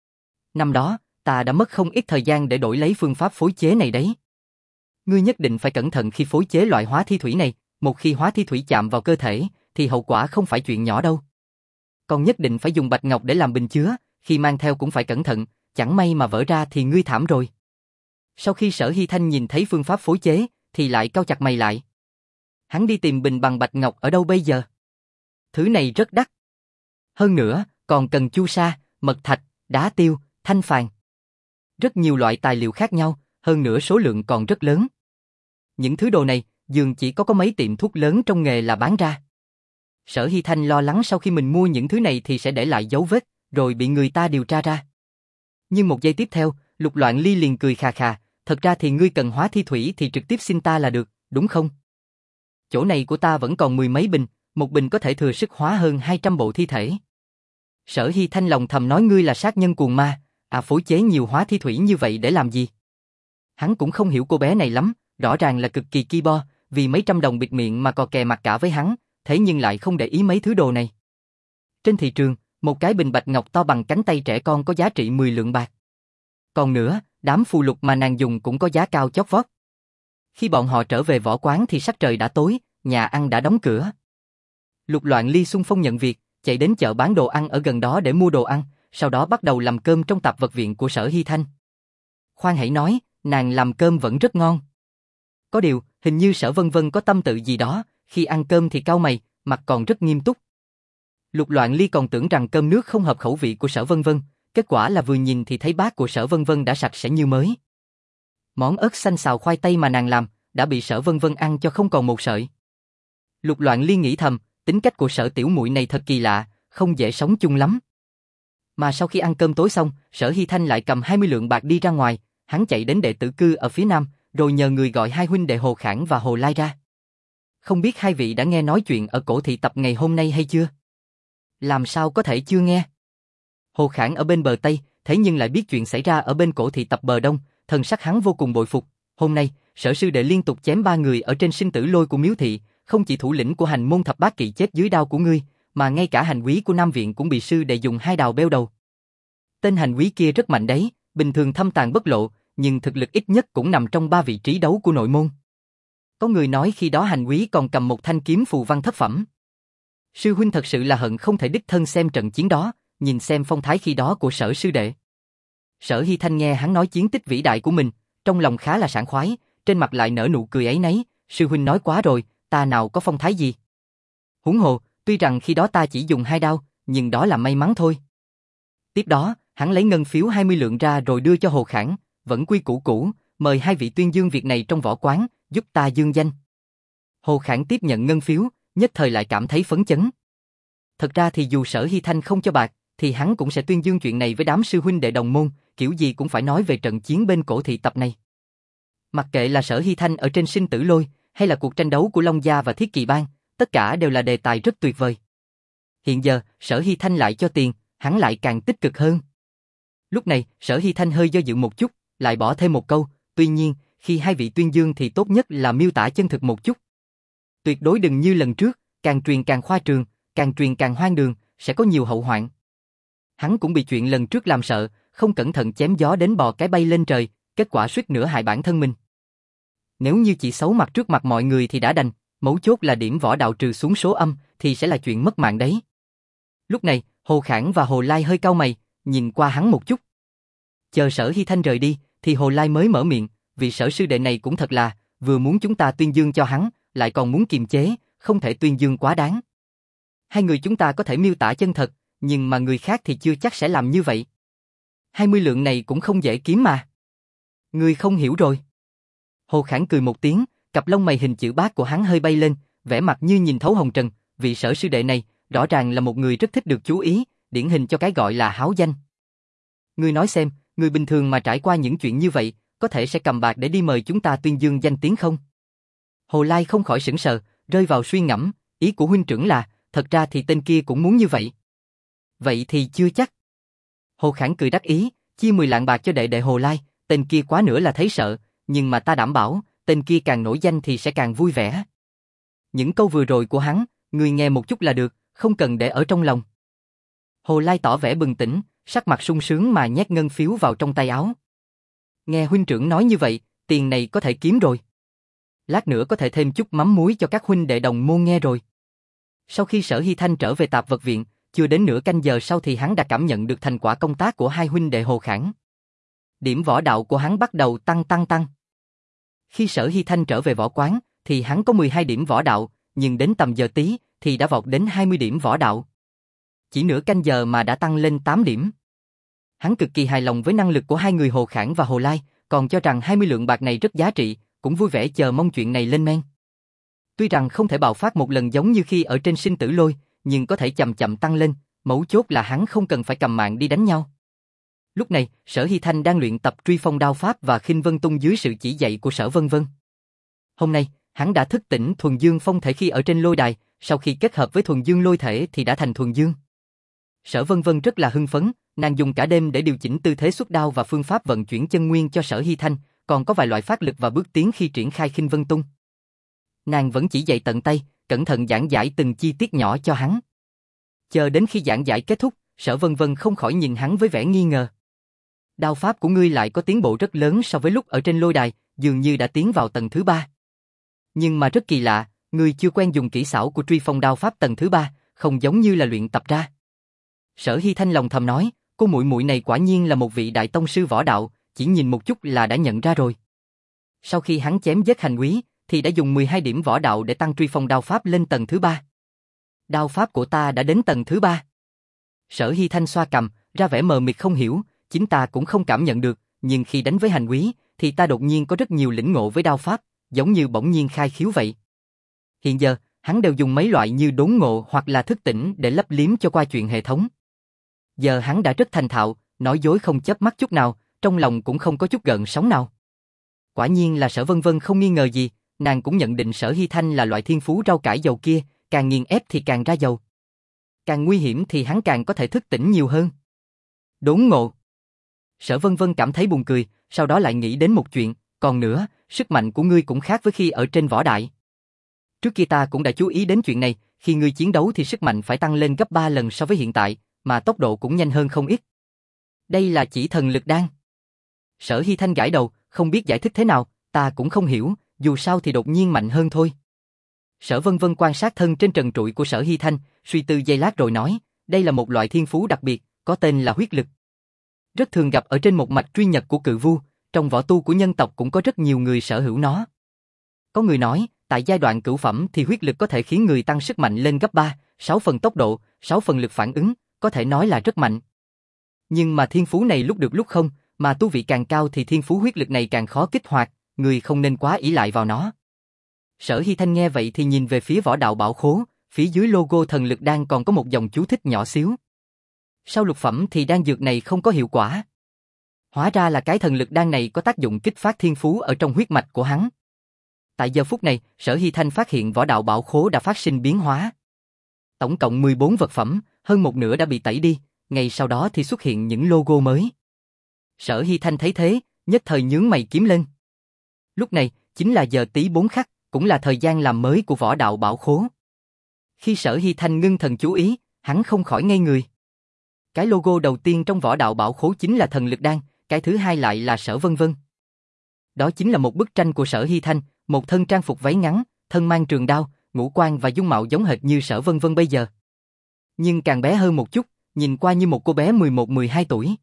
Năm đó, ta đã mất không ít thời gian để đổi lấy phương pháp phối chế này đấy. Ngươi nhất định phải cẩn thận khi phối chế loại hóa thi thủy này, một khi hóa thi thủy chạm vào cơ thể, thì hậu quả không phải chuyện nhỏ đâu. Còn nhất định phải dùng bạch ngọc để làm bình chứa, khi mang theo cũng phải cẩn thận, chẳng may mà vỡ ra thì ngươi thảm rồi. Sau khi Sở Hy Thanh nhìn thấy phương pháp phối chế, thì lại cau chặt mày lại. Hắn đi tìm bình bằng bạch ngọc ở đâu bây giờ? Thứ này rất đắt. Hơn nữa, còn cần chu sa, mật thạch, đá tiêu, thanh phàn. Rất nhiều loại tài liệu khác nhau, hơn nữa số lượng còn rất lớn. Những thứ đồ này, dường chỉ có có mấy tiệm thuốc lớn trong nghề là bán ra. Sở Hy Thanh lo lắng sau khi mình mua những thứ này thì sẽ để lại dấu vết, rồi bị người ta điều tra ra. Nhưng một giây tiếp theo, Lục Loạn Ly liền cười khà khà, thật ra thì ngươi cần hóa thi thủy thì trực tiếp xin ta là được, đúng không? Chỗ này của ta vẫn còn mười mấy bình, một bình có thể thừa sức hóa hơn hai trăm bộ thi thể. Sở Hy Thanh lòng thầm nói ngươi là sát nhân cuồng ma, à phối chế nhiều hóa thi thủy như vậy để làm gì? Hắn cũng không hiểu cô bé này lắm, rõ ràng là cực kỳ ki bo, vì mấy trăm đồng bịt miệng mà cò kè mặt cả với hắn, thế nhưng lại không để ý mấy thứ đồ này. Trên thị trường, một cái bình bạch ngọc to bằng cánh tay trẻ con có giá trị mười lượng bạc. Còn nữa, đám phù lục mà nàng dùng cũng có giá cao chót vót. Khi bọn họ trở về võ quán thì sắc trời đã tối, nhà ăn đã đóng cửa. Lục Loạn Ly xung phong nhận việc, chạy đến chợ bán đồ ăn ở gần đó để mua đồ ăn, sau đó bắt đầu làm cơm trong tạp vật viện của Sở Hy Thanh. Khoan hãy nói, nàng làm cơm vẫn rất ngon. Có điều, hình như Sở Vân Vân có tâm tự gì đó, khi ăn cơm thì cau mày, mặt còn rất nghiêm túc. Lục Loạn Ly còn tưởng rằng cơm nước không hợp khẩu vị của Sở Vân Vân, kết quả là vừa nhìn thì thấy bát của Sở Vân Vân đã sạch sẽ như mới. Món ớt xanh xào khoai tây mà nàng làm, đã bị Sở Vân Vân ăn cho không còn một sợi. Lục Loạn Ly nghĩ thầm, tính cách của Sở tiểu muội này thật kỳ lạ, không dễ sống chung lắm. Mà sau khi ăn cơm tối xong, Sở Hy Thanh lại cầm hai mươi lượng bạc đi ra ngoài, hắn chạy đến đệ tử cư ở phía nam, rồi nhờ người gọi hai huynh đệ Hồ Khảng và Hồ Lai ra. Không biết hai vị đã nghe nói chuyện ở cổ thị tập ngày hôm nay hay chưa? Làm sao có thể chưa nghe? Hồ Khảng ở bên bờ Tây, thế nhưng lại biết chuyện xảy ra ở bên cổ thị tập bờ Đông, thần sắc hắn vô cùng bội phục. Hôm nay, Sở sư đệ liên tục chém ba người ở trên sinh tử lôi của miếu thị, không chỉ thủ lĩnh của hành môn thập bát kỵ chết dưới đao của ngươi, mà ngay cả hành quý của Nam viện cũng bị sư đệ dùng hai đào beo đầu. Tên hành quý kia rất mạnh đấy, bình thường thâm tàn bất lộ, nhưng thực lực ít nhất cũng nằm trong ba vị trí đấu của nội môn. Có người nói khi đó hành quý còn cầm một thanh kiếm phù văn thất phẩm. Sư huynh thật sự là hận không thể đích thân xem trận chiến đó, nhìn xem phong thái khi đó của Sở sư đệ. Sở Hy Thanh nghe hắn nói chiến tích vĩ đại của mình, trong lòng khá là sảng khoái, trên mặt lại nở nụ cười ấy nấy, sư huynh nói quá rồi, ta nào có phong thái gì. Huống hồ, tuy rằng khi đó ta chỉ dùng hai đao, nhưng đó là may mắn thôi. Tiếp đó, hắn lấy ngân phiếu hai mươi lượng ra rồi đưa cho Hồ Khảng, vẫn quy củ cũ, mời hai vị tuyên dương việc này trong võ quán, giúp ta dương danh. Hồ Khảng tiếp nhận ngân phiếu, nhất thời lại cảm thấy phấn chấn. Thật ra thì dù Sở Hy Thanh không cho bạc, thì hắn cũng sẽ tuyên dương chuyện này với đám sư huynh đệ đồng môn, kiểu gì cũng phải nói về trận chiến bên cổ thị tập này. Mặc kệ là Sở Hy Thanh ở trên sinh tử lôi, hay là cuộc tranh đấu của Long Gia và Thiết Kỳ Bang, tất cả đều là đề tài rất tuyệt vời. Hiện giờ, Sở Hy Thanh lại cho tiền, hắn lại càng tích cực hơn. Lúc này, Sở Hy Thanh hơi do dự một chút, lại bỏ thêm một câu, tuy nhiên, khi hai vị tuyên dương thì tốt nhất là miêu tả chân thực một chút. Tuyệt đối đừng như lần trước, càng truyền càng khoa trương, càng truyền càng hoang đường, sẽ có nhiều hậu hoạn. Hắn cũng bị chuyện lần trước làm sợ, không cẩn thận chém gió đến bò cái bay lên trời, kết quả suýt nữa hại bản thân mình. Nếu như chỉ xấu mặt trước mặt mọi người thì đã đành, mấu chốt là điểm võ đạo trừ xuống số âm thì sẽ là chuyện mất mạng đấy. Lúc này, Hồ Khảng và Hồ Lai hơi cau mày, nhìn qua hắn một chút. Chờ Sở Hy Thanh rời đi, thì Hồ Lai mới mở miệng, vị Sở sư đệ này cũng thật là, vừa muốn chúng ta tuyên dương cho hắn, lại còn muốn kiềm chế, không thể tuyên dương quá đáng. Hai người chúng ta có thể miêu tả chân thật, nhưng mà người khác thì chưa chắc sẽ làm như vậy. Hai mươi lượng này cũng không dễ kiếm mà. Ngươi không hiểu rồi. Hồ Khảng cười một tiếng, cặp lông mày hình chữ bát của hắn hơi bay lên, vẻ mặt như nhìn thấu hồng trần, vị Sở sư đệ này, rõ ràng là một người rất thích được chú ý, điển hình cho cái gọi là háo danh. Ngươi nói xem, người bình thường mà trải qua những chuyện như vậy, có thể sẽ cầm bạc để đi mời chúng ta tuyên dương danh tiếng không? Hồ Lai không khỏi sững sờ, rơi vào suy ngẫm, ý của huynh trưởng là, thật ra thì tên kia cũng muốn như vậy. Vậy thì chưa chắc. Hồ Khảng cười đắc ý, chia mười lạng bạc cho đệ đệ Hồ Lai, tên kia quá nữa là thấy sợ, nhưng mà ta đảm bảo, tên kia càng nổi danh thì sẽ càng vui vẻ. Những câu vừa rồi của hắn, ngươi nghe một chút là được, không cần để ở trong lòng. Hồ Lai tỏ vẻ bừng tỉnh, sắc mặt sung sướng mà nhét ngân phiếu vào trong tay áo. Nghe huynh trưởng nói như vậy, tiền này có thể kiếm rồi. Lát nữa có thể thêm chút mắm muối cho các huynh đệ đồng môn nghe rồi. Sau khi Sở Hy Thanh trở về tạp vật viện, chưa đến nửa canh giờ sau thì hắn đã cảm nhận được thành quả công tác của hai huynh đệ Hồ Khảng. Điểm võ đạo của hắn bắt đầu tăng tăng tăng. Khi Sở Hy Thanh trở về võ quán, thì hắn có mười hai điểm võ đạo, nhưng đến tầm giờ tí, thì đã vọt đến hai mươi điểm võ đạo. Chỉ nửa canh giờ mà đã tăng lên tám điểm. Hắn cực kỳ hài lòng với năng lực của hai người Hồ Khảng và Hồ Lai, còn cho rằng hai mươi lượng bạc này rất giá trị, cũng vui vẻ chờ mong chuyện này lên men. Tuy rằng không thể bạo phát một lần giống như khi ở trên sinh tử lôi, nhưng có thể chậm chậm tăng lên, mấu chốt là hắn không cần phải cầm mạng đi đánh nhau. Lúc này, Sở Hy Thanh đang luyện tập truy phong đao pháp và khinh vân tung dưới sự chỉ dạy của Sở Vân Vân. Hôm nay, hắn đã thức tỉnh thuần dương phong thể khi ở trên lôi đài, sau khi kết hợp với thuần dương lôi thể thì đã thành thuần dương. Sở Vân Vân rất là hưng phấn, nàng dùng cả đêm để điều chỉnh tư thế xuất đao và phương pháp vận chuyển chân nguyên cho Sở Hy Thanh, còn có vài loại phát lực và bước tiến khi triển khai khinh vân tung. Nàng vẫn chỉ dạy tận tay, cẩn thận giảng giải từng chi tiết nhỏ cho hắn. Chờ đến khi giảng giải kết thúc, Sở Vân Vân không khỏi nhìn hắn với vẻ nghi ngờ. Đao pháp của ngươi lại có tiến bộ rất lớn so với lúc ở trên lôi đài, dường như đã tiến vào tầng thứ ba. Nhưng mà rất kỳ lạ, ngươi chưa quen dùng kỹ xảo của truy phong đao pháp tầng thứ ba, không giống như là luyện tập ra. Sở Hy Thanh lòng thầm nói, cô muội muội này quả nhiên là một vị đại tông sư võ đạo, chỉ nhìn một chút là đã nhận ra rồi. Sau khi hắn chém giết hành quý, thì đã dùng mười hai điểm võ đạo để tăng truy phong đao pháp lên tầng thứ ba. Đao pháp của ta đã đến tầng thứ ba. Sở Hy Thanh xoa cằm, ra vẻ mờ mịt không hiểu, chính ta cũng không cảm nhận được, nhưng khi đánh với hành quý, thì ta đột nhiên có rất nhiều lĩnh ngộ với đao pháp, giống như bỗng nhiên khai khiếu vậy. Hiện giờ, hắn đều dùng mấy loại như đốn ngộ hoặc là thức tỉnh để lấp liếm cho qua chuyện hệ thống. Giờ hắn đã rất thành thạo, nói dối không chớp mắt chút nào, trong lòng cũng không có chút gợn sóng nào. Quả nhiên là Sở Vân Vân không nghi ngờ gì, nàng cũng nhận định Sở Hy Thanh là loại thiên phú rau cải dầu kia, càng nghiền ép thì càng ra dầu. Càng nguy hiểm thì hắn càng có thể thức tỉnh nhiều hơn. Đốn ngộ. Sở Vân Vân cảm thấy buồn cười, sau đó lại nghĩ đến một chuyện, còn nữa, sức mạnh của ngươi cũng khác với khi ở trên võ đại. Trước kia ta cũng đã chú ý đến chuyện này, khi ngươi chiến đấu thì sức mạnh phải tăng lên gấp ba lần so với hiện tại, mà tốc độ cũng nhanh hơn không ít. Đây là chỉ thần lực đan. Sở Hy Thanh gãi đầu, không biết giải thích thế nào, ta cũng không hiểu, dù sao thì đột nhiên mạnh hơn thôi. Sở Vân Vân quan sát thân trên trần trụi của Sở Hy Thanh, suy tư giây lát rồi nói, đây là một loại thiên phú đặc biệt, có tên là huyết lực. Rất thường gặp ở trên một mạch truy nhật của cự vu, trong võ tu của nhân tộc cũng có rất nhiều người sở hữu nó. Có người nói, tại giai đoạn cửu phẩm thì huyết lực có thể khiến người tăng sức mạnh lên gấp ba, sáu phần tốc độ, sáu phần lực phản ứng, có thể nói là rất mạnh. Nhưng mà thiên phú này lúc được lúc không, mà tu vị càng cao thì thiên phú huyết lực này càng khó kích hoạt, người không nên quá ỷ lại vào nó. Sở Hy Thanh nghe vậy thì nhìn về phía võ đạo bảo khố, phía dưới logo thần lực đan còn có một dòng chú thích nhỏ xíu. Sau lục phẩm thì đan dược này không có hiệu quả. Hóa ra là cái thần lực đan này có tác dụng kích phát thiên phú ở trong huyết mạch của hắn. Tại giờ phút này, Sở Hy Thanh phát hiện võ đạo bảo khố đã phát sinh biến hóa. Tổng cộng mười bốn vật phẩm, hơn một nửa đã bị tẩy đi, ngay sau đó thì xuất hiện những logo mới. Sở Hy Thanh thấy thế, nhất thời nhướng mày kiếm lên. Lúc này, chính là giờ tí bốn khắc, cũng là thời gian làm mới của võ đạo bảo khố. Khi Sở Hy Thanh ngưng thần chú ý, hắn không khỏi ngây người. Cái logo đầu tiên trong võ đạo bảo khố chính là thần lực đan, cái thứ hai lại là Sở Vân Vân. Đó chính là một bức tranh của Sở Hy Thanh, một thân trang phục váy ngắn, thân mang trường đao, ngũ quan và dung mạo giống hệt như Sở Vân Vân bây giờ. Nhưng càng bé hơn một chút, nhìn qua như một cô bé mười một mười hai tuổi.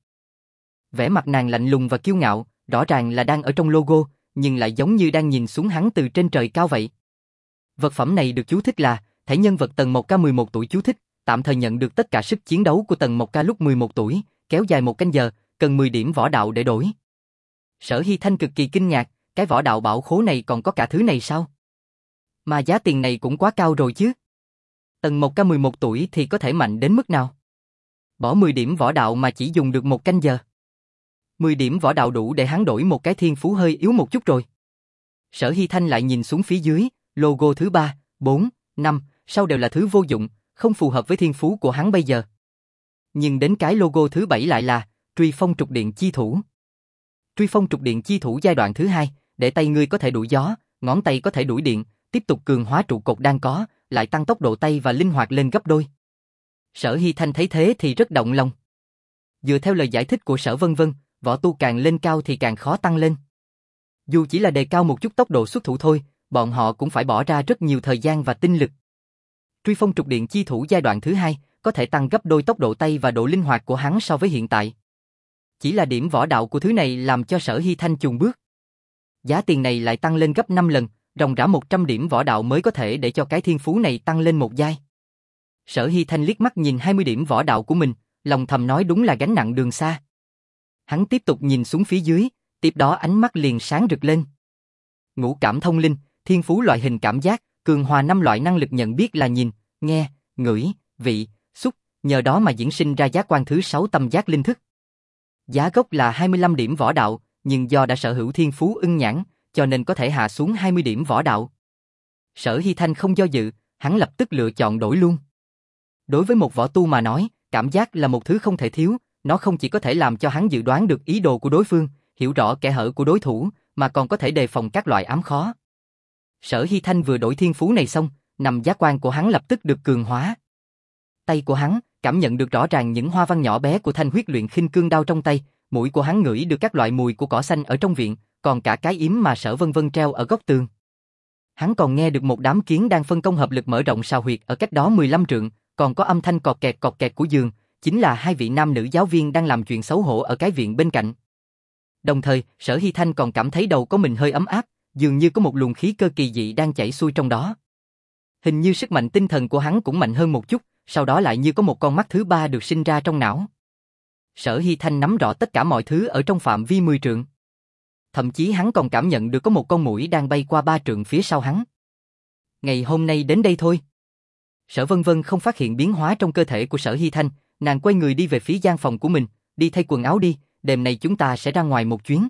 Vẻ mặt nàng lạnh lùng và kiêu ngạo, rõ ràng là đang ở trong logo, nhưng lại giống như đang nhìn xuống hắn từ trên trời cao vậy. Vật phẩm này được chú thích là, thể nhân vật Tần Mộc Ca mười một tuổi chú thích, tạm thời nhận được tất cả sức chiến đấu của Tần Mộc Ca lúc mười một tuổi, kéo dài một canh giờ, cần mười điểm võ đạo để đổi. Sở Hy Thanh cực kỳ kinh ngạc, cái võ đạo bảo khố này còn có cả thứ này sao? Mà giá tiền này cũng quá cao rồi chứ. Tần Mộc Ca mười một tuổi thì có thể mạnh đến mức nào? Bỏ mười điểm võ đạo mà chỉ dùng được một canh giờ. mười điểm võ đạo đủ để hắn đổi một cái thiên phú hơi yếu một chút rồi. Sở Hy Thanh lại nhìn xuống phía dưới, logo thứ ba, bốn, năm, sau đều là thứ vô dụng, không phù hợp với thiên phú của hắn bây giờ. Nhưng đến cái logo thứ bảy lại là Truy Phong Trục Điện Chi Thủ. Truy Phong Trục Điện Chi Thủ giai đoạn thứ hai, để tay ngươi có thể đuổi gió, ngón tay có thể đuổi điện, tiếp tục cường hóa trụ cột đang có, lại tăng tốc độ tay và linh hoạt lên gấp đôi. Sở Hy Thanh thấy thế thì rất động lòng. Dựa theo lời giải thích của Sở Vân Vân, võ tu càng lên cao thì càng khó tăng lên. Dù chỉ là đề cao một chút tốc độ xuất thủ thôi, bọn họ cũng phải bỏ ra rất nhiều thời gian và tinh lực. Truy Phong Trục Điện Chi Thủ giai đoạn thứ hai, có thể tăng gấp đôi tốc độ tay và độ linh hoạt của hắn so với hiện tại. Chỉ là điểm võ đạo của thứ này làm cho Sở Hy Thanh chùn bước. Giá tiền này lại tăng lên gấp năm lần, ròng rã một trăm điểm võ đạo mới có thể để cho cái thiên phú này tăng lên một giai. Sở Hy Thanh liếc mắt nhìn hai mươi điểm võ đạo của mình, lòng thầm nói đúng là gánh nặng đường xa. Hắn tiếp tục nhìn xuống phía dưới, tiếp đó ánh mắt liền sáng rực lên. Ngũ cảm thông linh, thiên phú loại hình cảm giác, cường hòa năm loại năng lực nhận biết là nhìn, nghe, ngửi, vị, xúc, nhờ đó mà diễn sinh ra giác quan thứ sáu tâm giác linh thức. Giá gốc là hai mươi lăm điểm võ đạo, nhưng do đã sở hữu thiên phú ưng nhãn, cho nên có thể hạ xuống hai mươi điểm võ đạo. Sở Hy Thanh không do dự, hắn lập tức lựa chọn đổi luôn. Đối với một võ tu mà nói, cảm giác là một thứ không thể thiếu, nó không chỉ có thể làm cho hắn dự đoán được ý đồ của đối phương, hiểu rõ kẽ hở của đối thủ, mà còn có thể đề phòng các loại ám khó. Sở Hy Thanh vừa đổi thiên phú này xong, năm giác quan của hắn lập tức được cường hóa. Tay của hắn cảm nhận được rõ ràng những hoa văn nhỏ bé của thanh huyết luyện khinh cương đao trong tay, mũi của hắn ngửi được các loại mùi của cỏ xanh ở trong viện, còn cả cái yếm mà Sở Vân Vân treo ở góc tường. Hắn còn nghe được một đám kiến đang phân công hợp lực mở rộng sào huyệt ở cách đó mười lăm trượng, còn có âm thanh cọt kẹt cọt kẹt của giường, chính là hai vị nam nữ giáo viên đang làm chuyện xấu hổ ở cái viện bên cạnh. Đồng thời, Sở Hy Thanh còn cảm thấy đầu của mình hơi ấm áp, dường như có một luồng khí cơ kỳ dị đang chảy xuôi trong đó. Hình như sức mạnh tinh thần của hắn cũng mạnh hơn một chút, sau đó lại như có một con mắt thứ ba được sinh ra trong não. Sở Hy Thanh nắm rõ tất cả mọi thứ ở trong phạm vi mười trượng. Thậm chí hắn còn cảm nhận được có một con muỗi đang bay qua ba trượng phía sau hắn. Ngày hôm nay đến đây thôi. Sở Vân Vân không phát hiện biến hóa trong cơ thể của Sở Hy Thanh, nàng quay người đi về phía gian phòng của mình, đi thay quần áo đi, đêm nay chúng ta sẽ ra ngoài một chuyến.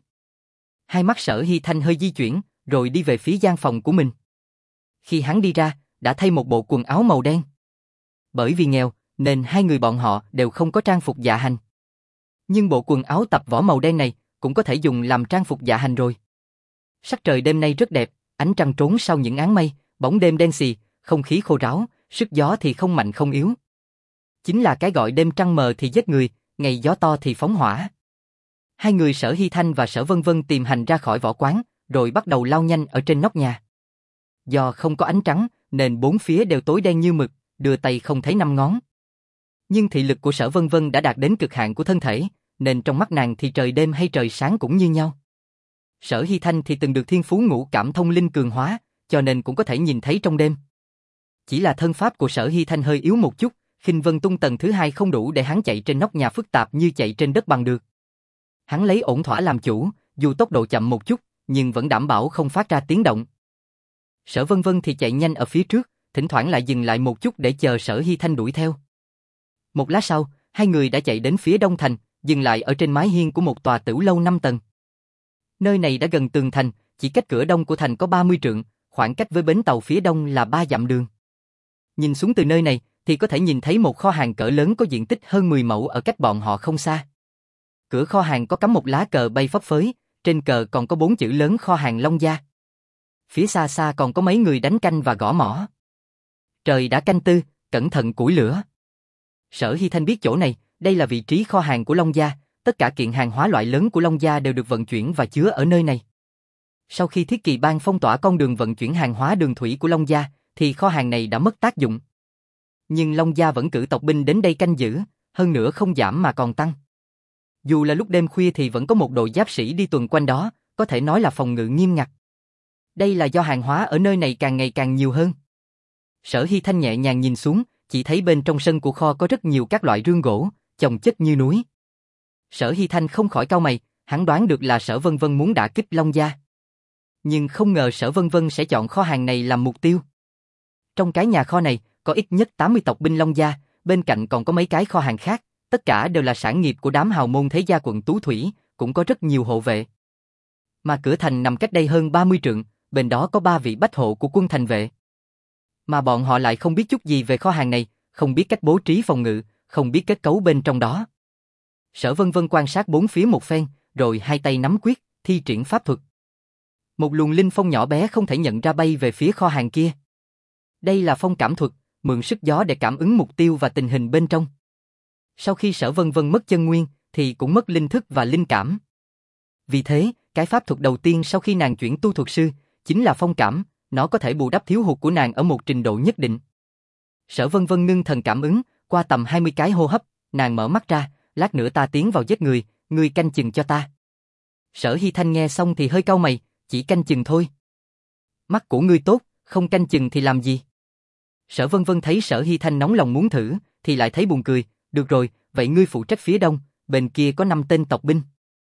Hai mắt Sở Hy Thanh hơi di chuyển, rồi đi về phía gian phòng của mình. Khi hắn đi ra, đã thay một bộ quần áo màu đen. Bởi vì nghèo, nên hai người bọn họ đều không có trang phục dạ hành. Nhưng bộ quần áo tập võ màu đen này cũng có thể dùng làm trang phục dạ hành rồi. Sắc trời đêm nay rất đẹp, ánh trăng trốn sau những áng mây, bóng đêm đen xì, không khí khô ráo, sức gió thì không mạnh không yếu. Chính là cái gọi đêm trăng mờ thì giết người, ngày gió to thì phóng hỏa. Hai người Sở Hy Thanh và Sở Vân Vân tìm hành ra khỏi võ quán, rồi bắt đầu lao nhanh ở trên nóc nhà. Do không có ánh trắng, nên bốn phía đều tối đen như mực, đưa tay không thấy năm ngón. Nhưng thị lực của Sở Vân Vân đã đạt đến cực hạn của thân thể, nên trong mắt nàng thì trời đêm hay trời sáng cũng như nhau. Sở Hy Thanh thì từng được thiên phú ngũ cảm thông linh cường hóa, cho nên cũng có thể nhìn thấy trong đêm. Chỉ là thân pháp của Sở Hy Thanh hơi yếu một chút, Khinh Vân Tung tầng thứ hai không đủ để hắn chạy trên nóc nhà phức tạp như chạy trên đất bằng được. Hắn lấy ổn thỏa làm chủ, dù tốc độ chậm một chút, nhưng vẫn đảm bảo không phát ra tiếng động. Sở Vân Vân thì chạy nhanh ở phía trước, thỉnh thoảng lại dừng lại một chút để chờ Sở Hy Thanh đuổi theo. Một lát sau, hai người đã chạy đến phía đông thành, dừng lại ở trên mái hiên của một tòa tửu lâu năm tầng. Nơi này đã gần tường thành, chỉ cách cửa đông của thành có ba mươi trượng, khoảng cách với bến tàu phía đông là ba dặm đường. Nhìn xuống từ nơi này thì có thể nhìn thấy một kho hàng cỡ lớn có diện tích hơn mười mẫu ở cách bọn họ không xa. Cửa kho hàng có cắm một lá cờ bay phấp phới, trên cờ còn có bốn chữ lớn kho hàng Long Gia. Phía xa xa còn có mấy người đánh canh và gõ mõ. Trời đã canh tư, cẩn thận củi lửa. Sở Hy Thanh biết chỗ này, đây là vị trí kho hàng của Long Gia, tất cả kiện hàng hóa loại lớn của Long Gia đều được vận chuyển và chứa ở nơi này. Sau khi Thiết Kỳ Bang phong tỏa con đường vận chuyển hàng hóa đường thủy của Long Gia, thì kho hàng này đã mất tác dụng. Nhưng Long Gia vẫn cử tộc binh đến đây canh giữ, hơn nữa không giảm mà còn tăng. Dù là lúc đêm khuya thì vẫn có một đội giáp sĩ đi tuần quanh đó, có thể nói là phòng ngự nghiêm ngặt. Đây là do hàng hóa ở nơi này càng ngày càng nhiều hơn. Sở Hy Thanh nhẹ nhàng nhìn xuống, chỉ thấy bên trong sân của kho có rất nhiều các loại rương gỗ, chồng chất như núi. Sở Hy Thanh không khỏi cau mày, hắn đoán được là Sở Vân Vân muốn đả kích Long Gia. Nhưng không ngờ Sở Vân Vân sẽ chọn kho hàng này làm mục tiêu. Trong cái nhà kho này, có ít nhất tám mươi tộc binh Long Gia, bên cạnh còn có mấy cái kho hàng khác, tất cả đều là sản nghiệp của đám hào môn thế gia quận Tú Thủy, cũng có rất nhiều hộ vệ. Mà cửa thành nằm cách đây hơn ba mươi trượng, bên đó có ba vị bách hộ của quân thành vệ. Mà bọn họ lại không biết chút gì về kho hàng này, không biết cách bố trí phòng ngự, không biết kết cấu bên trong đó. Sở Vân Vân quan sát bốn phía một phen, rồi hai tay nắm quyết, thi triển pháp thuật. Một luồng linh phong nhỏ bé không thể nhận ra bay về phía kho hàng kia. Đây là phong cảm thuật, mượn sức gió để cảm ứng mục tiêu và tình hình bên trong. Sau khi Sở Vân Vân mất chân nguyên, thì cũng mất linh thức và linh cảm. Vì thế, cái pháp thuật đầu tiên sau khi nàng chuyển tu thuật sư, chính là phong cảm, nó có thể bù đắp thiếu hụt của nàng ở một trình độ nhất định. Sở Vân Vân ngưng thần cảm ứng, qua tầm hai mươi cái hô hấp, nàng mở mắt ra, lát nữa ta tiến vào giết người, ngươi canh chừng cho ta. Sở Hy Thanh nghe xong thì hơi cau mày, chỉ canh chừng thôi. Mắt của ngươi tốt, không canh chừng thì làm gì? Sở Vân Vân thấy Sở Hy Thanh nóng lòng muốn thử, thì lại thấy buồn cười, được rồi, vậy ngươi phụ trách phía đông, bên kia có năm tên tộc binh.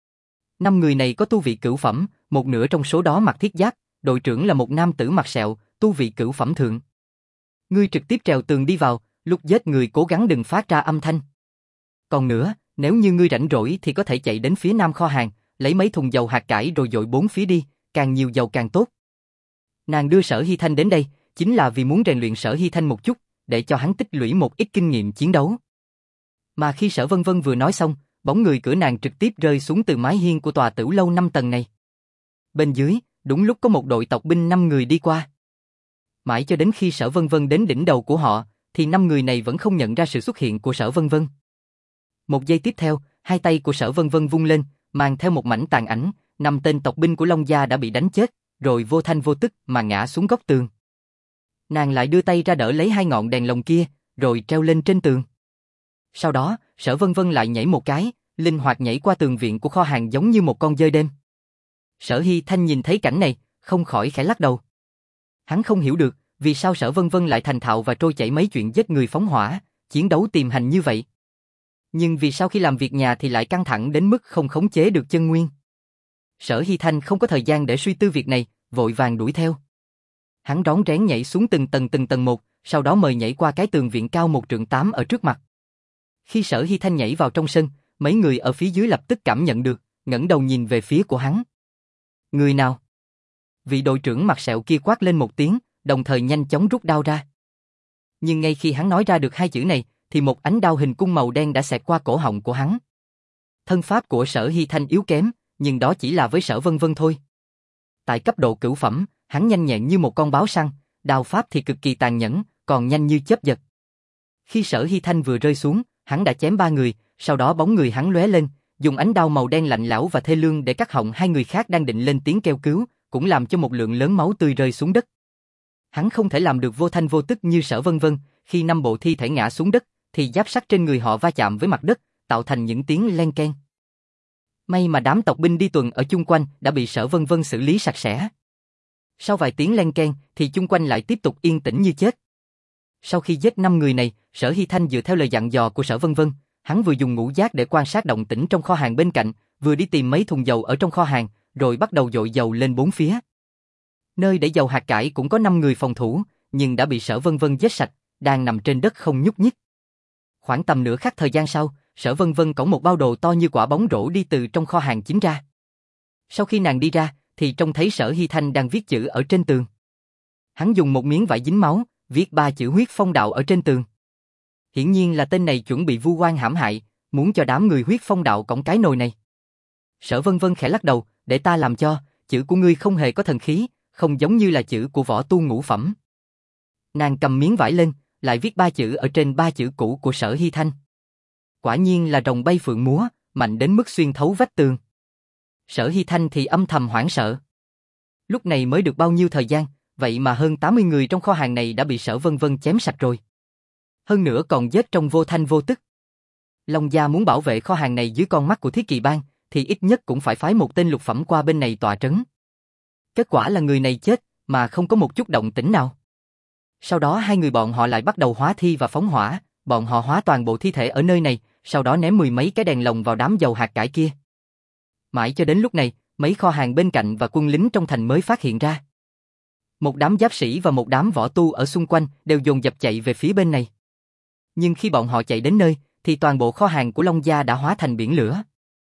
Năm người này có tu vị cửu phẩm, một nửa trong số đó mặc thiết giáp, đội trưởng là một nam tử mặt sẹo, tu vị cửu phẩm thượng. Ngươi trực tiếp trèo tường đi vào, lúc giết người cố gắng đừng phát ra âm thanh. Còn nữa, nếu như ngươi rảnh rỗi thì có thể chạy đến phía nam kho hàng, lấy mấy thùng dầu hạt cải rồi dội bốn phía đi, càng nhiều dầu càng tốt. Nàng đưa Sở Hy Thanh đến đây, chính là vì muốn rèn luyện Sở Hy Thanh một chút, để cho hắn tích lũy một ít kinh nghiệm chiến đấu. Mà khi Sở Vân Vân vừa nói xong, bóng người cửa nàng trực tiếp rơi xuống từ mái hiên của tòa Tử lâu năm tầng này. Bên dưới, đúng lúc có một đội tộc binh năm người đi qua. Mãi cho đến khi Sở Vân Vân đến đỉnh đầu của họ, thì năm người này vẫn không nhận ra sự xuất hiện của Sở Vân Vân. Một giây tiếp theo, hai tay của Sở Vân Vân vung lên, mang theo một mảnh tàn ảnh, năm tên tộc binh của Long Gia đã bị đánh chết, rồi vô thanh vô tức mà ngã xuống góc tường. Nàng lại đưa tay ra đỡ lấy hai ngọn đèn lồng kia, rồi treo lên trên tường. Sau đó, Sở Vân Vân lại nhảy một cái, linh hoạt nhảy qua tường viện của kho hàng giống như một con dơi đêm. Sở Hy Thanh nhìn thấy cảnh này, không khỏi khẽ lắc đầu. Hắn không hiểu được, vì sao Sở Vân Vân lại thành thạo và trôi chảy mấy chuyện giết người phóng hỏa, chiến đấu tiềm hành như vậy. Nhưng vì sao khi làm việc nhà thì lại căng thẳng đến mức không khống chế được chân nguyên. Sở Hy Thanh không có thời gian để suy tư việc này, vội vàng đuổi theo. Hắn rón rén nhảy xuống từng tầng từng tầng một, sau đó mời nhảy qua cái tường viện cao một trượng tám ở trước mặt. Khi Sở Hy Thanh nhảy vào trong sân, mấy người ở phía dưới lập tức cảm nhận được, ngẩng đầu nhìn về phía của hắn. Người nào? Vị đội trưởng mặt sẹo kia quát lên một tiếng, đồng thời nhanh chóng rút đao ra. Nhưng ngay khi hắn nói ra được hai chữ này, thì một ánh đao hình cung màu đen đã xẹt qua cổ họng của hắn. Thân pháp của Sở Hy Thanh yếu kém, nhưng đó chỉ là với Sở Vân Vân thôi. Tại cấp độ cửu phẩm, hắn nhanh nhẹn như một con báo săn, đao pháp thì cực kỳ tàn nhẫn, còn nhanh như chớp giật. Khi Sở Hy Thanh vừa rơi xuống, hắn đã chém ba người, sau đó bóng người hắn lóe lên, dùng ánh đao màu đen lạnh lẽo và thê lương để cắt họng hai người khác đang định lên tiếng kêu cứu, cũng làm cho một lượng lớn máu tươi rơi xuống đất. Hắn không thể làm được vô thanh vô tức như Sở Vân Vân, khi năm bộ thi thể ngã xuống đất, thì giáp sắt trên người họ va chạm với mặt đất, tạo thành những tiếng len keng. May mà đám tộc binh đi tuần ở chung quanh đã bị Sở Vân Vân xử lý sạch sẽ. Sau vài tiếng len keng thì chung quanh lại tiếp tục yên tĩnh như chết. Sau khi giết năm người này, Sở Hy Thanh dựa theo lời dặn dò của Sở Vân Vân, hắn vừa dùng ngũ giác để quan sát động tĩnh trong kho hàng bên cạnh, vừa đi tìm mấy thùng dầu ở trong kho hàng, rồi bắt đầu dội dầu lên bốn phía. Nơi để dầu hạt cải cũng có năm người phòng thủ, nhưng đã bị Sở Vân Vân giết sạch, đang nằm trên đất không nhúc nhích. Khoảng tầm nửa khắc thời gian sau, Sở Vân Vân cõng một bao đồ to như quả bóng rổ đi từ trong kho hàng chính ra. Sau khi nàng đi ra, thì trông thấy Sở Hy Thanh đang viết chữ ở trên tường. Hắn dùng một miếng vải dính máu, viết ba chữ huyết phong đạo ở trên tường. Hiển nhiên là tên này chuẩn bị vu oan hãm hại, muốn cho đám người huyết phong đạo cõng cái nồi này. Sở Vân Vân khẽ lắc đầu, để ta làm cho, chữ của ngươi không hề có thần khí, không giống như là chữ của võ tu ngũ phẩm. Nàng cầm miếng vải lên, lại viết ba chữ ở trên ba chữ cũ của Sở Hy Thanh. Quả nhiên là rồng bay phượng múa, mạnh đến mức xuyên thấu vách tường. Sở Hy Thanh thì âm thầm hoảng sợ. Lúc này mới được bao nhiêu thời gian, vậy mà hơn tám mươi người trong kho hàng này đã bị Sở Vân Vân chém sạch rồi. Hơn nữa còn giết trong vô thanh vô tức. Long Gia muốn bảo vệ kho hàng này dưới con mắt của Thiết Kỳ Bang, thì ít nhất cũng phải phái một tên lục phẩm qua bên này tọa trấn. Kết quả là người này chết, mà không có một chút động tĩnh nào. Sau đó hai người bọn họ lại bắt đầu hóa thi và phóng hỏa, bọn họ hóa toàn bộ thi thể ở nơi này, sau đó ném mười mấy cái đèn lồng vào đám dầu hạt cải kia. Mãi cho đến lúc này, mấy kho hàng bên cạnh và quân lính trong thành mới phát hiện ra. Một đám giáp sĩ và một đám võ tu ở xung quanh đều dồn dập chạy về phía bên này. Nhưng khi bọn họ chạy đến nơi, thì toàn bộ kho hàng của Long Gia đã hóa thành biển lửa.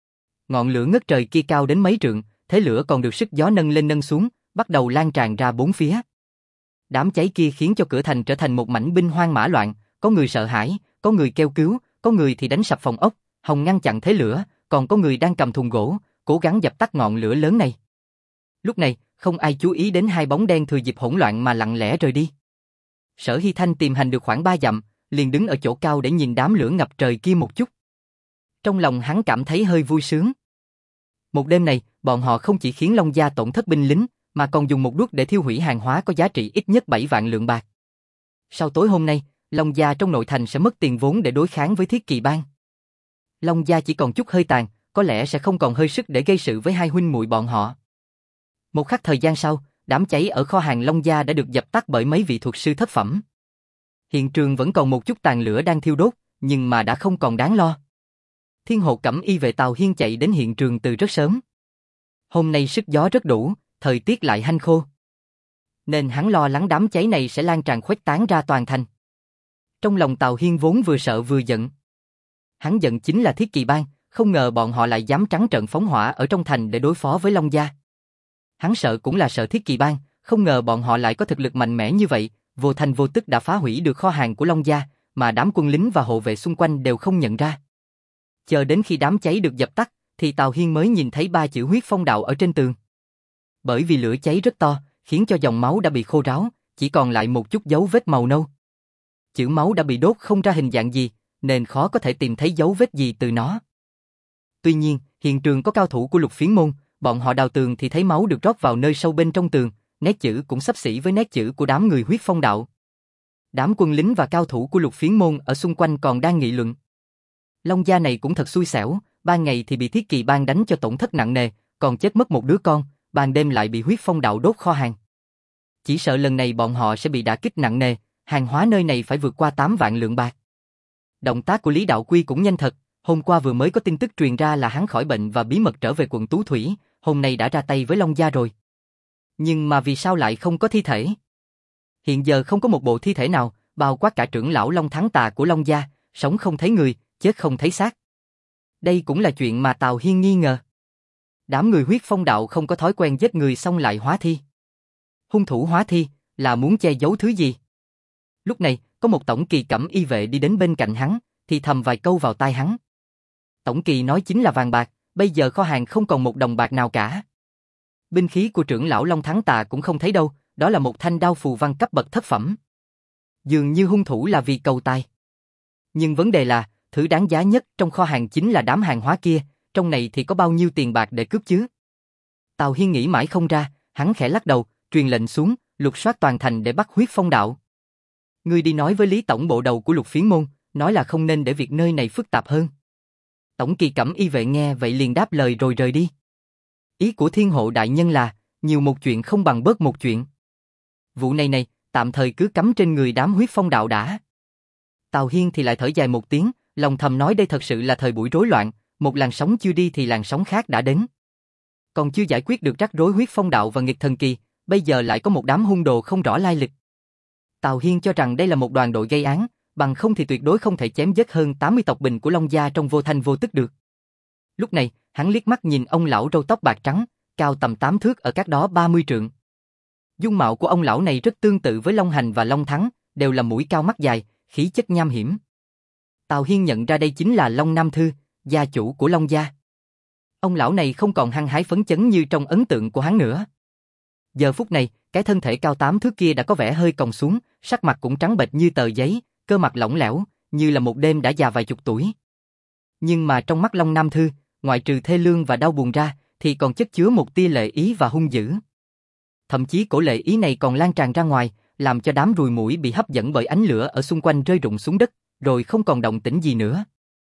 Ngọn lửa ngất trời kia cao đến mấy trượng, thế lửa còn được sức gió nâng lên nâng xuống, bắt đầu lan tràn ra bốn phía. Đám cháy kia khiến cho cửa thành trở thành một mảnh binh hoang mã loạn, có người sợ hãi, có người kêu cứu, có người thì đánh sập phòng ốc, hòng ngăn chặn thế lửa, còn có người đang cầm thùng gỗ, cố gắng dập tắt ngọn lửa lớn này. Lúc này, không ai chú ý đến hai bóng đen thừa dịp hỗn loạn mà lặng lẽ rời đi. Sở Hy Thanh tìm hành được khoảng ba dặm, liền đứng ở chỗ cao để nhìn đám lửa ngập trời kia một chút. Trong lòng hắn cảm thấy hơi vui sướng. Một đêm này, bọn họ không chỉ khiến Long Gia tổn thất binh lính, mà còn dùng một đuốc để thiêu hủy hàng hóa có giá trị ít nhất bảy vạn lượng bạc. Sau tối hôm nay, Long Gia trong nội thành sẽ mất tiền vốn để đối kháng với Thiết Kỳ Bang. Long Gia chỉ còn chút hơi tàn, có lẽ sẽ không còn hơi sức để gây sự với hai huynh muội bọn họ. Một khắc thời gian sau, đám cháy ở kho hàng Long Gia đã được dập tắt bởi mấy vị thuật sư thất phẩm. Hiện trường vẫn còn một chút tàn lửa đang thiêu đốt, nhưng mà đã không còn đáng lo. Thiên hộ Cẩm Y vệ Tào Hiên chạy đến hiện trường từ rất sớm. Hôm nay sức gió rất đủ, thời tiết lại hanh khô. Nên hắn lo lắng đám cháy này sẽ lan tràn khuếch tán ra toàn thành. Trong lòng Tào Hiên vốn vừa sợ vừa giận. Hắn giận chính là Thiết Kỵ Bang, không ngờ bọn họ lại dám trắng trợn phóng hỏa ở trong thành để đối phó với Long gia. Hắn sợ cũng là sợ Thiết Kỵ Bang, không ngờ bọn họ lại có thực lực mạnh mẽ như vậy, vô thành vô tức đã phá hủy được kho hàng của Long gia, mà đám quân lính và hộ vệ xung quanh đều không nhận ra. Chờ đến khi đám cháy được dập tắt, thì Tào Hiên mới nhìn thấy ba chữ huyết phong đạo ở trên tường. Bởi vì lửa cháy rất to, khiến cho dòng máu đã bị khô ráo, chỉ còn lại một chút dấu vết màu nâu. Chữ máu đã bị đốt không ra hình dạng gì, nên khó có thể tìm thấy dấu vết gì từ nó. Tuy nhiên, hiện trường có cao thủ của Lục Phiến môn, bọn họ đào tường thì thấy máu được rót vào nơi sâu bên trong tường, nét chữ cũng xấp xỉ với nét chữ của đám người huyết phong đạo. Đám quân lính và cao thủ của Lục Phiến môn ở xung quanh còn đang nghị luận. Long gia này cũng thật xui xẻo, ban ngày thì bị Thiết Kỵ Bang đánh cho tổn thất nặng nề, còn chết mất một đứa con, ban đêm lại bị huyết phong đạo đốt kho hàng. Chỉ sợ lần này bọn họ sẽ bị đả kích nặng nề, hàng hóa nơi này phải vượt qua tám vạn lượng bạc. Động tác của Lý Đạo Quy cũng nhanh thật, hôm qua vừa mới có tin tức truyền ra là hắn khỏi bệnh và bí mật trở về quận Tú Thủy, hôm nay đã ra tay với Long gia rồi. Nhưng mà vì sao lại không có thi thể? Hiện giờ không có một bộ thi thể nào, bao quát cả trưởng lão Long Thắng Tà của Long gia, sống không thấy người, chết không thấy xác. Đây cũng là chuyện mà Tào Hiên nghi ngờ. Đám người huyết phong đạo không có thói quen giết người xong lại hóa thi. Hung thủ hóa thi là muốn che giấu thứ gì? Lúc này, có một tổng kỳ cẩm y vệ đi đến bên cạnh hắn, thì thầm vài câu vào tai hắn. Tổng kỳ nói chính là vàng bạc, bây giờ kho hàng không còn một đồng bạc nào cả. Binh khí của trưởng lão Long Thắng Tà cũng không thấy đâu, đó là một thanh đao phù văn cấp bậc thất phẩm. Dường như hung thủ là vì cầu tài. Nhưng vấn đề là, thứ đáng giá nhất trong kho hàng chính là đám hàng hóa kia, trong này thì có bao nhiêu tiền bạc để cướp chứ? Tào Hiên nghĩ mãi không ra, hắn khẽ lắc đầu, truyền lệnh xuống, lục soát toàn thành để bắt huyết phong đạo. Ngươi đi nói với Lý tổng bộ đầu của Lục Phiến môn, nói là không nên để việc nơi này phức tạp hơn. Tổng kỳ cẩm y vệ nghe vậy liền đáp lời rồi rời đi. Ý của Thiên Hộ đại nhân là, nhiều một chuyện không bằng bớt một chuyện. Vụ này này, tạm thời cứ cắm trên người đám huyết phong đạo đã. Tào Hiên thì lại thở dài một tiếng, lòng thầm nói đây thật sự là thời buổi rối loạn, một làn sóng chưa đi thì làn sóng khác đã đến. Còn chưa giải quyết được rắc rối huyết phong đạo và nghịch thần kỳ, bây giờ lại có một đám hung đồ không rõ lai lịch. Tào Hiên cho rằng đây là một đoàn đội gây án, bằng không thì tuyệt đối không thể chém giết hơn tám mươi tộc bình của Long gia trong vô thanh vô tức được. Lúc này, hắn liếc mắt nhìn ông lão râu tóc bạc trắng, cao tầm tám thước ở cách đó ba mươi trượng. Dung mạo của ông lão này rất tương tự với Long Hành và Long Thắng, đều là mũi cao mắt dài, khí chất nham hiểm. Tào Hiên nhận ra đây chính là Long Nam Thư, gia chủ của Long gia. Ông lão này không còn hăng hái phấn chấn như trong ấn tượng của hắn nữa. Giờ phút này, cái thân thể cao tám thước kia đã có vẻ hơi còng xuống, sắc mặt cũng trắng bệch như tờ giấy, cơ mặt lỏng lẻo, như là một đêm đã già vài chục tuổi. Nhưng mà trong mắt Long Nam Thư, ngoại trừ thê lương và đau buồn ra, thì còn chất chứa một tia lệ ý và hung dữ. Thậm chí cổ lệ ý này còn lan tràn ra ngoài, làm cho đám ruồi muỗi bị hấp dẫn bởi ánh lửa ở xung quanh rơi rụng xuống đất, rồi không còn động tĩnh gì nữa.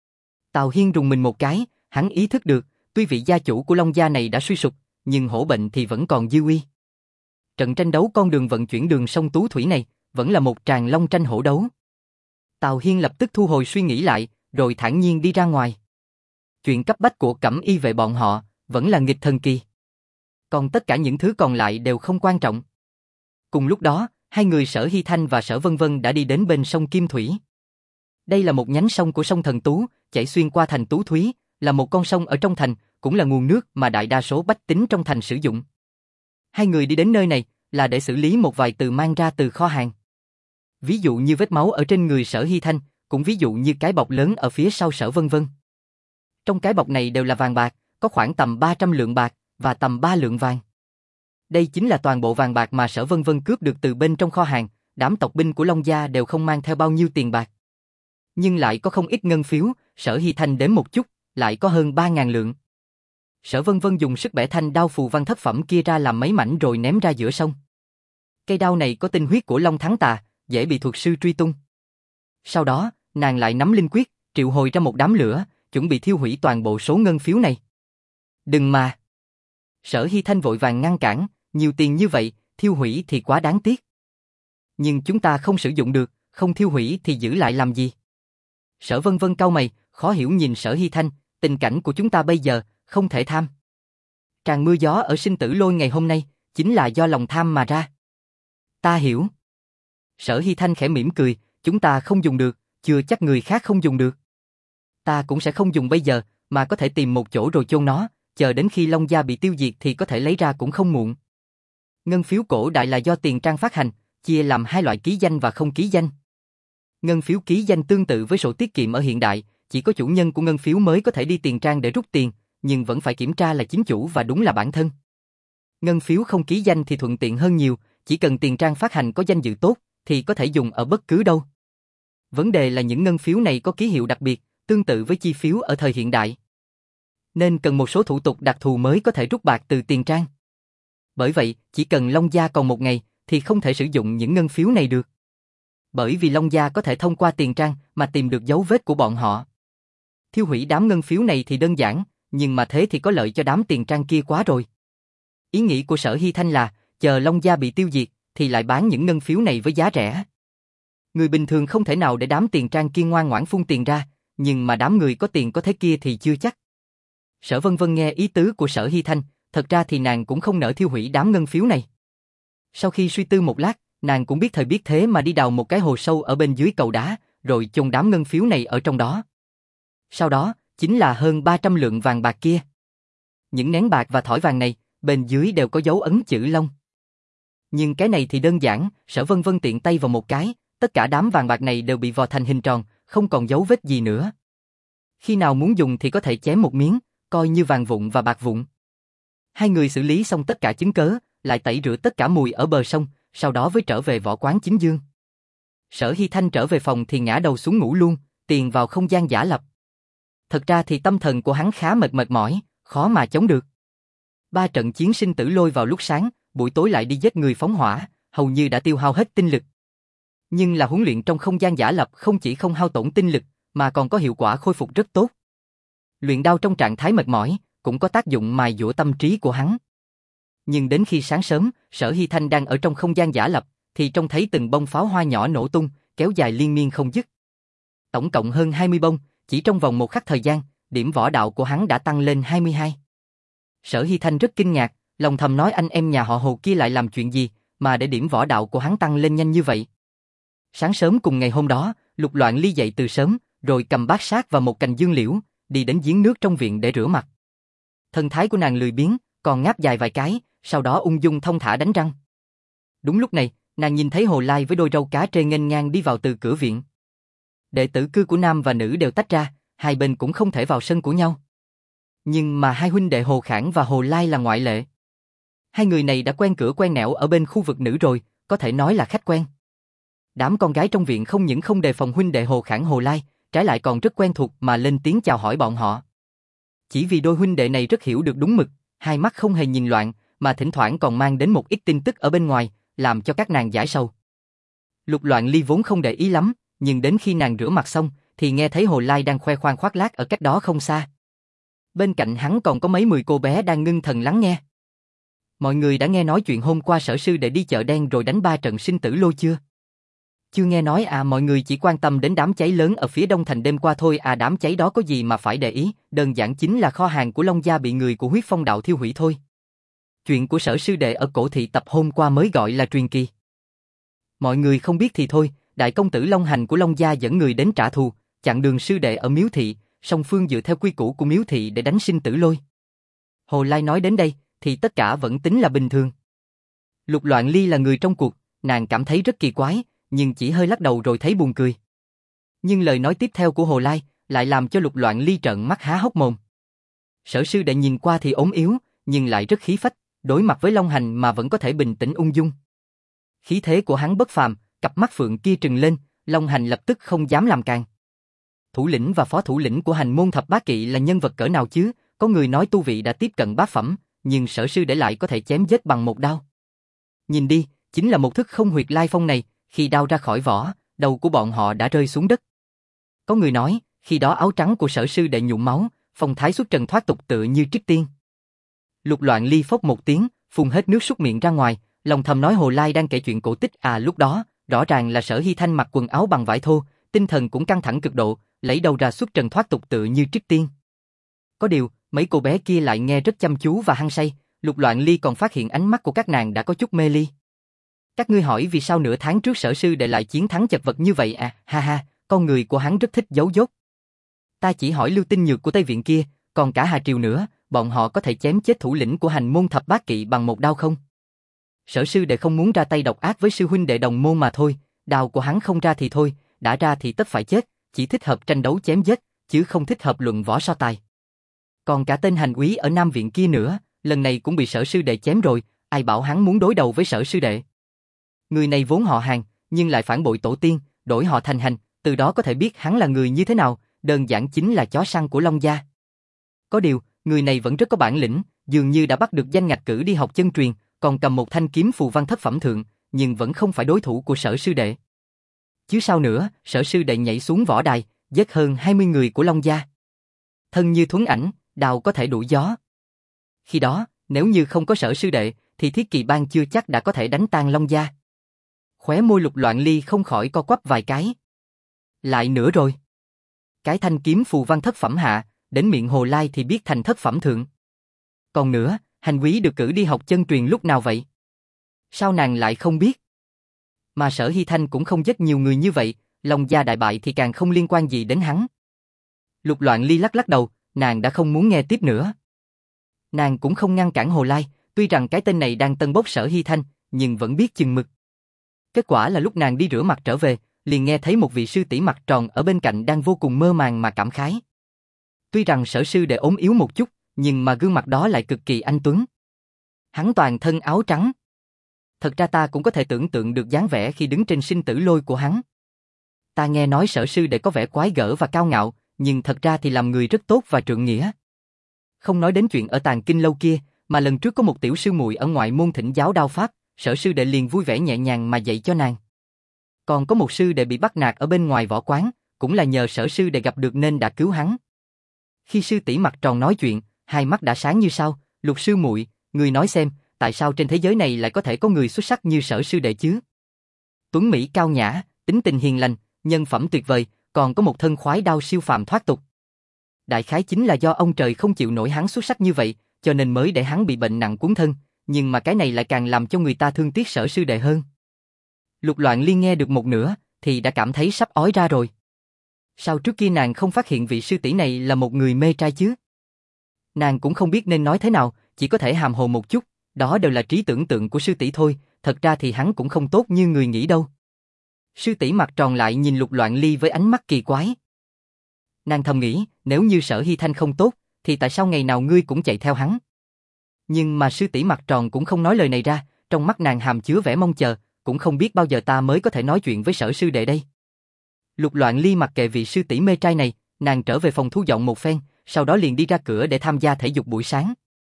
Tào Hiên rùng mình một cái, hắn ý thức được, tuy vị gia chủ của Long gia này đã suy sụp, nhưng hổ bệnh thì vẫn còn dư uy. Trận tranh đấu con đường vận chuyển đường sông Tú Thủy này, vẫn là một tràng long tranh hổ đấu. Tào Hiên lập tức thu hồi suy nghĩ lại, rồi thản nhiên đi ra ngoài. Chuyện cấp bách của cẩm y vệ bọn họ, vẫn là nghịch thần kỳ. Còn tất cả những thứ còn lại đều không quan trọng. Cùng lúc đó, hai người Sở Hy Thanh và Sở Vân Vân đã đi đến bên sông Kim Thủy. Đây là một nhánh sông của sông Thần Tú, chảy xuyên qua thành Tú Thúy, là một con sông ở trong thành, cũng là nguồn nước mà đại đa số bách tính trong thành sử dụng. Hai người đi đến nơi này là để xử lý một vài từ mang ra từ kho hàng. Ví dụ như vết máu ở trên người Sở Hy Thanh, cũng ví dụ như cái bọc lớn ở phía sau Sở Vân Vân. Trong cái bọc này đều là vàng bạc, có khoảng tầm ba trăm lượng bạc và tầm ba lượng vàng. Đây chính là toàn bộ vàng bạc mà Sở Vân Vân cướp được từ bên trong kho hàng, đám tộc binh của Long gia đều không mang theo bao nhiêu tiền bạc. Nhưng lại có không ít ngân phiếu, Sở Hy Thanh đếm một chút, lại có hơn ba ngàn lượng. Sở Vân Vân dùng sức bẻ thanh đao phù văn thất phẩm kia ra làm mấy mảnh rồi ném ra giữa sông. Cây đao này có tinh huyết của Long Thắng Tà, dễ bị thuật sư truy tung. Sau đó, nàng lại nắm linh quyết, triệu hồi ra một đám lửa, chuẩn bị thiêu hủy toàn bộ số ngân phiếu này. Đừng mà! Sở Hy Thanh vội vàng ngăn cản, nhiều tiền như vậy, thiêu hủy thì quá đáng tiếc. Nhưng chúng ta không sử dụng được, không thiêu hủy thì giữ lại làm gì? Sở Vân Vân cau mày, khó hiểu nhìn Sở Hy Thanh, tình cảnh của chúng ta bây giờ, không thể tham. tràn mưa gió ở sinh tử lôi ngày hôm nay, chính là do lòng tham mà ra. Ta hiểu. Sở Hy Thanh khẽ mỉm cười, chúng ta không dùng được, chưa chắc người khác không dùng được. Ta cũng sẽ không dùng bây giờ, mà có thể tìm một chỗ rồi chôn nó, chờ đến khi Long Gia bị tiêu diệt thì có thể lấy ra cũng không muộn. Ngân phiếu cổ đại là do Tiền Trang phát hành, chia làm hai loại ký danh và không ký danh. Ngân phiếu ký danh tương tự với sổ tiết kiệm ở hiện đại, chỉ có chủ nhân của ngân phiếu mới có thể đi Tiền Trang để rút tiền, nhưng vẫn phải kiểm tra là chính chủ và đúng là bản thân. Ngân phiếu không ký danh thì thuận tiện hơn nhiều, chỉ cần Tiền Trang phát hành có danh dự tốt, thì có thể dùng ở bất cứ đâu. Vấn đề là những ngân phiếu này có ký hiệu đặc biệt, tương tự với chi phiếu ở thời hiện đại. Nên cần một số thủ tục đặc thù mới có thể rút bạc từ Tiền Trang. Bởi vậy, chỉ cần Long Gia còn một ngày, thì không thể sử dụng những ngân phiếu này được. Bởi vì Long Gia có thể thông qua Tiền Trang mà tìm được dấu vết của bọn họ. Thiêu hủy đám ngân phiếu này thì đơn giản, nhưng mà thế thì có lợi cho đám Tiền Trang kia quá rồi. Ý nghĩ của Sở Hy Thanh là, chờ Long Gia bị tiêu diệt, thì lại bán những ngân phiếu này với giá rẻ. Người bình thường không thể nào để đám Tiền Trang kia ngoan ngoãn phun tiền ra, nhưng mà đám người có tiền có thế kia thì chưa chắc. Sở Vân Vân nghe ý tứ của Sở Hy Thanh, thật ra thì nàng cũng không nỡ thiêu hủy đám ngân phiếu này. Sau khi suy tư một lát, nàng cũng biết thời biết thế mà đi đào một cái hồ sâu ở bên dưới cầu đá, rồi chôn đám ngân phiếu này ở trong đó. Sau đó, chính là hơn ba trăm lượng vàng bạc kia. Những nén bạc và thỏi vàng này, bên dưới đều có dấu ấn chữ Long. Nhưng cái này thì đơn giản, Sở Vân Vân tiện tay vào một cái, tất cả đám vàng bạc này đều bị vò thành hình tròn, không còn dấu vết gì nữa. Khi nào muốn dùng thì có thể chém một miếng, coi như vàng vụn và bạc vụn. Hai người xử lý xong tất cả chứng cớ, lại tẩy rửa tất cả mùi ở bờ sông, sau đó mới trở về võ quán chính dương. Sở Hy Thanh trở về phòng thì ngã đầu xuống ngủ luôn, tiền vào không gian giả lập. Thật ra thì tâm thần của hắn khá mệt mệt mỏi, khó mà chống được. Ba trận chiến sinh tử lôi vào lúc sáng, buổi tối lại đi giết người phóng hỏa, hầu như đã tiêu hao hết tinh lực. Nhưng là huấn luyện trong không gian giả lập không chỉ không hao tổn tinh lực, mà còn có hiệu quả khôi phục rất tốt. Luyện đao trong trạng thái mệt mỏi, cũng có tác dụng mài dũa tâm trí của hắn. Nhưng đến khi sáng sớm, Sở Hy Thanh đang ở trong không gian giả lập, thì trông thấy từng bông pháo hoa nhỏ nổ tung, kéo dài liên miên không dứt. Tổng cộng hơn hai mươi bông, chỉ trong vòng một khắc thời gian, điểm võ đạo của hắn đã tăng lên hai mươi hai. Sở Hy Thanh rất kinh ngạc, lòng thầm nói anh em nhà họ Hồ kia lại làm chuyện gì, mà để điểm võ đạo của hắn tăng lên nhanh như vậy. Sáng sớm cùng ngày hôm đó, Lục Loạn Ly dậy từ sớm, rồi cầm bát sát và một cành dương liễu, đi đến giếng nước trong viện để rửa mặt. Thân thái của nàng lười biếng, còn ngáp dài vài cái, sau đó ung dung thong thả đánh răng. Đúng lúc này, nàng nhìn thấy Hồ Lai với đôi râu cá trê nghênh ngang đi vào từ cửa viện. Đệ tử cư của nam và nữ đều tách ra, hai bên cũng không thể vào sân của nhau. Nhưng mà hai huynh đệ Hồ Khảng và Hồ Lai là ngoại lệ. Hai người này đã quen cửa quen nẻo ở bên khu vực nữ rồi, có thể nói là khách quen. Đám con gái trong viện không những không đề phòng huynh đệ Hồ Khảng Hồ Lai, trái lại còn rất quen thuộc mà lên tiếng chào hỏi bọn họ. Chỉ vì đôi huynh đệ này rất hiểu được đúng mực, hai mắt không hề nhìn loạn, mà thỉnh thoảng còn mang đến một ít tin tức ở bên ngoài, làm cho các nàng giải sầu. Lục Loạn Ly vốn không để ý lắm, nhưng đến khi nàng rửa mặt xong, thì nghe thấy Hồ Lai đang khoe khoang khoác lác ở cách đó không xa. Bên cạnh hắn còn có mấy mười cô bé đang ngưng thần lắng nghe. Mọi người đã nghe nói chuyện hôm qua Sở sư đệ đi chợ đen rồi đánh ba trận sinh tử lôi chưa? Chưa nghe nói à, mọi người chỉ quan tâm đến đám cháy lớn ở phía đông thành đêm qua thôi à, đám cháy đó có gì mà phải để ý, đơn giản chính là kho hàng của Long Gia bị người của Huyết Phong đạo thiêu hủy thôi. Chuyện của Sở sư đệ ở cổ thị tập hôm qua mới gọi là truyền kỳ. Mọi người không biết thì thôi, đại công tử Long Hành của Long Gia dẫn người đến trả thù, chặn đường sư đệ ở Miếu Thị, song phương dựa theo quy củ của Miếu Thị để đánh sinh tử lôi. Hồ Lai nói đến đây, thì tất cả vẫn tính là bình thường. Lục Loạn Ly là người trong cuộc, nàng cảm thấy rất kỳ quái, nhưng chỉ hơi lắc đầu rồi thấy buồn cười. Nhưng lời nói tiếp theo của Hồ Lai lại làm cho Lục Loạn Ly trợn mắt há hốc mồm. Sở sư đệ nhìn qua thì ốm yếu, nhưng lại rất khí phách, đối mặt với Long Hành mà vẫn có thể bình tĩnh ung dung. Khí thế của hắn bất phàm, cặp mắt phượng kia trừng lên, Long Hành lập tức không dám làm càng. Thủ lĩnh và phó thủ lĩnh của hành môn thập bát kỵ là nhân vật cỡ nào chứ, có người nói tu vị đã tiếp cận bát phẩm, nhưng Sở sư đệ lại có thể chém giết bằng một đao. Nhìn đi, chính là một thức không huyệt lai phong này, khi đao ra khỏi vỏ, đầu của bọn họ đã rơi xuống đất. Có người nói, khi đó áo trắng của Sở sư đệ nhuộm máu, phong thái xuất trần thoát tục tựa như trích tiên. Lục Loạn Ly phốc một tiếng, phun hết nước súc miệng ra ngoài, lòng thầm nói Hồ Lai đang kể chuyện cổ tích à, lúc đó, rõ ràng là Sở Hy Thanh mặc quần áo bằng vải thô, tinh thần cũng căng thẳng cực độ, lấy đầu ra xuất trần thoát tục tựa như trích tiên. Có điều, Mấy cô bé kia lại nghe rất chăm chú và hăng say, Lục Loạn Ly còn phát hiện ánh mắt của các nàng đã có chút mê ly. Các ngươi hỏi vì sao nửa tháng trước Sở sư đệ lại chiến thắng chật vật như vậy à, ha ha, con người của hắn rất thích giấu dốt. Ta chỉ hỏi Lưu Tinh Nhược của Tây Viện kia, còn cả Hà Triều nữa, bọn họ có thể chém chết thủ lĩnh của hành môn thập bát kỵ bằng một đao không? Sở sư đệ không muốn ra tay độc ác với sư huynh đệ đồng môn mà thôi, đao của hắn không ra thì thôi, đã ra thì tất phải chết, chỉ thích hợp tranh đấu chém giết, chứ không thích hợp luận võ so tài. Còn cả tên hành úy ở Nam Viện kia nữa, lần này cũng bị Sở sư đệ chém rồi, ai bảo hắn muốn đối đầu với Sở sư đệ. Người này vốn họ Hàng, nhưng lại phản bội tổ tiên, đổi họ thành Hành, từ đó có thể biết hắn là người như thế nào, đơn giản chính là chó săn của Long gia. Có điều, người này vẫn rất có bản lĩnh, dường như đã bắt được danh ngạch cử đi học chân truyền, còn cầm một thanh kiếm phù văn thất phẩm thượng, nhưng vẫn không phải đối thủ của Sở sư đệ. Chứ sao nữa, Sở sư đệ nhảy xuống võ đài, giết hơn hai mươi người của Long gia. Thân như thuấn ảnh, đào có thể đuổi gió. Khi đó, nếu như không có Sở sư đệ, thì Thiết Kỳ Bang chưa chắc đã có thể đánh tan Long gia. Khóe môi Lục Loạn Ly không khỏi co quắp vài cái. Lại nữa rồi. Cái thanh kiếm phù văn thất phẩm hạ, đến miệng Hồ Lai thì biết thành thất phẩm thượng. Còn nữa, hành quý được cử đi học chân truyền lúc nào vậy? Sao nàng lại không biết? Mà Sở Hy Thanh cũng không giết nhiều người như vậy, Long gia đại bại thì càng không liên quan gì đến hắn. Lục Loạn Ly lắc lắc đầu, nàng đã không muốn nghe tiếp nữa. Nàng cũng không ngăn cản Hồ Lai, tuy rằng cái tên này đang tân bốc Sở Hy Thanh, nhưng vẫn biết chừng mực. Kết quả là lúc nàng đi rửa mặt trở về, liền nghe thấy một vị sư tỷ mặt tròn ở bên cạnh đang vô cùng mơ màng mà cảm khái. Tuy rằng Sở sư đệ ốm yếu một chút, nhưng mà gương mặt đó lại cực kỳ anh tuấn. Hắn toàn thân áo trắng. Thật ra ta cũng có thể tưởng tượng được dáng vẻ khi đứng trên sinh tử lôi của hắn. Ta nghe nói Sở sư đệ có vẻ quái gở và cao ngạo, nhưng thật ra thì làm người rất tốt và trượng nghĩa. Không nói đến chuyện ở Tàng Kinh lâu kia, mà lần trước có một tiểu sư muội ở ngoại môn thỉnh giáo đao pháp, Sở sư đệ liền vui vẻ nhẹ nhàng mà dạy cho nàng. Còn có một sư đệ bị bắt nạt ở bên ngoài võ quán, cũng là nhờ Sở sư đệ gặp được nên đã cứu hắn. Khi sư tỷ mặt tròn nói chuyện, hai mắt đã sáng như sao, Lục sư muội, người nói xem, tại sao trên thế giới này lại có thể có người xuất sắc như Sở sư đệ chứ? Tuấn Mỹ cao nhã, tính tình hiền lành, nhân phẩm tuyệt vời, còn có một thân khoái đao siêu phàm thoát tục. Đại khái chính là do ông trời không chịu nổi hắn xuất sắc như vậy, cho nên mới để hắn bị bệnh nặng cuốn thân, nhưng mà cái này lại càng làm cho người ta thương tiếc Sở sư đệ hơn. Lục Loạn Ly nghe được một nửa, thì đã cảm thấy sắp ói ra rồi. Sao trước kia nàng không phát hiện vị sư tỷ này là một người mê trai chứ? Nàng cũng không biết nên nói thế nào, chỉ có thể hàm hồ một chút, đó đều là trí tưởng tượng của sư tỷ thôi, thật ra thì hắn cũng không tốt như người nghĩ đâu. Sư tỷ mặt tròn lại nhìn Lục Loạn Ly với ánh mắt kỳ quái. Nàng thầm nghĩ, nếu như Sở Hy Thanh không tốt, thì tại sao ngày nào ngươi cũng chạy theo hắn? Nhưng mà sư tỷ mặt tròn cũng không nói lời này ra, trong mắt nàng hàm chứa vẻ mong chờ, cũng không biết bao giờ ta mới có thể nói chuyện với Sở sư đệ đây. Lục Loạn Ly mặc kệ vị sư tỷ mê trai này, nàng trở về phòng thu dọn một phen, sau đó liền đi ra cửa để tham gia thể dục buổi sáng.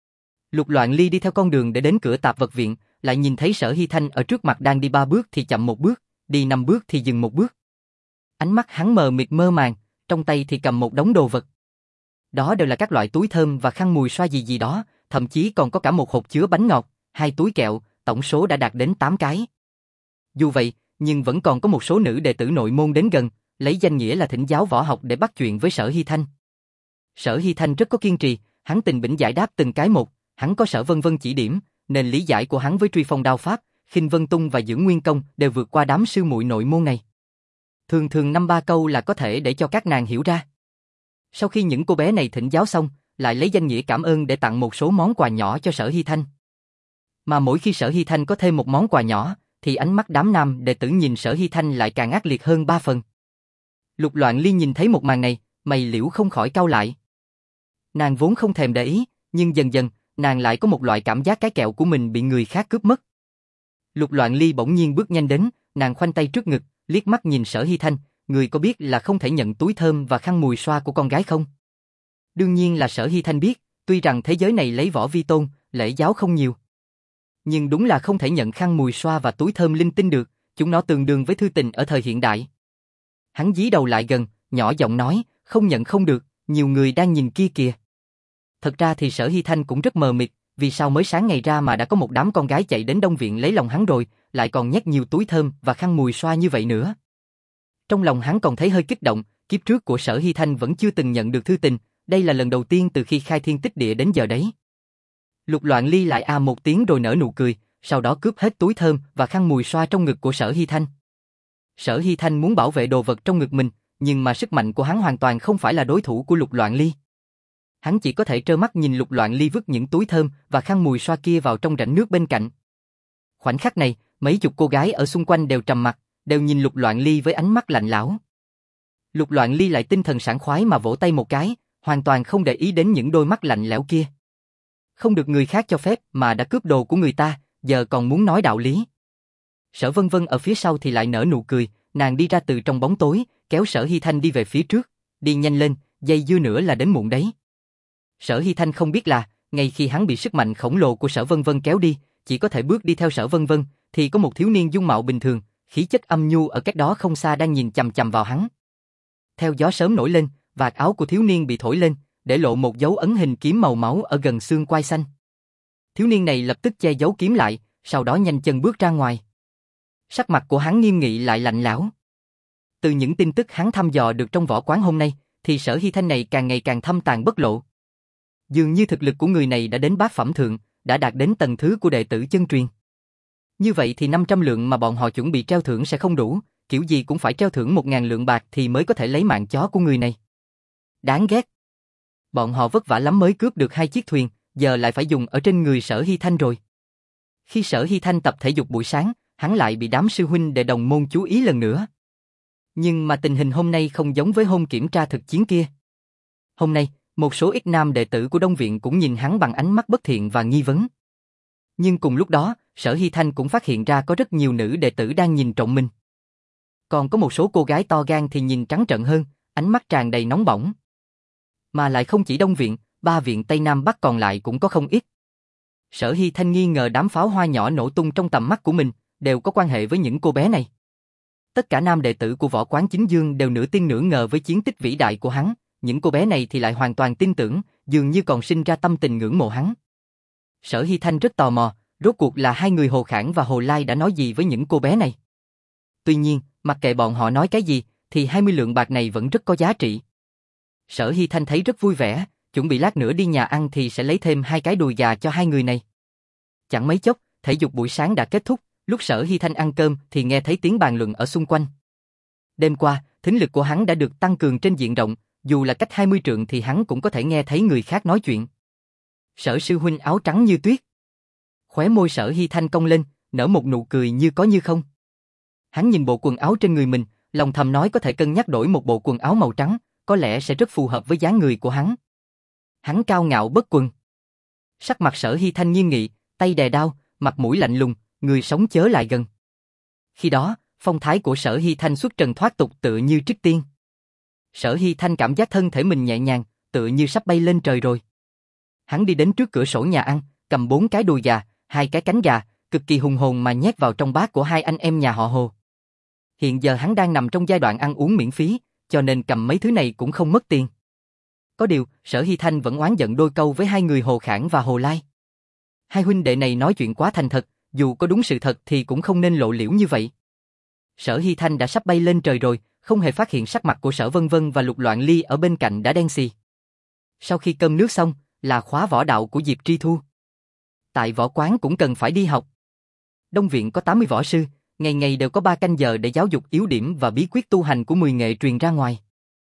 Lục Loạn Ly đi theo con đường để đến cửa tạp vật viện, lại nhìn thấy Sở Hy Thanh ở trước mặt đang đi ba bước thì chậm một bước, đi năm bước thì dừng một bước. Ánh mắt hắn mờ mịt mơ màng, trong tay thì cầm một đống đồ vật. Đó đều là các loại túi thơm và khăn mùi xoa gì gì đó, thậm chí còn có cả một hộp chứa bánh ngọt, hai túi kẹo, tổng số đã đạt đến tám cái. Dù vậy, nhưng vẫn còn có một số nữ đệ tử nội môn đến gần, lấy danh nghĩa là thỉnh giáo võ học để bắt chuyện với Sở Hy Thanh. Sở Hy Thanh rất có kiên trì, hắn tình bỉnh giải đáp từng cái một, hắn có Sở Vân Vân chỉ điểm, nên lý giải của hắn với Truy Phong đao pháp, Khinh Vân tung và Dưỡng Nguyên công đều vượt qua đám sư muội nội môn này. Thường thường năm ba câu là có thể để cho các nàng hiểu ra. Sau khi những cô bé này thỉnh giáo xong, lại lấy danh nghĩa cảm ơn để tặng một số món quà nhỏ cho Sở Hy Thanh. Mà mỗi khi Sở Hy Thanh có thêm một món quà nhỏ, thì ánh mắt đám nam đệ tử nhìn Sở Hy Thanh lại càng ác liệt hơn ba phần. Lục Loạn Ly nhìn thấy một màn này, mày liễu không khỏi cau lại. Nàng vốn không thèm để ý, nhưng dần dần, nàng lại có một loại cảm giác cái kẹo của mình bị người khác cướp mất. Lục Loạn Ly bỗng nhiên bước nhanh đến, nàng khoanh tay trước ngực, liếc mắt nhìn Sở Hy Thanh, người có biết là không thể nhận túi thơm và khăn mùi xoa của con gái không? Đương nhiên là Sở Hy Thanh biết, tuy rằng thế giới này lấy võ vi tôn, lễ giáo không nhiều. Nhưng đúng là không thể nhận khăn mùi xoa và túi thơm linh tinh được, chúng nó tương đương với thư tình ở thời hiện đại. Hắn dí đầu lại gần, nhỏ giọng nói, không nhận không được, nhiều người đang nhìn kia kìa. Thật ra thì Sở Hy Thanh cũng rất mờ mịt, vì sao mới sáng ngày ra mà đã có một đám con gái chạy đến Đông Viện lấy lòng hắn rồi, lại còn nhét nhiều túi thơm và khăn mùi xoa như vậy nữa. Trong lòng hắn còn thấy hơi kích động, kiếp trước của Sở Hy Thanh vẫn chưa từng nhận được thư tình, Đây là lần đầu tiên từ khi khai thiên tích địa đến giờ đấy. Lục Loạn Ly lại à một tiếng rồi nở nụ cười, sau đó cướp hết túi thơm và khăn mùi xoa trong ngực của Sở Hy Thanh. Sở Hy Thanh muốn bảo vệ đồ vật trong ngực mình, nhưng mà sức mạnh của hắn hoàn toàn không phải là đối thủ của Lục Loạn Ly. Hắn chỉ có thể trơ mắt nhìn Lục Loạn Ly vứt những túi thơm và khăn mùi xoa kia vào trong rãnh nước bên cạnh. Khoảnh khắc này, mấy chục cô gái ở xung quanh đều trầm mặc, đều nhìn Lục Loạn Ly với ánh mắt lạnh lẽo. Lục Loạn Ly lại tinh thần sảng khoái mà vỗ tay một cái, hoàn toàn không để ý đến những đôi mắt lạnh lẽo kia. Không được người khác cho phép mà đã cướp đồ của người ta, giờ còn muốn nói đạo lý. Sở Vân Vân ở phía sau thì lại nở nụ cười, nàng đi ra từ trong bóng tối, kéo Sở Hy Thanh đi về phía trước, đi nhanh lên, dây dưa nữa là đến muộn đấy. Sở Hy Thanh không biết là, ngay khi hắn bị sức mạnh khổng lồ của Sở Vân Vân kéo đi, chỉ có thể bước đi theo Sở Vân Vân, thì có một thiếu niên dung mạo bình thường, khí chất âm nhu ở cách đó không xa đang nhìn chằm chằm vào hắn. Theo gió sớm nổi lên, vạt áo của thiếu niên bị thổi lên, để lộ một dấu ấn hình kiếm màu máu ở gần xương quai xanh. Thiếu niên này lập tức che giấu kiếm lại, sau đó nhanh chân bước ra ngoài. Sắc mặt của hắn nghiêm nghị lại lạnh lẽo. Từ những tin tức hắn thăm dò được trong võ quán hôm nay, thì Sở Hy Thanh này càng ngày càng thâm tàng bất lộ. Dường như thực lực của người này đã đến bát phẩm thượng, đã đạt đến tầng thứ của đệ tử chân truyền. Như vậy thì năm trăm lượng mà bọn họ chuẩn bị treo thưởng sẽ không đủ, kiểu gì cũng phải treo thưởng một ngàn lượng bạc thì mới có thể lấy mạng chó của người này. Đáng ghét. Bọn họ vất vả lắm mới cướp được hai chiếc thuyền, giờ lại phải dùng ở trên người Sở Hy Thanh rồi. Khi Sở Hy Thanh tập thể dục buổi sáng, hắn lại bị đám sư huynh đệ đồng môn chú ý lần nữa. Nhưng mà tình hình hôm nay không giống với hôm kiểm tra thực chiến kia. Hôm nay, một số ít nam đệ tử của Đông Viện cũng nhìn hắn bằng ánh mắt bất thiện và nghi vấn. Nhưng cùng lúc đó, Sở Hy Thanh cũng phát hiện ra có rất nhiều nữ đệ tử đang nhìn trộm mình. Còn có một số cô gái to gan thì nhìn trắng trợn hơn, ánh mắt tràn đầy nóng bỏng. Mà lại không chỉ Đông Viện, ba viện Tây Nam Bắc còn lại cũng có không ít. Sở Hy Thanh nghi ngờ đám pháo hoa nhỏ nổ tung trong tầm mắt của mình, đều có quan hệ với những cô bé này. Tất cả nam đệ tử của võ quán Chính Dương đều nửa tin nửa ngờ với chiến tích vĩ đại của hắn, những cô bé này thì lại hoàn toàn tin tưởng, dường như còn sinh ra tâm tình ngưỡng mộ hắn. Sở Hy Thanh rất tò mò, rốt cuộc là hai người Hồ Khảng và Hồ Lai đã nói gì với những cô bé này. Tuy nhiên, mặc kệ bọn họ nói cái gì, thì hai mươi lượng bạc này vẫn rất có giá trị. Sở Hy Thanh thấy rất vui vẻ, chuẩn bị lát nữa đi nhà ăn thì sẽ lấy thêm hai cái đùi gà cho hai người này. Chẳng mấy chốc, thể dục buổi sáng đã kết thúc, lúc Sở Hy Thanh ăn cơm thì nghe thấy tiếng bàn luận ở xung quanh. Đêm qua, thính lực của hắn đã được tăng cường trên diện rộng, dù là cách hai mươi trượng thì hắn cũng có thể nghe thấy người khác nói chuyện. Sở sư huynh áo trắng như tuyết. Khóe môi Sở Hy Thanh cong lên, nở một nụ cười như có như không. Hắn nhìn bộ quần áo trên người mình, lòng thầm nói có thể cân nhắc đổi một bộ quần áo màu trắng, có lẽ sẽ rất phù hợp với dáng người của hắn. Hắn cao ngạo bất quần. Sắc mặt Sở Hy Thanh nghiêm nghị, tay đè đao, mặt mũi lạnh lùng, người sống chớ lại gần. Khi đó, phong thái của Sở Hy Thanh xuất trần thoát tục tựa như trích tiên. Sở Hy Thanh cảm giác thân thể mình nhẹ nhàng, tựa như sắp bay lên trời rồi. Hắn đi đến trước cửa sổ nhà ăn, cầm bốn cái đùi gà, hai cái cánh gà, cực kỳ hùng hồn mà nhét vào trong bát của hai anh em nhà họ Hồ. Hiện giờ hắn đang nằm trong giai đoạn ăn uống miễn phí, cho nên cầm mấy thứ này cũng không mất tiền. Có điều, Sở Hy Thanh vẫn oán giận đôi câu với hai người Hồ Khảng và Hồ Lai. Hai huynh đệ này nói chuyện quá thành thật, dù có đúng sự thật thì cũng không nên lộ liễu như vậy. Sở Hy Thanh đã sắp bay lên trời rồi, không hề phát hiện sắc mặt của Sở Vân Vân và Lục Loạn Ly ở bên cạnh đã đen xì. Sau khi cơm nước xong, là khóa võ đạo của Diệp Tri Thu. Tại võ quán cũng cần phải đi học. Đông Viện có tám mươi võ sư, ngày ngày đều có ba canh giờ để giáo dục yếu điểm và bí quyết tu hành của mười nghệ truyền ra ngoài.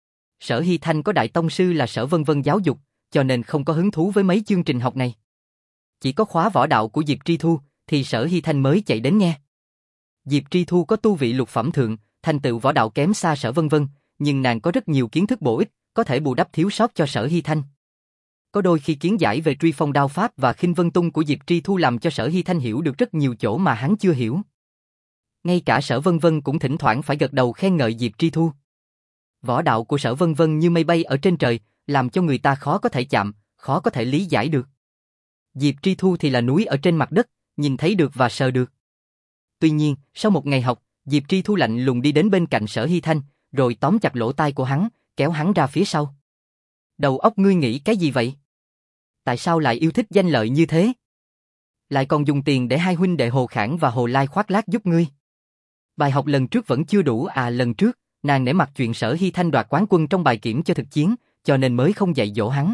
Sở Hy Thanh có đại tông sư là Sở Vân Vân giáo dục, cho nên không có hứng thú với mấy chương trình học này. Chỉ có khóa võ đạo của Diệp Tri Thu, thì Sở Hy Thanh mới chạy đến nghe. Diệp Tri Thu có tu vị lục phẩm thượng, thành tựu võ đạo kém xa Sở Vân Vân, nhưng nàng có rất nhiều kiến thức bổ ích, có thể bù đắp thiếu sót cho Sở Hy Thanh. Có đôi khi kiến giải về truy phong đao pháp và khinh vân tung của Diệp Tri Thu làm cho Sở Hy Thanh hiểu được rất nhiều chỗ mà hắn chưa hiểu. Ngay cả Sở Vân Vân cũng thỉnh thoảng phải gật đầu khen ngợi Diệp Tri Thu. Võ đạo của Sở Vân Vân như mây bay ở trên trời, làm cho người ta khó có thể chạm, khó có thể lý giải được. Diệp Tri Thu thì là núi ở trên mặt đất, nhìn thấy được và sờ được. Tuy nhiên, sau một ngày học, Diệp Tri Thu lạnh lùng đi đến bên cạnh Sở Hy Thanh, rồi tóm chặt lỗ tai của hắn, kéo hắn ra phía sau. Đầu óc ngươi nghĩ cái gì vậy? Tại sao lại yêu thích danh lợi như thế? Lại còn dùng tiền để hai huynh đệ Hồ Khảng và Hồ Lai khoác lác giúp ngươi. Bài học lần trước vẫn chưa đủ à? Lần trước, nàng nể mặt chuyện Sở Hy Thanh đoạt quán quân trong bài kiểm cho thực chiến, cho nên mới không dạy dỗ hắn.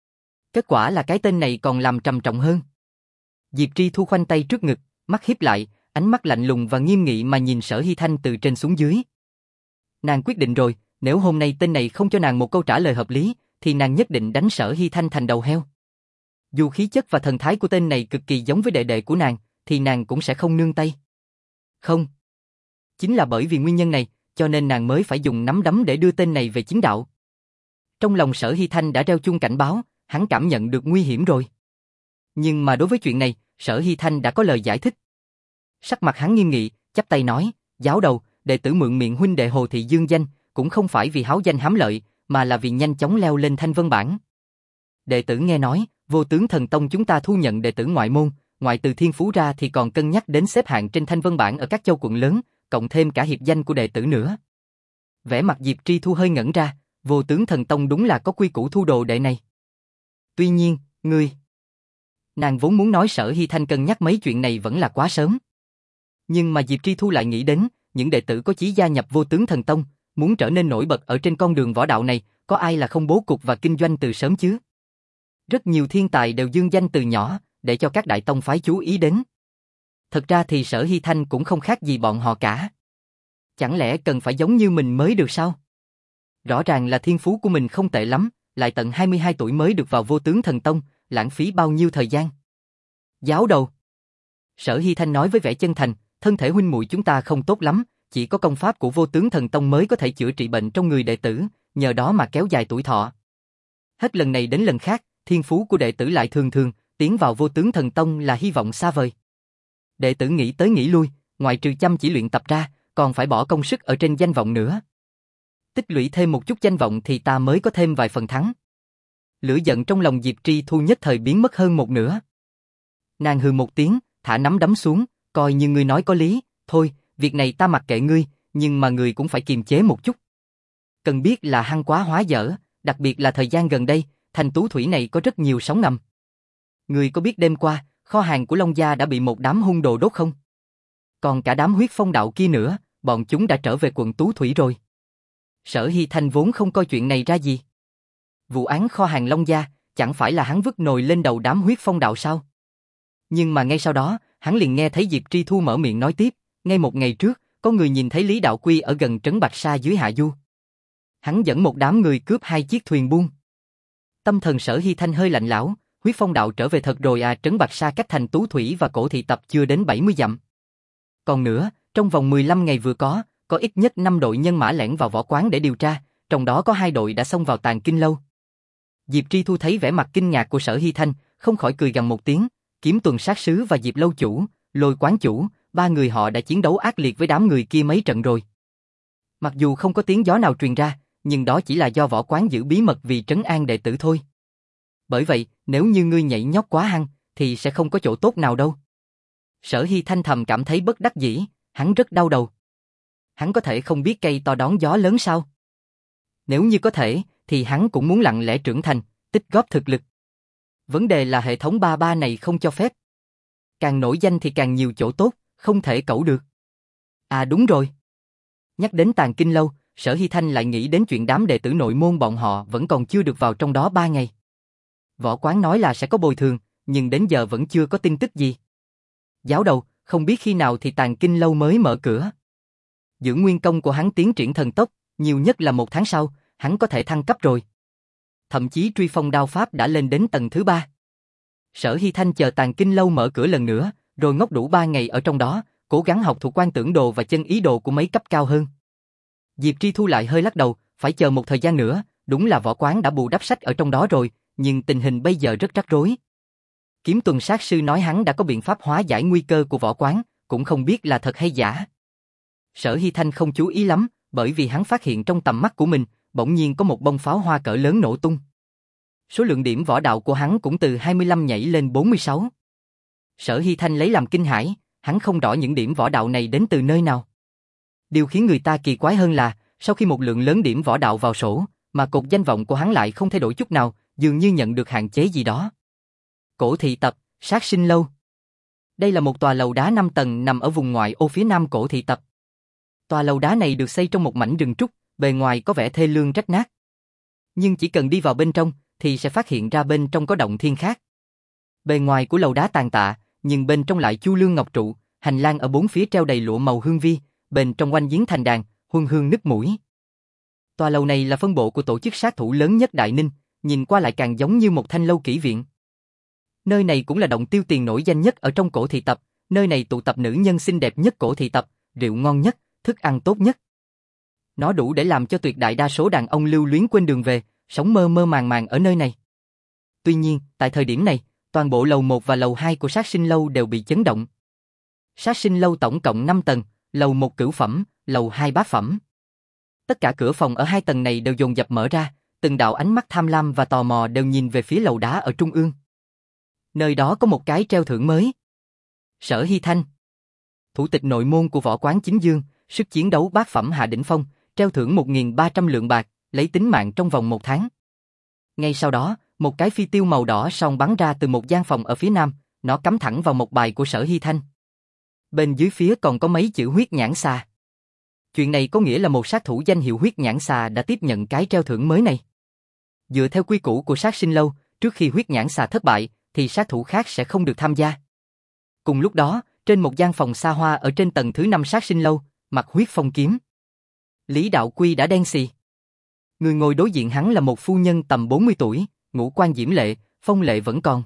Kết quả là cái tên này còn làm trầm trọng hơn. Diệp Tri Thu khoanh tay trước ngực, mắt híp lại, ánh mắt lạnh lùng và nghiêm nghị mà nhìn Sở Hy Thanh từ trên xuống dưới. Nàng quyết định rồi, nếu hôm nay tên này không cho nàng một câu trả lời hợp lý, thì nàng nhất định đánh Sở Hy Thanh thành đầu heo. Dù khí chất và thần thái của tên này cực kỳ giống với đệ đệ của nàng, thì nàng cũng sẽ không nương tay. Không. Chính là bởi vì nguyên nhân này, cho nên nàng mới phải dùng nắm đấm để đưa tên này về chính đạo. Trong lòng Sở Hy Thanh đã reo chuông cảnh báo, hắn cảm nhận được nguy hiểm rồi. Nhưng mà đối với chuyện này, Sở Hy Thanh đã có lời giải thích. Sắc mặt hắn nghiêm nghị, chắp tay nói, giáo đầu, đệ tử mượn miệng huynh đệ Hồ Thị dương danh, cũng không phải vì háo danh hám lợi, mà là vì nhanh chóng leo lên thanh vân bảng. Đệ tử nghe nói, Vô Tướng Thần Tông chúng ta thu nhận đệ tử ngoại môn, ngoại từ thiên phú ra thì còn cân nhắc đến xếp hạng trên thanh vân bảng ở các châu quận lớn, cộng thêm cả hiệp danh của đệ tử nữa. Vẻ mặt Diệp Tri Thu hơi ngẩn ra, Vô Tướng Thần Tông đúng là có quy củ thu đồ đệ này. Tuy nhiên, ngươi... Nàng vốn muốn nói Sở Hy Thanh cân nhắc mấy chuyện này vẫn là quá sớm. Nhưng mà Diệp Tri Thu lại nghĩ đến, những đệ tử có chí gia nhập Vô Tướng Thần Tông, muốn trở nên nổi bật ở trên con đường võ đạo này, có ai là không bố cục và kinh doanh từ sớm chứ? Rất nhiều thiên tài đều dương danh từ nhỏ, để cho các đại tông phái chú ý đến. Thật ra thì Sở Hy Thanh cũng không khác gì bọn họ cả. Chẳng lẽ cần phải giống như mình mới được sao? Rõ ràng là thiên phú của mình không tệ lắm, lại tận hai mươi hai tuổi mới được vào Vô Tướng Thần Tông, lãng phí bao nhiêu thời gian. Giáo đầu. Sở Hy Thanh nói với vẻ chân thành, thân thể huynh muội chúng ta không tốt lắm, chỉ có công pháp của Vô Tướng Thần Tông mới có thể chữa trị bệnh trong người đệ tử, nhờ đó mà kéo dài tuổi thọ. Hết lần này đến lần khác, thiên phú của đệ tử lại thường thường, tiến vào Vô Tướng Thần Tông là hy vọng xa vời. Đệ tử nghĩ tới nghĩ lui, ngoài trừ chăm chỉ luyện tập ra, còn phải bỏ công sức ở trên danh vọng nữa. Tích lũy thêm một chút danh vọng thì ta mới có thêm vài phần thắng. Lửa giận trong lòng Diệp Tri Thu nhất thời biến mất hơn một nửa. Nàng hừ một tiếng, thả nắm đấm xuống, coi như ngươi nói có lý, thôi, việc này ta mặc kệ ngươi, nhưng mà ngươi cũng phải kiềm chế một chút. Cần biết là hăng quá hóa dở, đặc biệt là thời gian gần đây, thành Tú Thủy này có rất nhiều sóng ngầm. Ngươi có biết đêm qua, kho hàng của Long Gia đã bị một đám hung đồ đốt không? Còn cả đám huyết phong đạo kia nữa, bọn chúng đã trở về quận Tú Thủy rồi. Sở Hy Thanh vốn không coi chuyện này ra gì. Vụ án kho hàng Long Gia, chẳng phải là hắn vứt nồi lên đầu đám huyết phong đạo sao? Nhưng mà ngay sau đó, hắn liền nghe thấy Diệp Tri Thu mở miệng nói tiếp, ngay một ngày trước, có người nhìn thấy Lý Đạo Quy ở gần trấn Bạch Sa dưới hạ du. Hắn dẫn một đám người cướp hai chiếc thuyền buôn. Tâm thần Sở Hy Thanh hơi lạnh lão, huyết phong đạo trở về thật rồi à, trấn Bạch Sa cách thành Tú Thủy và Cổ Thị Tập chưa đến bảy mươi dặm. Còn nữa, trong vòng mười lăm ngày vừa có, có ít nhất năm đội nhân mã lẻn vào võ quán để điều tra, trong đó có hai đội đã xông vào Tàng Kinh Lâu. Diệp Tri Thu thấy vẻ mặt kinh ngạc của Sở Hy Thanh, không khỏi cười gằn một tiếng, Kiếm Tuần sát sứ và Diệp lâu chủ, Lôi quán chủ, ba người họ đã chiến đấu ác liệt với đám người kia mấy trận rồi. Mặc dù không có tiếng gió nào truyền ra, nhưng đó chỉ là do võ quán giữ bí mật vì trấn an đệ tử thôi. Bởi vậy, nếu như ngươi nhảy nhót quá hăng, thì sẽ không có chỗ tốt nào đâu. Sở Hy Thanh thầm cảm thấy bất đắc dĩ, hắn rất đau đầu. Hắn có thể không biết cây to đón gió lớn sao? Nếu như có thể, thì hắn cũng muốn lặng lẽ trưởng thành, tích góp thực lực. Vấn đề là hệ thống ba ba này không cho phép. Càng nổi danh thì càng nhiều chỗ tốt, không thể cẩu được. À đúng rồi. Nhắc đến Tàng Kinh Lâu, Sở Hy Thanh lại nghĩ đến chuyện đám đệ tử nội môn bọn họ vẫn còn chưa được vào trong đó ba ngày. Võ quán nói là sẽ có bồi thường, nhưng đến giờ vẫn chưa có tin tức gì. Giáo đầu, không biết khi nào thì Tàng Kinh Lâu mới mở cửa. Dưỡng nguyên công của hắn tiến triển thần tốc, nhiều nhất là một tháng sau, hắn có thể thăng cấp rồi. Thậm chí truy phong đao pháp đã lên đến tầng thứ ba. Sở Hy Thanh chờ Tàng Kinh Lâu mở cửa lần nữa, rồi ngốc đủ ba ngày ở trong đó, cố gắng học thuộc quan tưởng đồ và chân ý đồ của mấy cấp cao hơn. Diệp Tri Thu lại hơi lắc đầu, phải chờ một thời gian nữa, đúng là võ quán đã bù đắp sách ở trong đó rồi, nhưng tình hình bây giờ rất rắc rối. Kiếm Tuần sát sư nói hắn đã có biện pháp hóa giải nguy cơ của võ quán, cũng không biết là thật hay giả. Sở Hy Thanh không chú ý lắm, bởi vì hắn phát hiện trong tầm mắt của mình, bỗng nhiên có một bông pháo hoa cỡ lớn nổ tung. Số lượng điểm võ đạo của hắn cũng từ hai mươi lăm nhảy lên bốn mươi sáu. Sở Hy Thanh lấy làm kinh hãi, hắn không rõ những điểm võ đạo này đến từ nơi nào. Điều khiến người ta kỳ quái hơn là, sau khi một lượng lớn điểm võ đạo vào sổ, mà cột danh vọng của hắn lại không thay đổi chút nào, dường như nhận được hạn chế gì đó. Cổ Thị Tập, Sát Sinh Lâu. Đây là một tòa lầu đá năm tầng nằm ở vùng ngoại ô phía nam Cổ Thị Tập. Tòa lầu đá này được xây trong một mảnh rừng trúc, bề ngoài có vẻ thê lương rách nát. Nhưng chỉ cần đi vào bên trong, thì sẽ phát hiện ra bên trong có động thiên khác. Bề ngoài của lầu đá tàn tạ, nhưng bên trong lại chu lương ngọc trụ, hành lang ở bốn phía treo đầy lụa màu hương vi, bên trong quanh giếng thành đàn, huân hương nức mũi. Tòa lầu này là phân bộ của tổ chức sát thủ lớn nhất Đại Ninh, nhìn qua lại càng giống như một thanh lâu kỹ viện. Nơi này cũng là động tiêu tiền nổi danh nhất ở trong cổ thị tập, nơi này tụ tập nữ nhân xinh đẹp nhất cổ thị tập, rượu ngon nhất, thức ăn tốt nhất. Nó đủ để làm cho tuyệt đại đa số đàn ông lưu luyến quên đường về, sống mơ mơ màng màng ở nơi này. Tuy nhiên, tại thời điểm này, toàn bộ lầu một và lầu hai của sát sinh lâu đều bị chấn động. Sát sinh lâu tổng cộng năm tầng, lầu một cửu phẩm, lầu hai bát phẩm. Tất cả cửa phòng ở hai tầng này đều dồn dập mở ra, từng đạo ánh mắt tham lam và tò mò đều nhìn về phía lầu đá ở trung ương. Nơi đó có một cái treo thưởng mới. Sở Hy Thanh, thủ tịch nội môn của võ quán Chính Dương, sức chiến đấu bát phẩm hạ đỉnh phong, treo thưởng một nghìn ba trăm lượng bạc, lấy tính mạng trong vòng một tháng. Ngay sau đó, một cái phi tiêu màu đỏ song bắn ra từ một gian phòng ở phía nam, nó cắm thẳng vào một bài của Sở Hy Thanh. Bên dưới phía còn có mấy chữ huyết nhãn xà. Chuyện này có nghĩa là một sát thủ danh hiệu huyết nhãn xà đã tiếp nhận cái treo thưởng mới này. Dựa theo quy củ của sát sinh lâu, trước khi huyết nhãn xà thất bại, thì sát thủ khác sẽ không được tham gia. Cùng lúc đó, trên một gian phòng xa hoa ở trên tầng thứ năm sát sinh lâu, mặc huyết phong kiếm. Lý Đạo Quy đã đen xì. Người ngồi đối diện hắn là một phu nhân tầm bốn mươi tuổi, ngũ quan diễm lệ, phong lệ vẫn còn.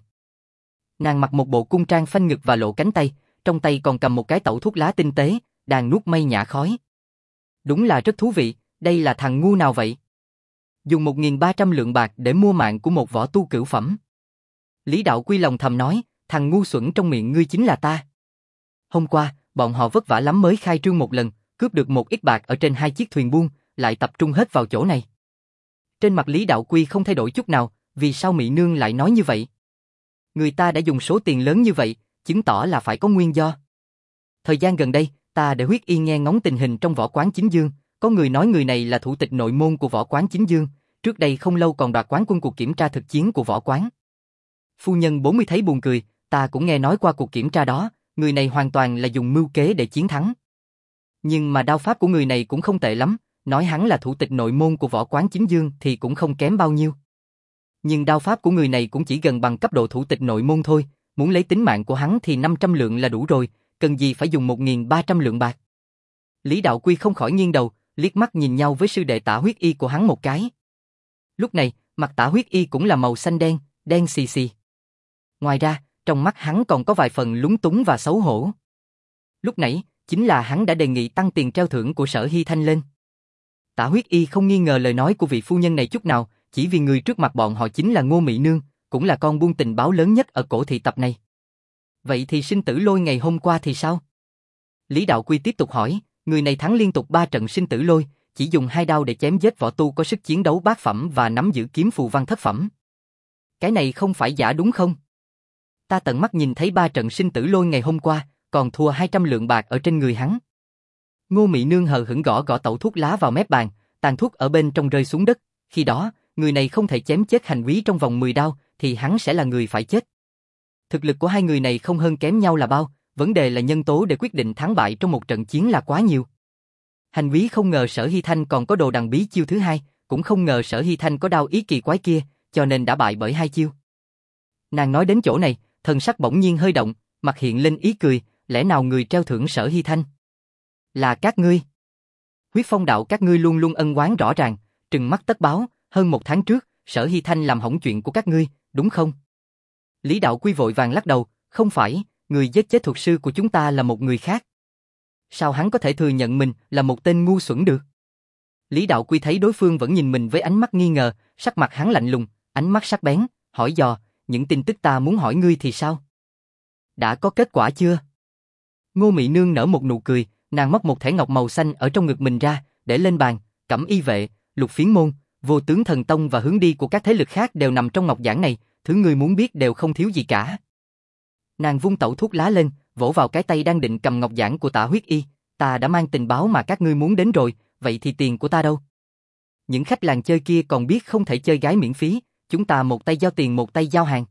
Nàng mặc một bộ cung trang phanh ngực và lộ cánh tay, trong tay còn cầm một cái tẩu thuốc lá tinh tế, đang nuốt mây nhả khói. Đúng là rất thú vị, đây là thằng ngu nào vậy? Dùng một nghìn ba trăm lượng bạc để mua mạng của một võ tu cửu phẩm. Lý Đạo Quy lòng thầm nói, thằng ngu xuẩn trong miệng ngươi chính là ta. Hôm qua, bọn họ vất vả lắm mới khai trương một lần, cướp được một ít bạc ở trên hai chiếc thuyền buôn, lại tập trung hết vào chỗ này. Trên mặt Lý Đạo Quy không thay đổi chút nào, vì sao Mỹ Nương lại nói như vậy? Người ta đã dùng số tiền lớn như vậy, chứng tỏ là phải có nguyên do. Thời gian gần đây, ta để Huyết Y nghe ngóng tình hình trong võ quán Chính Dương, có người nói người này là thủ tịch nội môn của võ quán Chính Dương, trước đây không lâu còn đoạt quán quân cuộc kiểm tra thực chiến của võ quán. Phu nhân bốn mươi thấy buồn cười, ta cũng nghe nói qua cuộc kiểm tra đó, người này hoàn toàn là dùng mưu kế để chiến thắng. Nhưng mà đao pháp của người này cũng không tệ lắm, nói hắn là thủ tịch nội môn của võ quán Chính Dương thì cũng không kém bao nhiêu. Nhưng đao pháp của người này cũng chỉ gần bằng cấp độ thủ tịch nội môn thôi, muốn lấy tính mạng của hắn thì năm trăm lượng là đủ rồi, cần gì phải dùng một nghìn ba trăm lượng bạc. Lý Đạo Quy không khỏi nghiêng đầu, liếc mắt nhìn nhau với sư đệ Tả Huyết Y của hắn một cái. Lúc này, mặt Tả Huyết Y cũng là màu xanh đen, đen xì xì. Ngoài ra, trong mắt hắn còn có vài phần lúng túng và xấu hổ. Lúc nãy, chính là hắn đã đề nghị tăng tiền treo thưởng của Sở Hy Thanh lên. Tả Huyết Y không nghi ngờ lời nói của vị phu nhân này chút nào, chỉ vì người trước mặt bọn họ chính là Ngô Mỹ Nương, cũng là con buôn tình báo lớn nhất ở cổ thị tập này. Vậy thì sinh tử lôi ngày hôm qua thì sao? Lý Đạo Quy tiếp tục hỏi, người này thắng liên tục ba trận sinh tử lôi, chỉ dùng hai đao để chém giết võ tu có sức chiến đấu bát phẩm và nắm giữ kiếm phù văn thất phẩm. Cái này không phải giả đúng không? Ta tận mắt nhìn thấy ba trận sinh tử lôi ngày hôm qua, còn thua hai trăm lượng bạc ở trên người hắn. Ngô Mỹ Nương hờ hững gõ gõ tẩu thuốc lá vào mép bàn, tàn thuốc ở bên trong rơi xuống đất, khi đó, người này không thể chém chết hành quý trong vòng mười đao, thì hắn sẽ là người phải chết. Thực lực của hai người này không hơn kém nhau là bao, vấn đề là nhân tố để quyết định thắng bại trong một trận chiến là quá nhiều. Hành quý không ngờ Sở Hy Thanh còn có đồ đằng bí chiêu thứ hai, cũng không ngờ Sở Hy Thanh có đao ý kỳ quái kia, cho nên đã bại bởi hai chiêu. Nàng nói đến chỗ này, thần sắc bỗng nhiên hơi động, mặt hiện lên ý cười, lẽ nào người treo thưởng Sở Hy Thanh là các ngươi? Huyết phong đạo các ngươi luôn luôn ân oán rõ ràng, trừng mắt tất báo, hơn một tháng trước, Sở Hy Thanh làm hỏng chuyện của các ngươi, đúng không? Lý Đạo Quy vội vàng lắc đầu, không phải, người giết chết thuật sư của chúng ta là một người khác. Sao hắn có thể thừa nhận mình là một tên ngu xuẩn được? Lý Đạo Quy thấy đối phương vẫn nhìn mình với ánh mắt nghi ngờ, sắc mặt hắn lạnh lùng, ánh mắt sắc bén, hỏi dò, những tin tức ta muốn hỏi ngươi thì sao? Đã có kết quả chưa? Ngô Mỹ Nương nở một nụ cười, nàng móc một thẻ ngọc màu xanh ở trong ngực mình ra, để lên bàn, Cẩm Y vệ, Lục Phiến môn, Vô Tướng Thần Tông và hướng đi của các thế lực khác đều nằm trong ngọc giản này, thứ ngươi muốn biết đều không thiếu gì cả. Nàng vung tẩu thuốc lá lên, vỗ vào cái tay đang định cầm ngọc giản của Tả Huyết Y, ta đã mang tình báo mà các ngươi muốn đến rồi, vậy thì tiền của ta đâu? Những khách làng chơi kia còn biết không thể chơi gái miễn phí, chúng ta một tay giao tiền một tay giao hàng.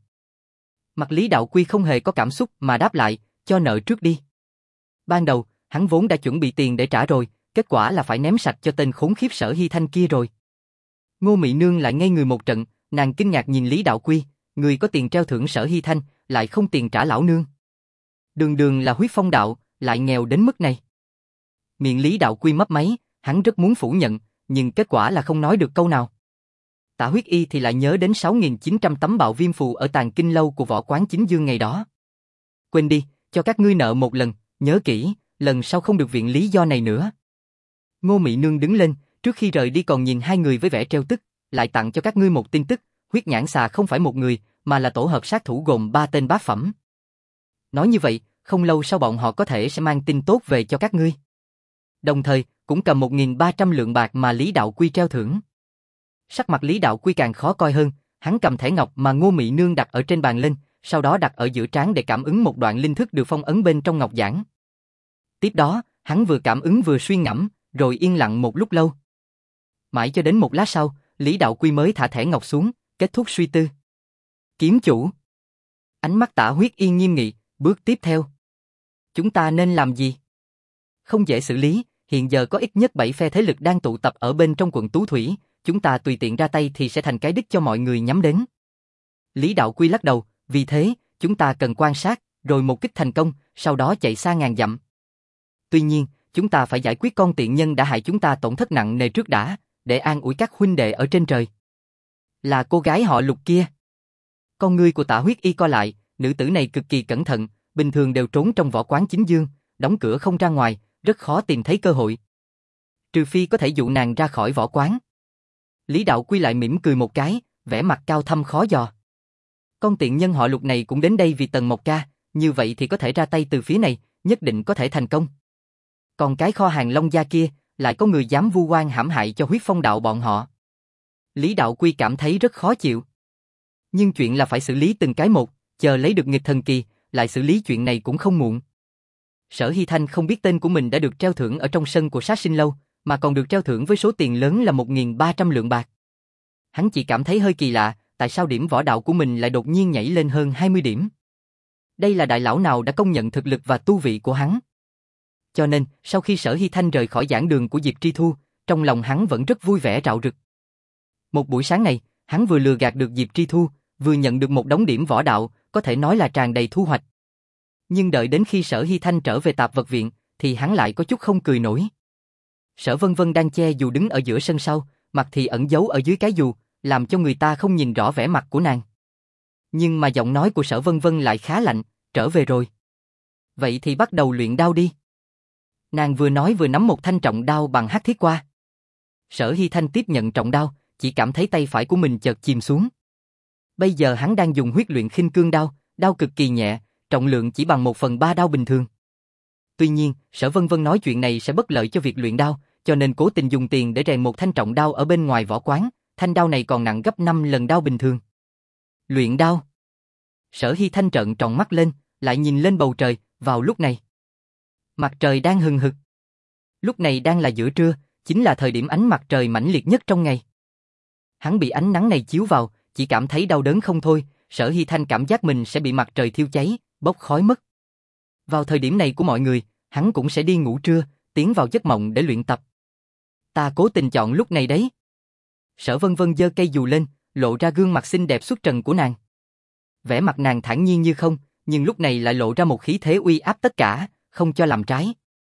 Mặt Lý Đạo Quy không hề có cảm xúc mà đáp lại, cho nợ trước đi. Ban đầu, hắn vốn đã chuẩn bị tiền để trả rồi, kết quả là phải ném sạch cho tên khốn khiếp Sở Hy Thanh kia rồi. Ngô Mị Nương lại ngây người một trận, nàng kinh ngạc nhìn Lý Đạo Quy, người có tiền treo thưởng Sở Hy Thanh, lại không tiền trả lão nương. Đường đường là huyết phong đạo, lại nghèo đến mức này. Miệng Lý Đạo Quy mấp máy, hắn rất muốn phủ nhận, nhưng kết quả là không nói được câu nào. Tả Huyết Y thì lại nhớ đến sáu nghìn chín trăm tấm bạo viêm phù ở tàng kinh lâu của Võ Quán Chính Dương ngày đó. Quên đi, cho các ngươi nợ một lần, nhớ kỹ, lần sau không được viện lý do này nữa. Ngô Mị Nương đứng lên, trước khi rời đi còn nhìn hai người với vẻ treo tức, lại tặng cho các ngươi một tin tức, huyết nhãn xà không phải một người, mà là tổ hợp sát thủ gồm ba tên bát phẩm. Nói như vậy, không lâu sau bọn họ có thể sẽ mang tin tốt về cho các ngươi. Đồng thời, cũng cầm một nghìn ba trăm lượng bạc mà Lý Đạo Quy treo thưởng. Sắc mặt Lý Đạo Quy càng khó coi hơn, hắn cầm thẻ ngọc mà Ngô Mị Nương đặt ở trên bàn lên, sau đó đặt ở giữa trán để cảm ứng một đoạn linh thức được phong ấn bên trong ngọc giản. Tiếp đó, hắn vừa cảm ứng vừa suy ngẫm, rồi yên lặng một lúc lâu. Mãi cho đến một lát sau, Lý Đạo Quy mới thả thẻ ngọc xuống, kết thúc suy tư. Kiếm chủ. Ánh mắt Tả Huyết Yên nghiêm nghị, bước tiếp theo. Chúng ta nên làm gì? Không dễ xử lý, hiện giờ có ít nhất bảy phe thế lực đang tụ tập ở bên trong quận Tú Thủy, chúng ta tùy tiện ra tay thì sẽ thành cái đích cho mọi người nhắm đến. Lý Đạo Quy lắc đầu, vì thế, chúng ta cần quan sát, rồi một kích thành công, sau đó chạy xa ngàn dặm. Tuy nhiên, chúng ta phải giải quyết con tiện nhân đã hại chúng ta tổn thất nặng nề trước đã, để an ủi các huynh đệ ở trên trời. Là cô gái họ Lục kia. Con ngươi của Tả Huyết Y co lại, nữ tử này cực kỳ cẩn thận, bình thường đều trốn trong Võ Quán Chính Dương, đóng cửa không ra ngoài, rất khó tìm thấy cơ hội. Trừ phi có thể dụ nàng ra khỏi võ quán. Lý Đạo Quy lại mỉm cười một cái, vẻ mặt cao thâm khó dò. Con tiện nhân họ Lục này cũng đến đây vì Tần Mộc Ca, như vậy thì có thể ra tay từ phía này, nhất định có thể thành công. Còn cái kho hàng Long Gia kia, lại có người dám vu oan hãm hại cho huyết phong đạo bọn họ. Lý Đạo Quy cảm thấy rất khó chịu. Nhưng chuyện là phải xử lý từng cái một, chờ lấy được nghịch thần kỳ, lại xử lý chuyện này cũng không muộn. Sở Hy Thanh không biết tên của mình đã được treo thưởng ở trong sân của sát sinh lâu, mà còn được treo thưởng với số tiền lớn là một nghìn ba trăm lượng bạc. Hắn chỉ cảm thấy hơi kỳ lạ, tại sao điểm võ đạo của mình lại đột nhiên nhảy lên hơn hai mươi điểm. Đây là đại lão nào đã công nhận thực lực và tu vị của hắn. Cho nên, sau khi Sở Hy Thanh rời khỏi giảng đường của Diệp Tri Thu, trong lòng hắn vẫn rất vui vẻ rạo rực. Một buổi sáng này, hắn vừa lừa gạt được Diệp Tri Thu, vừa nhận được một đống điểm võ đạo, có thể nói là tràn đầy thu hoạch. Nhưng đợi đến khi Sở Hy Thanh trở về tạp vật viện, thì hắn lại có chút không cười nổi. Sở Vân Vân đang che dù đứng ở giữa sân sau, mặt thì ẩn giấu ở dưới cái dù, làm cho người ta không nhìn rõ vẻ mặt của nàng. Nhưng mà giọng nói của Sở Vân Vân lại khá lạnh, trở về rồi. Vậy thì bắt đầu luyện đao đi. Nàng vừa nói vừa nắm một thanh trọng đao bằng hắc thiết qua. Sở Hy Thanh tiếp nhận trọng đao, chỉ cảm thấy tay phải của mình chợt chìm xuống. Bây giờ hắn đang dùng huyết luyện khinh cương đao, đao cực kỳ nhẹ, trọng lượng chỉ bằng một phần ba đao bình thường. Tuy nhiên, Sở Vân Vân nói chuyện này sẽ bất lợi cho việc luyện đao, cho nên cố tình dùng tiền để rèn một thanh trọng đao ở bên ngoài võ quán, thanh đao này còn nặng gấp năm lần đao bình thường. Luyện đao. Sở Hy Thanh trợn tròn mắt lên, lại nhìn lên bầu trời, vào lúc này. Mặt trời đang hừng hực. Lúc này đang là giữa trưa, chính là thời điểm ánh mặt trời mãnh liệt nhất trong ngày. Hắn bị ánh nắng này chiếu vào, chỉ cảm thấy đau đớn không thôi, Sở Hy Thanh cảm giác mình sẽ bị mặt trời thiêu cháy, bốc khói mất. Vào thời điểm này của mọi người, hắn cũng sẽ đi ngủ trưa, tiến vào giấc mộng để luyện tập. Ta cố tình chọn lúc này đấy. Sở Vân Vân giơ cây dù lên, lộ ra gương mặt xinh đẹp xuất trần của nàng. Vẻ mặt nàng thản nhiên như không, nhưng lúc này lại lộ ra một khí thế uy áp tất cả, không cho làm trái.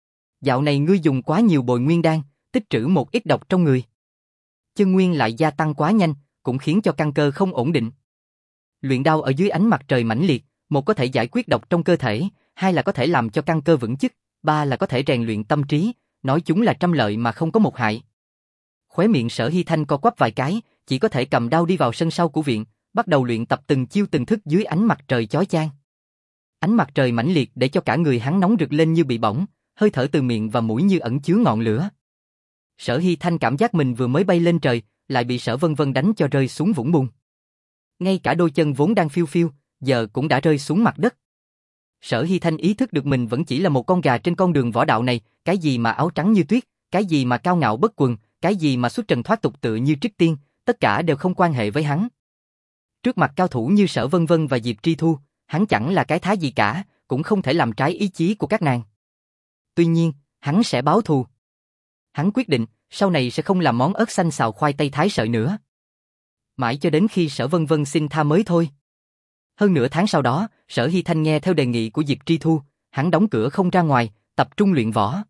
Dạo này ngươi dùng quá nhiều bồi nguyên đan, tích trữ một ít độc trong người. Chân nguyên lại gia tăng quá nhanh, cũng khiến cho căn cơ không ổn định. Luyện đao ở dưới ánh mặt trời mãnh liệt, một có thể giải quyết độc trong cơ thể, hai là có thể làm cho căn cơ vững chắc, ba là có thể rèn luyện tâm trí, nói chúng là trăm lợi mà không có một hại. Khóe miệng Sở Hy Thanh co quắp vài cái, chỉ có thể cầm đao đi vào sân sau của viện, bắt đầu luyện tập từng chiêu từng thức dưới ánh mặt trời chói chang. Ánh mặt trời mãnh liệt để cho cả người hắn nóng rực lên như bị bỏng, hơi thở từ miệng và mũi như ẩn chứa ngọn lửa. Sở Hy Thanh cảm giác mình vừa mới bay lên trời, lại bị Sở Vân Vân đánh cho rơi xuống vũng bùn. Ngay cả đôi chân vốn đang phiêu phiêu, giờ cũng đã rơi xuống mặt đất. Sở Hy Thanh ý thức được mình vẫn chỉ là một con gà trên con đường võ đạo này, cái gì mà áo trắng như tuyết, cái gì mà cao ngạo bất quần, cái gì mà xuất trần thoát tục tự như Trích Tiên, tất cả đều không quan hệ với hắn. Trước mặt cao thủ như Sở Vân Vân và Diệp Tri Thu, hắn chẳng là cái thá gì cả, cũng không thể làm trái ý chí của các nàng. Tuy nhiên, hắn sẽ báo thù. Hắn quyết định, sau này sẽ không làm món ớt xanh xào khoai tây thái sợi nữa. Mãi cho đến khi Sở Vân Vân xin tha mới thôi. Hơn nửa tháng sau đó, Sở Hy Thanh nghe theo đề nghị của Diệp Tri Thu, hắn đóng cửa không ra ngoài, tập trung luyện võ.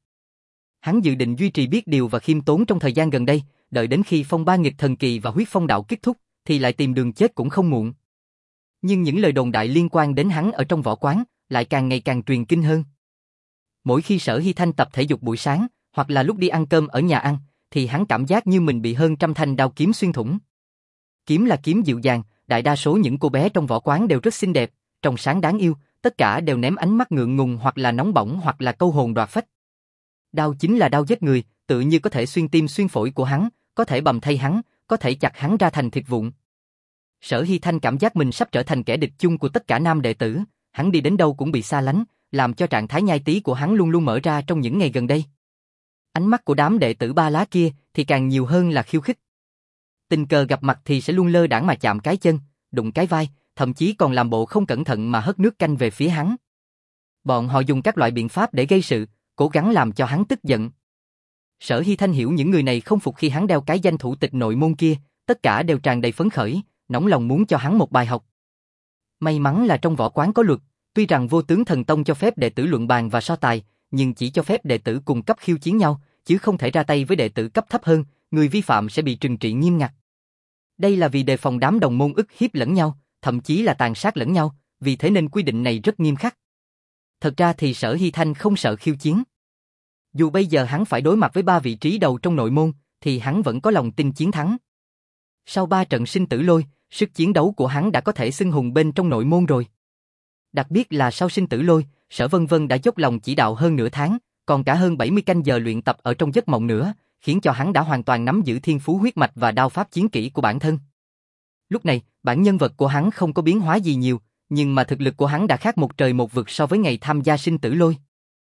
Hắn dự định duy trì biết điều và khiêm tốn trong thời gian gần đây, đợi đến khi phong ba nghịch thần kỳ và huyết phong đạo kết thúc, thì lại tìm đường chết cũng không muộn. Nhưng những lời đồn đại liên quan đến hắn ở trong võ quán, lại càng ngày càng truyền kinh hơn. Mỗi khi Sở Hy Thanh tập thể dục buổi sáng, hoặc là lúc đi ăn cơm ở nhà ăn, thì hắn cảm giác như mình bị hơn trăm thanh đao kiếm xuyên thủng. Kiếm là kiếm dịu dàng, đại đa số những cô bé trong võ quán đều rất xinh đẹp, trong sáng đáng yêu, tất cả đều ném ánh mắt ngượng ngùng hoặc là nóng bỏng hoặc là câu hồn đoạt phách. Đao chính là đao giết người, tự như có thể xuyên tim xuyên phổi của hắn, có thể bầm thây hắn, có thể chặt hắn ra thành thịt vụn. Sở Hy Thanh cảm giác mình sắp trở thành kẻ địch chung của tất cả nam đệ tử, hắn đi đến đâu cũng bị xa lánh, làm cho trạng thái nhai tí của hắn luôn luôn mở ra trong những ngày gần đây. Ánh mắt của đám đệ tử ba lá kia thì càng nhiều hơn là khiêu khích. Tình cờ gặp mặt thì sẽ luôn lơ đãng mà chạm cái chân, đụng cái vai, thậm chí còn làm bộ không cẩn thận mà hất nước canh về phía hắn. Bọn họ dùng các loại biện pháp để gây sự, cố gắng làm cho hắn tức giận. Sở Hy Thanh hiểu những người này không phục khi hắn đeo cái danh thủ tịch nội môn kia, tất cả đều tràn đầy phấn khởi, nóng lòng muốn cho hắn một bài học. May mắn là trong võ quán có luật, tuy rằng Vô Tướng Thần Tông cho phép đệ tử luận bàn và so tài, nhưng chỉ cho phép đệ tử cùng cấp khiêu chiến nhau, chứ không thể ra tay với đệ tử cấp thấp hơn, người vi phạm sẽ bị trừng trị nghiêm ngặt. Đây là vì đề phòng đám đồng môn ức hiếp lẫn nhau, thậm chí là tàn sát lẫn nhau, vì thế nên quy định này rất nghiêm khắc. Thật ra thì Sở Hy Thanh không sợ khiêu chiến. Dù bây giờ hắn phải đối mặt với ba vị trí đầu trong nội môn, thì hắn vẫn có lòng tin chiến thắng. Sau ba trận sinh tử lôi, sức chiến đấu của hắn đã có thể xưng hùng bên trong nội môn rồi. Đặc biệt là sau sinh tử lôi, Sở Vân Vân đã dốc lòng chỉ đạo hơn nửa tháng, còn cả hơn bảy mươi canh giờ luyện tập ở trong giấc mộng nữa, khiến cho hắn đã hoàn toàn nắm giữ thiên phú huyết mạch và đao pháp chiến kỹ của bản thân. Lúc này, bản nhân vật của hắn không có biến hóa gì nhiều, nhưng mà thực lực của hắn đã khác một trời một vực so với ngày tham gia sinh tử lôi.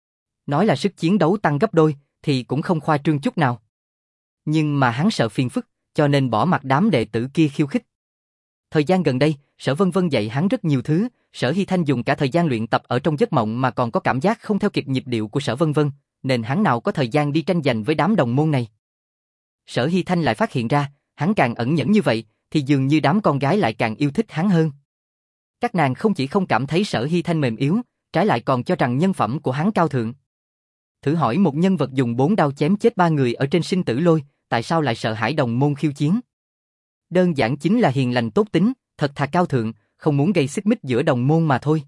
Nói là sức chiến đấu tăng gấp đôi, thì cũng không khoa trương chút nào. Nhưng mà hắn sợ phiền phức, cho nên bỏ mặc đám đệ tử kia khiêu khích. Thời gian gần đây, Sở Vân Vân dạy hắn rất nhiều thứ, Sở Hy Thanh dùng cả thời gian luyện tập ở trong giấc mộng mà còn có cảm giác không theo kịp nhịp điệu của Sở Vân Vân, nên hắn nào có thời gian đi tranh giành với đám đồng môn này. Sở Hy Thanh lại phát hiện ra, hắn càng ẩn nhẫn như vậy, thì dường như đám con gái lại càng yêu thích hắn hơn. Các nàng không chỉ không cảm thấy Sở Hy Thanh mềm yếu, trái lại còn cho rằng nhân phẩm của hắn cao thượng. Thử hỏi một nhân vật dùng bốn đao chém chết ba người ở trên sinh tử lôi, tại sao lại sợ hãi đồng môn khiêu chiến? Đơn giản chính là hiền lành tốt tính, thật thà cao thượng, không muốn gây xích mích giữa đồng môn mà thôi.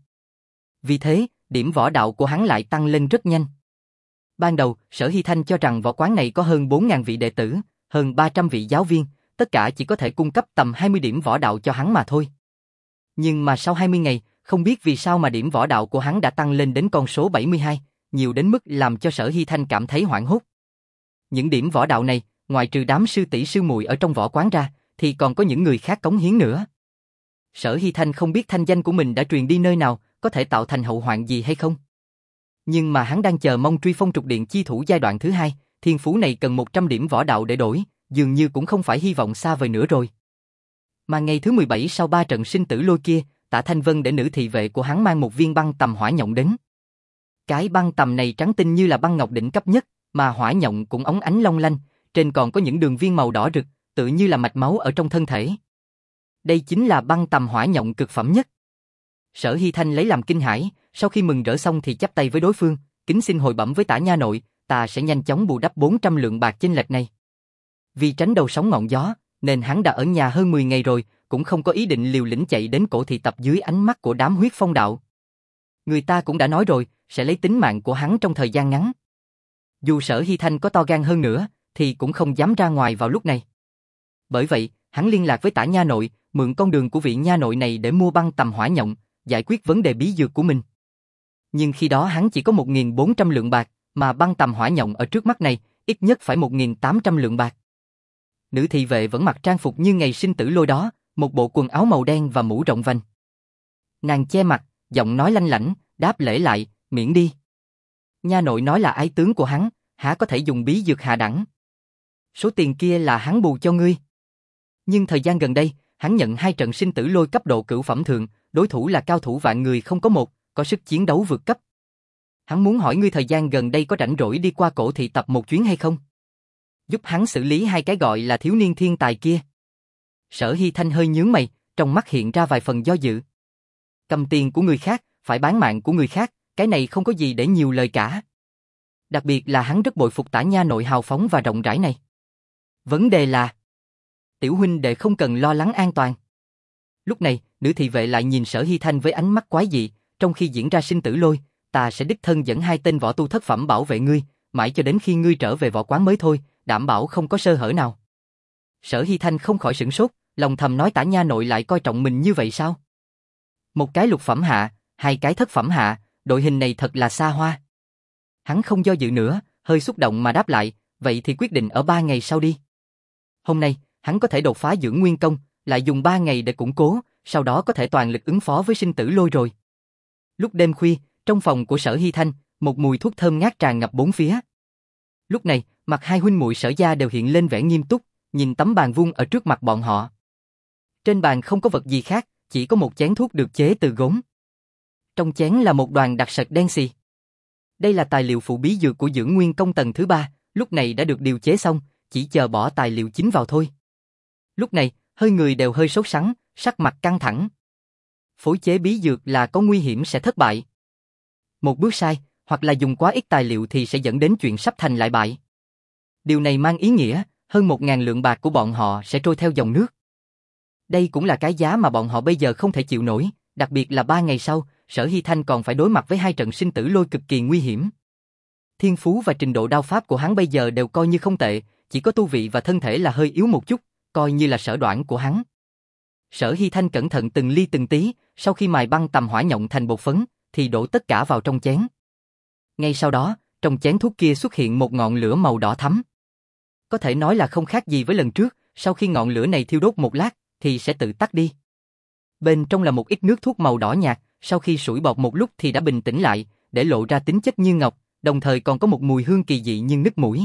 Vì thế, điểm võ đạo của hắn lại tăng lên rất nhanh. Ban đầu, Sở Hy Thanh cho rằng võ quán này có hơn bốn nghìn vị đệ tử, hơn ba trăm vị giáo viên, tất cả chỉ có thể cung cấp tầm hai mươi điểm võ đạo cho hắn mà thôi. Nhưng mà sau hai mươi ngày, không biết vì sao mà điểm võ đạo của hắn đã tăng lên đến con số bảy mươi hai, nhiều đến mức làm cho Sở Hy Thanh cảm thấy hoảng hốt. Những điểm võ đạo này, ngoài trừ đám sư tỷ sư muội ở trong võ quán ra, thì còn có những người khác cống hiến nữa. Sở Hy Thanh không biết thanh danh của mình đã truyền đi nơi nào, có thể tạo thành hậu hoạn gì hay không. Nhưng mà hắn đang chờ mong truy phong trục điện chi thủ giai đoạn thứ hai, thiên phú này cần một trăm điểm võ đạo để đổi, dường như cũng không phải hy vọng xa vời nữa rồi. Mà ngày thứ mười bảy sau ba trận sinh tử lôi kia, Tạ Thanh Vân để nữ thị vệ của hắn mang một viên băng tầm hỏa nhộng đến. Cái băng tầm này trắng tinh như là băng ngọc đỉnh cấp nhất, mà hỏa nhộng cũng óng ánh long lanh, trên còn có những đường viên màu đỏ rực, tự như là mạch máu ở trong thân thể. Đây chính là băng tầm hỏa nhộng cực phẩm nhất. Sở Hy Thanh lấy làm kinh hãi, sau khi mừng rỡ xong thì chắp tay với đối phương, kính xin hồi bẩm với Tả nha nội, ta sẽ nhanh chóng bù đắp bốn trăm lượng bạc chênh lệch này. Vì tránh đầu sóng ngọn gió, nên hắn đã ở nhà hơn mười ngày rồi, cũng không có ý định liều lĩnh chạy đến cổ thị tập dưới ánh mắt của đám huyết phong đạo. Người ta cũng đã nói rồi, sẽ lấy tính mạng của hắn trong thời gian ngắn. Dù Sở Hy Thanh có to gan hơn nữa, thì cũng không dám ra ngoài vào lúc này. Bởi vậy, hắn liên lạc với Tả nha nội, mượn con đường của vị nha nội này để mua băng tầm hỏa nhộng, giải quyết vấn đề bí dược của mình. Nhưng khi đó hắn chỉ có một nghìn bốn trăm lượng bạc, mà băng tầm hỏa nhộng ở trước mắt này, ít nhất phải một nghìn tám trăm lượng bạc. Nữ thị vệ vẫn mặc trang phục như ngày sinh tử lôi đó, một bộ quần áo màu đen và mũ rộng vành. Nàng che mặt, giọng nói lanh lảnh, đáp lễ lại, miễn đi. Nha nội nói là ái tướng của hắn, há có thể dùng bí dược hạ đẳng. Số tiền kia là hắn bù cho ngươi. Nhưng thời gian gần đây, hắn nhận hai trận sinh tử lôi cấp độ cửu phẩm thượng, đối thủ là cao thủ vạn người không có một, có sức chiến đấu vượt cấp. Hắn muốn hỏi ngươi thời gian gần đây có rảnh rỗi đi qua cổ thị tập một chuyến hay không? Giúp hắn xử lý hai cái gọi là thiếu niên thiên tài kia. Sở Hy Thanh hơi nhướng mày, trong mắt hiện ra vài phần do dự. Cầm tiền của người khác, phải bán mạng của người khác, cái này không có gì để nhiều lời cả. Đặc biệt là hắn rất bội phục Tả nha nội hào phóng và rộng rãi này. Vấn đề là, tiểu huynh đệ không cần lo lắng an toàn. Lúc này, nữ thị vệ lại nhìn Sở Hy Thanh với ánh mắt quái dị, trong khi diễn ra sinh tử lôi, ta sẽ đích thân dẫn hai tên võ tu thất phẩm bảo vệ ngươi, mãi cho đến khi ngươi trở về võ quán mới thôi, đảm bảo không có sơ hở nào. Sở Hy Thanh không khỏi sửng sốt, lòng thầm nói Tả nha nội lại coi trọng mình như vậy sao? Một cái lục phẩm hạ, hai cái thất phẩm hạ, đội hình này thật là xa hoa. Hắn không do dự nữa, hơi xúc động mà đáp lại, vậy thì quyết định ở ba ngày sau đi. Hôm nay, hắn có thể đột phá dưỡng nguyên công, lại dùng ba ngày để củng cố, sau đó có thể toàn lực ứng phó với sinh tử lôi rồi. Lúc đêm khuya, trong phòng của Sở Hy Thanh, một mùi thuốc thơm ngát tràn ngập bốn phía. Lúc này, mặt hai huynh muội Sở gia đều hiện lên vẻ nghiêm túc, nhìn tấm bàn vuông ở trước mặt bọn họ. Trên bàn không có vật gì khác, chỉ có một chén thuốc được chế từ gốm. Trong chén là một đoàn đặc sệt đen xì. Đây là tài liệu phụ bí dược của dưỡng nguyên công tầng thứ ba, lúc này đã được điều chế xong, chỉ chờ bỏ tài liệu chính vào thôi. Lúc này, hơi người đều hơi sốt sắng, sắc mặt căng thẳng. Phối chế bí dược là có nguy hiểm sẽ thất bại. Một bước sai, hoặc là dùng quá ít tài liệu thì sẽ dẫn đến chuyện sắp thành lại bại. Điều này mang ý nghĩa, hơn một ngàn lượng bạc của bọn họ sẽ trôi theo dòng nước. Đây cũng là cái giá mà bọn họ bây giờ không thể chịu nổi, đặc biệt là ba ngày sau, Sở Hy Thanh còn phải đối mặt với hai trận sinh tử lôi cực kỳ nguy hiểm. Thiên phú và trình độ đao pháp của hắn bây giờ đều coi như không tệ, chỉ có tu vị và thân thể là hơi yếu một chút, coi như là sở đoản của hắn. Sở Hy Thanh cẩn thận từng ly từng tí, sau khi mài băng tầm hỏa nhộng thành bột phấn, thì đổ tất cả vào trong chén. Ngay sau đó, trong chén thuốc kia xuất hiện một ngọn lửa màu đỏ thắm. Có thể nói là không khác gì với lần trước, sau khi ngọn lửa này thiêu đốt một lát, thì sẽ tự tắt đi. Bên trong là một ít nước thuốc màu đỏ nhạt, sau khi sủi bọt một lúc thì đã bình tĩnh lại, để lộ ra tính chất như ngọc, đồng thời còn có một mùi hương kỳ dị nhưng nức mũi.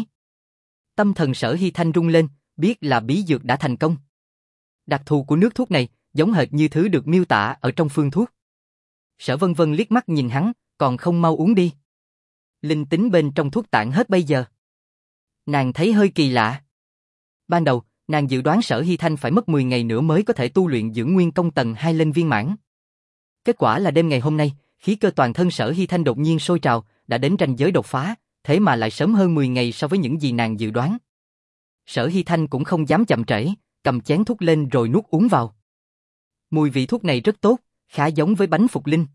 Tâm thần Sở Hy Thanh rung lên, biết là bí dược đã thành công. Đặc thù của nước thuốc này, giống hệt như thứ được miêu tả ở trong phương thuốc. Sở Vân Vân liếc mắt nhìn hắn, còn không mau uống đi. Linh tính bên trong thuốc tản hết bây giờ. Nàng thấy hơi kỳ lạ. Ban đầu, nàng dự đoán Sở Hy Thanh phải mất mười ngày nữa mới có thể tu luyện dưỡng nguyên công tầng hai lên viên mãn. Kết quả là đêm ngày hôm nay, khí cơ toàn thân Sở Hy Thanh đột nhiên sôi trào, đã đến ranh giới đột phá, thế mà lại sớm hơn mười ngày so với những gì nàng dự đoán. Sở Hy Thanh cũng không dám chậm trễ, cầm chén thuốc lên rồi nuốt uống vào. Mùi vị thuốc này rất tốt, khá giống với bánh phục linh.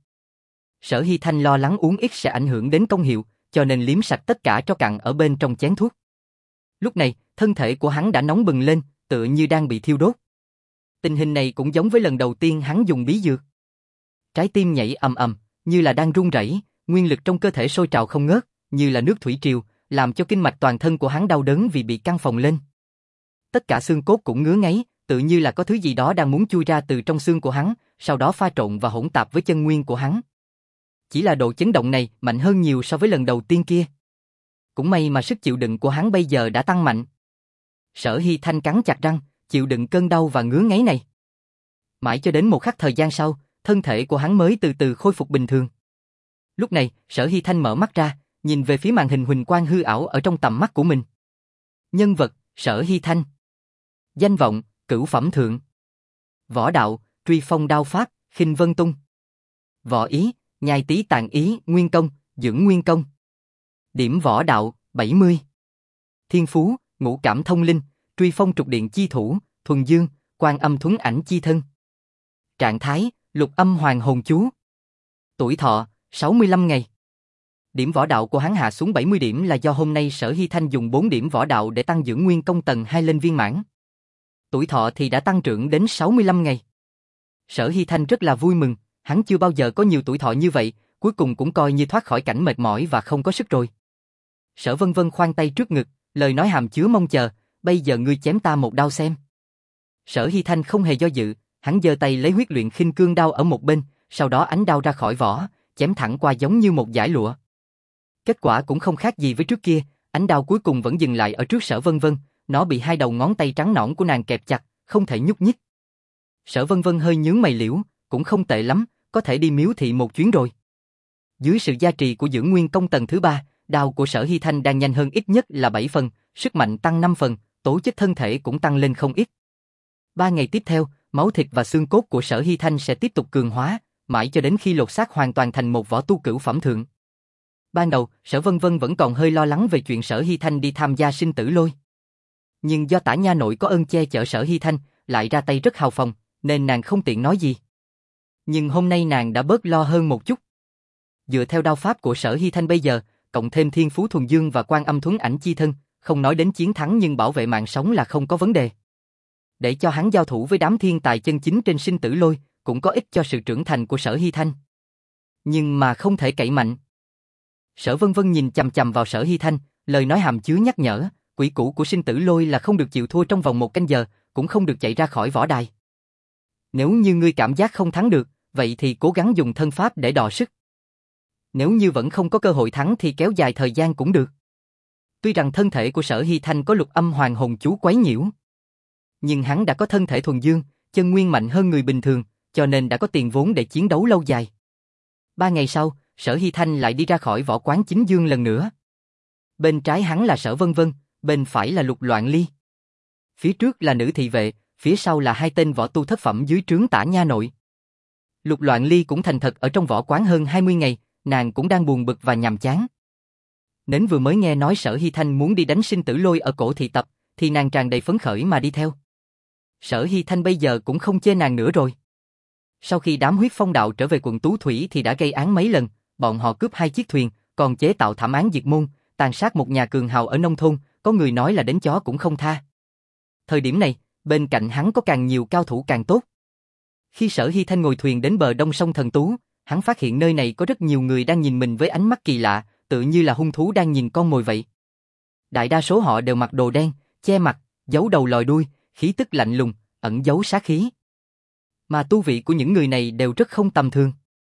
Sở Hy Thanh lo lắng uống ít sẽ ảnh hưởng đến công hiệu, cho nên liếm sạch tất cả tro cặn ở bên trong chén thuốc. Lúc này, thân thể của hắn đã nóng bừng lên, tựa như đang bị thiêu đốt. Tình hình này cũng giống với lần đầu tiên hắn dùng bí dược. Trái tim nhảy ầm ầm, như là đang run rẩy, nguyên lực trong cơ thể sôi trào không ngớt, như là nước thủy triều, làm cho kinh mạch toàn thân của hắn đau đớn vì bị căng phồng lên. Tất cả xương cốt cũng ngứa ngáy, tự như là có thứ gì đó đang muốn chui ra từ trong xương của hắn, sau đó pha trộn và hỗn tạp với chân nguyên của hắn. Chỉ là độ chấn động này mạnh hơn nhiều so với lần đầu tiên kia. Cũng may mà sức chịu đựng của hắn bây giờ đã tăng mạnh. Sở Hy Thanh cắn chặt răng, chịu đựng cơn đau và ngứa ngáy này. Mãi cho đến một khắc thời gian sau, thân thể của hắn mới từ từ khôi phục bình thường. Lúc này, Sở Hy Thanh mở mắt ra, nhìn về phía màn hình huỳnh quang hư ảo ở trong tầm mắt của mình. Nhân vật, Sở Hy Thanh. Danh vọng, cửu phẩm thượng. Võ đạo, truy phong đao pháp, khinh vân tung. Võ ý, nhai tí tàn ý, nguyên công, dưỡng nguyên công. Điểm võ đạo, bảy mươi. Thiên phú, ngũ cảm thông linh, truy phong trục điện chi thủ, thuần dương, quan âm thuấn ảnh chi thân. Trạng thái, lục âm hoàng hồn chú. Tuổi thọ, sáu mươi lăm ngày. Điểm võ đạo của hắn hạ xuống bảy mươi điểm là do hôm nay Sở Hy Thanh dùng bốn điểm võ đạo để tăng dưỡng nguyên công tầng hai lên viên mãn. Tuổi thọ thì đã tăng trưởng đến sáu mươi lăm ngày. Sở Hy Thanh rất là vui mừng, hắn chưa bao giờ có nhiều tuổi thọ như vậy, cuối cùng cũng coi như thoát khỏi cảnh mệt mỏi và không có sức rồi. Sở Vân Vân khoanh tay trước ngực, lời nói hàm chứa mong chờ, bây giờ ngươi chém ta một đao xem. Sở Hy Thanh không hề do dự, hắn giơ tay lấy huyết luyện khinh cương đao ở một bên, sau đó ánh đao ra khỏi vỏ, chém thẳng qua giống như một dải lụa. Kết quả cũng không khác gì với trước kia, ánh đao cuối cùng vẫn dừng lại ở trước Sở Vân Vân, nó bị hai đầu ngón tay trắng nõn của nàng kẹp chặt, không thể nhúc nhích. Sở Vân Vân hơi nhướng mày liễu, cũng không tệ lắm, có thể đi miếu thị một chuyến rồi. Dưới sự gia trì của dưỡng nguyên công tầng thứ ba, Đao của Sở Hy Thanh đang nhanh hơn ít nhất là bảy phần, sức mạnh tăng năm phần, tố chất thân thể cũng tăng lên không ít. Ba ngày tiếp theo, máu thịt và xương cốt của Sở Hy Thanh sẽ tiếp tục cường hóa, mãi cho đến khi lột xác hoàn toàn thành một võ tu cửu phẩm thượng. Ban đầu, Sở Vân Vân vẫn còn hơi lo lắng về chuyện Sở Hy Thanh đi tham gia sinh tử lôi. Nhưng do Tả Nha Nội có ơn che chở Sở Hy Thanh, lại ra tay rất hào phóng, nên nàng không tiện nói gì. Nhưng hôm nay nàng đã bớt lo hơn một chút. Dựa theo đao pháp của Sở Hy Thanh bây giờ, cộng thêm Thiên Phú Thuần Dương và Quan Âm Thuấn Ảnh chi thân, không nói đến chiến thắng nhưng bảo vệ mạng sống là không có vấn đề. Để cho hắn giao thủ với đám thiên tài chân chính trên sinh tử lôi, cũng có ích cho sự trưởng thành của Sở Hy Thanh. Nhưng mà không thể cậy mạnh. Sở Vân Vân nhìn chằm chằm vào Sở Hy Thanh, lời nói hàm chứa nhắc nhở, quy củ của sinh tử lôi là không được chịu thua trong vòng một canh giờ, cũng không được chạy ra khỏi võ đài. Nếu như ngươi cảm giác không thắng được, vậy thì cố gắng dùng thân pháp để đọ sức. Nếu như vẫn không có cơ hội thắng thì kéo dài thời gian cũng được. Tuy rằng thân thể của Sở Hy Thanh có lục âm hoàng hồn chú quấy nhiễu, nhưng hắn đã có thân thể thuần dương, chân nguyên mạnh hơn người bình thường, cho nên đã có tiền vốn để chiến đấu lâu dài. Ba ngày sau, Sở Hy Thanh lại đi ra khỏi võ quán chính dương lần nữa. Bên trái hắn là Sở Vân Vân, bên phải là Lục Loạn Ly. Phía trước là nữ thị vệ, phía sau là hai tên võ tu thất phẩm dưới trướng Tả Nha Nội. Lục Loạn Ly cũng thành thật ở trong võ quán hơn hai mươi ngày, nàng cũng đang buồn bực và nhàm chán. Nến vừa mới nghe nói Sở Hy Thanh muốn đi đánh sinh tử lôi ở cổ thị tập, thì nàng tràn đầy phấn khởi mà đi theo. Sở Hy Thanh bây giờ cũng không chê nàng nữa rồi. Sau khi đám huyết phong đạo trở về quận Tú Thủy thì đã gây án mấy lần, bọn họ cướp hai chiếc thuyền, còn chế tạo thảm án diệt môn, tàn sát một nhà cường hào ở nông thôn, có người nói là đến chó cũng không tha. Thời điểm này, bên cạnh hắn có càng nhiều cao thủ càng tốt. Khi Sở Hy Thanh ngồi thuyền đến bờ đông sông Thần Tú, hắn phát hiện nơi này có rất nhiều người đang nhìn mình với ánh mắt kỳ lạ, tự như là hung thú đang nhìn con mồi vậy. Đại đa số họ đều mặc đồ đen, che mặt, giấu đầu lòi đuôi, khí tức lạnh lùng, ẩn giấu sát khí. Mà tu vị của những người này đều rất không tầm thường.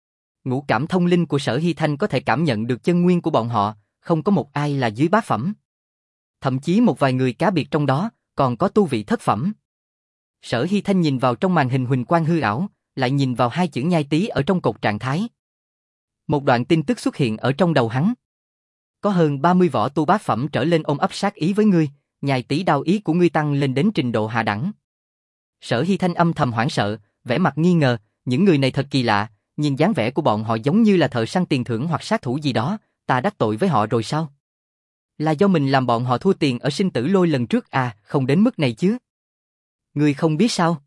Ngũ cảm thông linh của Sở Hy Thanh có thể cảm nhận được chân nguyên của bọn họ, không có một ai là dưới bát phẩm. Thậm chí một vài người cá biệt trong đó, còn có tu vị thất phẩm. Sở Hy Thanh nhìn vào trong màn hình huỳnh quang hư ảo, lại nhìn vào hai chữ nhai tí ở trong cột trạng thái. Một đoạn tin tức xuất hiện ở trong đầu hắn. Có hơn ba mươi võ tu bát phẩm trở lên ôm ấp sát ý với ngươi, nhai tí đao ý của ngươi tăng lên đến trình độ hạ đẳng. Sở Hy Thanh âm thầm hoảng sợ, vẻ mặt nghi ngờ, những người này thật kỳ lạ, nhìn dáng vẻ của bọn họ giống như là thợ săn tiền thưởng hoặc sát thủ gì đó, ta đắc tội với họ rồi sao? Là do mình làm bọn họ thua tiền ở sinh tử lôi lần trước à, không đến mức này chứ. Ngươi không biết sao?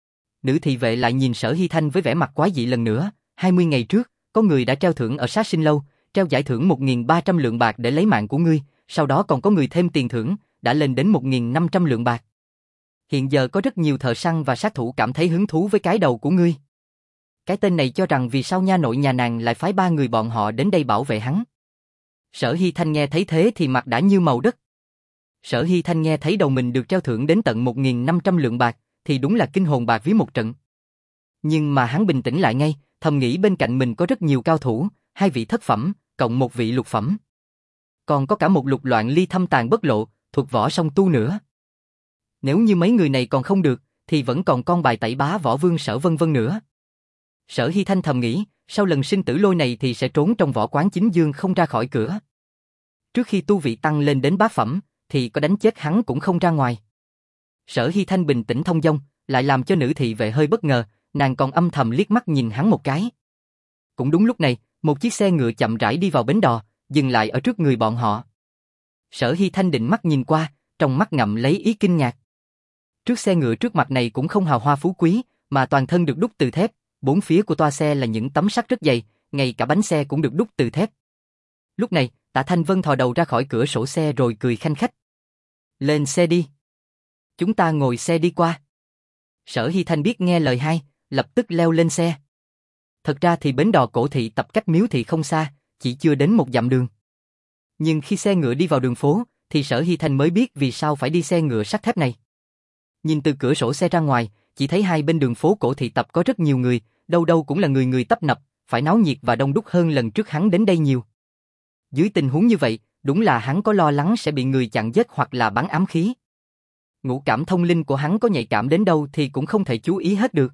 Nữ thị vệ lại nhìn Sở Hy Thanh với vẻ mặt quái dị lần nữa, hai mươi ngày trước, có người đã treo thưởng ở sát sinh lâu, treo giải thưởng một nghìn ba trăm lượng bạc để lấy mạng của ngươi, sau đó còn có người thêm tiền thưởng, đã lên đến một nghìn năm trăm lượng bạc. Hiện giờ có rất nhiều thợ săn và sát thủ cảm thấy hứng thú với cái đầu của ngươi. Cái tên này cho rằng vì sao nha nội nhà nàng lại phái ba người bọn họ đến đây bảo vệ hắn. Sở Hy Thanh nghe thấy thế thì mặt đã như màu đất. Sở Hy Thanh nghe thấy đầu mình được treo thưởng đến tận một nghìn năm trăm lượng bạc, thì đúng là kinh hồn bạc vía một trận. Nhưng mà hắn bình tĩnh lại ngay, thầm nghĩ bên cạnh mình có rất nhiều cao thủ, hai vị thất phẩm, cộng một vị lục phẩm. Còn có cả một Lục Loạn Ly thâm tàn bất lộ, thuộc võ song tu nữa. Nếu như mấy người này còn không được, thì vẫn còn con bài tẩy bá võ vương Sở Vân Vân nữa. Sở Hy Thanh thầm nghĩ, sau lần sinh tử lôi này thì sẽ trốn trong võ quán chính dương không ra khỏi cửa. Trước khi tu vị tăng lên đến bá phẩm, thì có đánh chết hắn cũng không ra ngoài. Sở Hy Thanh bình tĩnh thông dong, lại làm cho nữ thị vệ hơi bất ngờ, nàng còn âm thầm liếc mắt nhìn hắn một cái. Cũng đúng lúc này, một chiếc xe ngựa chậm rãi đi vào bến đò, dừng lại ở trước người bọn họ. Sở Hy Thanh định mắt nhìn qua, trong mắt ngậm lấy ý kinh ngạc. Trước xe ngựa trước mặt này cũng không hào hoa phú quý, mà toàn thân được đúc từ thép, bốn phía của toa xe là những tấm sắt rất dày, ngay cả bánh xe cũng được đúc từ thép. Lúc này, Tạ Thanh Vân thò đầu ra khỏi cửa sổ xe rồi cười khanh khách. Lên xe đi. Chúng ta ngồi xe đi qua. Sở Hy Thanh biết nghe lời hai, lập tức leo lên xe. Thật ra thì bến đò cổ thị tập cách miếu thị không xa, chỉ chưa đến một dặm đường. Nhưng khi xe ngựa đi vào đường phố, thì Sở Hy Thanh mới biết vì sao phải đi xe ngựa sắt thép này. Nhìn từ cửa sổ xe ra ngoài, chỉ thấy hai bên đường phố cổ thị tập có rất nhiều người, đâu đâu cũng là người người tấp nập, phải náo nhiệt và đông đúc hơn lần trước hắn đến đây nhiều. Dưới tình huống như vậy, đúng là hắn có lo lắng sẽ bị người chặn giết hoặc là bắn ám khí. Ngũ cảm thông linh của hắn có nhạy cảm đến đâu thì cũng không thể chú ý hết được.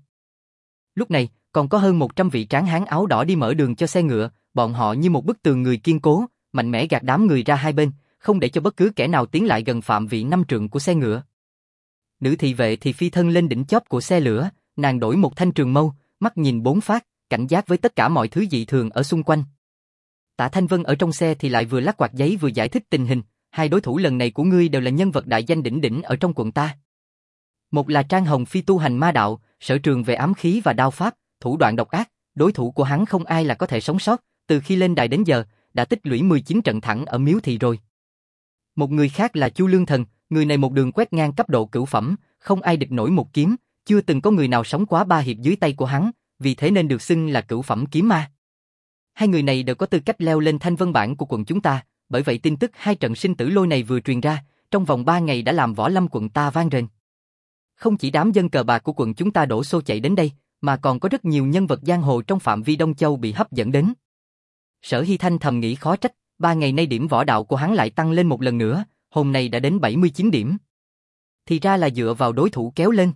Lúc này, còn có hơn một trăm vị tráng hán áo đỏ đi mở đường cho xe ngựa, bọn họ như một bức tường người kiên cố, mạnh mẽ gạt đám người ra hai bên, không để cho bất cứ kẻ nào tiến lại gần phạm vị năm trượng của xe ngựa. Nữ thị vệ thì phi thân lên đỉnh chóp của xe lửa, nàng đổi một thanh trường mâu, mắt nhìn bốn phát, cảnh giác với tất cả mọi thứ dị thường ở xung quanh. Tạ Thanh Vân ở trong xe thì lại vừa lắc quạt giấy vừa giải thích tình hình, hai đối thủ lần này của ngươi đều là nhân vật đại danh đỉnh đỉnh ở trong quận ta. Một là Trang Hồng Phi tu hành ma đạo, sở trường về ám khí và đao pháp, thủ đoạn độc ác, đối thủ của hắn không ai là có thể sống sót, từ khi lên đài đến giờ, đã tích lũy mười chín trận thẳng ở Miếu Thị rồi. Một người khác là Chu Lương Thần, người này một đường quét ngang cấp độ cửu phẩm, không ai địch nổi một kiếm, chưa từng có người nào sống quá ba hiệp dưới tay của hắn, vì thế nên được xưng là cửu phẩm kiếm ma. Hai người này đều có tư cách leo lên thanh vân bảng của quận chúng ta, bởi vậy tin tức hai trận sinh tử lôi này vừa truyền ra, trong vòng ba ngày đã làm võ lâm quận ta vang rền. Không chỉ đám dân cờ bạc của quận chúng ta đổ xô chạy đến đây, mà còn có rất nhiều nhân vật giang hồ trong phạm vi Đông Châu bị hấp dẫn đến. Sở Hy Thanh thầm nghĩ khó trách, ba ngày nay điểm võ đạo của hắn lại tăng lên một lần nữa, hôm nay đã đến bảy mươi chín điểm. Thì ra là dựa vào đối thủ kéo lên.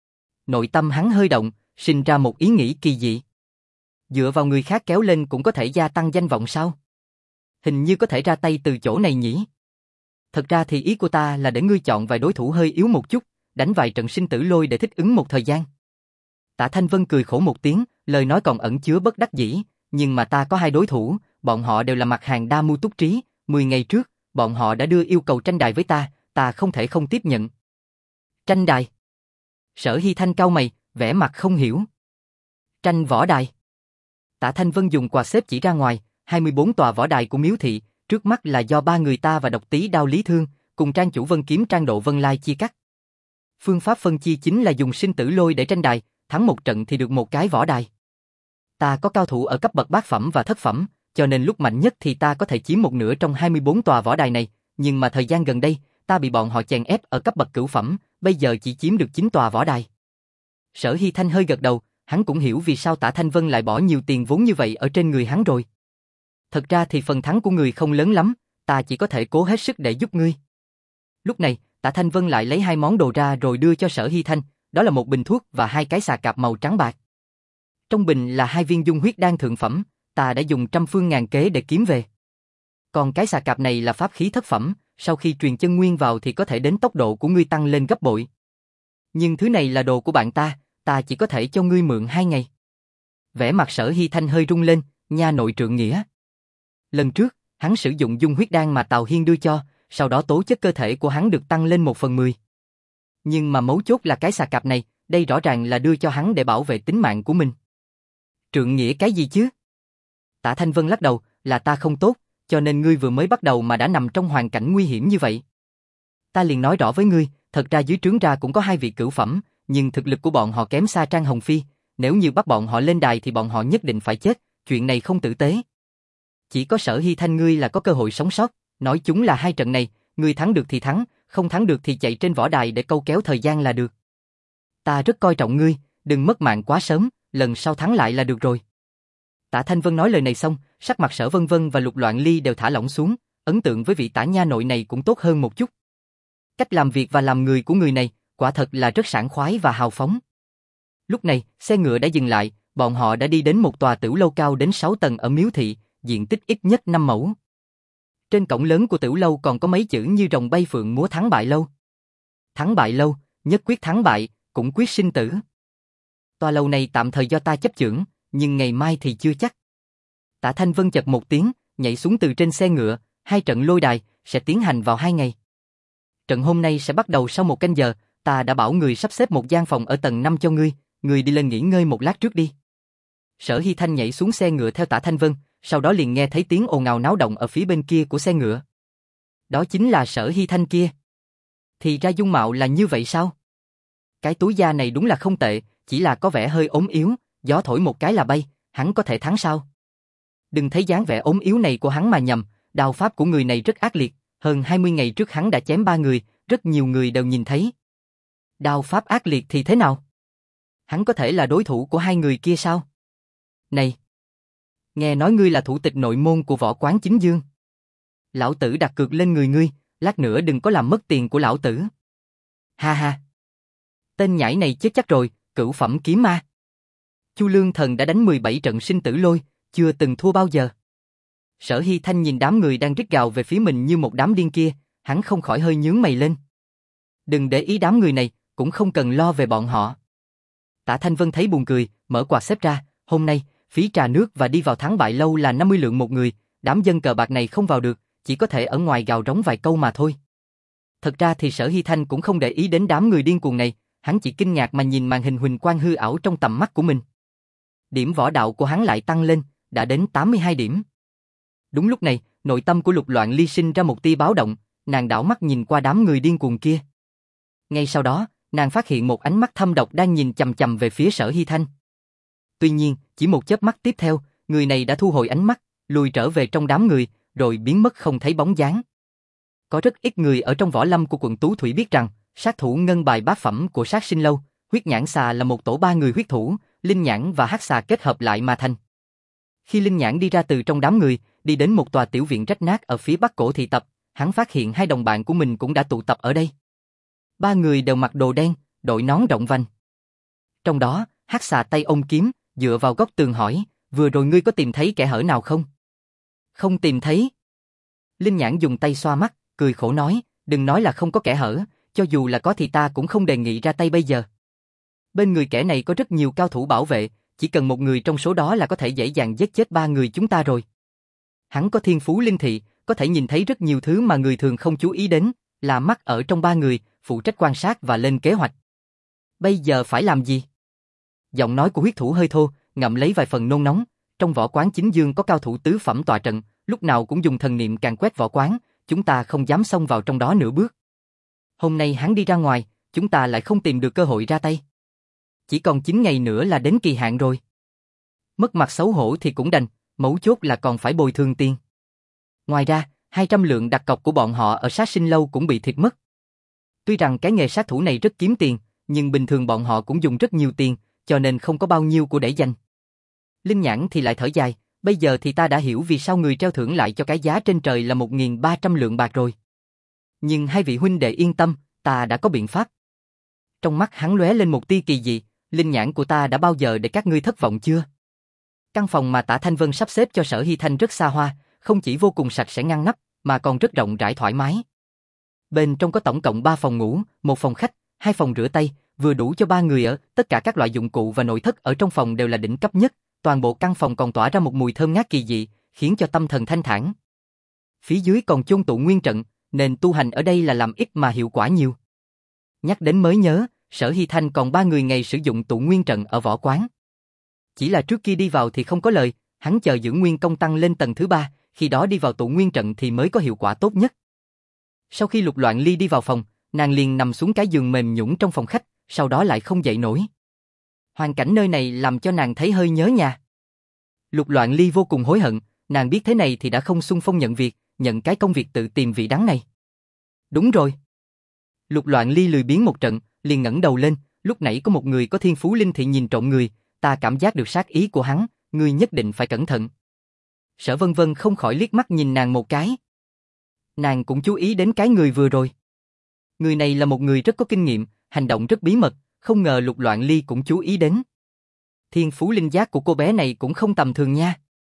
Nội tâm hắn hơi động, sinh ra một ý nghĩ kỳ dị. Dựa vào người khác kéo lên cũng có thể gia tăng danh vọng sao? Hình như có thể ra tay từ chỗ này nhỉ? Thật ra thì ý của ta là để ngươi chọn vài đối thủ hơi yếu một chút, đánh vài trận sinh tử lôi để thích ứng một thời gian. Tạ Thanh Vân cười khổ một tiếng, lời nói còn ẩn chứa bất đắc dĩ, nhưng mà ta có hai đối thủ, bọn họ đều là mặt hàng đa mưu túc trí, mười ngày trước, bọn họ đã đưa yêu cầu tranh đài với ta, ta không thể không tiếp nhận. Tranh đài? Sở Hy Thanh cau mày, vẻ mặt không hiểu. Tranh võ đài? Tạ Thanh Vân dùng quạt xếp chỉ ra ngoài, hai mươi bốn tòa võ đài của Miếu Thị, trước mắt là do ba người ta và Độc Tý Đao Lý Thương, cùng Trang Chủ Vân Kiếm Trang Độ Vân Lai chia cắt. Phương pháp phân chia chính là dùng sinh tử lôi để tranh đài, thắng một trận thì được một cái võ đài. Ta có cao thủ ở cấp bậc bát phẩm và thất phẩm, cho nên lúc mạnh nhất thì ta có thể chiếm một nửa trong hai mươi bốn tòa võ đài này, nhưng mà thời gian gần đây, ta bị bọn họ chèn ép ở cấp bậc cửu phẩm, bây giờ chỉ chiếm được chín tòa võ đài. Sở Hy Thanh hơi gật đầu, hắn cũng hiểu vì sao Tạ Thanh Vân lại bỏ nhiều tiền vốn như vậy ở trên người hắn rồi. Thật ra thì phần thắng của người không lớn lắm, ta chỉ có thể cố hết sức để giúp ngươi. Lúc này, Tạ Thanh Vân lại lấy hai món đồ ra rồi đưa cho Sở Hy Thanh, đó là một bình thuốc và hai cái xà cạp màu trắng bạc. Trong bình là hai viên dung huyết đan thượng phẩm, ta đã dùng trăm phương ngàn kế để kiếm về. Còn cái xà cạp này là pháp khí thất phẩm, sau khi truyền chân nguyên vào thì có thể đến tốc độ của ngươi tăng lên gấp bội. Nhưng thứ này là đồ của bạn ta, ta chỉ có thể cho ngươi mượn hai ngày. Vẻ mặt Sở Hy Thanh hơi rung lên, nha nội trượng nghĩa. Lần trước, hắn sử dụng dung huyết đan mà Tào Hiên đưa cho, sau đó tố chất cơ thể của hắn được tăng lên một phần mười. Nhưng mà mấu chốt là cái xà cạp này, đây rõ ràng là đưa cho hắn để bảo vệ tính mạng của mình. Trượng nghĩa cái gì chứ? Tạ Thanh Vân lắc đầu, là ta không tốt, cho nên ngươi vừa mới bắt đầu mà đã nằm trong hoàn cảnh nguy hiểm như vậy. Ta liền nói rõ với ngươi, thật ra dưới trướng ra cũng có hai vị cửu phẩm, nhưng thực lực của bọn họ kém xa Trang Hồng Phi, nếu như bắt bọn họ lên đài thì bọn họ nhất định phải chết, chuyện này không tử tế. Chỉ có Sở Hy Thanh ngươi là có cơ hội sống sót, nói chúng là hai trận này, ngươi thắng được thì thắng, không thắng được thì chạy trên võ đài để câu kéo thời gian là được. Ta rất coi trọng ngươi, đừng mất mạng quá sớm, lần sau thắng lại là được rồi. Tạ Thanh Vân nói lời này xong, sắc mặt Sở Vân Vân và Lục Loạn Ly đều thả lỏng xuống, ấn tượng với vị tả nha nội này cũng tốt hơn một chút. Cách làm việc và làm người của người này, quả thật là rất sảng khoái và hào phóng. Lúc này, xe ngựa đã dừng lại, bọn họ đã đi đến một tòa tửu lâu cao đến sáu tầng ở Miếu Thị, diện tích ít nhất năm mẫu. Trên cổng lớn của tửu lâu còn có mấy chữ như rồng bay phượng múa thắng bại lâu. Thắng bại lâu, nhất quyết thắng bại, cũng quyết sinh tử. Tòa lâu này tạm thời do ta chấp chưởng, nhưng ngày mai thì chưa chắc. Tạ Thanh Vân chật một tiếng, nhảy xuống từ trên xe ngựa, hai trận lôi đài sẽ tiến hành vào hai ngày. Trận hôm nay sẽ bắt đầu sau một canh giờ, ta đã bảo người sắp xếp một gian phòng ở tầng năm cho ngươi, ngươi đi lên nghỉ ngơi một lát trước đi. Sở Hy Thanh nhảy xuống xe ngựa theo Tạ Thanh Vân, sau đó liền nghe thấy tiếng ồn ào náo động ở phía bên kia của xe ngựa. Đó chính là Sở Hy Thanh kia. Thì ra dung mạo là như vậy sao? Cái túi da này đúng là không tệ, chỉ là có vẻ hơi ốm yếu, gió thổi một cái là bay, hắn có thể thắng sao? Đừng thấy dáng vẻ ốm yếu này của hắn mà nhầm, đao pháp của người này rất ác liệt, hơn hai mươi ngày trước hắn đã chém ba người, rất nhiều người đều nhìn thấy. Đao pháp ác liệt thì thế nào? Hắn có thể là đối thủ của hai người kia sao? Này! Nghe nói ngươi là thủ tịch nội môn của Võ Quán Chính Dương. Lão tử đặt cược lên người ngươi, lát nữa đừng có làm mất tiền của lão tử. Ha ha! Tên nhãi này chết chắc rồi, cửu phẩm kiếm ma. Chu Lương Thần đã đánh mười bảy trận sinh tử lôi, chưa từng thua bao giờ. Sở Hy Thanh nhìn đám người đang rít gào về phía mình như một đám điên kia, hắn không khỏi hơi nhướng mày lên. Đừng để ý đám người này, cũng không cần lo về bọn họ. Tạ Thanh Vân thấy buồn cười, mở quạt xếp ra, hôm nay, phí trà nước và đi vào thắng bại lâu là năm mươi lượng một người, đám dân cờ bạc này không vào được, chỉ có thể ở ngoài gào rống vài câu mà thôi. Thật ra thì Sở Hy Thanh cũng không để ý đến đám người điên cuồng này, hắn chỉ kinh ngạc mà nhìn màn hình huỳnh quang hư ảo trong tầm mắt của mình. Điểm võ đạo của hắn lại tăng lên, đã đến tám mươi hai điểm. Đúng lúc này, nội tâm của Lục Loạn Ly sinh ra một tia báo động, nàng đảo mắt nhìn qua đám người điên cuồng kia. Ngay sau đó, nàng phát hiện một ánh mắt thâm độc đang nhìn chằm chằm về phía Sở Hy Thanh. Tuy nhiên, chỉ một chớp mắt tiếp theo, người này đã thu hồi ánh mắt, lùi trở về trong đám người, rồi biến mất không thấy bóng dáng. Có rất ít người ở trong võ lâm của quận Tú Thủy biết rằng, sát thủ ngân bài bát phẩm của Sát Sinh Lâu, Huyết Nhãn Xà là một tổ ba người huyết thủ, Linh Nhãn và Hắc Xà kết hợp lại mà thành. Khi Linh Nhãn đi ra từ trong đám người, đi đến một tòa tiểu viện rách nát ở phía bắc cổ thị tập, hắn phát hiện hai đồng bạn của mình cũng đã tụ tập ở đây. Ba người đều mặc đồ đen, đội nón rộng vành. Trong đó, Hắc Xà tay ôm kiếm, dựa vào góc tường hỏi, vừa rồi ngươi có tìm thấy kẻ hở nào không? Không tìm thấy. Linh Nhãn dùng tay xoa mắt, cười khổ nói, đừng nói là không có kẻ hở, cho dù là có thì ta cũng không đề nghị ra tay bây giờ. Bên người kẻ này có rất nhiều cao thủ bảo vệ, chỉ cần một người trong số đó là có thể dễ dàng giết chết ba người chúng ta rồi. Hắn có thiên phú linh thị, có thể nhìn thấy rất nhiều thứ mà người thường không chú ý đến, là mắt ở trong ba người, phụ trách quan sát và lên kế hoạch. Bây giờ phải làm gì? Giọng nói của huyết thủ hơi thô, ngậm lấy vài phần nôn nóng, trong võ quán chính dương có cao thủ tứ phẩm tọa trận, lúc nào cũng dùng thần niệm càn quét võ quán, chúng ta không dám xông vào trong đó nửa bước. Hôm nay hắn đi ra ngoài, chúng ta lại không tìm được cơ hội ra tay. Chỉ còn chín ngày nữa là đến kỳ hạn rồi. Mất mặt xấu hổ thì cũng đành, mấu chốt là còn phải bồi thường tiền. Ngoài ra, hai trăm lượng đặt cọc của bọn họ ở Sát Sinh Lâu cũng bị thiệt mất. Tuy rằng cái nghề sát thủ này rất kiếm tiền, nhưng bình thường bọn họ cũng dùng rất nhiều tiền, cho nên không có bao nhiêu của để dành. Linh Nhãn thì lại thở dài, bây giờ thì ta đã hiểu vì sao người treo thưởng lại cho cái giá trên trời là một nghìn ba trăm lượng bạc rồi. Nhưng hai vị huynh đệ yên tâm, ta đã có biện pháp. Trong mắt hắn lóe lên một tia kỳ dị, Linh Nhãn của ta đã bao giờ để các ngươi thất vọng chưa? Căn phòng mà Tạ Thanh Vân sắp xếp cho Sở Hy Thanh rất xa hoa, không chỉ vô cùng sạch sẽ ngăn nắp, mà còn rất rộng rãi thoải mái. Bên trong có tổng cộng ba phòng ngủ, một phòng khách, hai phòng rửa tay, vừa đủ cho ba người ở, tất cả các loại dụng cụ và nội thất ở trong phòng đều là đỉnh cấp nhất, toàn bộ căn phòng còn tỏa ra một mùi thơm ngát kỳ dị, khiến cho tâm thần thanh thản. Phía dưới còn chôn tụ nguyên trận, nên tu hành ở đây là làm ít mà hiệu quả nhiều. Nhắc đến mới nhớ, Sở Hy Thanh còn ba người ngày sử dụng tụ nguyên trận ở võ quán. Chỉ là trước kia đi vào thì không có lời, hắn chờ dưỡng nguyên công tăng lên tầng thứ ba, khi đó đi vào tụ nguyên trận thì mới có hiệu quả tốt nhất. Sau khi Lục Loạn Ly đi vào phòng, nàng liền nằm xuống cái giường mềm nhũn trong phòng khách, sau đó lại không dậy nổi. Hoàn cảnh nơi này làm cho nàng thấy hơi nhớ nhà. Lục Loạn Ly vô cùng hối hận, nàng biết thế này thì đã không xung phong nhận việc, nhận cái công việc tự tìm vị đắng này. Đúng rồi. Lục Loạn Ly lười biếng một trận, liền ngẩng đầu lên, lúc nãy có một người có thiên phú linh thị nhìn trộm người, ta cảm giác được sát ý của hắn, ngươi nhất định phải cẩn thận. Sở Vân Vân không khỏi liếc mắt nhìn nàng một cái. Nàng cũng chú ý đến cái người vừa rồi. Người này là một người rất có kinh nghiệm, hành động rất bí mật, không ngờ Lục Loạn Ly cũng chú ý đến. Thiên phú linh giác của cô bé này cũng không tầm thường nha.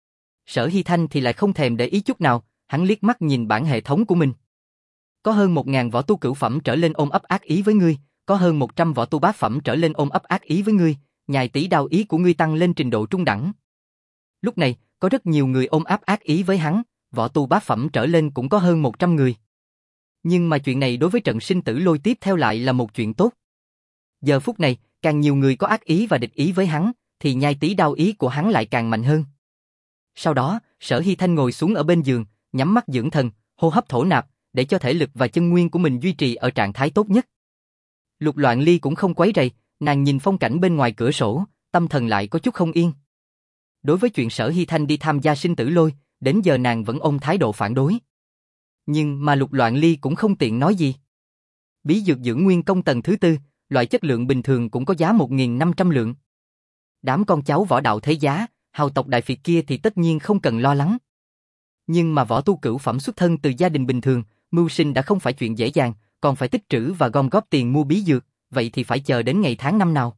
Sở Hy Thanh thì lại không thèm để ý chút nào, hắn liếc mắt nhìn bản hệ thống của mình. Có hơn một ngàn võ tu cửu phẩm trở lên ôm ấp ác ý với ngươi, có hơn một trăm võ tu bát phẩm trở lên ôm ấp ác ý với ngươi, nhài tỷ đao ý của ngươi tăng lên trình độ trung đẳng. Lúc này, có rất nhiều người ôm ấp ác ý với hắn, võ tu bát phẩm trở lên cũng có hơn một trăm người. Nhưng mà chuyện này đối với trận sinh tử lôi tiếp theo lại là một chuyện tốt. Giờ phút này, càng nhiều người có ác ý và địch ý với hắn, thì nhai tí đao ý của hắn lại càng mạnh hơn. Sau đó, Sở Hy Thanh ngồi xuống ở bên giường, nhắm mắt dưỡng thần, hô hấp thổ nạp, để cho thể lực và chân nguyên của mình duy trì ở trạng thái tốt nhất. Lục Loạn Ly cũng không quấy rầy, nàng nhìn phong cảnh bên ngoài cửa sổ, tâm thần lại có chút không yên. Đối với chuyện Sở Hy Thanh đi tham gia sinh tử lôi, đến giờ nàng vẫn ôm thái độ phản đối. Nhưng mà Lục Loạn Ly cũng không tiện nói gì. Bí dược dưỡng nguyên công tầng thứ tư, loại chất lượng bình thường cũng có giá một nghìn năm trăm lượng. Đám con cháu võ đạo thế giá, hào tộc đại phiệt kia thì tất nhiên không cần lo lắng. Nhưng mà võ tu cửu phẩm xuất thân từ gia đình bình thường, mưu sinh đã không phải chuyện dễ dàng, còn phải tích trữ và gom góp tiền mua bí dược, vậy thì phải chờ đến ngày tháng năm nào.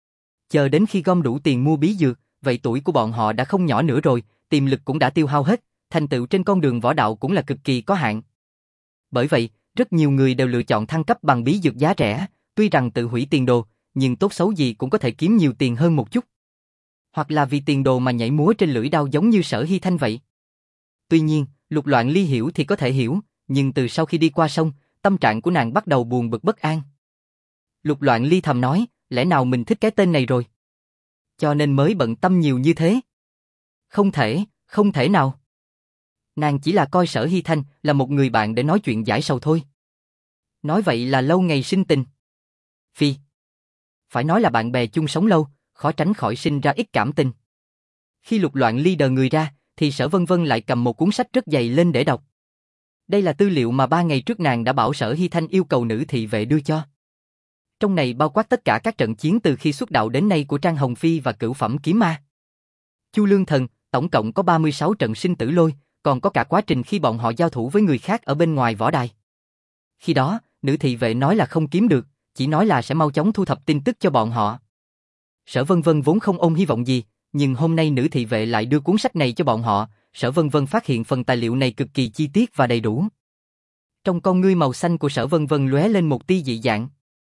Chờ đến khi gom đủ tiền mua bí dược, vậy tuổi của bọn họ đã không nhỏ nữa rồi, tiềm lực cũng đã tiêu hao hết, thành tựu trên con đường võ đạo cũng là cực kỳ có hạn. Bởi vậy, rất nhiều người đều lựa chọn thăng cấp bằng bí dược giá rẻ, tuy rằng tự hủy tiền đồ, nhưng tốt xấu gì cũng có thể kiếm nhiều tiền hơn một chút. Hoặc là vì tiền đồ mà nhảy múa trên lưỡi đao giống như Sở Hy Thanh vậy. Tuy nhiên, Lục Loạn Ly hiểu thì có thể hiểu, nhưng từ sau khi đi qua sông, tâm trạng của nàng bắt đầu buồn bực bất an. Lục Loạn Ly thầm nói, lẽ nào mình thích cái tên này rồi? Cho nên mới bận tâm nhiều như thế. Không thể, không thể nào. Nàng chỉ là coi Sở Hy Thanh là một người bạn để nói chuyện giải sầu thôi. Nói vậy là lâu ngày sinh tình. Phi. Phải nói là bạn bè chung sống lâu, khó tránh khỏi sinh ra ít cảm tình. Khi Lục Loạn Ly đờ người ra, thì Sở Vân Vân lại cầm một cuốn sách rất dày lên để đọc. Đây là tư liệu mà ba ngày trước nàng đã bảo Sở Hy Thanh yêu cầu nữ thị vệ đưa cho. Trong này bao quát tất cả các trận chiến từ khi xuất đạo đến nay của Trang Hồng Phi và cửu phẩm kiếm ma. Chu Lương Thần, tổng cộng có ba mươi sáu trận sinh tử lôi, còn có cả quá trình khi bọn họ giao thủ với người khác ở bên ngoài võ đài. Khi đó, nữ thị vệ nói là không kiếm được, chỉ nói là sẽ mau chóng thu thập tin tức cho bọn họ. Sở Vân Vân vốn không ôm hy vọng gì, nhưng hôm nay nữ thị vệ lại đưa cuốn sách này cho bọn họ, Sở Vân Vân phát hiện phần tài liệu này cực kỳ chi tiết và đầy đủ. Trong con ngươi màu xanh của Sở Vân Vân lóe lên một tia dị dạng.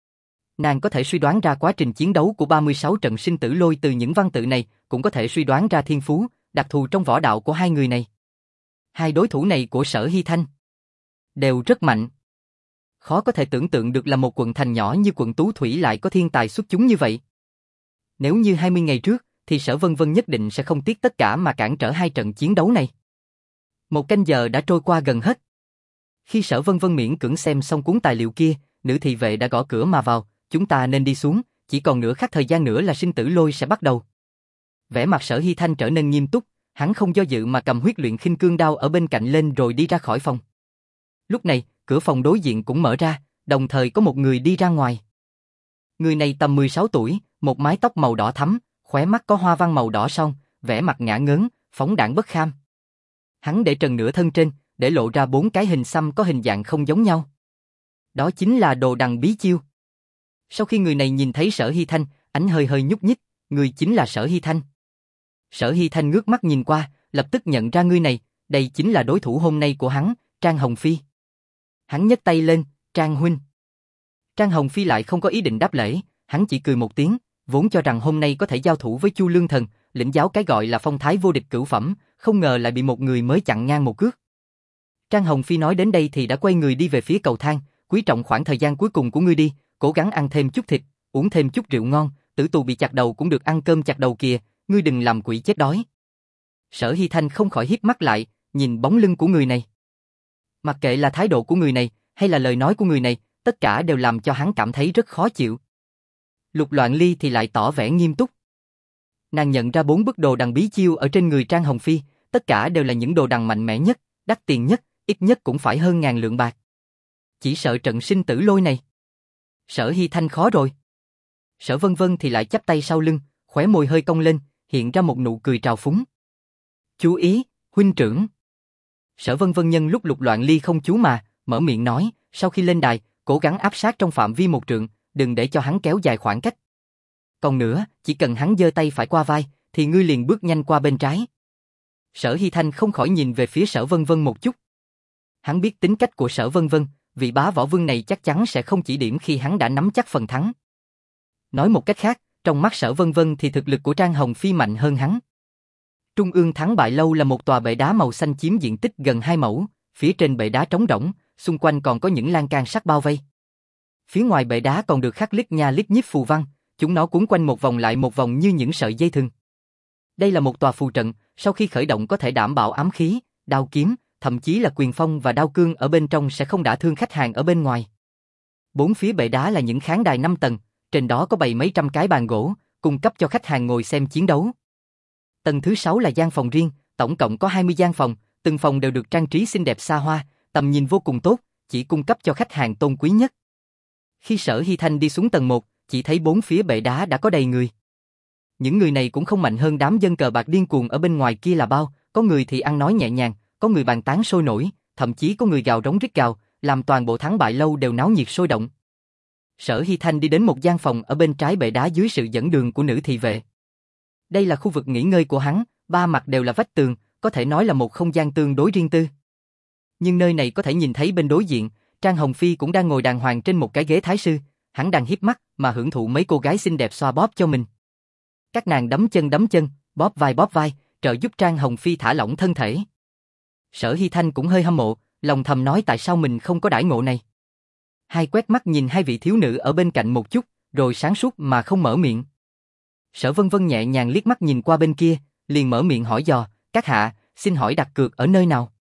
Nàng có thể suy đoán ra quá trình chiến đấu của ba mươi sáu trận sinh tử lôi từ những văn tự này, cũng có thể suy đoán ra thiên phú, đặc thù trong võ đạo của hai người này. Hai đối thủ này của Sở Hy Thanh đều rất mạnh. Khó có thể tưởng tượng được là một quận thành nhỏ như quận Tú Thủy lại có thiên tài xuất chúng như vậy. Nếu như hai mươi ngày trước, thì Sở Vân Vân nhất định sẽ không tiếc tất cả mà cản trở hai trận chiến đấu này. Một canh giờ đã trôi qua gần hết. Khi Sở Vân Vân miễn cưỡng xem xong cuốn tài liệu kia, nữ thị vệ đã gõ cửa mà vào, chúng ta nên đi xuống, chỉ còn nửa khắc thời gian nữa là sinh tử lôi sẽ bắt đầu. Vẻ mặt Sở Hy Thanh trở nên nghiêm túc, hắn không do dự mà cầm huyết luyện khinh cương đao ở bên cạnh lên rồi đi ra khỏi phòng. Lúc này, cửa phòng đối diện cũng mở ra, đồng thời có một người đi ra ngoài. Người này tầm mười sáu tuổi, một mái tóc màu đỏ thắm, khóe mắt có hoa văn màu đỏ son, vẻ mặt ngả ngớn, phóng đãng bất kham. Hắn để trần nửa thân trên, để lộ ra bốn cái hình xăm có hình dạng không giống nhau. Đó chính là đồ đằng bí chiêu. Sau khi người này nhìn thấy Sở Hy Thanh, ánh hơi hơi nhúc nhích, người chính là Sở Hy Thanh. Sở Hy Thanh ngước mắt nhìn qua, lập tức nhận ra người này, đây chính là đối thủ hôm nay của hắn, Trang Hồng Phi. Hắn nhấc tay lên, Trang huynh. Trang Hồng Phi lại không có ý định đáp lễ, hắn chỉ cười một tiếng, vốn cho rằng hôm nay có thể giao thủ với Chu Lương Thần, lĩnh giáo cái gọi là phong thái vô địch cửu phẩm, không ngờ lại bị một người mới chặn ngang một cước. Trang Hồng Phi nói đến đây thì đã quay người đi về phía cầu thang, quý trọng khoảng thời gian cuối cùng của ngươi đi, cố gắng ăn thêm chút thịt, uống thêm chút rượu ngon, tử tù bị chặt đầu cũng được ăn cơm chặt đầu kìa, ngươi đừng làm quỷ chết đói. Sở Hy Thanh không khỏi híp mắt lại, nhìn bóng lưng của người này. Mặc kệ là thái độ của người này, hay là lời nói của người này, tất cả đều làm cho hắn cảm thấy rất khó chịu. Lục Loạn Ly thì lại tỏ vẻ nghiêm túc. Nàng nhận ra bốn bức đồ đằng bí chiêu ở trên người Trang Hồng Phi, tất cả đều là những đồ đằng mạnh mẽ nhất, đắt tiền nhất, ít nhất cũng phải hơn ngàn lượng bạc. Chỉ sợ trận sinh tử lôi này, Sở Hy Thanh khó rồi. Sở Vân Vân thì lại chắp tay sau lưng, khóe môi hơi cong lên, hiện ra một nụ cười trào phúng. Chú ý, huynh trưởng. Sở Vân Vân nhân lúc Lục Loạn Ly không chú mà, mở miệng nói, sau khi lên đài, cố gắng áp sát trong phạm vi một trượng, đừng để cho hắn kéo dài khoảng cách. Còn nữa, chỉ cần hắn giơ tay phải qua vai, thì ngươi liền bước nhanh qua bên trái. Sở Hy Thanh không khỏi nhìn về phía Sở Vân Vân một chút. Hắn biết tính cách của Sở Vân Vân, vị bá võ vương này chắc chắn sẽ không chỉ điểm khi hắn đã nắm chắc phần thắng. Nói một cách khác, trong mắt Sở Vân Vân thì thực lực của Trang Hồng Phi mạnh hơn hắn. Trung ương Thắng Bại Lâu là một tòa bệ đá màu xanh chiếm diện tích gần hai mẫu, phía trên bệ đá trống rỗng, xung quanh còn có những lan can sắt bao vây. Phía ngoài bệ đá còn được khắc lít nha lít nhít phù văn, chúng nó cuốn quanh một vòng lại một vòng như những sợi dây thừng. Đây là một tòa phù trận, sau khi khởi động có thể đảm bảo ám khí, đao kiếm, thậm chí là quyền phong và đao cương ở bên trong sẽ không đả thương khách hàng ở bên ngoài. Bốn phía bệ đá là những khán đài năm tầng, trên đó có bày mấy trăm cái bàn gỗ, cung cấp cho khách hàng ngồi xem chiến đấu. Tầng thứ sáu là gian phòng riêng, tổng cộng có hai mươi gian phòng, từng phòng đều được trang trí xinh đẹp xa hoa, tầm nhìn vô cùng tốt, chỉ cung cấp cho khách hàng tôn quý nhất. Khi Sở Hy Thanh đi xuống tầng một, chỉ thấy bốn phía bệ đá đã có đầy người. Những người này cũng không mạnh hơn đám dân cờ bạc điên cuồng ở bên ngoài kia là bao, có người thì ăn nói nhẹ nhàng, có người bàn tán sôi nổi, thậm chí có người gào rống rít gào, làm toàn bộ Thắng Bại Lâu đều náo nhiệt sôi động. Sở Hy Thanh đi đến một gian phòng ở bên trái bệ đá dưới sự dẫn đường của nữ thị vệ. Đây là khu vực nghỉ ngơi của hắn, ba mặt đều là vách tường, có thể nói là một không gian tương đối riêng tư. Nhưng nơi này có thể nhìn thấy bên đối diện, Trang Hồng Phi cũng đang ngồi đàng hoàng trên một cái ghế thái sư, hắn đang hiếp mắt mà hưởng thụ mấy cô gái xinh đẹp xoa bóp cho mình. Các nàng đấm chân đấm chân, bóp vai bóp vai, trợ giúp Trang Hồng Phi thả lỏng thân thể. Sở Hy Thanh cũng hơi hâm mộ, lòng thầm nói tại sao mình không có đãi ngộ này. Hai quét mắt nhìn hai vị thiếu nữ ở bên cạnh một chút, rồi sáng suốt mà không mở miệng. Sở Vân Vân nhẹ nhàng liếc mắt nhìn qua bên kia, liền mở miệng hỏi dò, các hạ, xin hỏi đặt cược ở nơi nào?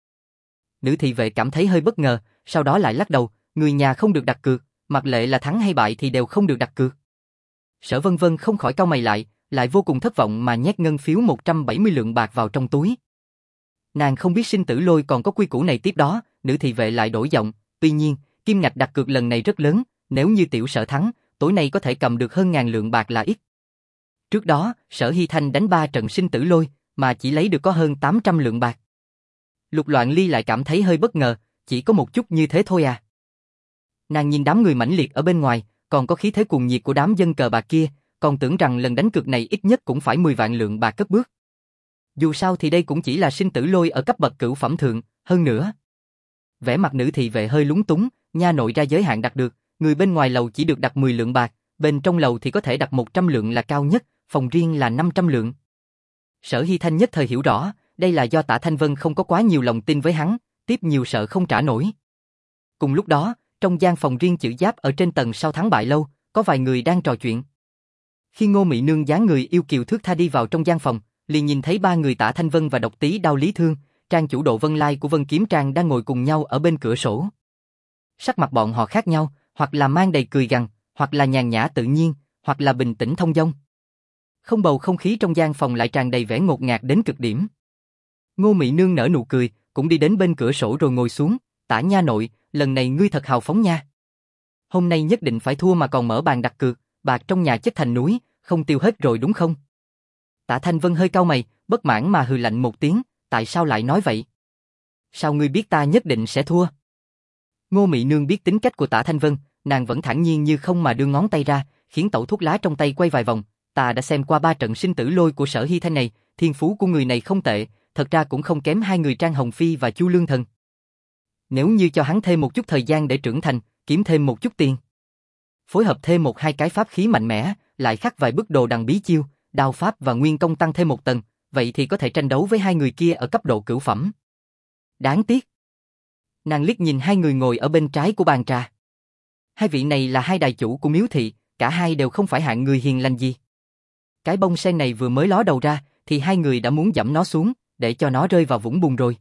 Nữ thị vệ cảm thấy hơi bất ngờ, sau đó lại lắc đầu, người nhà không được đặt cược, mặc lệ là thắng hay bại thì đều không được đặt cược. Sở Vân Vân không khỏi cau mày lại, lại vô cùng thất vọng mà nhét ngân phiếu một trăm bảy mươi lượng bạc vào trong túi. Nàng không biết sinh tử lôi còn có quy củ này tiếp đó, nữ thị vệ lại đổi giọng, tuy nhiên, kim ngạch đặt cược lần này rất lớn, nếu như tiểu sở thắng, tối nay có thể cầm được hơn ngàn lượng bạc là ít. Trước đó, Sở Hy Thanh đánh ba trận sinh tử lôi, mà chỉ lấy được có hơn tám trăm lượng bạc. Lục Loạn Ly lại cảm thấy hơi bất ngờ, chỉ có một chút như thế thôi à. Nàng nhìn đám người mãnh liệt ở bên ngoài, còn có khí thế cuồng nhiệt của đám dân cờ bạc kia, còn tưởng rằng lần đánh cược này ít nhất cũng phải mười vạn lượng bạc cất bước. Dù sao thì đây cũng chỉ là sinh tử lôi ở cấp bậc cửu phẩm thượng, hơn nữa. Vẻ mặt nữ thị vệ hơi lúng túng, nha nội ra giới hạn đặt được, người bên ngoài lầu chỉ được đặt mười lượng bạc, bên trong lầu thì có thể đặt một trăm lượng là cao nhất, phòng riêng là năm trăm lượng. Sở Hy Thanh nhất thời hiểu rõ, đây là do Tạ Thanh Vân không có quá nhiều lòng tin với hắn, tiếp nhiều sợ không trả nổi. Cùng lúc đó, trong gian phòng riêng chữ giáp ở trên tầng sau thắng bại lâu, có vài người đang trò chuyện. Khi Ngô Mị Nương dáng người yêu kiều thước tha đi vào trong gian phòng, liền nhìn thấy ba người Tạ Thanh Vân và Độc Tý Đao Lý Thương, Trang chủ Độ Vân Lai của Vân Kiếm Trang đang ngồi cùng nhau ở bên cửa sổ. Sắc mặt bọn họ khác nhau, hoặc là mang đầy cười gằn, hoặc là nhàn nhã tự nhiên, hoặc là bình tĩnh thông dong. Không bầu không khí trong gian phòng lại tràn đầy vẻ ngột ngạt đến cực điểm. Ngô Mị Nương nở nụ cười, cũng đi đến bên cửa sổ rồi ngồi xuống, Tả nha nội, lần này ngươi thật hào phóng nha. Hôm nay nhất định phải thua mà còn mở bàn đặt cược, bạc trong nhà chất thành núi, không tiêu hết rồi đúng không? Tạ Thanh Vân hơi cau mày, bất mãn mà hừ lạnh một tiếng, tại sao lại nói vậy? Sao ngươi biết ta nhất định sẽ thua? Ngô Mị Nương biết tính cách của Tạ Thanh Vân, nàng vẫn thản nhiên như không mà đưa ngón tay ra, khiến tẩu thuốc lá trong tay quay vài vòng. Ta đã xem qua ba trận sinh tử lôi của Sở Hy Thanh này, thiên phú của người này không tệ, thật ra cũng không kém hai người Trang Hồng Phi và Chu Lương Thần. Nếu như cho hắn thêm một chút thời gian để trưởng thành, kiếm thêm một chút tiền, phối hợp thêm một hai cái pháp khí mạnh mẽ, lại khắc vài bức đồ đằng bí chiêu, đao pháp và nguyên công tăng thêm một tầng, vậy thì có thể tranh đấu với hai người kia ở cấp độ cửu phẩm. Đáng tiếc. Nàng liếc nhìn hai người ngồi ở bên trái của bàn trà. Hai vị này là hai đài chủ của miếu thị, cả hai đều không phải hạng người hiền lành gì. Cái bông sen này vừa mới ló đầu ra, thì hai người đã muốn dẫm nó xuống, để cho nó rơi vào vũng bùn rồi.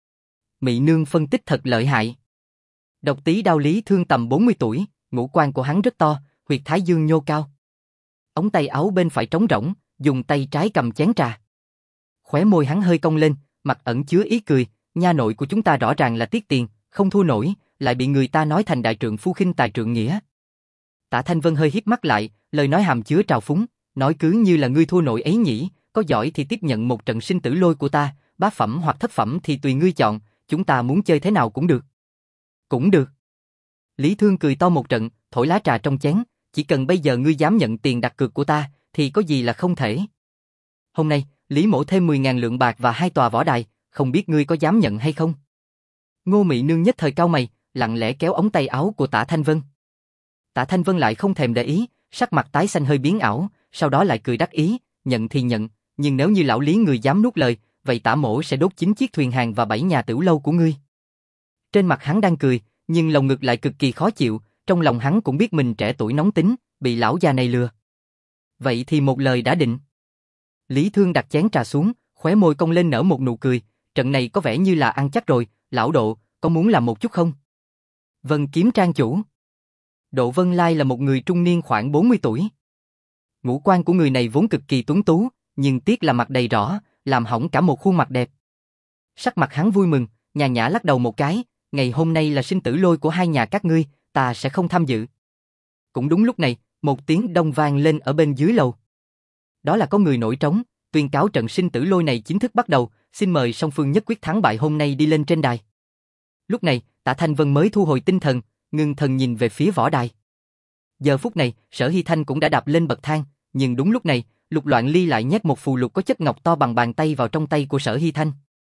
Mị Nương phân tích thật lợi hại. Độc Tý Đao Lý Thương tầm bốn mươi tuổi, ngũ quan của hắn rất to, huyệt thái dương nhô cao. Ống tay áo bên phải trống rỗng, dùng tay trái cầm chén trà. Khóe môi hắn hơi cong lên, mặt ẩn chứa ý cười, nha nội của chúng ta rõ ràng là tiếc tiền, không thua nổi, lại bị người ta nói thành đại trượng phu khinh tài trượng nghĩa. Tạ Thanh Vân hơi híp mắt lại, lời nói hàm chứa trào phúng, nói cứ như là ngươi thua nổi ấy nhỉ, có giỏi thì tiếp nhận một trận sinh tử lôi của ta, bát phẩm hoặc thất phẩm thì tùy ngươi chọn, chúng ta muốn chơi thế nào cũng được. Cũng được. Lý Thương cười to một trận, thổi lá trà trong chén, chỉ cần bây giờ ngươi dám nhận tiền đặt cược của ta, thì có gì là không thể. Hôm nay, Lý mổ thêm mười ngàn lượng bạc và hai tòa võ đài, không biết ngươi có dám nhận hay không? Ngô Mị Nương nhất thời cau mày, lặng lẽ kéo ống tay áo của Tạ Thanh Vân. Tạ Thanh Vân lại không thèm để ý, sắc mặt tái xanh hơi biến ảo, sau đó lại cười đắc ý, nhận thì nhận, nhưng nếu như lão Lý người dám nuốt lời, vậy Tạ mổ sẽ đốt chín chiếc thuyền hàng và bảy nhà tửu lâu của ngươi. Trên mặt hắn đang cười, nhưng lòng ngực lại cực kỳ khó chịu, trong lòng hắn cũng biết mình trẻ tuổi nóng tính, bị lão già này lừa. Vậy thì một lời đã định. Lý Thương đặt chén trà xuống, khóe môi cong lên nở một nụ cười, trận này có vẻ như là ăn chắc rồi, lão Độ, có muốn làm một chút không? Vân Kiếm Trang chủ. Độ Vân Lai là một người trung niên khoảng bốn mươi tuổi. Ngũ quan của người này vốn cực kỳ tuấn tú, nhưng tiếc là mặt đầy rõ, làm hỏng cả một khuôn mặt đẹp. Sắc mặt hắn vui mừng, nhàn nhã lắc đầu một cái, ngày hôm nay là sinh tử lôi của hai nhà các ngươi, ta sẽ không tham dự. Cũng đúng lúc này, một tiếng đông vang lên ở bên dưới lầu. Đó là có người nổi trống, tuyên cáo trận sinh tử lôi này chính thức bắt đầu, xin mời song phương nhất quyết thắng bại hôm nay đi lên trên đài. Lúc này, Tạ Thanh Vân mới thu hồi tinh thần, ngưng thần nhìn về phía võ đài. Giờ phút này, Sở Hy Thanh cũng đã đạp lên bậc thang, nhưng đúng lúc này, Lục Loạn Ly lại nhét một phù lục có chất ngọc to bằng bàn tay vào trong tay của Sở Hy Thanh.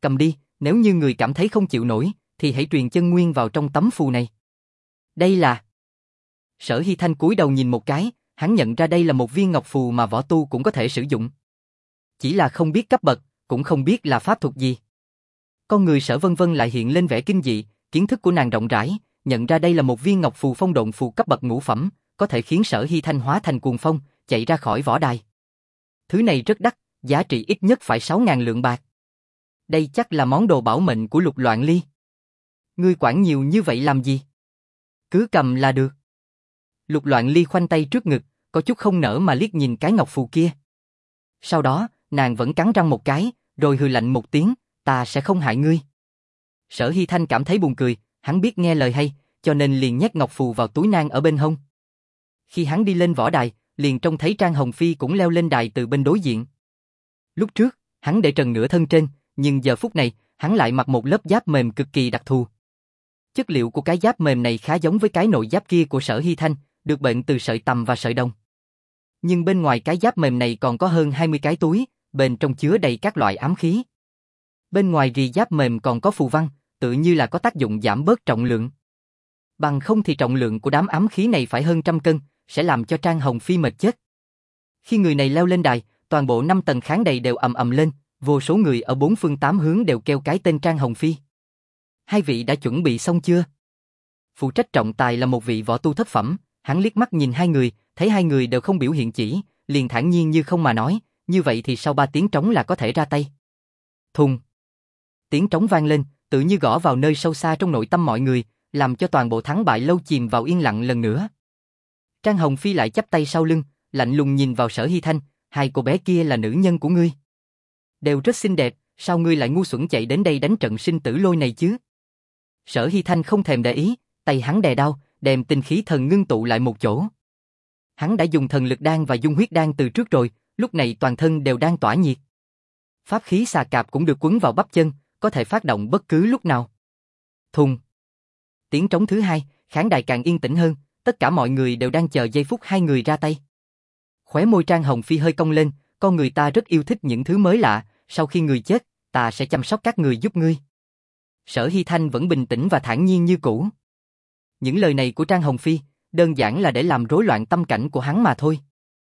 cầm đi, nếu như người cảm thấy không chịu nổi, thì hãy truyền chân nguyên vào trong tấm phù này. Đây là... Sở Hy Thanh cúi đầu nhìn một cái, hắn nhận ra đây là một viên ngọc phù mà võ tu cũng có thể sử dụng. Chỉ là không biết cấp bậc, cũng không biết là pháp thuật gì. Con người Sở Vân Vân lại hiện lên vẻ kinh dị, kiến thức của nàng rộng rãi, nhận ra đây là một viên ngọc phù phong độn phù cấp bậc ngũ phẩm, có thể khiến Sở Hy Thanh hóa thành cuồng phong, chạy ra khỏi võ đài. Thứ này rất đắt, giá trị ít nhất phải sáu ngàn lượng bạc. Đây chắc là món đồ bảo mệnh của Lục Loạn Ly. Ngươi quản nhiều như vậy làm gì? Cứ cầm là được. Lục Loạn Ly khoanh tay trước ngực, có chút không nỡ mà liếc nhìn cái ngọc phù kia. Sau đó, nàng vẫn cắn răng một cái, rồi hừ lạnh một tiếng, ta sẽ không hại ngươi. Sở Hy Thanh cảm thấy buồn cười, hắn biết nghe lời hay, cho nên liền nhét ngọc phù vào túi nang ở bên hông. Khi hắn đi lên võ đài, liền trông thấy Trang Hồng Phi cũng leo lên đài từ bên đối diện. Lúc trước, hắn để trần nửa thân trên, nhưng giờ phút này, hắn lại mặc một lớp giáp mềm cực kỳ đặc thù. Chất liệu của cái giáp mềm này khá giống với cái nội giáp kia của Sở Hy Thanh, được bệnh từ sợi tằm và sợi đồng. Nhưng bên ngoài cái giáp mềm này còn có hơn hai mươi cái túi, bên trong chứa đầy các loại ám khí. Bên ngoài rì giáp mềm còn có phù văn, tự như là có tác dụng giảm bớt trọng lượng. Bằng không thì trọng lượng của đám ám khí này phải hơn trăm cân, sẽ làm cho Trang Hồng Phi mệt chết. Khi người này leo lên đài, toàn bộ năm tầng khán đài đều ầm ầm lên, vô số người ở bốn phương tám hướng đều kêu cái tên Trang Hồng Phi. Hai vị đã chuẩn bị xong chưa? Phụ trách trọng tài là một vị võ tu thất phẩm, hắn liếc mắt nhìn hai người, thấy hai người đều không biểu hiện chỉ, liền thản nhiên như không mà nói, như vậy thì sau ba tiếng trống là có thể ra tay. Thùng. Tiếng trống vang lên, tự như gõ vào nơi sâu xa trong nội tâm mọi người, làm cho toàn bộ thắng bại lâu chìm vào yên lặng lần nữa. Trang Hồng Phi lại chắp tay sau lưng, lạnh lùng nhìn vào Sở Hy Thanh, hai cô bé kia là nữ nhân của ngươi. Đều rất xinh đẹp, sao ngươi lại ngu xuẩn chạy đến đây đánh trận sinh tử lôi này chứ? Sở Hy Thanh không thèm để ý, tay hắn đè đao, đem tinh khí thần ngưng tụ lại một chỗ. Hắn đã dùng thần lực đan và dung huyết đan từ trước rồi, lúc này toàn thân đều đang tỏa nhiệt. Pháp khí xà cạp cũng được quấn vào bắp chân, có thể phát động bất cứ lúc nào. Thùng. Tiếng trống thứ hai, khán đài càng yên tĩnh hơn, tất cả mọi người đều đang chờ giây phút hai người ra tay. Khóe môi Trang Hồng Phi hơi cong lên, con người ta rất yêu thích những thứ mới lạ, sau khi người chết, ta sẽ chăm sóc các người giúp ngươi. Sở Hy Thanh vẫn bình tĩnh và thản nhiên như cũ. Những lời này của Trang Hồng Phi, đơn giản là để làm rối loạn tâm cảnh của hắn mà thôi.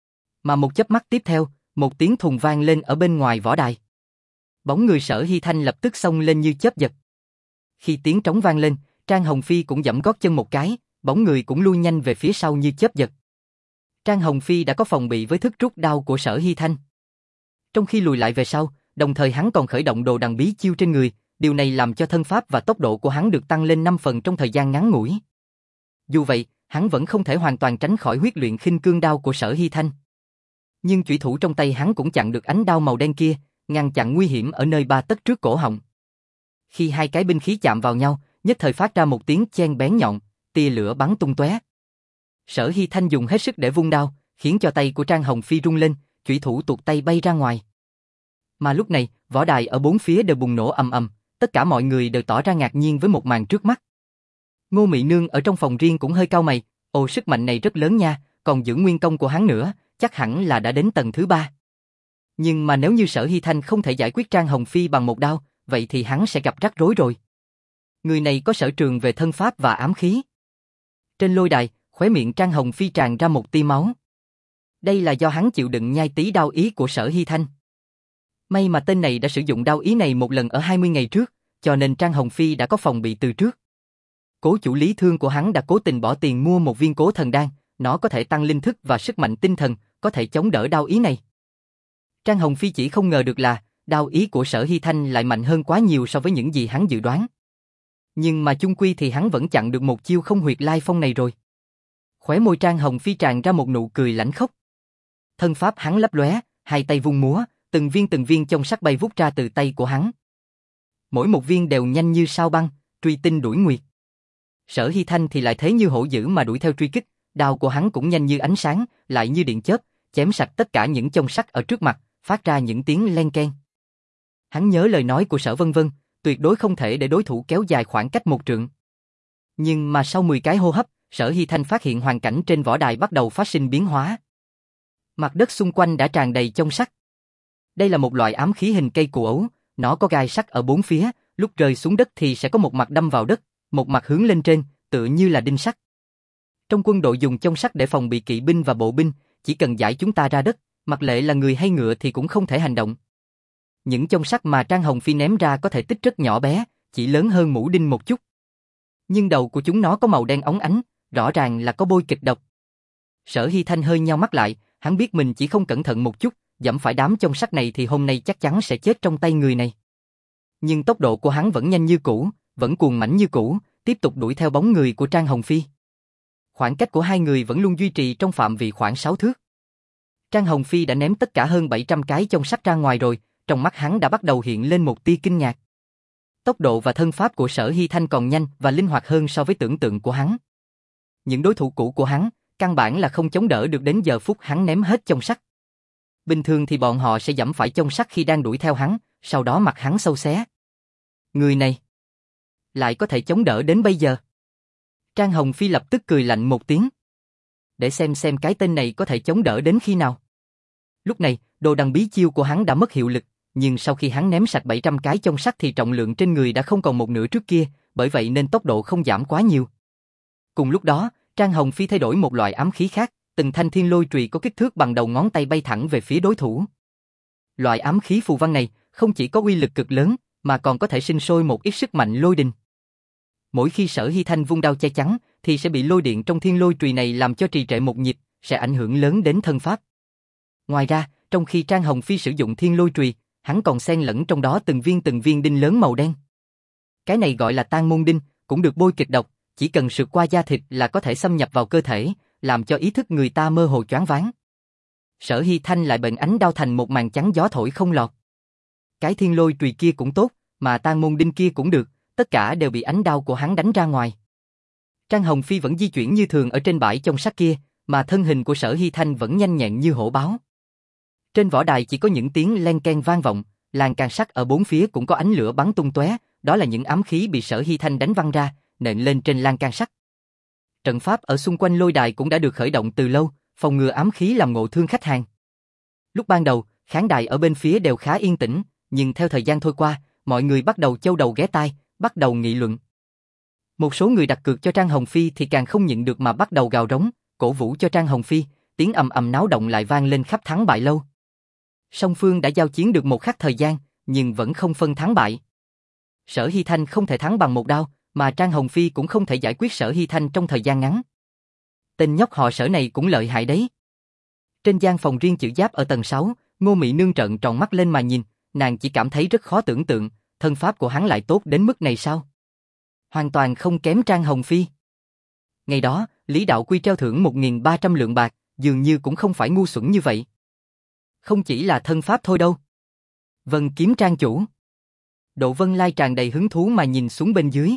Mà một chớp mắt tiếp theo, một tiếng thùng vang lên ở bên ngoài võ đài. Bóng người Sở Hy Thanh lập tức xông lên như chớp giật. Khi tiếng trống vang lên, Trang Hồng Phi cũng giẫm gót chân một cái, bóng người cũng lui nhanh về phía sau như chớp giật. Trang Hồng Phi đã có phòng bị với thức rút đao của Sở Hy Thanh. Trong khi lùi lại về sau, đồng thời hắn còn khởi động đồ đằng bí chiêu trên người, điều này làm cho thân pháp và tốc độ của hắn được tăng lên năm phần trong thời gian ngắn ngủi. Dù vậy, hắn vẫn không thể hoàn toàn tránh khỏi huyết luyện khinh cương đao của Sở Hy Thanh. Nhưng chủy thủ trong tay hắn cũng chặn được ánh đao màu đen kia, ngăn chặn nguy hiểm ở nơi ba tấc trước cổ họng. Khi hai cái binh khí chạm vào nhau, nhất thời phát ra một tiếng chen bén nhọn, tia lửa bắn tung tóe. Sở Hy Thanh dùng hết sức để vung đao, khiến cho tay của Trang Hồng Phi rung lên, chủy thủ tuột tay bay ra ngoài. Mà lúc này, võ đài ở bốn phía đều bùng nổ ầm ầm, tất cả mọi người đều tỏ ra ngạc nhiên với một màn trước mắt. Ngô Mị Nương ở trong phòng riêng cũng hơi cau mày, ồ sức mạnh này rất lớn nha, còn giữ nguyên công của hắn nữa, chắc hẳn là đã đến tầng thứ ba. Nhưng mà nếu như Sở Hy Thanh không thể giải quyết Trang Hồng Phi bằng một đao, vậy thì hắn sẽ gặp rắc rối rồi. Người này có sở trường về thân pháp và ám khí. Trên lôi đài, khóe miệng Trang Hồng Phi tràn ra một tia máu. Đây là do hắn chịu đựng nhai tí đao ý của Sở Hy Thanh. May mà tên này đã sử dụng đao ý này một lần ở hai mươi ngày trước, cho nên Trang Hồng Phi đã có phòng bị từ trước. Cố chủ lý thương của hắn đã cố tình bỏ tiền mua một viên cố thần đan, nó có thể tăng linh thức và sức mạnh tinh thần, có thể chống đỡ đao ý này. Trang Hồng Phi chỉ không ngờ được là, đao ý của Sở Hy Thanh lại mạnh hơn quá nhiều so với những gì hắn dự đoán. Nhưng mà chung quy thì hắn vẫn chặn được một chiêu không huyệt lai phong này rồi. Khóe môi Trang Hồng Phi tràn ra một nụ cười lãnh khốc. Thân pháp hắn lấp lóe, hai tay vung múa, từng viên từng viên chông sắc bay vút ra từ tay của hắn. Mỗi một viên đều nhanh như sao băng, truy tinh đuổi nguyệt. Sở Hy Thanh thì lại thế như hổ dữ mà đuổi theo truy kích, đao của hắn cũng nhanh như ánh sáng, lại như điện chớp, chém sạch tất cả những chông sắc ở trước mặt, phát ra những tiếng len keng. Hắn nhớ lời nói của Sở Vân Vân, tuyệt đối không thể để đối thủ kéo dài khoảng cách một trượng. Nhưng mà sau mười cái hô hấp, Sở Hy Thanh phát hiện hoàn cảnh trên võ đài bắt đầu phát sinh biến hóa. Mặt đất xung quanh đã tràn đầy chông sắc. Đây là một loại ám khí hình cây cù ấu, nó có gai sắt ở bốn phía, lúc rơi xuống đất thì sẽ có một mặt đâm vào đất, một mặt hướng lên trên, tựa như là đinh sắt. Trong quân đội dùng chông sắt để phòng bị kỵ binh và bộ binh, chỉ cần giải chúng ta ra đất, mặc kệ là người hay ngựa thì cũng không thể hành động. Những chông sắt mà Trang Hồng Phi ném ra có thể tích rất nhỏ bé, chỉ lớn hơn mũ đinh một chút. Nhưng đầu của chúng nó có màu đen óng ánh, rõ ràng là có bôi kịch độc. Sở Hy Thanh hơi nheo mắt lại, hắn biết mình chỉ không cẩn thận một chút, dẫm phải đám chông sắt này thì hôm nay chắc chắn sẽ chết trong tay người này. Nhưng tốc độ của hắn vẫn nhanh như cũ, vẫn cuồng mãnh như cũ, tiếp tục đuổi theo bóng người của Trang Hồng Phi. Khoảng cách của hai người vẫn luôn duy trì trong phạm vi khoảng sáu thước. Trang Hồng Phi đã ném tất cả hơn bảy trăm cái chông sắt ra ngoài rồi, trong mắt hắn đã bắt đầu hiện lên một tia kinh ngạc. Tốc độ và thân pháp của Sở Hy Thanh còn nhanh và linh hoạt hơn so với tưởng tượng của hắn. Những đối thủ cũ của hắn, căn bản là không chống đỡ được đến giờ phút hắn ném hết chông sắt. Bình thường thì bọn họ sẽ giẫm phải chông sắt khi đang đuổi theo hắn, sau đó mặt hắn sâu xé. Người này lại có thể chống đỡ đến bây giờ. Trang Hồng Phi lập tức cười lạnh một tiếng. Để xem xem cái tên này có thể chống đỡ đến khi nào. Lúc này, đồ đằng bí chiêu của hắn đã mất hiệu lực, nhưng sau khi hắn ném sạch bảy trăm cái chông sắt thì trọng lượng trên người đã không còn một nửa trước kia, bởi vậy nên tốc độ không giảm quá nhiều. Cùng lúc đó, Trang Hồng Phi thay đổi một loại ám khí khác, từng thanh thiên lôi chùy có kích thước bằng đầu ngón tay bay thẳng về phía đối thủ. Loại ám khí phù văn này không chỉ có uy lực cực lớn, mà còn có thể sinh sôi một ít sức mạnh lôi đình. Mỗi khi Sở Hy Thanh vung đao che chắn, thì sẽ bị lôi điện trong thiên lôi chùy này làm cho trì trệ một nhịp, sẽ ảnh hưởng lớn đến thân pháp. Ngoài ra, trong khi Trang Hồng Phi sử dụng thiên lôi chùy, hắn còn xen lẫn trong đó từng viên từng viên đinh lớn màu đen. Cái này gọi là tang môn đinh, cũng được bôi kịch độc, chỉ cần sượt qua da thịt là có thể xâm nhập vào cơ thể, làm cho ý thức người ta mơ hồ choáng váng. Sở Hy Thanh lại bệnh ánh đao thành một màn trắng gió thổi không lọt. Cái thiên lôi chùy kia cũng tốt, mà tang môn đinh kia cũng được, tất cả đều bị ánh đao của hắn đánh ra ngoài. Trang Hồng Phi vẫn di chuyển như thường ở trên bãi chông sắt kia, mà thân hình của Sở Hy Thanh vẫn nhanh nhẹn như hổ báo. Trên võ đài chỉ có những tiếng len ken vang vọng, lan can sắt ở bốn phía cũng có ánh lửa bắn tung tóe, đó là những ám khí bị Sở Hy Thanh đánh văng ra, nện lên trên lan can sắt. Trận pháp ở xung quanh lôi đài cũng đã được khởi động từ lâu, phòng ngừa ám khí làm ngộ thương khách hàng. Lúc ban đầu, khán đài ở bên phía đều khá yên tĩnh, nhưng theo thời gian trôi qua, mọi người bắt đầu châu đầu ghé tai, bắt đầu nghị luận. Một số người đặt cược cho Trang Hồng Phi thì càng không nhịn được mà bắt đầu gào rống, cổ vũ cho Trang Hồng Phi, tiếng ầm ầm náo động lại vang lên khắp thắng bại lâu. Song phương đã giao chiến được một khắc thời gian, nhưng vẫn không phân thắng bại. Sở Hy Thanh không thể thắng bằng một đao, mà Trang Hồng Phi cũng không thể giải quyết Sở Hy Thanh trong thời gian ngắn. Tên nhóc họ Sở này cũng lợi hại đấy. Trên gian phòng riêng chữ giáp ở tầng sáu, Ngô Mị Nương trợn tròn mắt lên mà nhìn, nàng chỉ cảm thấy rất khó tưởng tượng, thân pháp của hắn lại tốt đến mức này sao? Hoàn toàn không kém Trang Hồng Phi. Ngày đó, Lý Đạo Quy treo thưởng một nghìn ba trăm lượng bạc, dường như cũng không phải ngu xuẩn như vậy. Không chỉ là thân pháp thôi đâu. Vân Kiếm Trang chủ. Độ Vân Lai tràn đầy hứng thú mà nhìn xuống bên dưới.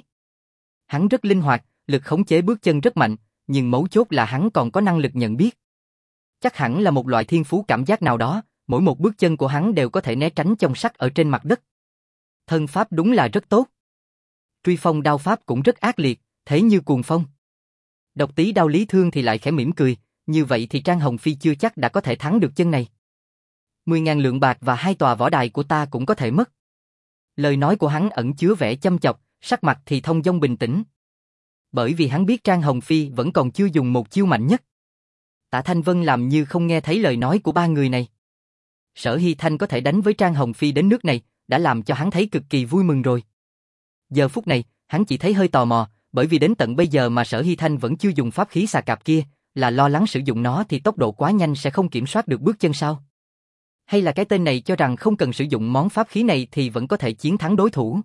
Hắn rất linh hoạt, lực khống chế bước chân rất mạnh, nhưng mấu chốt là hắn còn có năng lực nhận biết. Chắc hẳn là một loại thiên phú cảm giác nào đó, mỗi một bước chân của hắn đều có thể né tránh chông sắt ở trên mặt đất. Thân pháp đúng là rất tốt. Truy phong đao pháp cũng rất ác liệt, thế như cuồng phong. Độc Tý đao Lý Thương thì lại khẽ mỉm cười, như vậy thì Trang Hồng Phi chưa chắc đã có thể thắng được chân này. Mười ngàn lượng bạc và hai tòa võ đài của ta cũng có thể mất. Lời nói của hắn ẩn chứa vẻ châm chọc, sắc mặt thì thông dong bình tĩnh. Bởi vì hắn biết Trang Hồng Phi vẫn còn chưa dùng một chiêu mạnh nhất. Tạ Thanh Vân làm như không nghe thấy lời nói của ba người này. Sở Hy Thanh có thể đánh với Trang Hồng Phi đến nước này, đã làm cho hắn thấy cực kỳ vui mừng rồi. Giờ phút này, hắn chỉ thấy hơi tò mò, bởi vì đến tận bây giờ mà Sở Hy Thanh vẫn chưa dùng pháp khí xà cạp kia, là lo lắng sử dụng nó thì tốc độ quá nhanh sẽ không kiểm soát được bước chân sao? Hay là cái tên này cho rằng không cần sử dụng món pháp khí này thì vẫn có thể chiến thắng đối thủ?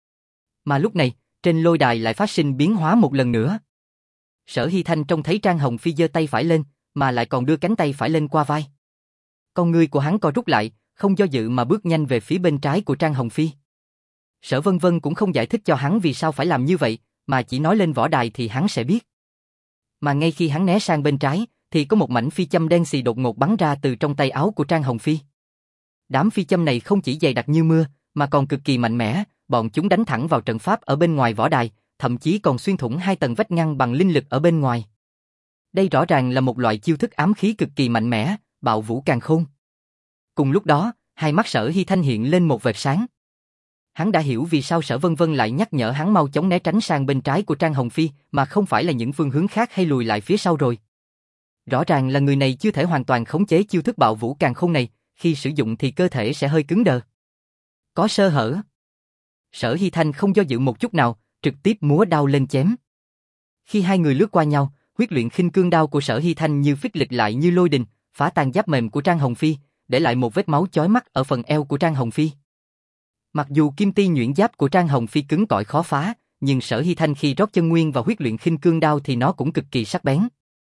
Mà lúc này, trên lôi đài lại phát sinh biến hóa một lần nữa. Sở Hy Thanh trông thấy Trang Hồng Phi giơ tay phải lên, mà lại còn đưa cánh tay phải lên qua vai. Con ngươi của hắn co rút lại, không do dự mà bước nhanh về phía bên trái của Trang Hồng Phi. Sở Vân Vân cũng không giải thích cho hắn vì sao phải làm như vậy, mà chỉ nói lên võ đài thì hắn sẽ biết. Mà ngay khi hắn né sang bên trái, thì có một mảnh phi châm đen xì đột ngột bắn ra từ trong tay áo của Trang Hồng Phi. Đám phi châm này không chỉ dày đặc như mưa, mà còn cực kỳ mạnh mẽ, bọn chúng đánh thẳng vào trận pháp ở bên ngoài võ đài, thậm chí còn xuyên thủng hai tầng vách ngăn bằng linh lực ở bên ngoài. Đây rõ ràng là một loại chiêu thức ám khí cực kỳ mạnh mẽ, bạo vũ càn khôn. Cùng lúc đó, hai mắt Sở Hy Thanh hiện lên một vệt sáng. Hắn đã hiểu vì sao Sở Vân Vân lại nhắc nhở hắn mau chóng né tránh sang bên trái của Trang Hồng Phi, mà không phải là những phương hướng khác hay lùi lại phía sau rồi. Rõ ràng là người này chưa thể hoàn toàn khống chế chiêu thức bạo vũ càn khôn này, khi sử dụng thì cơ thể sẽ hơi cứng đờ. Có sơ hở. Sở Hy Thanh không do dự một chút nào, trực tiếp múa đao lên chém. Khi hai người lướt qua nhau, huyết luyện khinh cương đao của Sở Hy Thanh như phích lịch lại như lôi đình, phá tan giáp mềm của Trang Hồng Phi, để lại một vết máu chói mắt ở phần eo của Trang Hồng Phi. Mặc dù kim ti nhuyễn giáp của Trang Hồng Phi cứng cỏi khó phá, nhưng Sở Hy Thanh khi rót chân nguyên vào huyết luyện khinh cương đao thì nó cũng cực kỳ sắc bén.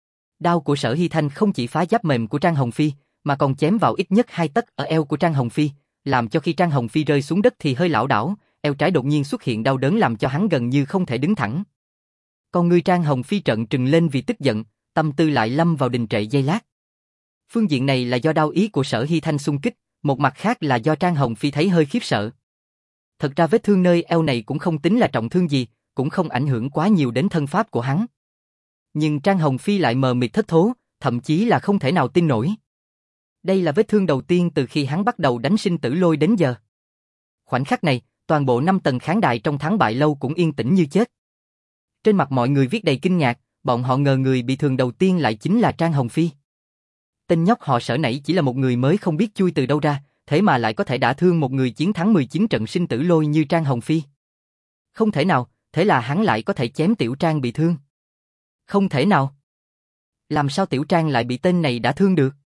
Đao của Sở Hy Thanh không chỉ phá giáp mềm của Trang Hồng Phi, mà còn chém vào ít nhất hai tấc ở eo của Trang Hồng Phi, làm cho khi Trang Hồng Phi rơi xuống đất thì hơi lảo đảo, eo trái đột nhiên xuất hiện đau đớn làm cho hắn gần như không thể đứng thẳng. Con người Trang Hồng Phi trợn trừng lên vì tức giận, tâm tư lại lâm vào đình trệ giây lát. Phương diện này là do đao ý của Sở Hy Thanh xung kích, một mặt khác là do Trang Hồng Phi thấy hơi khiếp sợ. Thật ra vết thương nơi eo này cũng không tính là trọng thương gì, cũng không ảnh hưởng quá nhiều đến thân pháp của hắn. Nhưng Trang Hồng Phi lại mờ mịt thất thố, thậm chí là không thể nào tin nổi. Đây là vết thương đầu tiên từ khi hắn bắt đầu đánh sinh tử lôi đến giờ. Khoảnh khắc này, toàn bộ năm tầng khán đài trong thắng bại lâu cũng yên tĩnh như chết. Trên mặt mọi người viết đầy kinh ngạc, bọn họ ngờ người bị thương đầu tiên lại chính là Trang Hồng Phi. Tên nhóc họ Sở nãy chỉ là một người mới không biết chui từ đâu ra, thế mà lại có thể đả thương một người chiến thắng mười chín trận sinh tử lôi như Trang Hồng Phi. Không thể nào, thế là hắn lại có thể chém Tiểu Trang bị thương. Không thể nào. Làm sao Tiểu Trang lại bị tên này đả thương được?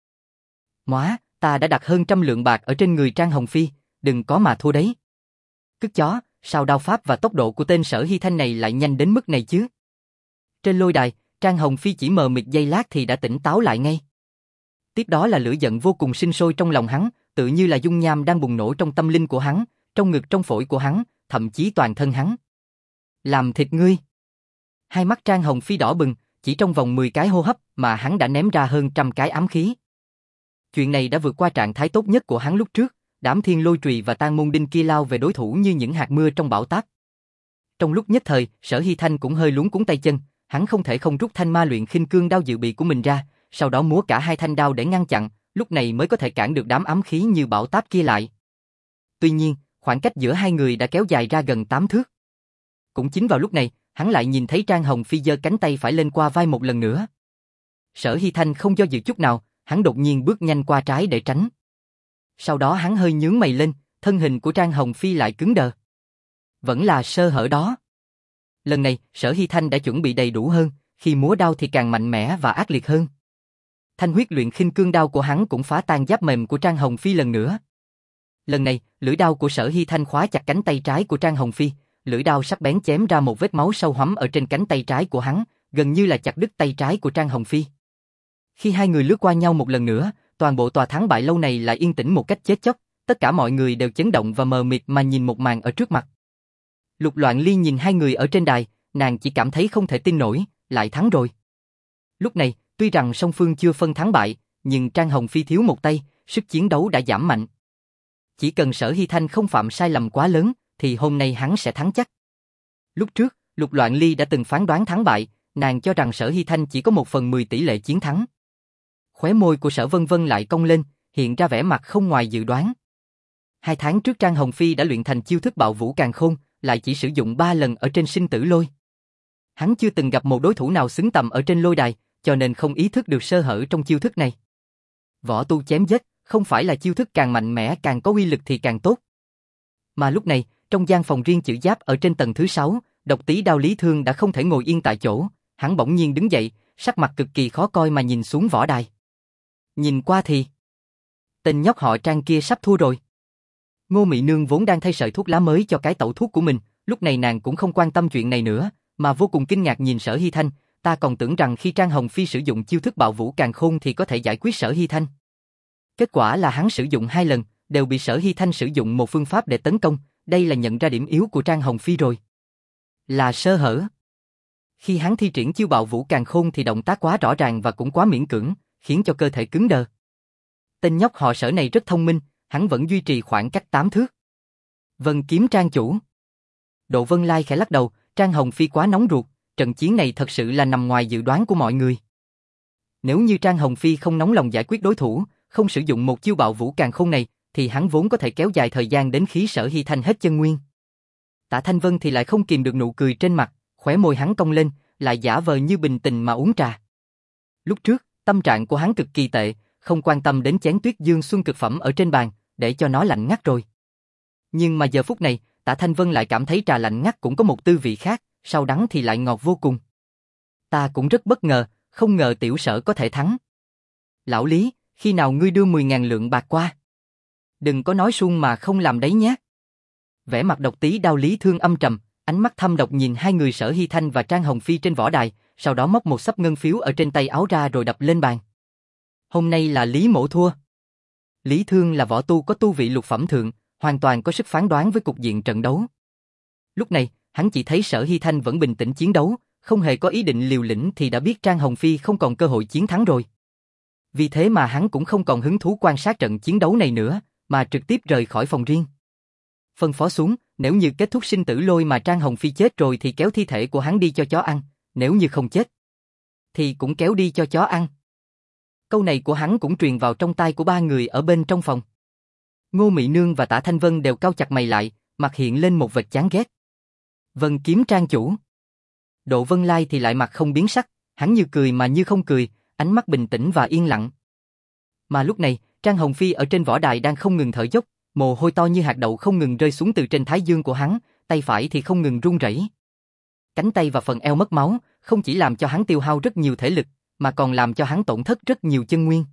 Móa, ta đã đặt hơn trăm lượng bạc ở trên người Trang Hồng Phi, đừng có mà thua đấy. Cứt chó, sao đao pháp và tốc độ của tên Sở Hy Thanh này lại nhanh đến mức này chứ? Trên lôi đài, Trang Hồng Phi chỉ mờ mịt giây lát thì đã tỉnh táo lại ngay. Tiếp đó là lửa giận vô cùng sinh sôi trong lòng hắn, tự như là dung nham đang bùng nổ trong tâm linh của hắn, trong ngực trong phổi của hắn, thậm chí toàn thân hắn. Làm thịt ngươi. Hai mắt Trang Hồng Phi đỏ bừng, chỉ trong vòng mười cái hô hấp mà hắn đã ném ra hơn trăm cái ám khí. Chuyện này đã vượt qua trạng thái tốt nhất của hắn lúc trước, đám thiên lôi trùy và tan môn đinh kia lao về đối thủ như những hạt mưa trong bão táp. Trong lúc nhất thời, Sở Hy Thanh cũng hơi luống cuống tay chân, hắn không thể không rút thanh ma luyện khinh cương đao dự bị của mình ra, sau đó múa cả hai thanh đao để ngăn chặn, lúc này mới có thể cản được đám ám khí như bão táp kia lại. Tuy nhiên, khoảng cách giữa hai người đã kéo dài ra gần tám thước. Cũng chính vào lúc này, hắn lại nhìn thấy Trang Hồng Phi giơ cánh tay phải lên qua vai một lần nữa. Sở Hy Thanh không do dự chút nào, hắn đột nhiên bước nhanh qua trái để tránh. Sau đó hắn hơi nhướng mày lên, thân hình của Trang Hồng Phi lại cứng đờ. Vẫn là sơ hở đó. Lần này, Sở Hy Thanh đã chuẩn bị đầy đủ hơn, khi múa đao thì càng mạnh mẽ và ác liệt hơn. Thanh huyết luyện khinh cương đao của hắn cũng phá tan giáp mềm của Trang Hồng Phi lần nữa. Lần này, lưỡi đao của Sở Hy Thanh khóa chặt cánh tay trái của Trang Hồng Phi, lưỡi đao sắc bén chém ra một vết máu sâu hoắm ở trên cánh tay trái của hắn, gần như là chặt đứt tay trái của Trang Hồng Phi. Khi hai người lướt qua nhau một lần nữa, toàn bộ tòa thắng bại lâu này lại yên tĩnh một cách chết chóc, tất cả mọi người đều chấn động và mờ mịt mà nhìn một màn ở trước mặt. Lục Loạn Ly nhìn hai người ở trên đài, nàng chỉ cảm thấy không thể tin nổi, lại thắng rồi. Lúc này, tuy rằng song phương chưa phân thắng bại, nhưng Trang Hồng Phi thiếu một tay, sức chiến đấu đã giảm mạnh. Chỉ cần Sở Hy Thanh không phạm sai lầm quá lớn, thì hôm nay hắn sẽ thắng chắc. Lúc trước, Lục Loạn Ly đã từng phán đoán thắng bại, nàng cho rằng Sở Hy Thanh chỉ có một phần mười tỷ lệ chiến thắng. Khóe môi của Sở Vân Vân lại cong lên, hiện ra vẻ mặt không ngoài dự đoán. Hai tháng trước Trang Hồng Phi đã luyện thành chiêu thức bạo vũ càn khôn, lại chỉ sử dụng ba lần ở trên sinh tử lôi. Hắn chưa từng gặp một đối thủ nào xứng tầm ở trên lôi đài, cho nên không ý thức được sơ hở trong chiêu thức này. Võ tu chém giết, không phải là chiêu thức càng mạnh mẽ càng có uy lực thì càng tốt. Mà lúc này, trong gian phòng riêng chữ giáp ở trên tầng thứ sáu, Độc Tý Đao Lý Thương đã không thể ngồi yên tại chỗ, hắn bỗng nhiên đứng dậy, sắc mặt cực kỳ khó coi mà nhìn xuống võ đài. Nhìn qua thì, tên nhóc họ Trang kia sắp thua rồi. Ngô Mị Nương vốn đang thay sợi thuốc lá mới cho cái tẩu thuốc của mình, lúc này nàng cũng không quan tâm chuyện này nữa, mà vô cùng kinh ngạc nhìn Sở Hy Thanh, ta còn tưởng rằng khi Trang Hồng Phi sử dụng chiêu thức bạo vũ càn khôn thì có thể giải quyết Sở Hy Thanh. Kết quả là hắn sử dụng hai lần, đều bị Sở Hy Thanh sử dụng một phương pháp để tấn công, đây là nhận ra điểm yếu của Trang Hồng Phi rồi. Là sơ hở. Khi hắn thi triển chiêu bạo vũ càn khôn thì động tác quá rõ ràng và cũng quá miễn cưỡng, khiến cho cơ thể cứng đờ. Tên nhóc họ Sở này rất thông minh, hắn vẫn duy trì khoảng cách tám thước. Vân Kiếm Trang chủ. Độ Vân Lai khẽ lắc đầu, Trang Hồng Phi quá nóng ruột, trận chiến này thật sự là nằm ngoài dự đoán của mọi người. Nếu như Trang Hồng Phi không nóng lòng giải quyết đối thủ, không sử dụng một chiêu bạo vũ càn khôn này, thì hắn vốn có thể kéo dài thời gian đến khi Sở Hy Thanh hết chân nguyên. Tạ Thanh Vân thì lại không kìm được nụ cười trên mặt, khóe môi hắn cong lên, lại giả vờ như bình tĩnh mà uống trà. Lúc trước, tâm trạng của hắn cực kỳ tệ, không quan tâm đến chén Tuyết Dương Xuân cực phẩm ở trên bàn, để cho nó lạnh ngắt rồi. Nhưng mà giờ phút này, Tạ Thanh Vân lại cảm thấy trà lạnh ngắt cũng có một tư vị khác, sau đắng thì lại ngọt vô cùng. Ta cũng rất bất ngờ, không ngờ tiểu Sở có thể thắng. Lão Lý, khi nào ngươi đưa mười ngàn lượng bạc qua? Đừng có nói suông mà không làm đấy nhé. Vẻ mặt Độc Tí Đao Lý Thương âm trầm, ánh mắt thâm độc nhìn hai người Sở Hy Thanh và Trang Hồng Phi trên võ đài, sau đó móc một xấp ngân phiếu ở trên tay áo ra rồi đập lên bàn. Hôm nay là Lý Mỗ thua. Lý Thương là võ tu có tu vị lục phẩm thượng, hoàn toàn có sức phán đoán với cục diện trận đấu. Lúc này, hắn chỉ thấy Sở Hy Thanh vẫn bình tĩnh chiến đấu, không hề có ý định liều lĩnh thì đã biết Trang Hồng Phi không còn cơ hội chiến thắng rồi. Vì thế mà hắn cũng không còn hứng thú quan sát trận chiến đấu này nữa, mà trực tiếp rời khỏi phòng riêng. Phân phó xuống, nếu như kết thúc sinh tử lôi mà Trang Hồng Phi chết rồi thì kéo thi thể của hắn đi cho chó ăn, nếu như không chết, thì cũng kéo đi cho chó ăn. Câu này của hắn cũng truyền vào trong tai của ba người ở bên trong phòng. Ngô Mị Nương và Tạ Thanh Vân đều cau chặt mày lại, mặt hiện lên một vệt chán ghét. Vân Kiếm Trang chủ. Độ Vân Lai thì lại mặt không biến sắc, hắn như cười mà như không cười, ánh mắt bình tĩnh và yên lặng. Mà lúc này, Trang Hồng Phi ở trên võ đài đang không ngừng thở dốc, mồ hôi to như hạt đậu không ngừng rơi xuống từ trên thái dương của hắn, tay phải thì không ngừng run rẩy. Cánh tay và phần eo mất máu, không chỉ làm cho hắn tiêu hao rất nhiều thể lực, mà còn làm cho hắn tổn thất rất nhiều chân nguyên.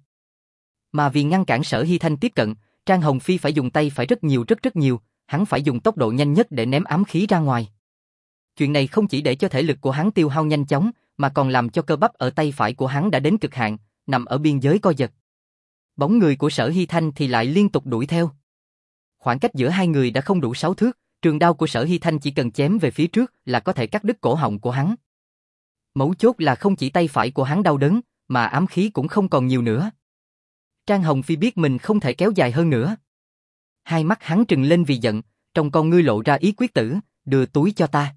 Mà vì ngăn cản Sở Hy Thanh tiếp cận, Trang Hồng Phi phải dùng tay phải rất nhiều rất rất nhiều, hắn phải dùng tốc độ nhanh nhất để ném ám khí ra ngoài. Chuyện này không chỉ để cho thể lực của hắn tiêu hao nhanh chóng, mà còn làm cho cơ bắp ở tay phải của hắn đã đến cực hạn, nằm ở biên giới co giật. Bóng người của Sở Hy Thanh thì lại liên tục đuổi theo. Khoảng cách giữa hai người đã không đủ sáu thước, trường đao của Sở Hy Thanh chỉ cần chém về phía trước là có thể cắt đứt cổ họng của hắn. Mấu chốt là không chỉ tay phải của hắn đau đớn, mà ám khí cũng không còn nhiều nữa. Trang Hồng Phi biết mình không thể kéo dài hơn nữa. Hai mắt hắn trừng lên vì giận, trong con ngươi lộ ra ý quyết tử, đưa túi cho ta.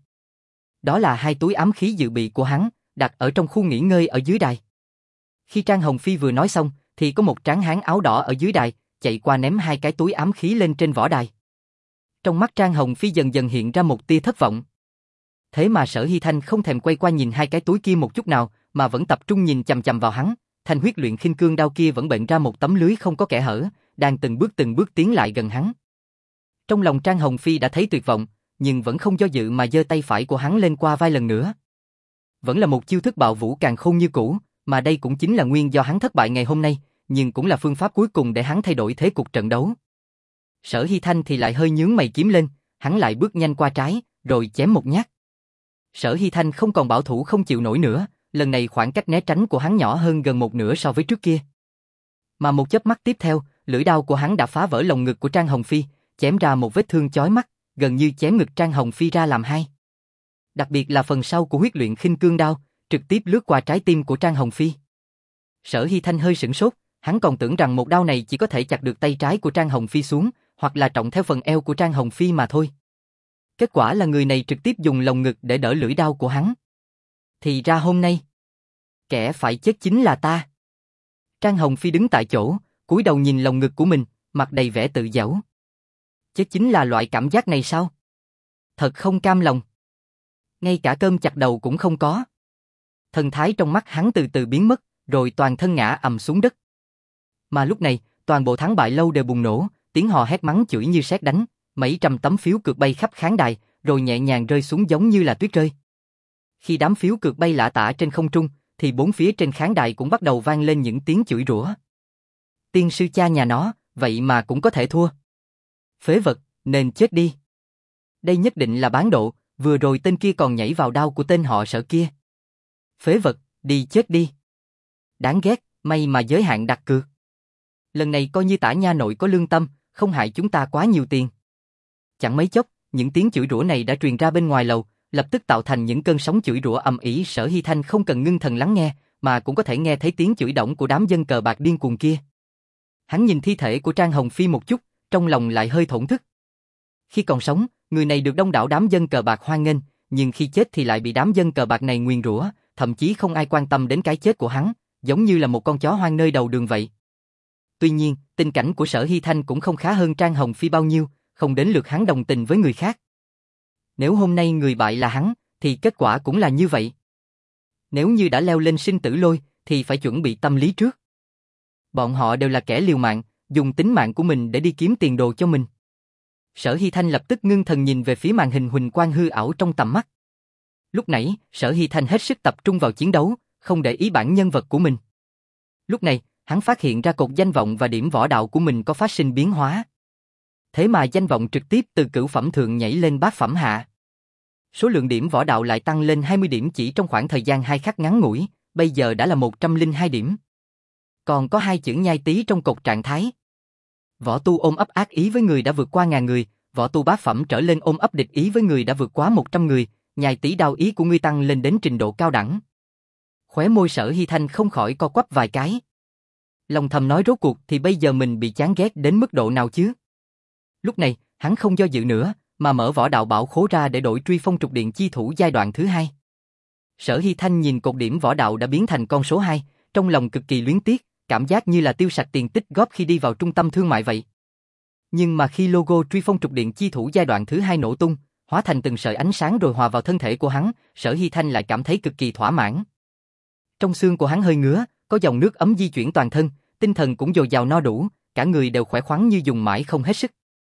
Đó là hai túi ám khí dự bị của hắn, đặt ở trong khu nghỉ ngơi ở dưới đài. Khi Trang Hồng Phi vừa nói xong, thì có một tráng hán áo đỏ ở dưới đài, chạy qua ném hai cái túi ám khí lên trên võ đài. Trong mắt Trang Hồng Phi dần dần hiện ra một tia thất vọng. Thế mà Sở Hy Thanh không thèm quay qua nhìn hai cái túi kia một chút nào, mà vẫn tập trung nhìn chằm chằm vào hắn. Thanh huyết luyện khinh cương đao kia vẫn bện ra một tấm lưới không có kẽ hở, đang từng bước từng bước tiến lại gần hắn. Trong lòng Trang Hồng Phi đã thấy tuyệt vọng, nhưng vẫn không do dự mà giơ tay phải của hắn lên qua vai lần nữa. Vẫn là một chiêu thức bạo vũ càn khôn như cũ, mà đây cũng chính là nguyên do hắn thất bại ngày hôm nay, nhưng cũng là phương pháp cuối cùng để hắn thay đổi thế cục trận đấu. Sở Hy Thanh thì lại hơi nhướng mày kiếm lên, hắn lại bước nhanh qua trái, rồi chém một nhát. Sở Hy Thanh không còn bảo thủ không chịu nổi nữa, lần này khoảng cách né tránh của hắn nhỏ hơn gần một nửa so với trước kia. Mà một chớp mắt tiếp theo, lưỡi đao của hắn đã phá vỡ lồng ngực của Trang Hồng Phi, chém ra một vết thương chói mắt, gần như chém ngực Trang Hồng Phi ra làm hai. Đặc biệt là phần sau của huyết luyện khinh cương đao, trực tiếp lướt qua trái tim của Trang Hồng Phi. Sở Hy Thanh hơi sửng sốt, hắn còn tưởng rằng một đao này chỉ có thể chặt được tay trái của Trang Hồng Phi xuống, hoặc là trọng theo phần eo của Trang Hồng Phi mà thôi. Kết quả là người này trực tiếp dùng lồng ngực để đỡ lưỡi đao của hắn. Thì ra hôm nay, kẻ phải chết chính là ta. Trang Hồng Phi đứng tại chỗ, cúi đầu nhìn lồng ngực của mình, mặt đầy vẻ tự giễu. Chết chính là loại cảm giác này sao? Thật không cam lòng. Ngay cả cơm chặt đầu cũng không có. Thần thái trong mắt hắn từ từ biến mất, rồi toàn thân ngã ầm xuống đất. Mà lúc này, toàn bộ thắng bại lâu đều bùng nổ, tiếng hò hét mắng chửi như sét đánh, mấy trăm tấm phiếu cược bay khắp khán đài, rồi nhẹ nhàng rơi xuống giống như là tuyết rơi. Khi đám phiếu cược bay lả tả trên không trung, thì bốn phía trên khán đài cũng bắt đầu vang lên những tiếng chửi rủa. Tiên sư cha nhà nó, vậy mà cũng có thể thua. Phế vật, nên chết đi. Đây nhất định là bán độ, vừa rồi tên kia còn nhảy vào đao của tên họ Sở kia. Phế vật, đi chết đi. Đáng ghét, may mà giới hạn đặt cược. Lần này coi như Tả nha nội có lương tâm, không hại chúng ta quá nhiều tiền. Chẳng mấy chốc, những tiếng chửi rủa này đã truyền ra bên ngoài lầu, lập tức tạo thành những cơn sóng chửi rủa ầm ĩ. Sở Hy Thanh không cần ngưng thần lắng nghe, mà cũng có thể nghe thấy tiếng chửi đổng của đám dân cờ bạc điên cuồng kia. Hắn nhìn thi thể của Trang Hồng Phi một chút, trong lòng lại hơi thổn thức. Khi còn sống, người này được đông đảo đám dân cờ bạc hoan nghênh, nhưng khi chết thì lại bị đám dân cờ bạc này nguyền rủa, thậm chí không ai quan tâm đến cái chết của hắn, giống như là một con chó hoang nơi đầu đường vậy. Tuy nhiên, tình cảnh của Sở Hy Thanh cũng không khá hơn Trang Hồng Phi bao nhiêu, không đến lượt hắn đồng tình với người khác. Nếu hôm nay người bại là hắn, thì kết quả cũng là như vậy. Nếu như đã leo lên sinh tử lôi, thì phải chuẩn bị tâm lý trước. Bọn họ đều là kẻ liều mạng, dùng tính mạng của mình để đi kiếm tiền đồ cho mình. Sở Hy Thanh lập tức ngưng thần nhìn về phía màn hình huỳnh quang hư ảo trong tầm mắt. Lúc nãy, Sở Hy Thanh hết sức tập trung vào chiến đấu, không để ý bản nhân vật của mình. Lúc này, hắn phát hiện ra cột danh vọng và điểm võ đạo của mình có phát sinh biến hóa. Thế mà danh vọng trực tiếp từ cửu phẩm thượng nhảy lên bát phẩm hạ. Số lượng điểm võ đạo lại tăng lên hai mươi điểm chỉ trong khoảng thời gian hai khắc ngắn ngủi, bây giờ đã là một trăm lẻ hai điểm. Còn có hai chữ nhai tí trong cột trạng thái. Võ tu ôm ấp ác ý với người đã vượt qua ngàn người, võ tu bát phẩm trở lên ôm ấp địch ý với người đã vượt quá một trăm người, nhai tí đao ý của ngươi tăng lên đến trình độ cao đẳng. Khóe môi Sở Hy Thanh không khỏi co quắp vài cái. Lòng thầm nói rốt cuộc thì bây giờ mình bị chán ghét đến mức độ nào chứ? Lúc này, hắn không do dự nữa, mà mở võ đạo bảo khố ra để đổi truy phong trục điện chi thủ giai đoạn thứ hai. Sở Hy Thanh nhìn cột điểm võ đạo đã biến thành con số hai, trong lòng cực kỳ luyến tiếc, cảm giác như là tiêu sạch tiền tích góp khi đi vào trung tâm thương mại vậy. Nhưng mà khi logo truy phong trục điện chi thủ giai đoạn thứ hai nổ tung, hóa thành từng sợi ánh sáng rồi hòa vào thân thể của hắn, Sở Hy Thanh lại cảm thấy cực kỳ thỏa mãn. Trong xương của hắn hơi ngứa, có dòng nước ấm di chuyển toàn thân, tinh thần cũng dồi dào no đủ, cả người đều khỏe khoắn như dùng mãi không hết sức.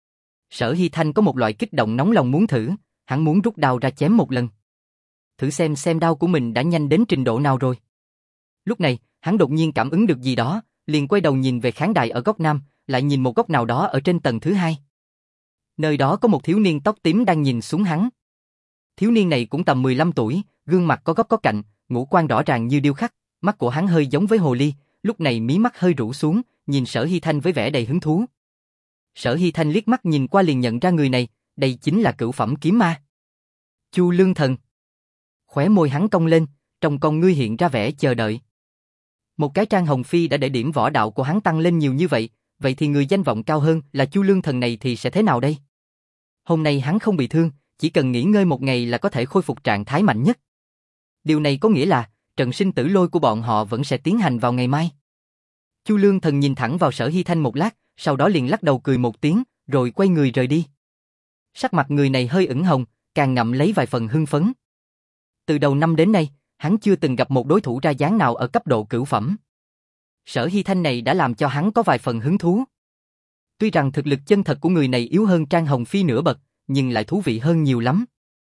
Sở Hy Thanh có một loại kích động nóng lòng muốn thử, hắn muốn rút đao ra chém một lần. Thử xem xem đao của mình đã nhanh đến trình độ nào rồi. Lúc này, hắn đột nhiên cảm ứng được gì đó, liền quay đầu nhìn về khán đài ở góc nam, lại nhìn một góc nào đó ở trên tầng thứ hai. Nơi đó có một thiếu niên tóc tím đang nhìn xuống hắn. Thiếu niên này cũng tầm mười lăm tuổi, gương mặt có góc có cạnh, ngũ quan rõ ràng như điêu khắc, mắt của hắn hơi giống với hồ ly, lúc này mí mắt hơi rũ xuống, nhìn Sở Hy Thanh với vẻ đầy hứng thú. Sở Hy Thanh liếc mắt nhìn qua liền nhận ra người này, đây chính là cửu phẩm kiếm ma. Chu Lương Thần. Khóe môi hắn cong lên, trong con ngươi hiện ra vẻ chờ đợi. Một cái Trang Hồng Phi đã để điểm võ đạo của hắn tăng lên nhiều như vậy, vậy thì người danh vọng cao hơn là Chu Lương Thần này thì sẽ thế nào đây? Hôm nay hắn không bị thương, chỉ cần nghỉ ngơi một ngày là có thể khôi phục trạng thái mạnh nhất. Điều này có nghĩa là, trận sinh tử lôi của bọn họ vẫn sẽ tiến hành vào ngày mai. Chu Lương Thần nhìn thẳng vào Sở Hy Thanh một lát, sau đó liền lắc đầu cười một tiếng, rồi quay người rời đi. Sắc mặt người này hơi ửng hồng, càng ngậm lấy vài phần hưng phấn. Từ đầu năm đến nay, hắn chưa từng gặp một đối thủ ra dáng nào ở cấp độ cửu phẩm. Sở Hy Thanh này đã làm cho hắn có vài phần hứng thú. Tuy rằng thực lực chân thật của người này yếu hơn Trang Hồng Phi nửa bậc, nhưng lại thú vị hơn nhiều lắm.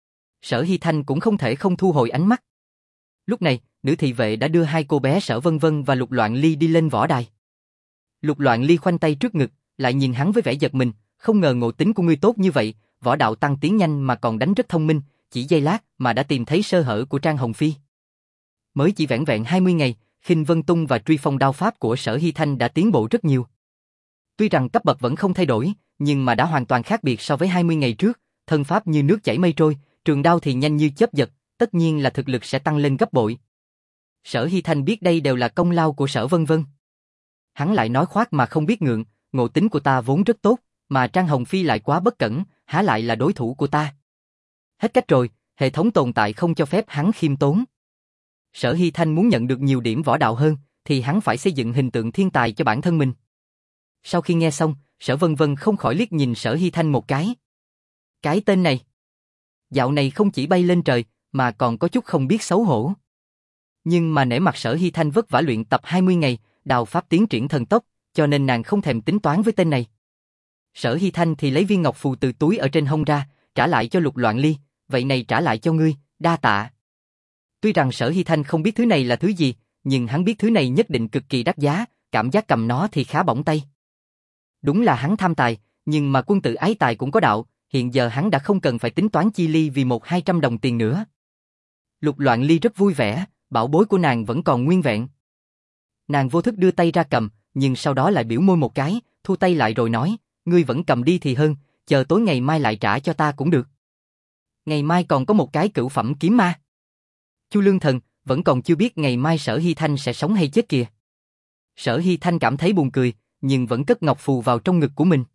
Sở Hy Thanh cũng không thể không thu hồi ánh mắt. Lúc này, nữ thị vệ đã đưa hai cô bé Sở Vân Vân và Lục Loạn Ly đi lên võ đài. Lục Loạn Ly khoanh tay trước ngực, lại nhìn hắn với vẻ giật mình, không ngờ ngộ tính của ngươi tốt như vậy, võ đạo tăng tiến nhanh mà còn đánh rất thông minh, chỉ giây lát mà đã tìm thấy sơ hở của Trang Hồng Phi. Mới chỉ vẻn vẹn hai mươi ngày, Khinh Vân Tung và truy phong đao pháp của Sở Hy Thanh đã tiến bộ rất nhiều. Tuy rằng cấp bậc vẫn không thay đổi, nhưng mà đã hoàn toàn khác biệt so với hai mươi ngày trước, thân pháp như nước chảy mây trôi, trường đao thì nhanh như chớp giật, tất nhiên là thực lực sẽ tăng lên gấp bội. Sở Hy Thanh biết đây đều là công lao của Sở Vân Vân. Hắn lại nói khoác mà không biết ngượng, ngộ tính của ta vốn rất tốt, mà Trang Hồng Phi lại quá bất cẩn, há lại là đối thủ của ta. Hết cách rồi, hệ thống tồn tại không cho phép hắn khiêm tốn. Sở Hy Thanh muốn nhận được nhiều điểm võ đạo hơn, thì hắn phải xây dựng hình tượng thiên tài cho bản thân mình. Sau khi nghe xong, Sở Vân Vân không khỏi liếc nhìn Sở Hy Thanh một cái. Cái tên này, dạo này không chỉ bay lên trời, mà còn có chút không biết xấu hổ. Nhưng mà nể mặt Sở Hy Thanh vất vả luyện tập hai mươi ngày, đào pháp tiến triển thần tốc, cho nên nàng không thèm tính toán với tên này. Sở Hy Thanh thì lấy viên ngọc phù từ túi ở trên hông ra, trả lại cho Lục Loạn Ly, vậy này trả lại cho ngươi, đa tạ. Tuy rằng Sở Hy Thanh không biết thứ này là thứ gì, nhưng hắn biết thứ này nhất định cực kỳ đắt giá, cảm giác cầm nó thì khá bỏng tay. Đúng là hắn tham tài, nhưng mà quân tử ái tài cũng có đạo, hiện giờ hắn đã không cần phải tính toán chi ly vì một hai trăm đồng tiền nữa. Lục Loạn Ly rất vui vẻ, bảo bối của nàng vẫn còn nguyên vẹn. Nàng vô thức đưa tay ra cầm, nhưng sau đó lại biểu môi một cái, thu tay lại rồi nói, ngươi vẫn cầm đi thì hơn, chờ tối ngày mai lại trả cho ta cũng được. Ngày mai còn có một cái cửu phẩm kiếm ma. Chu Lương Thần, vẫn còn chưa biết ngày mai Sở Hy Thanh sẽ sống hay chết kìa. Sở Hy Thanh cảm thấy buồn cười, nhưng vẫn cất ngọc phù vào trong ngực của mình.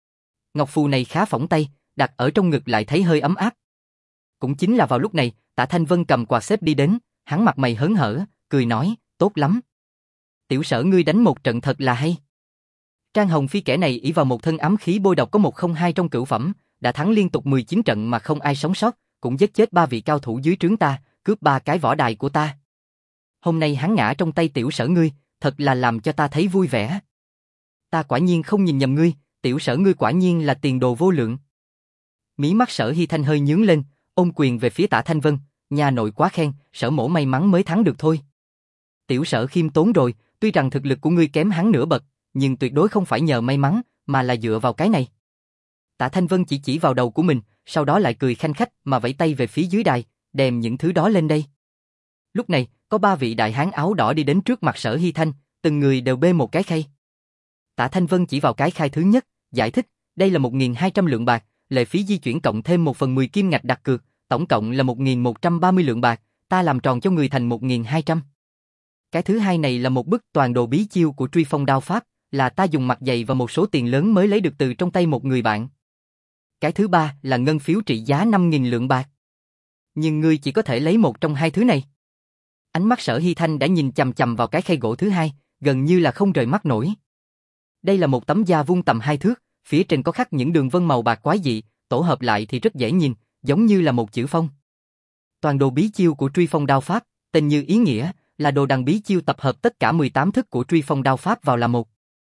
Ngọc phù này khá phỏng tay, đặt ở trong ngực lại thấy hơi ấm áp. Cũng chính là vào lúc này, Tạ Thanh Vân cầm quạt xếp đi đến, hắn mặt mày hớn hở, cười nói, tốt lắm. Tiểu Sở ngươi đánh một trận thật là hay. Trang Hồng Phi kẻ này ỷ vào một thân ám khí bôi độc có một không hai trong cửu phẩm, đã thắng liên tục mười chín trận mà không ai sống sót, cũng giết chết ba vị cao thủ dưới trướng ta, cướp ba cái võ đài của ta. Hôm nay hắn ngã trong tay Tiểu Sở ngươi, thật là làm cho ta thấy vui vẻ. Ta quả nhiên không nhìn nhầm ngươi, Tiểu Sở ngươi quả nhiên là tiền đồ vô lượng. Mí mắt Sở Hy Thanh hơi nhướng lên, ôm quyền về phía Tạ Thanh Vân, nhà nội quá khen, Sở mỗ may mắn mới thắng được thôi. Tiểu Sở khiêm tốn rồi, tuy rằng thực lực của ngươi kém hắn nửa bậc, nhưng tuyệt đối không phải nhờ may mắn, mà là dựa vào cái này. Tạ Thanh Vân chỉ chỉ vào đầu của mình, sau đó lại cười khanh khách mà vẫy tay về phía dưới đài, đem những thứ đó lên đây. Lúc này, có ba vị đại hán áo đỏ đi đến trước mặt Sở Hy Thanh, từng người đều bê một cái khay. Tạ Thanh Vân chỉ vào cái khay thứ nhất, giải thích, đây là một nghìn hai trăm lượng bạc, lệ phí di chuyển cộng thêm một phần mười kim ngạch đặt cược, tổng cộng là một nghìn một trăm ba mươi lượng bạc, ta làm tròn cho người thành một nghìn hai trăm. Cái thứ hai này là một bức toàn đồ bí chiêu của Truy Phong đao pháp, là ta dùng mặt dày và một số tiền lớn mới lấy được từ trong tay một người bạn. Cái thứ ba là ngân phiếu trị giá năm nghìn lượng bạc. Nhưng ngươi chỉ có thể lấy một trong hai thứ này. Ánh mắt Sở Hy Thanh đã nhìn chằm chằm vào cái khay gỗ thứ hai, gần như là không rời mắt nổi. Đây là một tấm da vuông tầm hai thước, phía trên có khắc những đường vân màu bạc quái dị, tổ hợp lại thì rất dễ nhìn, giống như là một chữ phong. Toàn đồ bí chiêu của Truy Phong đao pháp, tên như ý nghĩa, là đồ đằng bí chiêu tập hợp tất cả mười tám thức của Truy Phong đao pháp vào là một.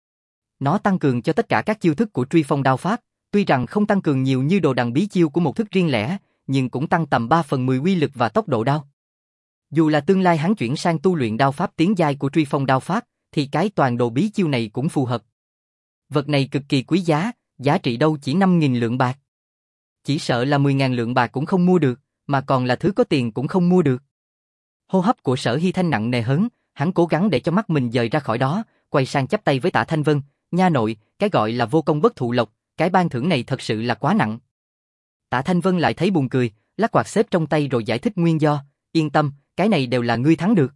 Nó tăng cường cho tất cả các chiêu thức của Truy Phong đao pháp, tuy rằng không tăng cường nhiều như đồ đằng bí chiêu của một thức riêng lẻ, nhưng cũng tăng tầm ba phần mười uy lực và tốc độ đao. Dù là tương lai hắn chuyển sang tu luyện đao pháp tiến giai của Truy Phong đao pháp, thì cái toàn đồ bí chiêu này cũng phù hợp. Vật này cực kỳ quý giá, giá trị đâu chỉ năm nghìn lượng bạc. Chỉ sợ là mười nghìn lượng bạc cũng không mua được, mà còn là thứ có tiền cũng không mua được. Hô hấp của Sở Hy Thanh nặng nề hớn, hắn cố gắng để cho mắt mình dời ra khỏi đó, quay sang chắp tay với Tạ Thanh Vân, nha nội, cái gọi là vô công bất thụ lộc, cái ban thưởng này thật sự là quá nặng. Tạ Thanh Vân lại thấy buồn cười, lắc quạt xếp trong tay rồi giải thích nguyên do, yên tâm, cái này đều là ngươi thắng được.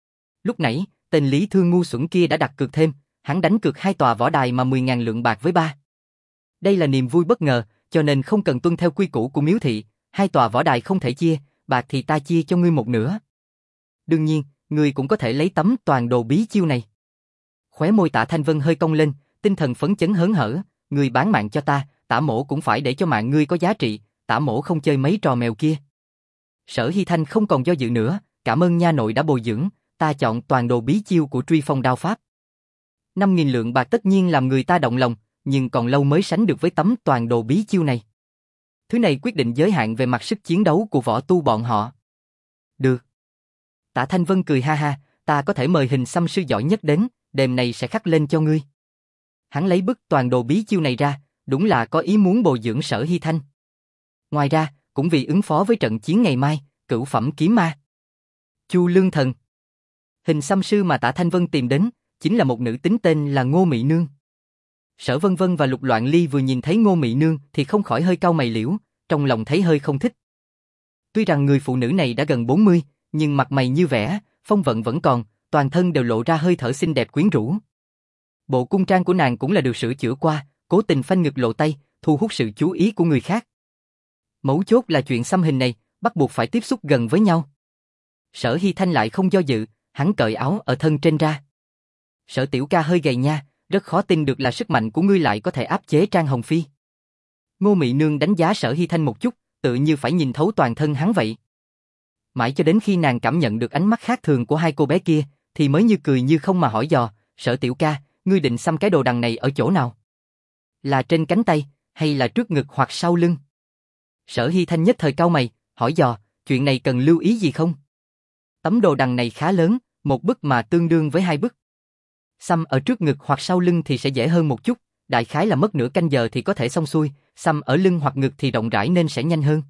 Lúc nãy, tên Lý Thương ngu xuẩn kia đã đặt cược thêm, hắn đánh cược hai tòa võ đài mà mười nghìn lượng bạc với ba. Đây là niềm vui bất ngờ, cho nên không cần tuân theo quy củ của miếu thị, hai tòa võ đài không thể chia, bạc thì ta chia cho ngươi một nửa. Đương nhiên, ngươi cũng có thể lấy tấm toàn đồ bí chiêu này. Khóe môi Tạ Thanh Vân hơi cong lên, tinh thần phấn chấn hớn hở, ngươi bán mạng cho ta, Tạ mỗ cũng phải để cho mạng ngươi có giá trị, Tạ mỗ không chơi mấy trò mèo kia. Sở Hy Thanh không còn do dự nữa, cảm ơn nha nội đã bồi dưỡng, ta chọn toàn đồ bí chiêu của Truy Phong đao pháp. năm nghìn lượng bạc tất nhiên làm người ta động lòng, nhưng còn lâu mới sánh được với tấm toàn đồ bí chiêu này. Thứ này quyết định giới hạn về mặt sức chiến đấu của võ tu bọn họ. Được. Tạ Thanh Vân cười ha ha, ta có thể mời Hình Xăm sư giỏi nhất đến, đêm này sẽ khắc lên cho ngươi. Hắn lấy bức toàn đồ bí chiêu này ra, đúng là có ý muốn bồi dưỡng Sở Hy Thanh. Ngoài ra, cũng vì ứng phó với trận chiến ngày mai, cửu phẩm kiếm ma. Chu Lương Thần. Hình Xăm sư mà Tạ Thanh Vân tìm đến, chính là một nữ tính tên là Ngô Mị Nương. Sở Vân Vân và Lục Loạn Ly vừa nhìn thấy Ngô Mị Nương thì không khỏi hơi cau mày liễu, trong lòng thấy hơi không thích. Tuy rằng người phụ nữ này đã gần bốn mươi, nhưng mặt mày như vẽ, phong vận vẫn còn, toàn thân đều lộ ra hơi thở xinh đẹp quyến rũ. Bộ cung trang của nàng cũng là được sửa chữa qua, cố tình phanh ngực lộ tay, thu hút sự chú ý của người khác. Mấu chốt là chuyện xăm hình này, bắt buộc phải tiếp xúc gần với nhau. Sở Hy Thanh lại không do dự, hắn cởi áo ở thân trên ra. Sở tiểu ca hơi gầy nha, rất khó tin được là sức mạnh của ngươi lại có thể áp chế Trang Hồng Phi. Ngô Mị Nương đánh giá Sở Hy Thanh một chút, tự như phải nhìn thấu toàn thân hắn vậy. Mãi cho đến khi nàng cảm nhận được ánh mắt khác thường của hai cô bé kia, thì mới như cười như không mà hỏi dò, Sở tiểu ca, ngươi định xăm cái đồ đằng này ở chỗ nào? Là trên cánh tay, hay là trước ngực hoặc sau lưng? Sở Hy Thanh nhất thời cau mày, hỏi dò, chuyện này cần lưu ý gì không? Tấm đồ đằng này khá lớn, một bức mà tương đương với hai bức. Xăm ở trước ngực hoặc sau lưng thì sẽ dễ hơn một chút, đại khái là mất nửa canh giờ thì có thể xong xuôi, xăm ở lưng hoặc ngực thì rộng rãi nên sẽ nhanh hơn.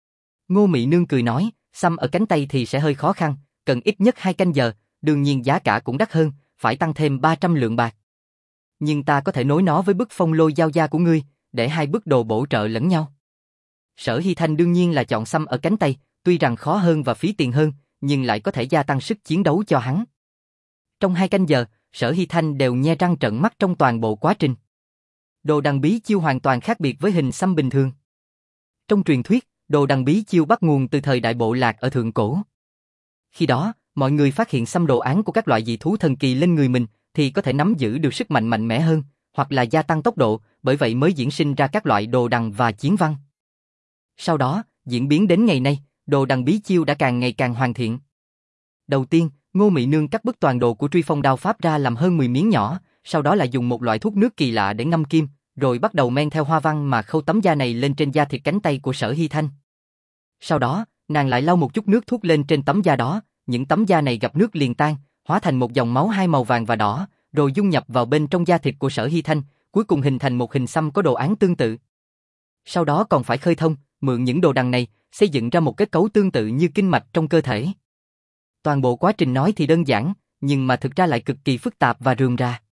Ngô Mị Nương cười nói, xăm ở cánh tay thì sẽ hơi khó khăn, cần ít nhất hai canh giờ, đương nhiên giá cả cũng đắt hơn, phải tăng thêm ba trăm lượng bạc. Nhưng ta có thể nối nó với bức phong lôi giao gia của ngươi, để hai bức đồ bổ trợ lẫn nhau. Sở Hy Thanh đương nhiên là chọn xăm ở cánh tay, tuy rằng khó hơn và phí tiền hơn, nhưng lại có thể gia tăng sức chiến đấu cho hắn. Trong hai canh giờ, Sở Hy Thanh đều nhe răng trợn mắt trong toàn bộ quá trình. Đồ đằng bí chiêu hoàn toàn khác biệt với hình xăm bình thường. Trong truyền thuyết, đồ đằng bí chiêu bắt nguồn từ thời Đại Bộ Lạc ở thượng cổ. Khi đó, mọi người phát hiện xăm đồ án của các loại dị thú thần kỳ lên người mình, thì có thể nắm giữ được sức mạnh mạnh mẽ hơn, hoặc là gia tăng tốc độ, bởi vậy mới diễn sinh ra các loại đồ đằng và chiến văn. Sau đó, diễn biến đến ngày nay, đồ đằng bí chiêu đã càng ngày càng hoàn thiện. Đầu tiên, Ngô Mị Nương cắt bức toàn đồ của Truy Phong đao pháp ra làm hơn mười miếng nhỏ, sau đó lại dùng một loại thuốc nước kỳ lạ để ngâm kim, rồi bắt đầu men theo hoa văn mà khâu tấm da này lên trên da thịt cánh tay của Sở Hy Thanh. Sau đó, nàng lại lau một chút nước thuốc lên trên tấm da đó, những tấm da này gặp nước liền tan, hóa thành một dòng máu hai màu vàng và đỏ, rồi dung nhập vào bên trong da thịt của Sở Hy Thanh, cuối cùng hình thành một hình xăm có đồ án tương tự. Sau đó còn phải khơi thông, mượn những đồ đằng này, xây dựng ra một kết cấu tương tự như kinh mạch trong cơ thể. Toàn bộ quá trình nói thì đơn giản, nhưng mà thực ra lại cực kỳ phức tạp và rườm rà.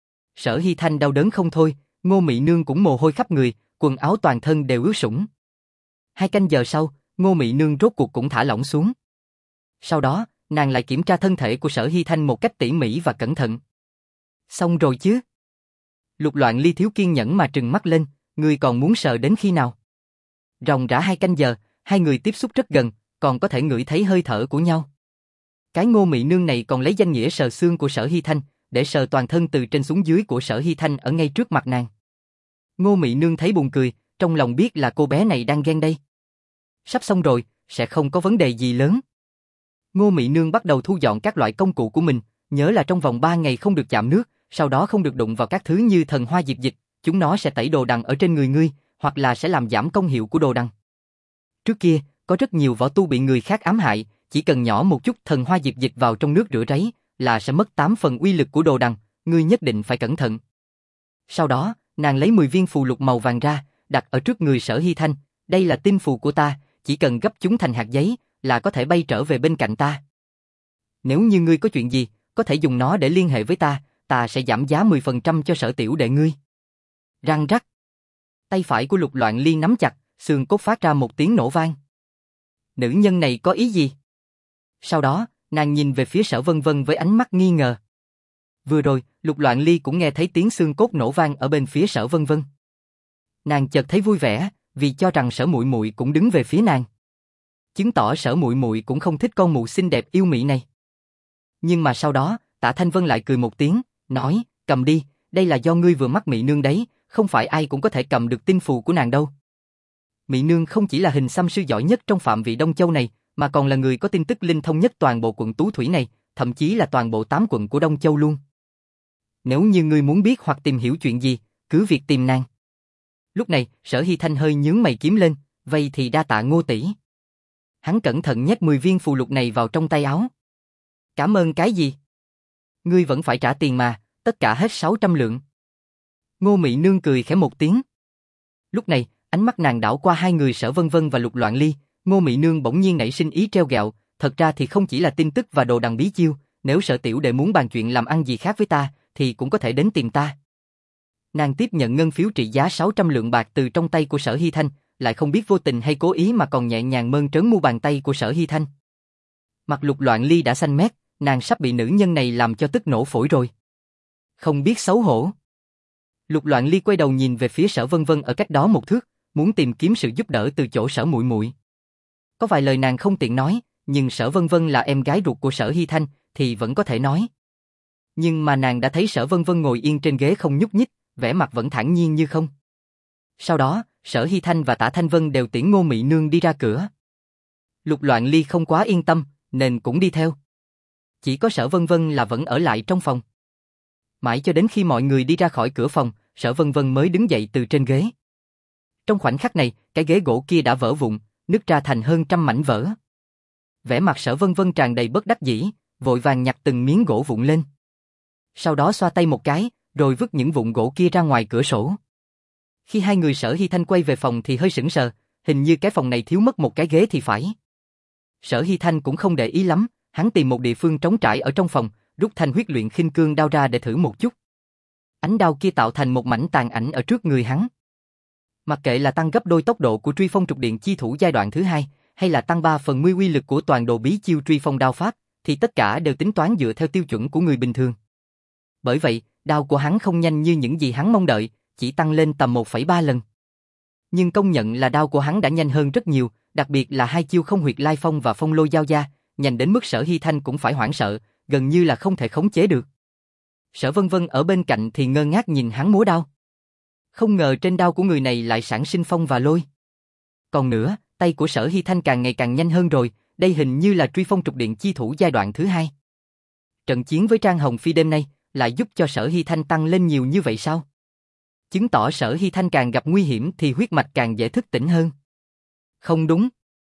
Sở Hy Thanh đau đớn không thôi, Ngô Mị Nương cũng mồ hôi khắp người, quần áo toàn thân đều ướt sũng. Hai canh giờ sau, Ngô Mị Nương rốt cuộc cũng thả lỏng xuống. Sau đó, nàng lại kiểm tra thân thể của Sở Hy Thanh một cách tỉ mỉ và cẩn thận. Xong rồi chứ? Lục Loạn Ly thiếu kiên nhẫn mà trừng mắt lên, ngươi còn muốn sờ đến khi nào? Ròng rã hai canh giờ, hai người tiếp xúc rất gần, còn có thể ngửi thấy hơi thở của nhau. Cái Ngô Mị Nương này còn lấy danh nghĩa sờ xương của Sở Hy Thanh, để sờ toàn thân từ trên xuống dưới của Sở Hy Thanh ở ngay trước mặt nàng. Ngô Mị Nương thấy buồn cười, trong lòng biết là cô bé này đang ghen đây. Sắp xong rồi, sẽ không có vấn đề gì lớn. Ngô Mị Nương bắt đầu thu dọn các loại công cụ của mình, nhớ là trong vòng ba ngày không được chạm nước, sau đó không được đụng vào các thứ như thần hoa diệt dịch, chúng nó sẽ tẩy đồ đằng ở trên người ngươi, hoặc là sẽ làm giảm công hiệu của đồ đằng. Trước kia, có rất nhiều võ tu bị người khác ám hại, chỉ cần nhỏ một chút thần hoa diệt dịch vào trong nước rửa ráy, là sẽ mất tám phần uy lực của đồ đằng, ngươi nhất định phải cẩn thận. Sau đó, nàng lấy mười viên phù lục màu vàng ra, đặt ở trước người Sở Hy Thanh, đây là tinh phù của ta, chỉ cần gấp chúng thành hạt giấy, là có thể bay trở về bên cạnh ta. Nếu như ngươi có chuyện gì, có thể dùng nó để liên hệ với ta, ta sẽ giảm giá mười phần trăm cho Sở tiểu đệ ngươi. Răng rắc. Tay phải của Lục Loạn Ly nắm chặt, xương cốt phát ra một tiếng nổ vang. Nữ nhân này có ý gì? Sau đó, nàng nhìn về phía Sở Vân Vân với ánh mắt nghi ngờ. Vừa rồi, Lục Loạn Ly cũng nghe thấy tiếng xương cốt nổ vang ở bên phía Sở Vân Vân. Nàng chợt thấy vui vẻ, vì cho rằng Sở Muội Muội cũng đứng về phía nàng. Chứng tỏ Sở Muội Muội cũng không thích con mụ xinh đẹp yêu mị này. Nhưng mà sau đó, Tạ Thanh Vân lại cười một tiếng, nói, cầm đi, đây là do ngươi vừa mắc Mị Nương đấy, không phải ai cũng có thể cầm được tinh phù của nàng đâu. Mị Nương không chỉ là hình xăm sư giỏi nhất trong phạm vị Đông Châu này, mà còn là người có tin tức linh thông nhất toàn bộ quận Tú Thủy này, thậm chí là toàn bộ tám quận của Đông Châu luôn. Nếu như ngươi muốn biết hoặc tìm hiểu chuyện gì, cứ việc tìm nàng. Lúc này, Sở Hy Thanh hơi nhướng mày kiếm lên, vậy thì đa tạ Ngô tỷ. Hắn cẩn thận nhét mười viên phù lục này vào trong tay áo. Cảm ơn cái gì? Ngươi vẫn phải trả tiền mà, tất cả hết sáu trăm lượng. Ngô Mị Nương cười khẽ một tiếng. Lúc này, ánh mắt nàng đảo qua hai người Sở Vân Vân và Lục Loạn Ly, Ngô Mị Nương bỗng nhiên nảy sinh ý treo gẹo, thật ra thì không chỉ là tin tức và đồ đằng bí chiêu, nếu Sở tiểu đệ muốn bàn chuyện làm ăn gì khác với ta, thì cũng có thể đến tìm ta. Nàng tiếp nhận ngân phiếu trị giá sáu trăm lượng bạc từ trong tay của Sở Hy Thanh, lại không biết vô tình hay cố ý mà còn nhẹ nhàng mơn trớn mu bàn tay của Sở Hy Thanh. Mặt Lục Loạn Ly đã xanh mét, nàng sắp bị nữ nhân này làm cho tức nổ phổi rồi. Không biết xấu hổ. Lục Loạn Ly quay đầu nhìn về phía Sở Vân Vân ở cách đó một thước, muốn tìm kiếm sự giúp đỡ từ chỗ Sở Muội Muội. Có vài lời nàng không tiện nói, nhưng Sở Vân Vân là em gái ruột của Sở Hy Thanh, thì vẫn có thể nói. Nhưng mà nàng đã thấy Sở Vân Vân ngồi yên trên ghế không nhúc nhích, vẻ mặt vẫn thản nhiên như không. Sau đó, Sở Hy Thanh và Tạ Thanh Vân đều tiễn Ngô Mị Nương đi ra cửa. Lục Loạn Ly không quá yên tâm, nên cũng đi theo. Chỉ có Sở Vân Vân là vẫn ở lại trong phòng. Mãi cho đến khi mọi người đi ra khỏi cửa phòng, Sở Vân Vân mới đứng dậy từ trên ghế. Trong khoảnh khắc này, cái ghế gỗ kia đã vỡ vụn, nứt ra thành hơn trăm mảnh vỡ. Vẻ mặt Sở Vân Vân tràn đầy bất đắc dĩ, vội vàng nhặt từng miếng gỗ vụn lên. Sau đó xoa tay một cái, rồi vứt những vụn gỗ kia ra ngoài cửa sổ. Khi hai người Sở Hy Thanh quay về phòng thì hơi sững sờ, hình như cái phòng này thiếu mất một cái ghế thì phải. Sở Hy Thanh cũng không để ý lắm, hắn tìm một địa phương trống trải ở trong phòng, rút thanh huyết luyện khinh cương đao ra để thử một chút. Ánh đao kia tạo thành một mảnh tàn ảnh ở trước người hắn. Mặc kệ là tăng gấp đôi tốc độ của Truy Phong Trục Điện chi thủ giai đoạn thứ hai, hay là tăng ba phần mươi uy lực của toàn đồ bí chiêu Truy Phong đao pháp, thì tất cả đều tính toán dựa theo tiêu chuẩn của người bình thường. Bởi vậy, đao của hắn không nhanh như những gì hắn mong đợi, chỉ tăng lên tầm một phẩy ba lần. Nhưng công nhận là đao của hắn đã nhanh hơn rất nhiều, đặc biệt là hai chiêu không huyệt lai phong và phong lôi giao gia, nhanh đến mức Sở Hy Thanh cũng phải hoảng sợ, gần như là không thể khống chế được. Sở Vân Vân ở bên cạnh thì ngơ ngác nhìn hắn múa đao. Không ngờ trên đao của người này lại sản sinh phong và lôi. Còn nữa, tay của Sở Hy Thanh càng ngày càng nhanh hơn rồi, đây hình như là truy phong trục điện chi thủ giai đoạn thứ hai. Trận chiến với Trang Hồng Phi đêm nay lại giúp cho Sở Hy Thanh tăng lên nhiều như vậy sao? Chứng tỏ Sở Hy Thanh càng gặp nguy hiểm thì huyết mạch càng dễ thức tỉnh hơn. Không đúng.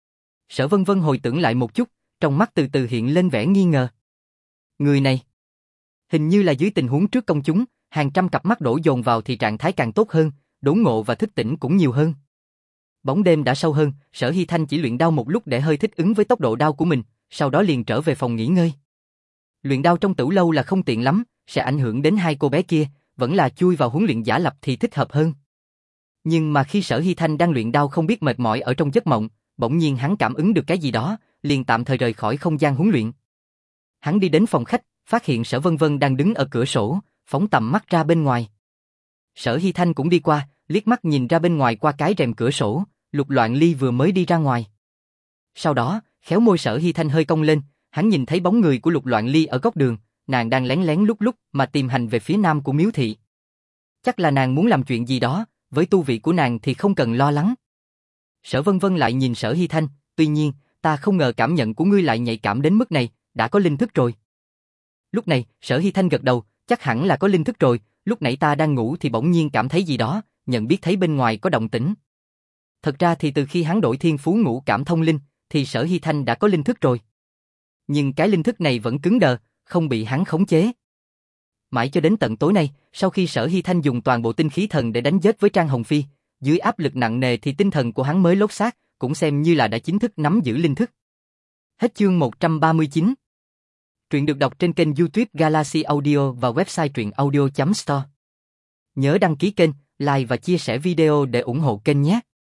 Sở Vân Vân hồi tưởng lại một chút, trong mắt từ từ hiện lên vẻ nghi ngờ. Người này, hình như là dưới tình huống trước công chúng, hàng trăm cặp mắt đổ dồn vào thì trạng thái càng tốt hơn, đốn ngộ và thức tỉnh cũng nhiều hơn. Bóng đêm đã sâu hơn, Sở Hy Thanh chỉ luyện đao một lúc để hơi thích ứng với tốc độ đao của mình, sau đó liền trở về phòng nghỉ ngơi. Luyện đao trong tửu lâu là không tiện lắm, sẽ ảnh hưởng đến hai cô bé kia, vẫn là chui vào huấn luyện giả lập thì thích hợp hơn. Nhưng mà khi Sở Hy Thanh đang luyện đao không biết mệt mỏi ở trong giấc mộng, bỗng nhiên hắn cảm ứng được cái gì đó, liền tạm thời rời khỏi không gian huấn luyện. Hắn đi đến phòng khách, phát hiện Sở Vân Vân đang đứng ở cửa sổ, phóng tầm mắt ra bên ngoài. Sở Hy Thanh cũng đi qua, liếc mắt nhìn ra bên ngoài qua cái rèm cửa sổ, Lục Loạn Ly vừa mới đi ra ngoài. Sau đó, khéo môi Sở Hy Thanh hơi cong lên, hắn nhìn thấy bóng người của Lục Loạn Ly ở góc đường, nàng đang lén lén lúc lúc mà tìm hành về phía nam của miếu thị. Chắc là nàng muốn làm chuyện gì đó, với tu vị của nàng thì không cần lo lắng. Sở Vân Vân lại nhìn Sở Hy Thanh, tuy nhiên, ta không ngờ cảm nhận của ngươi lại nhạy cảm đến mức này, đã có linh thức rồi. Lúc này, Sở Hy Thanh gật đầu, chắc hẳn là có linh thức rồi, lúc nãy ta đang ngủ thì bỗng nhiên cảm thấy gì đó, nhận biết thấy bên ngoài có động tĩnh. Thật ra thì từ khi hắn đổi thiên phú ngũ cảm thông linh, thì Sở Hy Thanh đã có linh thức rồi. Nhưng cái linh thức này vẫn cứng đờ, không bị hắn khống chế. Mãi cho đến tận tối nay, sau khi Sở Hy Thanh dùng toàn bộ tinh khí thần để đánh giết với Trang Hồng Phi, dưới áp lực nặng nề thì tinh thần của hắn mới lột xác, cũng xem như là đã chính thức nắm giữ linh thức. Hết chương một trăm ba mươi chín. Truyện được đọc trên kênh YouTube Galaxy Audio và website truyện audio chấm store. Nhớ đăng ký kênh, like và chia sẻ video để ủng hộ kênh nhé.